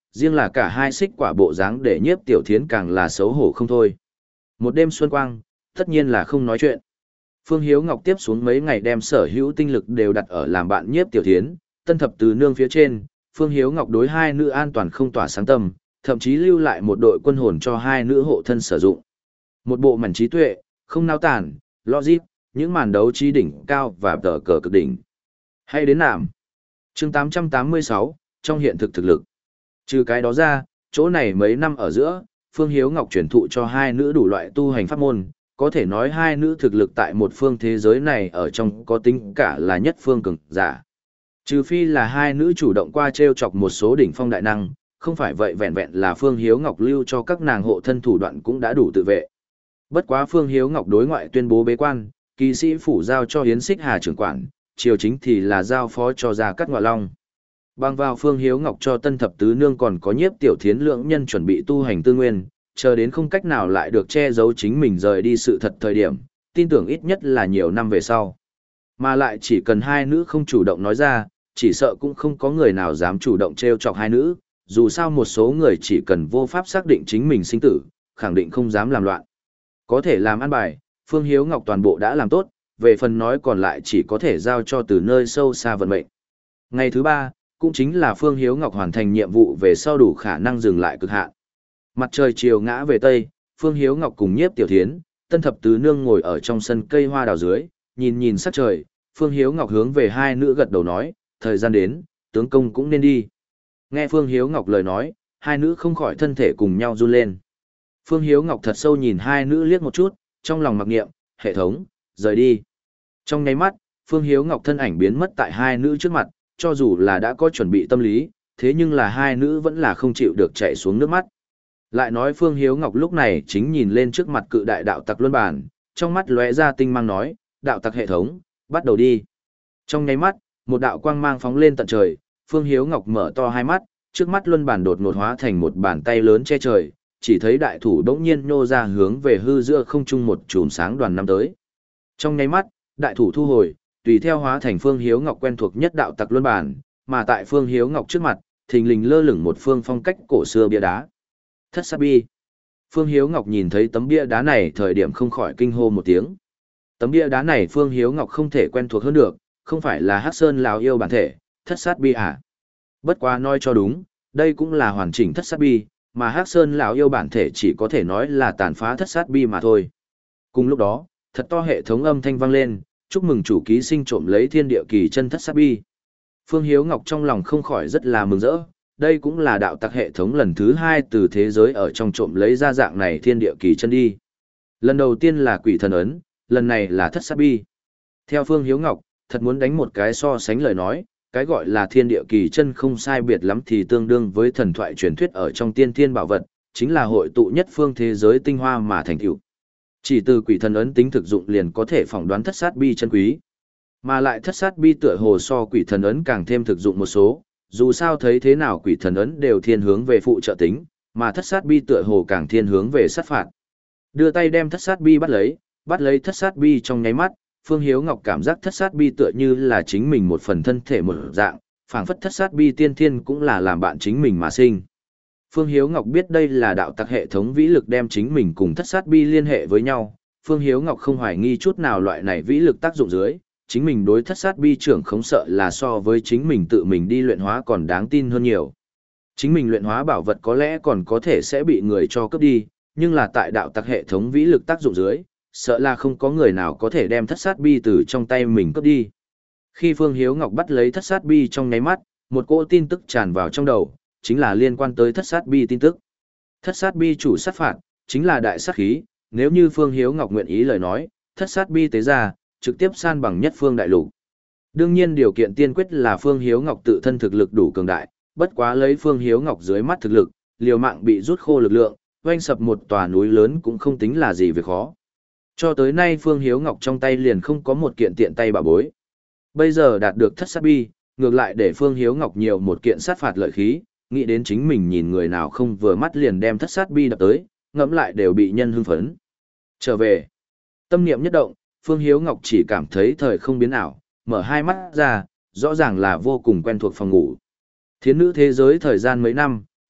riêng là cả hai xích quả bộ dáng để Nhiếp Tiểu Thiến càng là xấu hổ không thôi. Một đêm xuân quang, tất nhiên là không nói chuyện. Phương Hiếu Ngọc tiếp xuống mấy ngày đem sở hữu tinh lực đều đặt ở làm bạn Nhiếp Tiểu Thiến, Tân Thập Tứ Nương phía trên, Phương Hiếu Ngọc đối hai nữ an toàn không tỏa sáng tâm, thậm chí lưu lại một đội quân hồn cho hai nữ hộ thân sử dụng. Một bộ mảnh trí tuệ, không nao tản, logic, những màn đấu trí đỉnh cao và tờ cờ cực đỉnh. Hay đến nạm. Chương tám trăm tám mươi sáu, trong hiện thực thực lực. Trừ cái đó ra, chỗ này mấy năm ở giữa, Phương Hiếu Ngọc truyền thụ cho hai nữ đủ loại tu hành pháp môn, có thể nói hai nữ thực lực tại một phương thế giới này ở trong có tính cả là nhất phương cường giả. Trừ phi là hai nữ chủ động qua treo chọc một số đỉnh phong đại năng, không phải vậy vẹn vẹn là Phương Hiếu Ngọc lưu cho các nàng hộ thân thủ đoạn cũng đã đủ tự vệ. Bất quá Phương Hiếu Ngọc đối ngoại tuyên bố bế quan, kỳ sĩ phủ giao cho Yến Xích Hà trưởng quản, triều chính thì là giao phó cho Gia Cát Ngoại Long. Bằng vào Phương Hiếu Ngọc cho Tân Thập Tứ Nương còn có Nhiếp Tiểu Thiến lượng nhân chuẩn bị tu hành tư nguyên, chờ đến không cách nào lại được che giấu chính mình rời đi sự thật thời điểm, tin tưởng ít nhất là nhiều năm về sau. Mà lại chỉ cần hai nữ không chủ động nói ra, chỉ sợ cũng không có người nào dám chủ động trêu chọc hai nữ, dù sao một số người chỉ cần vô pháp xác định chính mình sinh tử, khẳng định không dám làm loạn. Có thể làm ăn bài, Phương Hiếu Ngọc toàn bộ đã làm tốt, về phần nói còn lại chỉ có thể giao cho từ nơi sâu xa vận mệnh. Ngày thứ ba, cũng chính là Phương Hiếu Ngọc hoàn thành nhiệm vụ về sau đủ khả năng dừng lại cực hạn. Mặt trời chiều ngã về Tây, Phương Hiếu Ngọc cùng Nhiếp Tiểu Thiến, Tân Thập Tứ Nương ngồi ở trong sân cây hoa đào dưới, nhìn nhìn sắc trời, Phương Hiếu Ngọc hướng về hai nữ gật đầu nói, thời gian đến, tướng công cũng nên đi. Nghe Phương Hiếu Ngọc lời nói, hai nữ không khỏi thân thể cùng nhau run lên. Phương Hiếu Ngọc thật sâu nhìn hai nữ liếc một chút, trong lòng mặc niệm, hệ thống, rời đi. Trong nháy mắt, Phương Hiếu Ngọc thân ảnh biến mất tại hai nữ trước mặt, cho dù là đã có chuẩn bị tâm lý, thế nhưng là hai nữ vẫn là không chịu được chạy xuống nước mắt. Lại nói Phương Hiếu Ngọc lúc này chính nhìn lên trước mặt cự đại đạo tặc luân bản, trong mắt lóe ra tinh mang nói, đạo tặc hệ thống, bắt đầu đi. Trong nháy mắt, một đạo quang mang phóng lên tận trời, Phương Hiếu Ngọc mở to hai mắt, trước mắt luân bản đột ngột hóa thành một bàn tay lớn che trời, chỉ thấy đại thủ đống nhiên nhô ra hướng về hư giữa không trung một chùm sáng đoàn năm tới. Trong nháy mắt, đại thủ thu hồi, tùy theo hóa thành Phương Hiếu Ngọc quen thuộc nhất đạo tặc luân bản, mà tại Phương Hiếu Ngọc trước mặt, thình lình lơ lửng một phương phong cách cổ xưa bia đá. Thất sát bi. Phương Hiếu Ngọc nhìn thấy tấm bia đá này thời điểm không khỏi kinh hô một tiếng. Tấm bia đá này Phương Hiếu Ngọc không thể quen thuộc hơn được, không phải là Hắc Sơn lão yêu bản thể, thất sát bi à? Bất quá nói cho đúng, đây cũng là hoàn chỉnh thất sát bi, mà Hắc Sơn lão yêu bản thể chỉ có thể nói là tàn phá thất sát bi mà thôi. Cùng lúc đó, thật to hệ thống âm thanh vang lên, chúc mừng chủ ký sinh trộm lấy thiên địa kỳ chân thất sát bi. Phương Hiếu Ngọc trong lòng không khỏi rất là mừng rỡ, đây cũng là đạo tặc hệ thống lần thứ hai từ thế giới ở trong trộm lấy ra dạng này thiên địa kỳ chân đi. Lần đầu tiên là quỷ thần ấn, lần này là thất sát bi. Theo Phương Hiếu Ngọc, thật muốn đánh một cái so sánh lời nói, cái gọi là thiên địa kỳ chân không sai biệt lắm thì tương đương với thần thoại truyền thuyết ở trong tiên thiên bảo vật, chính là hội tụ nhất phương thế giới tinh hoa mà thành tựu. Chỉ từ quỷ thần ấn tính thực dụng liền có thể phỏng đoán thất sát bi chân quý. Mà lại thất sát bi tựa hồ so quỷ thần ấn càng thêm thực dụng một số, dù sao thấy thế nào quỷ thần ấn đều thiên hướng về phụ trợ tính, mà thất sát bi tựa hồ càng thiên hướng về sát phạt. Đưa tay đem thất sát bi bắt lấy, bắt lấy thất sát bi trong nháy mắt, Phương Hiếu Ngọc cảm giác thất sát bi tựa như là chính mình một phần thân thể một dạng, phảng phất thất sát bi tiên thiên cũng là làm bạn chính mình mà sinh. Phương Hiếu Ngọc biết đây là đạo tặc hệ thống vĩ lực đem chính mình cùng thất sát bi liên hệ với nhau, Phương Hiếu Ngọc không hoài nghi chút nào loại này vĩ lực tác dụng dưới, chính mình đối thất sát bi trưởng không sợ là so với chính mình tự mình đi luyện hóa còn đáng tin hơn nhiều. Chính mình luyện hóa bảo vật có lẽ còn có thể sẽ bị người cho cướp đi, nhưng là tại đạo tặc hệ thống vĩ lực tác dụng dưới, sợ là không có người nào có thể đem thất sát bi từ trong tay mình cướp đi. Khi Phương Hiếu Ngọc bắt lấy thất sát bi trong nháy mắt, một cỗ tin tức tràn vào trong đầu, chính là liên quan tới thất sát bi tin tức. Thất sát bi chủ sát phạt, chính là đại sát khí, nếu như Phương Hiếu Ngọc nguyện ý lời nói, thất sát bi tế ra, trực tiếp san bằng nhất phương đại lục. Đương nhiên điều kiện tiên quyết là Phương Hiếu Ngọc tự thân thực lực đủ cường đại, bất quá lấy Phương Hiếu Ngọc dưới mắt thực lực, liều mạng bị rút khô lực lượng, oanh sập một tòa núi lớn cũng không tính là gì việc khó. Cho tới nay Phương Hiếu Ngọc trong tay liền không có một kiện tiện tay bảo bối. Bây giờ đạt được thất sát bi, ngược lại để Phương Hiếu Ngọc nhiều một kiện sát phạt lợi khí, nghĩ đến chính mình nhìn người nào không vừa mắt liền đem thất sát bi đập tới, ngẫm lại đều bị nhân hưng phấn. Trở về, tâm niệm nhất động, Phương Hiếu Ngọc chỉ cảm thấy thời không biến ảo, mở hai mắt ra, rõ ràng là vô cùng quen thuộc phòng ngủ. Thiến nữ thế giới thời gian mấy năm,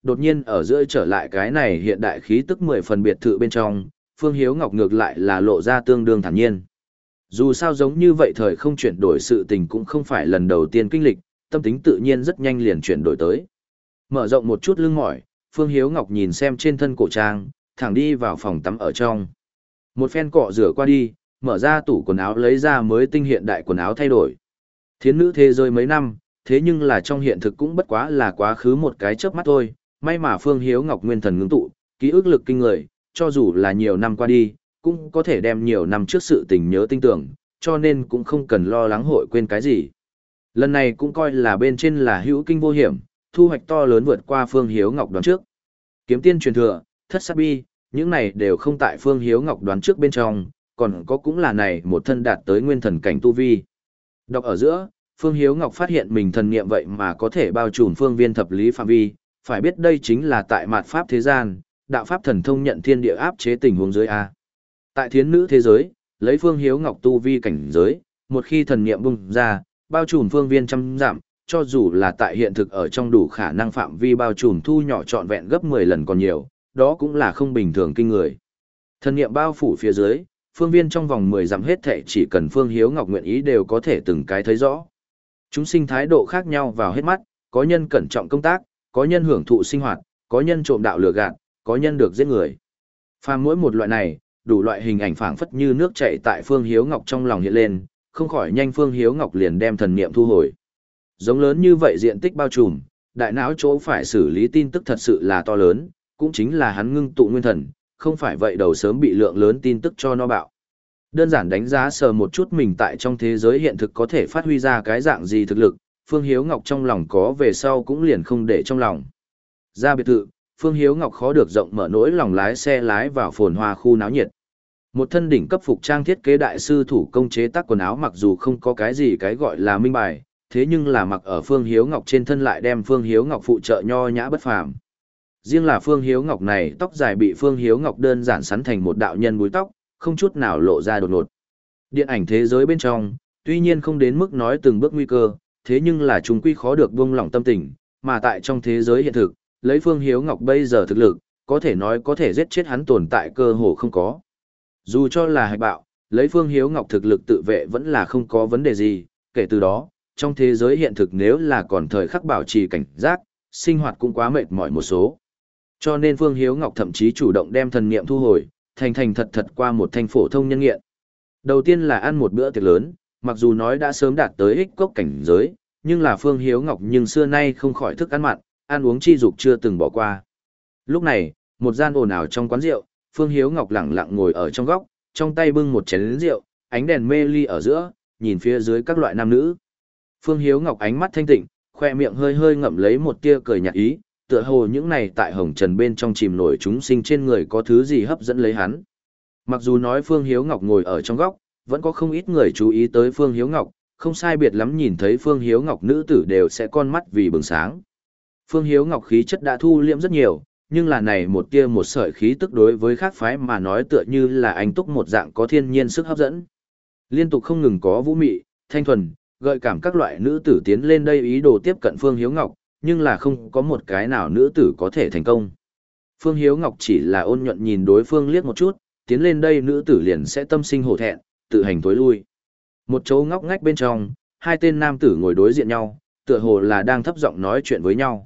đột nhiên ở giữa trở lại cái này hiện đại khí tức mười phần biệt thự bên trong, Phương Hiếu Ngọc ngược lại là lộ ra tương đương thản nhiên. Dù sao giống như vậy thời không chuyển đổi sự tình cũng không phải lần đầu tiên kinh lịch, tâm tính tự nhiên rất nhanh liền chuyển đổi tới. Mở rộng một chút lưng mỏi, Phương Hiếu Ngọc nhìn xem trên thân cổ trang, thẳng đi vào phòng tắm ở trong. Một phen cọ rửa qua đi, mở ra tủ quần áo lấy ra mới tinh hiện đại quần áo thay đổi. Thiến nữ thế giới mấy năm, thế nhưng là trong hiện thực cũng bất quá là quá khứ một cái chớp mắt thôi, may mà Phương Hiếu Ngọc nguyên thần ngưng tụ, ký ức lực kinh người, cho dù là nhiều năm qua đi, cũng có thể đem nhiều năm trước sự tình nhớ tinh tưởng, cho nên cũng không cần lo lắng hội quên cái gì. Lần này cũng coi là bên trên là hữu kinh vô hiểm, thu hoạch to lớn vượt qua Phương Hiếu Ngọc đoán trước. Kiếm tiên truyền thừa, thất sát bi, những này đều không tại Phương Hiếu Ngọc đoán trước bên trong, còn có cũng là này một thân đạt tới nguyên thần cảnh tu vi. Đọc ở giữa, Phương Hiếu Ngọc phát hiện mình thần niệm vậy mà có thể bao trùm phương viên thập lý phạm vi, phải biết đây chính là tại mạt pháp thế gian, đạo pháp thần thông nhận thiên địa áp chế tình huống dưới A. Tại thiến nữ thế giới, lấy Phương Hiếu Ngọc tu vi cảnh giới, một khi thần niệm bung ra, bao trùm phương viên trăm dặm, cho dù là tại hiện thực ở trong đủ khả năng phạm vi bao trùm thu nhỏ trọn vẹn gấp mười lần còn nhiều, đó cũng là không bình thường kinh người. Thần niệm bao phủ phía dưới, phương viên trong vòng mười dặm hết thảy chỉ cần Phương Hiếu Ngọc nguyện ý đều có thể từng cái thấy rõ. Chúng sinh thái độ khác nhau vào hết mắt, có nhân cẩn trọng công tác, có nhân hưởng thụ sinh hoạt, có nhân trộm đạo lừa gạt, có nhân được giết người. Phàm mỗi một loại này, đủ loại hình ảnh phảng phất như nước chảy tại Phương Hiếu Ngọc trong lòng hiện lên, không khỏi nhanh Phương Hiếu Ngọc liền đem thần niệm thu hồi. Giống lớn như vậy diện tích bao trùm, đại não chỗ phải xử lý tin tức thật sự là to lớn, cũng chính là hắn ngưng tụ nguyên thần, không phải vậy đầu sớm bị lượng lớn tin tức cho nó bạo. Đơn giản đánh giá sờ một chút mình tại trong thế giới hiện thực có thể phát huy ra cái dạng gì thực lực, Phương Hiếu Ngọc trong lòng có về sau cũng liền không để trong lòng. Ra biệt thự, Phương Hiếu Ngọc khó được rộng mở nỗi lòng lái xe lái vào phồn hoa khu náo nhiệt. Một thân đỉnh cấp phục trang thiết kế đại sư thủ công chế tác quần áo mặc dù không có cái gì cái gọi là minh bài, thế nhưng là mặc ở Phương Hiếu Ngọc trên thân lại đem Phương Hiếu Ngọc phụ trợ nho nhã bất phàm. Riêng là Phương Hiếu Ngọc này tóc dài bị Phương Hiếu Ngọc đơn giản sắn thành một đạo nhân búi tóc, không chút nào lộ ra đột ngột. Điện ảnh thế giới bên trong, tuy nhiên không đến mức nói từng bước nguy cơ, thế nhưng là chúng quy khó được buông lỏng tâm tình, mà tại trong thế giới hiện thực, lấy Phương Hiếu Ngọc bây giờ thực lực, có thể nói có thể giết chết hắn tồn tại cơ hồ không có. Dù cho là hạch bạo, lấy Phương Hiếu Ngọc thực lực tự vệ vẫn là không có vấn đề gì, kể từ đó, trong thế giới hiện thực nếu là còn thời khắc bảo trì cảnh giác, sinh hoạt cũng quá mệt mỏi một số. Cho nên Phương Hiếu Ngọc thậm chí chủ động đem thần niệm thu hồi, thành thành thật thật qua một thanh phổ thông nhân nghiện. Đầu tiên là ăn một bữa tiệc lớn, mặc dù nói đã sớm đạt tới ích cốc cảnh giới, nhưng là Phương Hiếu Ngọc nhưng xưa nay không khỏi thức ăn mặn, ăn uống chi dục chưa từng bỏ qua. Lúc này, một gian ồn ào trong quán rượu, Phương Hiếu Ngọc lẳng lặng ngồi ở trong góc, trong tay bưng một chén rượu, ánh đèn mê ly ở giữa, nhìn phía dưới các loại nam nữ. Phương Hiếu Ngọc ánh mắt thanh tịnh, khoe miệng hơi hơi ngậm lấy một tia cười nhạt ý, tựa hồ những này tại hồng trần bên trong chìm nổi chúng sinh trên người có thứ gì hấp dẫn lấy hắn. Mặc dù nói Phương Hiếu Ngọc ngồi ở trong góc, vẫn có không ít người chú ý tới Phương Hiếu Ngọc, không sai biệt lắm nhìn thấy Phương Hiếu Ngọc nữ tử đều sẽ con mắt vì bừng sáng. Phương Hiếu Ngọc khí chất đã thu liễm rất nhiều, nhưng là này một tia một sợi khí tức đối với khác phái mà nói tựa như là anh túc một dạng có thiên nhiên sức hấp dẫn. Liên tục không ngừng có vũ mị, thanh thuần, gợi cảm các loại nữ tử tiến lên đây ý đồ tiếp cận Phương Hiếu Ngọc, nhưng là không có một cái nào nữ tử có thể thành công. Phương Hiếu Ngọc chỉ là ôn nhuận nhìn đối phương liếc một chút, tiến lên đây nữ tử liền sẽ tâm sinh hổ thẹn, tự hành tối lui. Một chỗ ngóc ngách bên trong, hai tên nam tử ngồi đối diện nhau, tựa hồ là đang thấp giọng nói chuyện với nhau.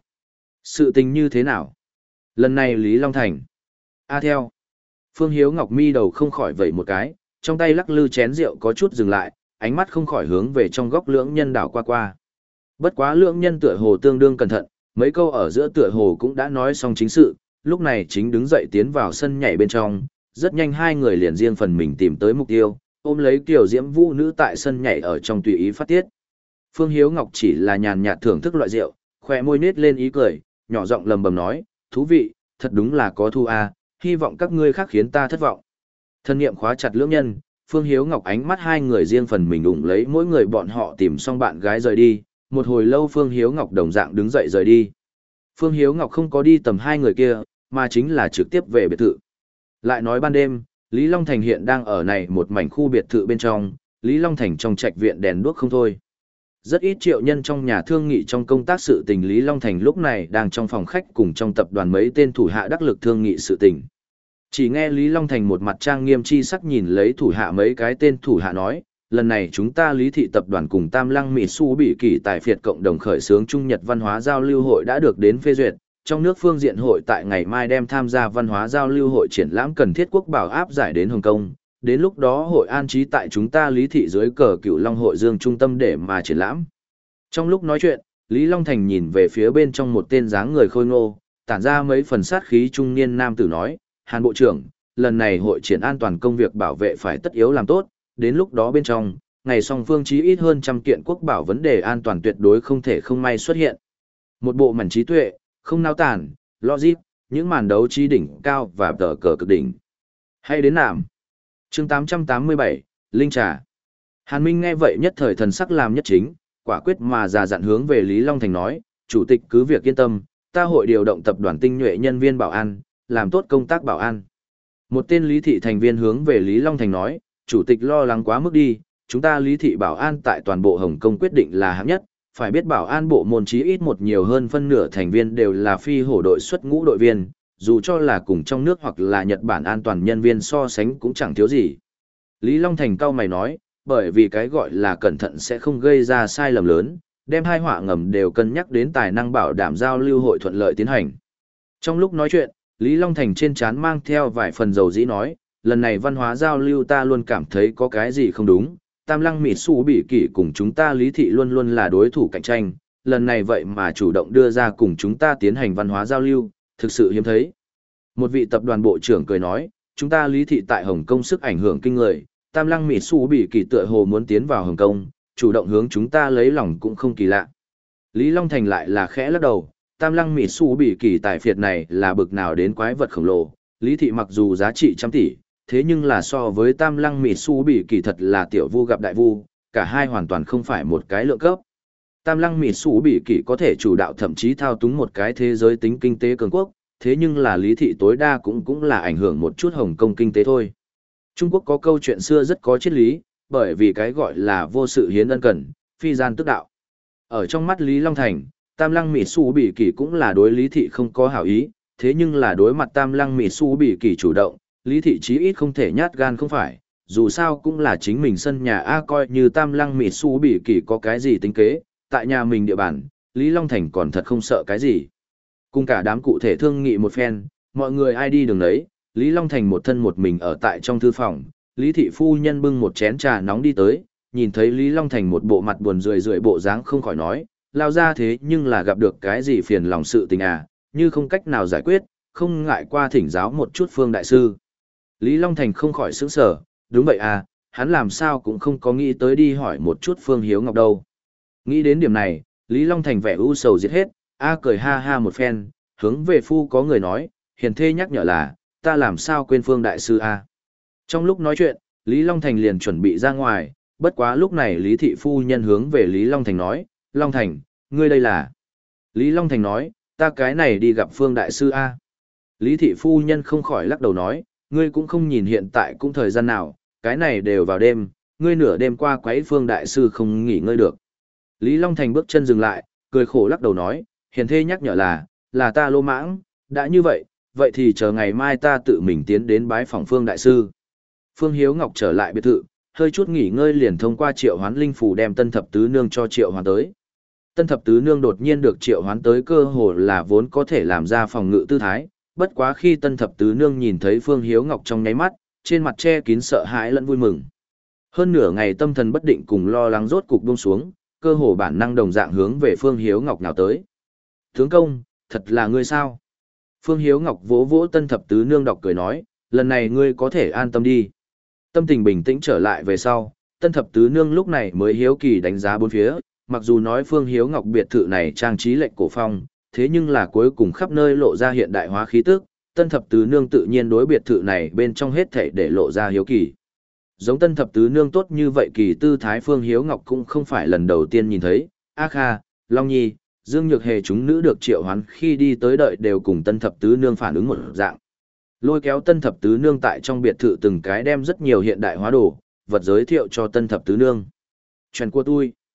Sự tình như thế nào? Lần này Lý Long Thành. A theo. Phương Hiếu Ngọc mi đầu không khỏi vẩy một cái, trong tay lắc lư chén rượu có chút dừng lại, ánh mắt không khỏi hướng về trong góc lưỡng nhân đảo qua qua. Bất quá lưỡng nhân tựa hồ tương đương cẩn thận, mấy câu ở giữa tựa hồ cũng đã nói xong chính sự, lúc này chính đứng dậy tiến vào sân nhảy bên trong, rất nhanh hai người liền riêng phần mình tìm tới mục tiêu, ôm lấy kiểu diễm vũ nữ tại sân nhảy ở trong tùy ý phát tiết. Phương Hiếu Ngọc chỉ là nhàn nhạt thưởng thức loại rượu, khỏe môi nết lên ý cười, nhỏ giọng lầm bầm nói, thú vị, thật đúng là có thu a, hy vọng các ngươi khác khiến ta thất vọng. Thân niệm khóa chặt lưỡng nhân, Phương Hiếu Ngọc ánh mắt hai người riêng phần mình đụng lấy mỗi người bọn họ tìm xong bạn gái rời đi, một hồi lâu Phương Hiếu Ngọc đồng dạng đứng dậy rời đi. Phương Hiếu Ngọc không có đi tầm hai người kia, mà chính là trực tiếp về biệt thự. Lại nói ban đêm, Lý Long Thành hiện đang ở này một mảnh khu biệt thự bên trong, Lý Long Thành trong trạch viện đèn đuốc không thôi. Rất ít triệu nhân trong nhà thương nghị trong công tác sự tình Lý Long Thành lúc này đang trong phòng khách cùng trong tập đoàn mấy tên thủ hạ đắc lực thương nghị sự tình. Chỉ nghe Lý Long Thành một mặt trang nghiêm chi sắc nhìn lấy thủ hạ mấy cái tên thủ hạ nói, lần này chúng ta Lý Thị tập đoàn cùng Tam Lăng Mỹ Su bị kỷ tại phiệt cộng đồng khởi xướng Trung Nhật văn hóa giao lưu hội đã được đến phê duyệt, trong nước phương diện hội tại ngày mai đem tham gia văn hóa giao lưu hội triển lãm cần thiết quốc bảo áp giải đến Hồng Kông, đến lúc đó hội an trí tại chúng ta Lý Thị dưới cờ Cửu Long hội Dương trung tâm để mà triển lãm. Trong lúc nói chuyện, Lý Long Thành nhìn về phía bên trong một tên dáng người khôi ngô, tản ra mấy phần sát khí trung niên nam tử nói, Hàn Bộ trưởng, lần này hội triển an toàn công việc bảo vệ phải tất yếu làm tốt, đến lúc đó bên trong, ngày song phương chí ít hơn trăm kiện quốc bảo vấn đề an toàn tuyệt đối không thể không may xuất hiện. Một bộ mảnh trí tuệ, không nao tản, logic, những màn đấu trí đỉnh cao và tờ cờ cực đỉnh. Hay đến nạm. chương tám trăm tám mươi bảy, Linh Trà. Hàn Minh nghe vậy nhất thời thần sắc làm nhất chính, quả quyết mà già dặn hướng về Lý Long Thành nói, chủ tịch cứ việc yên tâm, ta hội điều động tập đoàn tinh nhuệ nhân viên bảo an, làm tốt công tác bảo an. Một tên Lý Thị thành viên hướng về Lý Long Thành nói, chủ tịch lo lắng quá mức đi, chúng ta Lý Thị bảo an tại toàn bộ Hồng Kông quyết định là hạng nhất, phải biết bảo an bộ môn chí ít một nhiều hơn phân nửa thành viên đều là phi hổ đội xuất ngũ đội viên, dù cho là cùng trong nước hoặc là Nhật Bản an toàn nhân viên so sánh cũng chẳng thiếu gì. Lý Long Thành cao mày nói, bởi vì cái gọi là cẩn thận sẽ không gây ra sai lầm lớn, đem hai họa ngầm đều cân nhắc đến tài năng bảo đảm giao lưu hội thuận lợi tiến hành. Trong lúc nói chuyện, Lý Long Thành trên trán mang theo vài phần dầu dĩ nói, lần này văn hóa giao lưu ta luôn cảm thấy có cái gì không đúng, Tam Lăng Mỹ Su bị kỷ cùng chúng ta Lý Thị luôn luôn là đối thủ cạnh tranh, lần này vậy mà chủ động đưa ra cùng chúng ta tiến hành văn hóa giao lưu, thực sự hiếm thấy. Một vị tập đoàn bộ trưởng cười nói, chúng ta Lý Thị tại Hồng Kông sức ảnh hưởng kinh người, Tam Lăng Mỹ Su bị kỷ tựa hồ muốn tiến vào Hồng Kông, chủ động hướng chúng ta lấy lòng cũng không kỳ lạ. Lý Long Thành lại là khẽ lắc đầu, Tam Lăng Mỹ Su bị kỷ tại phiệt này là bực nào đến quái vật khổng lồ, Lý Thị mặc dù giá trị trăm tỷ, thế nhưng là so với Tam Lăng Mỹ Su bị kỷ thật là tiểu vu gặp đại vu, cả hai hoàn toàn không phải một cái lượng cấp. Tam Lăng Mỹ Su bị kỷ có thể chủ đạo thậm chí thao túng một cái thế giới tính kinh tế cường quốc, thế nhưng là Lý Thị tối đa cũng cũng là ảnh hưởng một chút Hồng Kông kinh tế thôi. Trung Quốc có câu chuyện xưa rất có triết lý, bởi vì cái gọi là vô sự hiến ân cần, phi gian tức đạo. Ở trong mắt Lý Long Thành, Tam Lăng Mỹ Su bị kỷ cũng là đối Lý Thị không có hảo ý, thế nhưng là đối mặt Tam Lăng Mỹ Su bị kỷ chủ động, Lý Thị chí ít không thể nhát gan không phải, dù sao cũng là chính mình sân nhà A coi như Tam Lăng Mỹ Su bị kỷ có cái gì tính kế, tại nhà mình địa bàn, Lý Long Thành còn thật không sợ cái gì. Cùng cả đám cụ thể thương nghị một phen, mọi người ai đi đường đấy, Lý Long Thành một thân một mình ở tại trong thư phòng, Lý Thị phu nhân bưng một chén trà nóng đi tới, nhìn thấy Lý Long Thành một bộ mặt buồn rười rượi bộ dáng không khỏi nói, lao ra thế nhưng là gặp được cái gì phiền lòng sự tình à, như không cách nào giải quyết, không ngại qua thỉnh giáo một chút Phương Đại Sư. Lý Long Thành không khỏi sững sờ, đúng vậy à, hắn làm sao cũng không có nghĩ tới đi hỏi một chút Phương Hiếu Ngọc đâu. Nghĩ đến điểm này, Lý Long Thành vẻ u sầu diệt hết, a cười ha ha một phen, hướng về phu có người nói, hiền thê nhắc nhở là, ta làm sao quên Phương Đại Sư a. Trong lúc nói chuyện, Lý Long Thành liền chuẩn bị ra ngoài, bất quá lúc này Lý Thị phu nhân hướng về Lý Long Thành nói, Long Thành, ngươi đây là. Lý Long Thành nói, ta cái này đi gặp Phương Đại Sư a. Lý Thị phu nhân không khỏi lắc đầu nói, ngươi cũng không nhìn hiện tại cũng thời gian nào, cái này đều vào đêm, ngươi nửa đêm qua quấy Phương Đại Sư không nghỉ ngơi được. Lý Long Thành bước chân dừng lại, cười khổ lắc đầu nói, hiền thê nhắc nhở là, là ta lô mãng, đã như vậy, vậy thì chờ ngày mai ta tự mình tiến đến bái phòng Phương Đại Sư. Phương Hiếu Ngọc trở lại biệt thự, hơi chút nghỉ ngơi liền thông qua triệu hoán linh phù đem tân thập tứ nương cho triệu hoán tới. Tân thập tứ nương đột nhiên được triệu hoán tới cơ hồ là vốn có thể làm ra phòng ngự tư thái, bất quá khi tân thập tứ nương nhìn thấy Phương Hiếu Ngọc trong nháy mắt, trên mặt che kín sợ hãi lẫn vui mừng. Hơn nửa ngày tâm thần bất định cùng lo lắng rốt cục buông xuống, cơ hồ bản năng đồng dạng hướng về Phương Hiếu Ngọc nào tới. Tướng công, thật là ngươi sao? Phương Hiếu Ngọc vỗ vỗ tân thập tứ nương đọc cười nói, lần này ngươi có thể an tâm đi. Tâm tình bình tĩnh trở lại về sau, tân thập tứ nương lúc này mới hiếu kỳ đánh giá bốn phía, mặc dù nói Phương Hiếu Ngọc biệt thự này trang trí lệnh cổ phong, thế nhưng là cuối cùng khắp nơi lộ ra hiện đại hóa khí tức, tân thập tứ nương tự nhiên đối biệt thự này bên trong hết thảy để lộ ra hiếu kỳ. Giống tân thập tứ nương tốt như vậy kỳ tư thái Phương Hiếu Ngọc cũng không phải lần đầu tiên nhìn thấy, A Kha, Long Nhi, Dương Nhược Hề chúng nữ được triệu hoán khi đi tới đợi đều cùng tân thập tứ nương phản ứng một dạng. Lôi kéo tân thập tứ nương tại trong biệt thự từng cái đem rất nhiều hiện đại hóa đồ, vật giới thiệu cho tân thập tứ nương. Chuyện của tôi.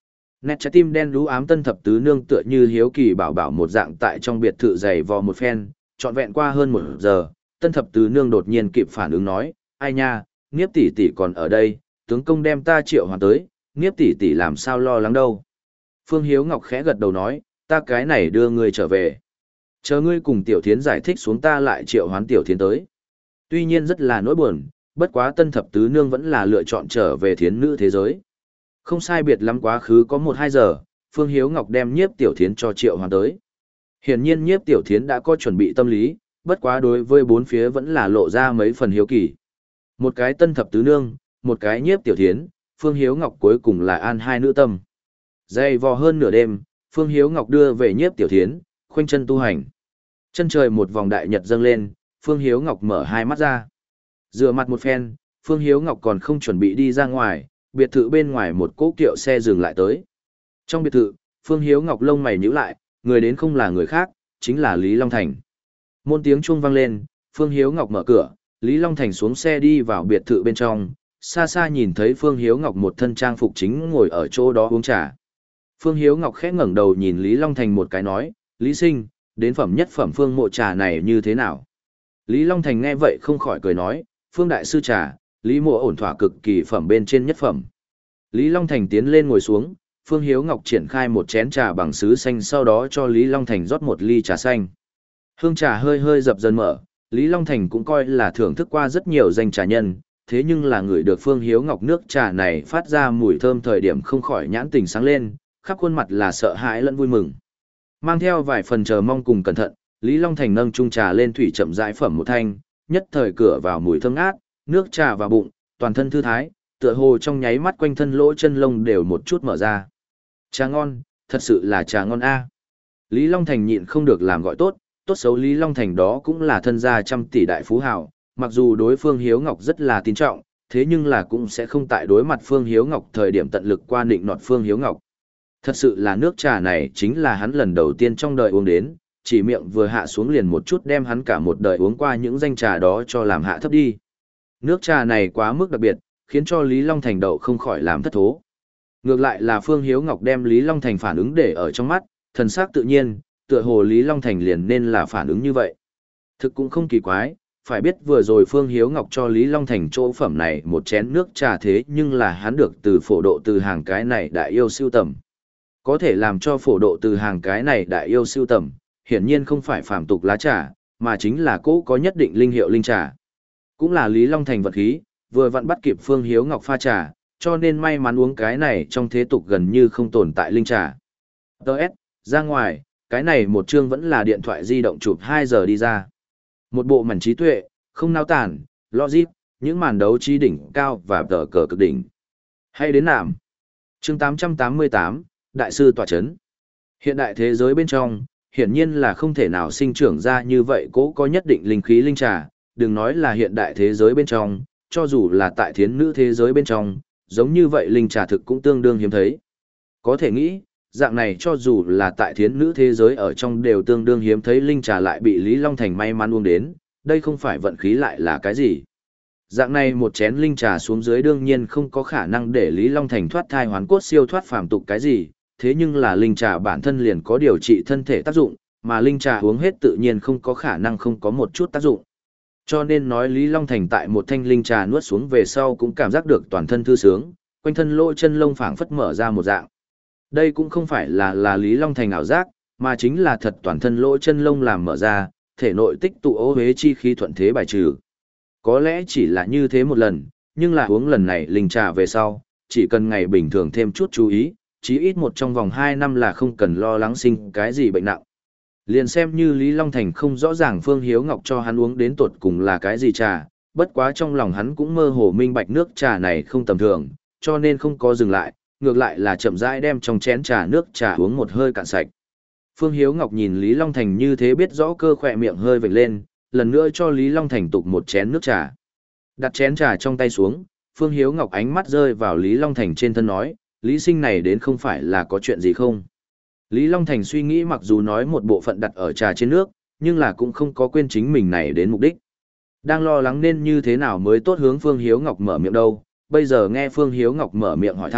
Nét trái tim đen đú ám tân thập tứ nương tựa như hiếu kỳ bảo bảo một dạng tại trong biệt thự dày vò một phen, trọn vẹn qua hơn một giờ, tân thập tứ nương đột nhiên kịp phản ứng nói, ai nha, Niếp tỷ tỷ còn ở đây, tướng công đem ta triệu hoàn tới, Niếp tỷ tỷ làm sao lo lắng đâu. Phương Hiếu Ngọc khẽ gật đầu nói, ta cái này đưa ngươi trở về. Chờ ngươi cùng Tiểu Thiến giải thích xuống ta lại triệu hoán Tiểu Thiến tới. Tuy nhiên rất là nỗi buồn, bất quá tân thập tứ nương vẫn là lựa chọn trở về thiến nữ thế giới. Không sai biệt lắm quá khứ có một hai giờ, Phương Hiếu Ngọc đem Nhiếp Tiểu Thiến cho triệu hoán tới. Hiển nhiên Nhiếp Tiểu Thiến đã có chuẩn bị tâm lý, bất quá đối với bốn phía vẫn là lộ ra mấy phần hiếu kỳ. Một cái tân thập tứ nương, một cái Nhiếp Tiểu Thiến, Phương Hiếu Ngọc cuối cùng là an hai nữ tâm. Dày vò hơn nửa đêm, Phương Hiếu Ngọc đưa về Nhiếp Tiểu Thiến, khoanh chân tu hành. Chân trời một vòng đại nhật dâng lên, Phương Hiếu Ngọc mở hai mắt ra. Rửa mặt một phen, Phương Hiếu Ngọc còn không chuẩn bị đi ra ngoài, biệt thự bên ngoài một cỗ kiệu xe dừng lại tới. Trong biệt thự, Phương Hiếu Ngọc lông mày nhíu lại, người đến không là người khác, chính là Lý Long Thành. Môn tiếng chuông vang lên, Phương Hiếu Ngọc mở cửa, Lý Long Thành xuống xe đi vào biệt thự bên trong, xa xa nhìn thấy Phương Hiếu Ngọc một thân trang phục chính ngồi ở chỗ đó uống trà. Phương Hiếu Ngọc khẽ ngẩng đầu nhìn Lý Long Thành một cái nói, Lý Sinh, đến phẩm nhất phẩm Phương mộ trà này như thế nào? Lý Long Thành nghe vậy không khỏi cười nói, Phương Đại Sư trà, Lý mộ ổn thỏa cực kỳ phẩm bên trên nhất phẩm. Lý Long Thành tiến lên ngồi xuống, Phương Hiếu Ngọc triển khai một chén trà bằng sứ xanh sau đó cho Lý Long Thành rót một ly trà xanh. Hương trà hơi hơi dập dần mở, Lý Long Thành cũng coi là thưởng thức qua rất nhiều danh trà nhân, thế nhưng là người được Phương Hiếu Ngọc nước trà này phát ra mùi thơm thời điểm không khỏi nhãn tình sáng lên, khắp khuôn mặt là sợ hãi lẫn vui mừng. Mang theo vài phần chờ mong cùng cẩn thận, Lý Long Thành nâng chung trà lên thủy chậm rãi phẩm một thanh, nhất thời cửa vào mùi thơm ngát, nước trà vào bụng, toàn thân thư thái, tựa hồ trong nháy mắt quanh thân lỗ chân lông đều một chút mở ra. Trà ngon, thật sự là trà ngon a. Lý Long Thành nhịn không được làm gọi tốt, tốt xấu Lý Long Thành đó cũng là thân gia trăm tỷ đại phú hào, mặc dù đối phương Hiếu Ngọc rất là tín trọng, thế nhưng là cũng sẽ không tại đối mặt Phương Hiếu Ngọc thời điểm tận lực qua định nọt Phương Hiếu Ngọc. Thật sự là nước trà này chính là hắn lần đầu tiên trong đời uống đến, chỉ miệng vừa hạ xuống liền một chút đem hắn cả một đời uống qua những danh trà đó cho làm hạ thấp đi. Nước trà này quá mức đặc biệt, khiến cho Lý Long Thành đậu không khỏi làm thất thố. Ngược lại là Phương Hiếu Ngọc đem Lý Long Thành phản ứng để ở trong mắt, thần sắc tự nhiên, tựa hồ Lý Long Thành liền nên là phản ứng như vậy. Thực cũng không kỳ quái, phải biết vừa rồi Phương Hiếu Ngọc cho Lý Long Thành chỗ phẩm này một chén nước trà thế nhưng là hắn được từ phổ độ từ hàng cái này đại yêu siêu tầm. Có thể làm cho phổ độ từ hàng cái này đại yêu siêu tầm, hiển nhiên không phải phàm tục lá trà, mà chính là cỗ có nhất định linh hiệu linh trà. Cũng là Lý Long Thành vật khí, vừa vặn bắt kịp Phương Hiếu Ngọc pha trà, cho nên may mắn uống cái này trong thế tục gần như không tồn tại linh trà. Đợt, ra ngoài, cái này một chương vẫn là điện thoại di động chụp hai giờ đi ra. Một bộ mảnh trí tuệ, không nao tản, logic, những màn đấu trí đỉnh cao và tờ cờ cực đỉnh. Hay đến nạm. Chương tám trăm tám mươi tám, Đại sư tọa chấn. Hiện đại thế giới bên trong, hiển nhiên là không thể nào sinh trưởng ra như vậy cố có nhất định linh khí linh trà, đừng nói là hiện đại thế giới bên trong, cho dù là tại thiến nữ thế giới bên trong, giống như vậy linh trà thực cũng tương đương hiếm thấy. Có thể nghĩ, dạng này cho dù là tại thiến nữ thế giới ở trong đều tương đương hiếm thấy linh trà lại bị Lý Long Thành may mắn uống đến, đây không phải vận khí lại là cái gì. Dạng này một chén linh trà xuống dưới đương nhiên không có khả năng để Lý Long Thành thoát thai hoán cốt siêu thoát phàm tục cái gì, thế nhưng là linh trà bản thân liền có điều trị thân thể tác dụng, mà linh trà uống hết tự nhiên không có khả năng không có một chút tác dụng. Cho nên nói Lý Long Thành tại một thanh linh trà nuốt xuống về sau cũng cảm giác được toàn thân thư sướng, quanh thân lỗ chân lông phảng phất mở ra một dạng. Đây cũng không phải là là Lý Long Thành ảo giác, mà chính là thật toàn thân lỗ chân lông làm mở ra, thể nội tích tụ ô uế chi khí thuận thế bài trừ. Có lẽ chỉ là như thế một lần, nhưng là uống lần này linh trà về sau, chỉ cần ngày bình thường thêm chút chú ý, chí ít một trong vòng hai năm là không cần lo lắng sinh cái gì bệnh nặng. Liền xem như Lý Long Thành không rõ ràng Phương Hiếu Ngọc cho hắn uống đến tột cùng là cái gì trà, bất quá trong lòng hắn cũng mơ hồ minh bạch nước trà này không tầm thường, cho nên không có dừng lại, ngược lại là chậm rãi đem trong chén trà nước trà uống một hơi cạn sạch. Phương Hiếu Ngọc nhìn Lý Long Thành như thế biết rõ cơ khỏe miệng hơi vểnh lên, lần nữa cho Lý Long Thành tục một chén nước trà. Đặt chén trà trong tay xuống, Phương Hiếu Ngọc ánh mắt rơi vào Lý Long Thành trên thân nói, Lý Sinh này đến không phải là có chuyện gì không? Lý Long Thành suy nghĩ mặc dù nói một bộ phận đặt ở trà trên nước, nhưng là cũng không có quên chính mình này đến mục đích. Đang lo lắng nên như thế nào mới tốt hướng Phương Hiếu Ngọc mở miệng đâu, bây giờ nghe Phương Hiếu Ngọc mở miệng hỏi thăm,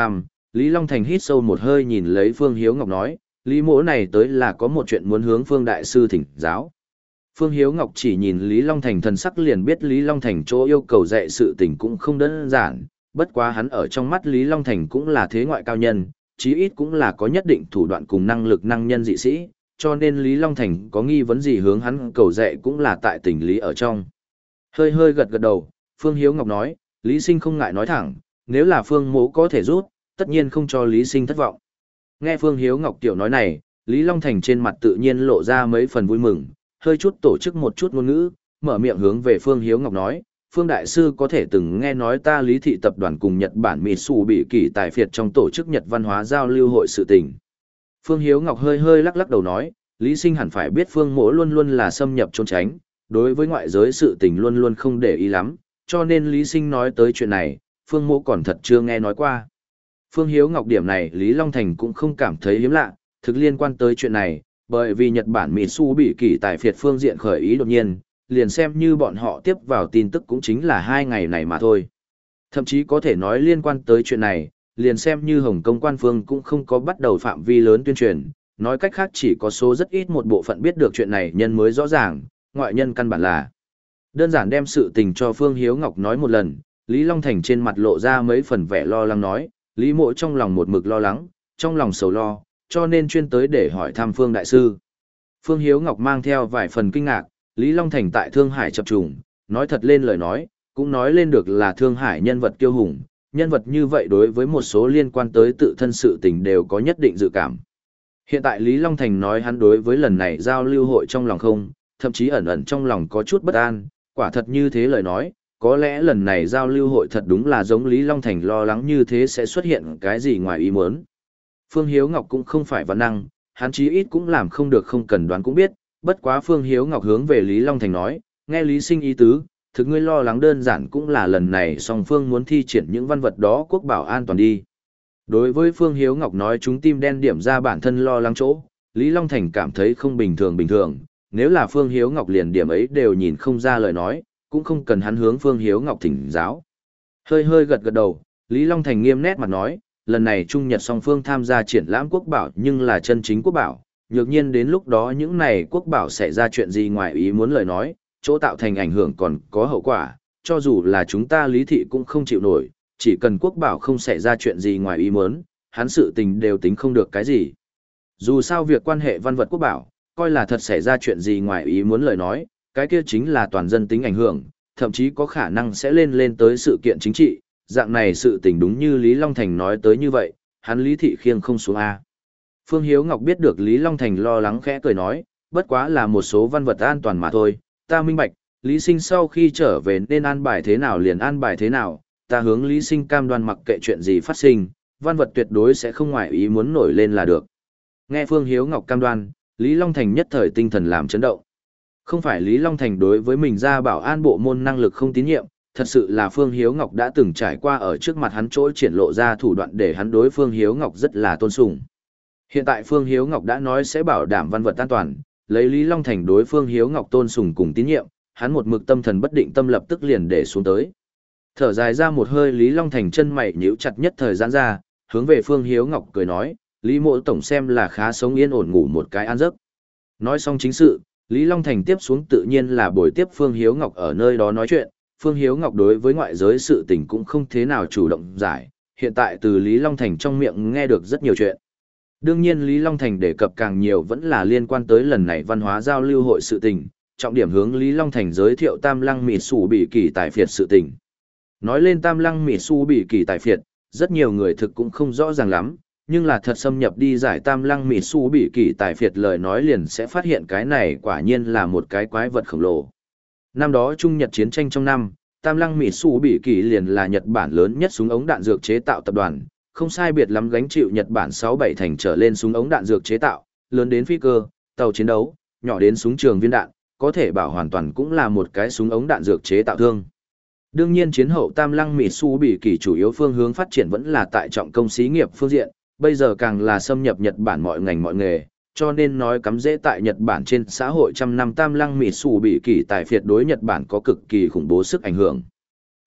Lý Long Thành hít sâu một hơi nhìn lấy Phương Hiếu Ngọc nói, Lý mỗ này tới là có một chuyện muốn hướng Phương Đại Sư thỉnh giáo. Phương Hiếu Ngọc chỉ nhìn Lý Long Thành thần sắc liền biết Lý Long Thành chỗ yêu cầu dạy sự tình cũng không đơn giản, bất quá hắn ở trong mắt Lý Long Thành cũng là thế ngoại cao nhân, chí ít cũng là có nhất định thủ đoạn cùng năng lực năng nhân dị sĩ, cho nên Lý Long Thành có nghi vấn gì hướng hắn cầu dạy cũng là tại tình lý ở trong. Hơi hơi gật gật đầu, Phương Hiếu Ngọc nói, Lý Sinh không ngại nói thẳng, nếu là Phương mỗ có thể rút, tất nhiên không cho Lý Sinh thất vọng. Nghe Phương Hiếu Ngọc tiểu nói này, Lý Long Thành trên mặt tự nhiên lộ ra mấy phần vui mừng, hơi chút tổ chức một chút ngôn ngữ, mở miệng hướng về Phương Hiếu Ngọc nói, Phương Đại Sư có thể từng nghe nói ta Lý Thị Tập đoàn cùng Nhật Bản Mitsubishi Tài Phiệt trong tổ chức Nhật Văn hóa giao lưu hội sự tình. Phương Hiếu Ngọc hơi hơi lắc lắc đầu nói, Lý Sinh hẳn phải biết Phương mỗ luôn luôn là xâm nhập trốn tránh, đối với ngoại giới sự tình luôn luôn không để ý lắm, cho nên Lý Sinh nói tới chuyện này, Phương mỗ còn thật chưa nghe nói qua. Phương Hiếu Ngọc điểm này Lý Long Thành cũng không cảm thấy hiếm lạ, thực liên quan tới chuyện này, bởi vì Nhật Bản Mitsubishi Tài Phiệt phương diện khởi ý đột nhiên, liền xem như bọn họ tiếp vào tin tức cũng chính là hai ngày này mà thôi. Thậm chí có thể nói liên quan tới chuyện này, liền xem như Hồng Kông quan phương cũng không có bắt đầu phạm vi lớn tuyên truyền, nói cách khác chỉ có số rất ít một bộ phận biết được chuyện này nhân mới rõ ràng, ngoại nhân căn bản là. Đơn giản đem sự tình cho Phương Hiếu Ngọc nói một lần, Lý Long Thành trên mặt lộ ra mấy phần vẻ lo lắng nói, Lý mộ trong lòng một mực lo lắng, trong lòng sầu lo, cho nên chuyên tới để hỏi thăm Phương Đại Sư. Phương Hiếu Ngọc mang theo vài phần kinh ngạc, Lý Long Thành tại Thương Hải chập trùng, nói thật lên lời nói, cũng nói lên được là Thương Hải nhân vật kiêu hùng, nhân vật như vậy đối với một số liên quan tới tự thân sự tình đều có nhất định dự cảm. Hiện tại Lý Long Thành nói hắn đối với lần này giao lưu hội trong lòng không, thậm chí ẩn ẩn trong lòng có chút bất an, quả thật như thế lời nói, có lẽ lần này giao lưu hội thật đúng là giống Lý Long Thành lo lắng như thế sẽ xuất hiện cái gì ngoài ý muốn. Phương Hiếu Ngọc cũng không phải văn năng, hắn chí ít cũng làm không được không cần đoán cũng biết, bất quá Phương Hiếu Ngọc hướng về Lý Long Thành nói, nghe Lý Sinh ý tứ, thực ngươi lo lắng đơn giản cũng là lần này song phương muốn thi triển những văn vật đó quốc bảo an toàn đi. Đối với Phương Hiếu Ngọc nói chúng tim đen điểm ra bản thân lo lắng chỗ, Lý Long Thành cảm thấy không bình thường bình thường, nếu là Phương Hiếu Ngọc liền điểm ấy đều nhìn không ra lời nói, cũng không cần hắn hướng Phương Hiếu Ngọc thỉnh giáo. Hơi hơi gật gật đầu, Lý Long Thành nghiêm nét mặt nói, lần này Trung Nhật song phương tham gia triển lãm quốc bảo nhưng là chân chính quốc bảo, nhược nhiên đến lúc đó những này quốc bảo sẽ ra chuyện gì ngoài ý muốn lời nói, chỗ tạo thành ảnh hưởng còn có hậu quả, cho dù là chúng ta Lý Thị cũng không chịu nổi, chỉ cần quốc bảo không xảy ra chuyện gì ngoài ý muốn, hắn sự tình đều tính không được cái gì. Dù sao việc quan hệ văn vật quốc bảo, coi là thật xảy ra chuyện gì ngoài ý muốn lời nói, cái kia chính là toàn dân tính ảnh hưởng, thậm chí có khả năng sẽ lên lên tới sự kiện chính trị, dạng này sự tình đúng như Lý Long Thành nói tới như vậy, hắn Lý Thị khiêng không xuống A. Phương Hiếu Ngọc biết được Lý Long Thành lo lắng khẽ cười nói, bất quá là một số văn vật an toàn mà thôi, ta minh bạch, Lý Sinh sau khi trở về nên an bài thế nào liền an bài thế nào, ta hướng Lý Sinh cam đoan mặc kệ chuyện gì phát sinh, văn vật tuyệt đối sẽ không ngoại ý muốn nổi lên là được. Nghe Phương Hiếu Ngọc cam đoan, Lý Long Thành nhất thời tinh thần làm chấn động. Không phải Lý Long Thành đối với mình ra bảo an bộ môn năng lực không tín nhiệm, thật sự là Phương Hiếu Ngọc đã từng trải qua ở trước mặt hắn chỗ triển lộ ra thủ đoạn để hắn đối Phương Hiếu Ngọc rất là tôn sùng. Hiện tại Phương Hiếu Ngọc đã nói sẽ bảo đảm văn vật an toàn, lấy Lý Long Thành đối Phương Hiếu Ngọc tôn sùng cùng tín nhiệm, hắn một mực tâm thần bất định tâm lập tức liền để xuống tới. Thở dài ra một hơi Lý Long Thành chân mày nhíu chặt nhất thời gian ra, hướng về Phương Hiếu Ngọc cười nói, Lý mộ tổng xem là khá sống yên ổn ngủ một cái an giấc. Nói xong chính sự, Lý Long Thành tiếp xuống tự nhiên là buổi tiếp Phương Hiếu Ngọc ở nơi đó nói chuyện, Phương Hiếu Ngọc đối với ngoại giới sự tình cũng không thế nào chủ động giải, hiện tại từ Lý Long Thành trong miệng nghe được rất nhiều chuyện. Đương nhiên Lý Long Thành đề cập càng nhiều vẫn là liên quan tới lần này văn hóa giao lưu hội sự tình, trọng điểm hướng Lý Long Thành giới thiệu Tam Lăng Mị Sủ Bị Kỳ Tài Phiệt sự tình. Nói lên Tam Lăng Mị Sủ Bị Kỳ Tài Phiệt, rất nhiều người thực cũng không rõ ràng lắm, nhưng là thật xâm nhập đi giải Tam Lăng Mị Sủ Bị Kỳ Tài Phiệt lời nói liền sẽ phát hiện cái này quả nhiên là một cái quái vật khổng lồ. Năm đó Trung Nhật chiến tranh trong năm, Tam Lăng Mị Sủ Bị Kỳ liền là Nhật Bản lớn nhất súng ống đạn dược chế tạo tập đoàn, không sai biệt lắm gánh chịu Nhật Bản sáu bảy thành trở lên súng ống đạn dược chế tạo, lớn đến phi cơ, tàu chiến đấu, nhỏ đến súng trường viên đạn, có thể bảo hoàn toàn cũng là một cái súng ống đạn dược chế tạo thương. Đương nhiên chiến hậu Tam Lăng Mị Sủ Bị Kỳ chủ yếu phương hướng phát triển vẫn là tại trọng công xí nghiệp phương diện, bây giờ càng là xâm nhập Nhật Bản mọi ngành mọi nghề, cho nên nói cắm dễ tại Nhật Bản trên xã hội trăm năm Tam Lăng Mị Sủ Bị Kỳ Tài Phiệt đối Nhật Bản có cực kỳ khủng bố sức ảnh hưởng.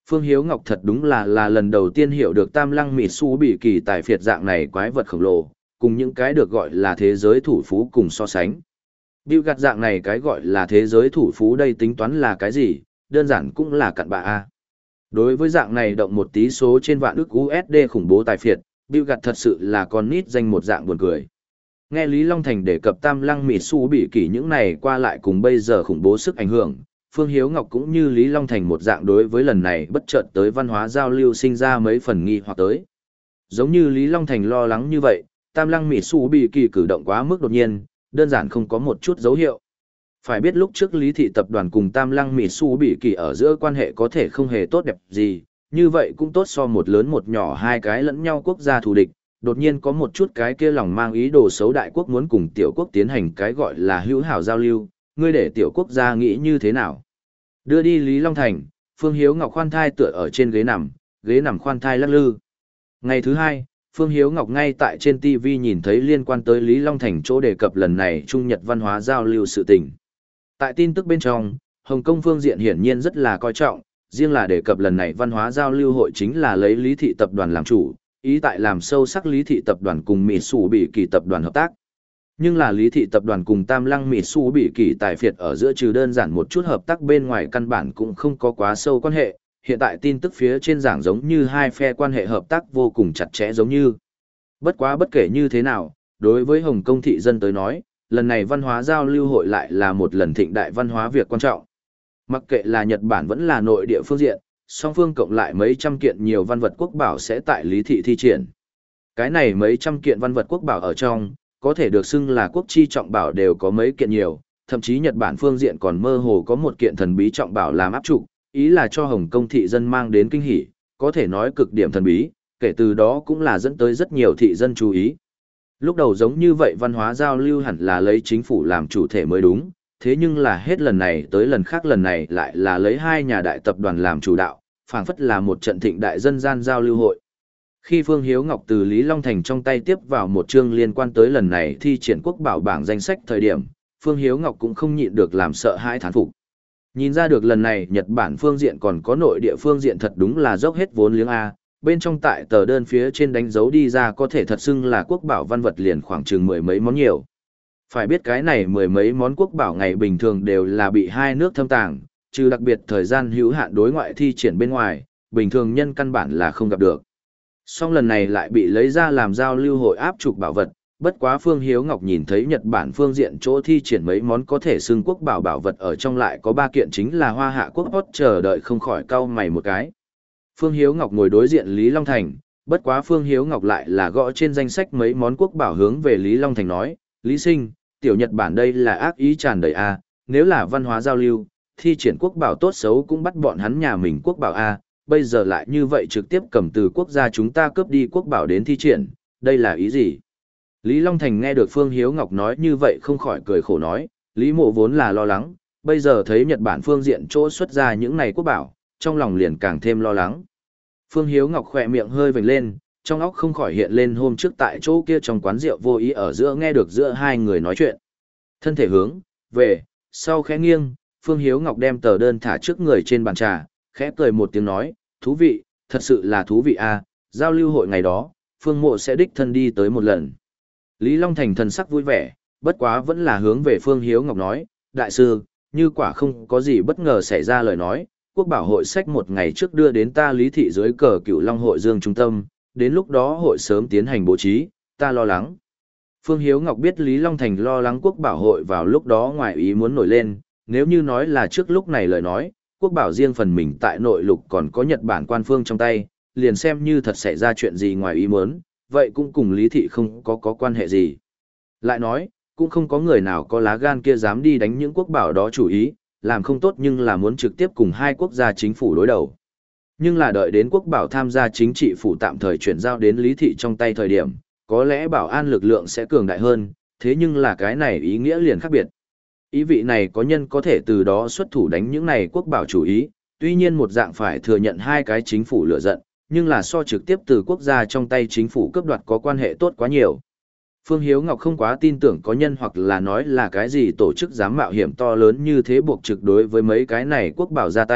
Phương Hiếu Ngọc thật đúng là là lần đầu tiên hiểu được Tam Lăng Mị Su bị kỳ tài phiệt dạng này quái vật khổng lồ, cùng những cái được gọi là thế giới thủ phú cùng so sánh. Bill gặt dạng này cái gọi là thế giới thủ phú đây tính toán là cái gì, đơn giản cũng là cặn bạ a. Đối với dạng này động một tí số trên vạn ức u ét đê khủng bố tài phiệt, Bill gặt thật sự là con nít danh một dạng buồn cười. Nghe Lý Long Thành đề cập Tam Lăng Mị Su bị kỳ những này qua lại cùng bây giờ khủng bố sức ảnh hưởng, Phương Hiếu Ngọc cũng như Lý Long Thành một dạng đối với lần này bất chợt tới văn hóa giao lưu sinh ra mấy phần nghi hoặc tới. Giống như Lý Long Thành lo lắng như vậy, Tam Lăng Mị Su bị kỳ cử động quá mức đột nhiên, đơn giản không có một chút dấu hiệu. Phải biết lúc trước Lý Thị Tập đoàn cùng Tam Lăng Mị Su bị kỳ ở giữa quan hệ có thể không hề tốt đẹp gì, như vậy cũng tốt so một lớn một nhỏ hai cái lẫn nhau quốc gia thù địch, đột nhiên có một chút cái kia lòng mang ý đồ xấu đại quốc muốn cùng tiểu quốc tiến hành cái gọi là hữu hảo giao lưu, ngươi để tiểu quốc gia nghĩ như thế nào? Đưa đi Lý Long Thành, Phương Hiếu Ngọc khoan thai tựa ở trên ghế nằm, ghế nằm khoan thai lắc lư. Ngày thứ hai, Phương Hiếu Ngọc ngay tại trên ti vi nhìn thấy liên quan tới Lý Long Thành chỗ đề cập lần này Trung Nhật văn hóa giao lưu sự tình. Tại tin tức bên trong, Hồng Kông phương diện hiển nhiên rất là coi trọng, riêng là đề cập lần này văn hóa giao lưu hội chính là lấy Lý Thị Tập đoàn làm chủ, ý tại làm sâu sắc Lý Thị Tập đoàn cùng Mỹ Sủ Bị Kỳ Tập đoàn hợp tác. Nhưng là Lý Thị Tập đoàn cùng Tam Lăng Mỹ Su bị kỳ tài phiệt ở giữa trừ đơn giản một chút hợp tác bên ngoài căn bản cũng không có quá sâu quan hệ, hiện tại tin tức phía trên giảng giống như hai phe quan hệ hợp tác vô cùng chặt chẽ giống như. Bất quá bất kể như thế nào, đối với Hồng Kông thị dân tới nói, lần này văn hóa giao lưu hội lại là một lần thịnh đại văn hóa việc quan trọng. Mặc kệ là Nhật Bản vẫn là nội địa phương diện, song phương cộng lại mấy trăm kiện nhiều văn vật quốc bảo sẽ tại Lý Thị thi triển. Cái này mấy trăm kiện văn vật quốc bảo ở trong, có thể được xưng là quốc chi trọng bảo đều có mấy kiện nhiều, thậm chí Nhật Bản phương diện còn mơ hồ có một kiện thần bí trọng bảo làm áp trụ, ý là cho Hồng Kông thị dân mang đến kinh hỉ, có thể nói cực điểm thần bí, kể từ đó cũng là dẫn tới rất nhiều thị dân chú ý. Lúc đầu giống như vậy văn hóa giao lưu hẳn là lấy chính phủ làm chủ thể mới đúng, thế nhưng là hết lần này tới lần khác lần này lại là lấy hai nhà đại tập đoàn làm chủ đạo, phảng phất là một trận thịnh đại dân gian giao lưu hội. Khi Phương Hiếu Ngọc từ Lý Long Thành trong tay tiếp vào một chương liên quan tới lần này thi triển quốc bảo bảng danh sách thời điểm, Phương Hiếu Ngọc cũng không nhịn được làm sợ hãi thán phục. Nhìn ra được lần này Nhật Bản phương diện còn có nội địa phương diện thật đúng là dốc hết vốn liếng A, bên trong tại tờ đơn phía trên đánh dấu đi ra có thể thật xưng là quốc bảo văn vật liền khoảng chừng mười mấy món nhiều. Phải biết cái này mười mấy món quốc bảo ngày bình thường đều là bị hai nước thâm tàng, trừ đặc biệt thời gian hữu hạn đối ngoại thi triển bên ngoài, bình thường nhân căn bản là không gặp được. Song lần này lại bị lấy ra làm giao lưu hội áp trục bảo vật, bất quá Phương Hiếu Ngọc nhìn thấy Nhật Bản phương diện chỗ thi triển mấy món có thể xưng quốc bảo bảo vật ở trong lại có ba kiện chính là Hoa Hạ quốc hot chờ đợi không khỏi cau mày một cái. Phương Hiếu Ngọc ngồi đối diện Lý Long Thành, bất quá Phương Hiếu Ngọc lại là gõ trên danh sách mấy món quốc bảo hướng về Lý Long Thành nói, Lý Sinh, tiểu Nhật Bản đây là ác ý tràn đầy A, nếu là văn hóa giao lưu, thi triển quốc bảo tốt xấu cũng bắt bọn hắn nhà mình quốc bảo A, bây giờ lại như vậy trực tiếp cầm từ quốc gia chúng ta cướp đi quốc bảo đến thi triển, đây là ý gì? Lý Long Thành nghe được Phương Hiếu Ngọc nói như vậy không khỏi cười khổ nói, Lý Mộ vốn là lo lắng, bây giờ thấy Nhật Bản phương diện chỗ xuất ra những này quốc bảo, trong lòng liền càng thêm lo lắng. Phương Hiếu Ngọc khỏe miệng hơi vểnh lên, trong óc không khỏi hiện lên hôm trước tại chỗ kia trong quán rượu vô ý ở giữa nghe được giữa hai người nói chuyện. Thân thể hướng, về, sau khẽ nghiêng, Phương Hiếu Ngọc đem tờ đơn thả trước người trên bàn trà, khẽ cười một tiếng nói, thú vị, thật sự là thú vị a, giao lưu hội ngày đó, Phương Mộ sẽ đích thân đi tới một lần. Lý Long Thành thần sắc vui vẻ, bất quá vẫn là hướng về Phương Hiếu Ngọc nói, đại sư, như quả không có gì bất ngờ xảy ra lời nói, quốc bảo hội sách một ngày trước đưa đến ta Lý Thị dưới cờ Cửu Long hội Dương trung tâm, đến lúc đó hội sớm tiến hành bố trí, ta lo lắng. Phương Hiếu Ngọc biết Lý Long Thành lo lắng quốc bảo hội vào lúc đó ngoài ý muốn nổi lên, nếu như nói là trước lúc này lời nói, quốc bảo riêng phần mình tại nội lục còn có Nhật Bản quan phương trong tay, liền xem như thật xảy ra chuyện gì ngoài ý muốn, vậy cũng cùng Lý Thị không có có quan hệ gì. Lại nói, cũng không có người nào có lá gan kia dám đi đánh những quốc bảo đó chủ ý, làm không tốt nhưng là muốn trực tiếp cùng hai quốc gia chính phủ đối đầu. Nhưng là đợi đến quốc bảo tham gia chính trị phủ tạm thời chuyển giao đến Lý Thị trong tay thời điểm, có lẽ bảo an lực lượng sẽ cường đại hơn, thế nhưng là cái này ý nghĩa liền khác biệt. Ý vị này có nhân có thể từ đó xuất thủ đánh những này quốc bảo chủ ý, tuy nhiên một dạng phải thừa nhận hai cái chính phủ lựa giận, nhưng là so trực tiếp từ quốc gia trong tay chính phủ cướp đoạt có quan hệ tốt quá nhiều. Phương Hiếu Ngọc không quá tin tưởng có nhân hoặc là nói là cái gì tổ chức dám mạo hiểm to lớn như thế buộc trực đối với mấy cái này quốc bảo ra tay,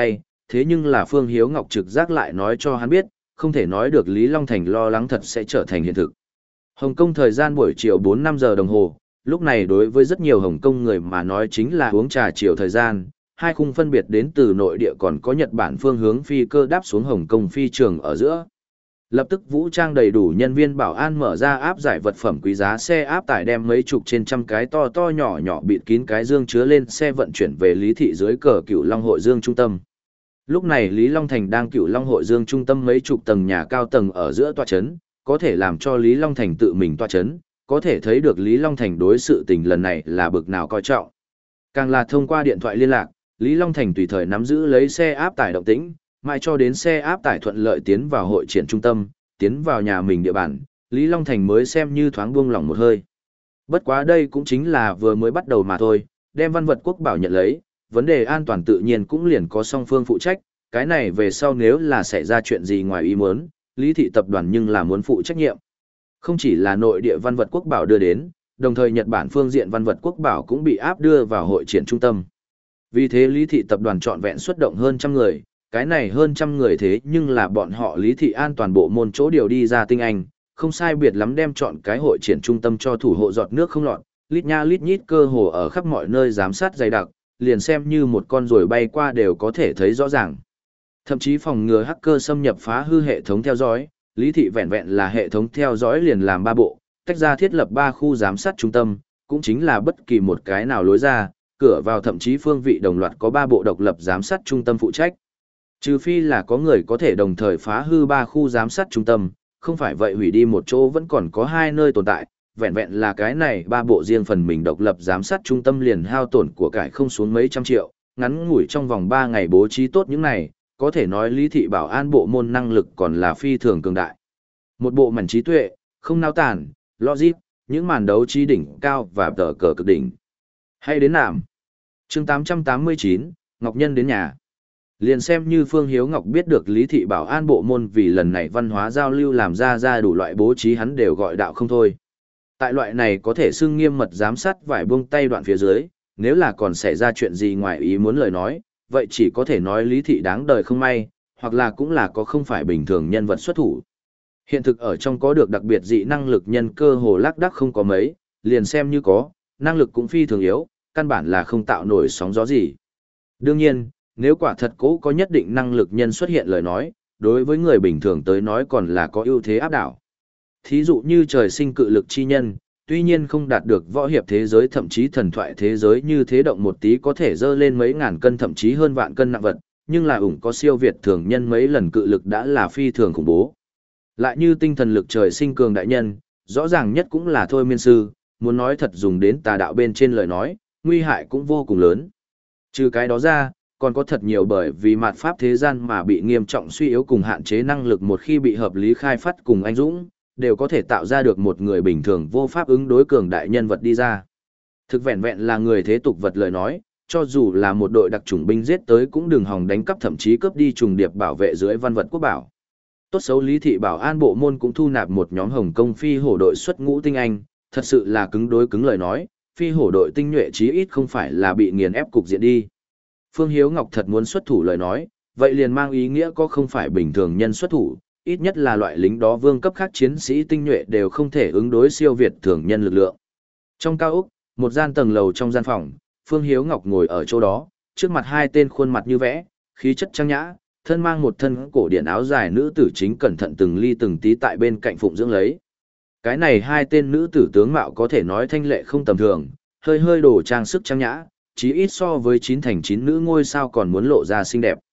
thế nhưng là Phương Hiếu Ngọc trực giác lại nói cho hắn biết, không thể nói được Lý Long Thành lo lắng thật sẽ trở thành hiện thực. Hồng Kông thời gian buổi chiều bốn năm giờ đồng hồ, lúc này đối với rất nhiều Hồng Kông người mà nói chính là uống trà chiều thời gian, hai khung phân biệt đến từ nội địa còn có Nhật Bản phương hướng phi cơ đáp xuống Hồng Kông phi trường ở giữa. Lập tức vũ trang đầy đủ nhân viên bảo an mở ra áp giải vật phẩm quý giá xe áp tải đem mấy chục trên trăm cái to to nhỏ nhỏ bịt kín cái dương chứa lên xe vận chuyển về Lý thị dưới cờ Cửu Long Hội Dương trung tâm. Lúc này Lý Long Thành đang Cửu Long Hội Dương trung tâm mấy chục tầng nhà cao tầng ở giữa tòa trấn, có thể làm cho Lý Long Thành tự mình tòa trấn, có thể thấy được Lý Long Thành đối sự tình lần này là bực nào coi trọng. Càng là thông qua điện thoại liên lạc, Lý Long Thành tùy thời nắm giữ lấy xe áp tải động tĩnh, mãi cho đến xe áp tải thuận lợi tiến vào hội triển trung tâm, tiến vào nhà mình địa bàn, Lý Long Thành mới xem như thoáng buông lỏng một hơi. Bất quá đây cũng chính là vừa mới bắt đầu mà thôi, đem Văn Vật Quốc Bảo nhận lấy, vấn đề an toàn tự nhiên cũng liền có song phương phụ trách, cái này về sau nếu là xảy ra chuyện gì ngoài ý muốn, Lý thị tập đoàn nhưng là muốn phụ trách nhiệm. Không chỉ là nội địa Văn Vật Quốc Bảo đưa đến, đồng thời Nhật Bản phương diện Văn Vật Quốc Bảo cũng bị áp đưa vào hội triển trung tâm. Vì thế Lý thị tập đoàn trọn vẹn xuất động hơn trăm người, cái này hơn trăm người thế nhưng là bọn họ Lý thị an toàn bộ môn chỗ điều đi ra tinh anh, không sai biệt lắm đem chọn cái hội triển trung tâm cho thủ hộ giọt nước không lọt, lít nha lít nhít cơ hồ ở khắp mọi nơi giám sát dày đặc, liền xem như một con ruồi bay qua đều có thể thấy rõ ràng. Thậm chí phòng ngừa hacker xâm nhập phá hư hệ thống theo dõi, Lý thị vẹn vẹn là hệ thống theo dõi liền làm ba bộ, tách ra thiết lập ba khu giám sát trung tâm, cũng chính là bất kỳ một cái nào lối ra, cửa vào thậm chí phương vị đồng loạt có ba bộ độc lập giám sát trung tâm phụ trách. Trừ phi là có người có thể đồng thời phá hư ba khu giám sát trung tâm, không phải vậy hủy đi một chỗ vẫn còn có hai nơi tồn tại, vẹn vẹn là cái này ba bộ riêng phần mình độc lập giám sát trung tâm liền hao tổn của cải không xuống mấy trăm triệu, ngắn ngủi trong vòng ba ngày bố trí tốt những này, có thể nói Lý thị bảo an bộ môn năng lực còn là phi thường cường đại. Một bộ mảnh trí tuệ, không nao tản, logic, những màn đấu trí đỉnh cao và tờ cờ cực đỉnh. Hay đến nạm. Chương tám trăm tám mươi chín, Ngọc Nhân đến nhà. Liền xem như Phương Hiếu Ngọc biết được Lý thị bảo an bộ môn vì lần này văn hóa giao lưu làm ra ra đủ loại bố trí hắn đều gọi đạo không thôi. Tại loại này có thể xưng nghiêm mật giám sát vải buông tay đoạn phía dưới, nếu là còn xảy ra chuyện gì ngoài ý muốn lời nói, vậy chỉ có thể nói Lý thị đáng đời không may, hoặc là cũng là có không phải bình thường nhân vật xuất thủ. Hiện thực ở trong có được đặc biệt dị năng lực nhân cơ hồ lác đác không có mấy, liền xem như có, năng lực cũng phi thường yếu, căn bản là không tạo nổi sóng gió gì. Đương nhiên, nếu quả thật cố có nhất định năng lực nhân xuất hiện lời nói, đối với người bình thường tới nói còn là có ưu thế áp đảo. Thí dụ như trời sinh cự lực chi nhân, tuy nhiên không đạt được võ hiệp thế giới thậm chí thần thoại thế giới như thế động một tí có thể dơ lên mấy ngàn cân thậm chí hơn vạn cân nặng vật, nhưng là ủng có siêu việt thường nhân mấy lần cự lực đã là phi thường khủng bố. Lại như tinh thần lực trời sinh cường đại nhân, rõ ràng nhất cũng là thôi miên sư, muốn nói thật dùng đến tà đạo bên trên lời nói, nguy hại cũng vô cùng lớn. Trừ cái đó ra, còn có thật nhiều bởi vì mạt pháp thế gian mà bị nghiêm trọng suy yếu cùng hạn chế năng lực một khi bị hợp lý khai phát cùng anh dũng, đều có thể tạo ra được một người bình thường vô pháp ứng đối cường đại nhân vật đi ra. Thực vẹn vẹn là người thế tục vật lời nói, cho dù là một đội đặc chủng binh giết tới cũng đừng hòng đánh cắp thậm chí cướp đi trùng điệp bảo vệ dưới văn vật quốc bảo. Tốt xấu Lý thị bảo an bộ môn cũng thu nạp một nhóm Hồng Kông phi hổ đội xuất ngũ tinh anh, thật sự là cứng đối cứng lời nói, phi hổ đội tinh nhuệ chí ít không phải là bị nghiền ép cục diện đi. Phương Hiếu Ngọc thật muốn xuất thủ lời nói, vậy liền mang ý nghĩa có không phải bình thường nhân xuất thủ, ít nhất là loại lính đó vương cấp khác chiến sĩ tinh nhuệ đều không thể ứng đối siêu việt thường nhân lực lượng. Trong cao ốc, một gian tầng lầu trong gian phòng, Phương Hiếu Ngọc ngồi ở chỗ đó, trước mặt hai tên khuôn mặt như vẽ, khí chất trang nhã, thân mang một thân cổ điển áo dài nữ tử chính cẩn thận từng ly từng tí tại bên cạnh phụng dưỡng lấy. Cái này hai tên nữ tử tướng mạo có thể nói thanh lệ không tầm thường, hơi hơi đồ trang sức trang nhã, chí ít so với chín thành chín nữ ngôi sao còn muốn lộ ra xinh đẹp.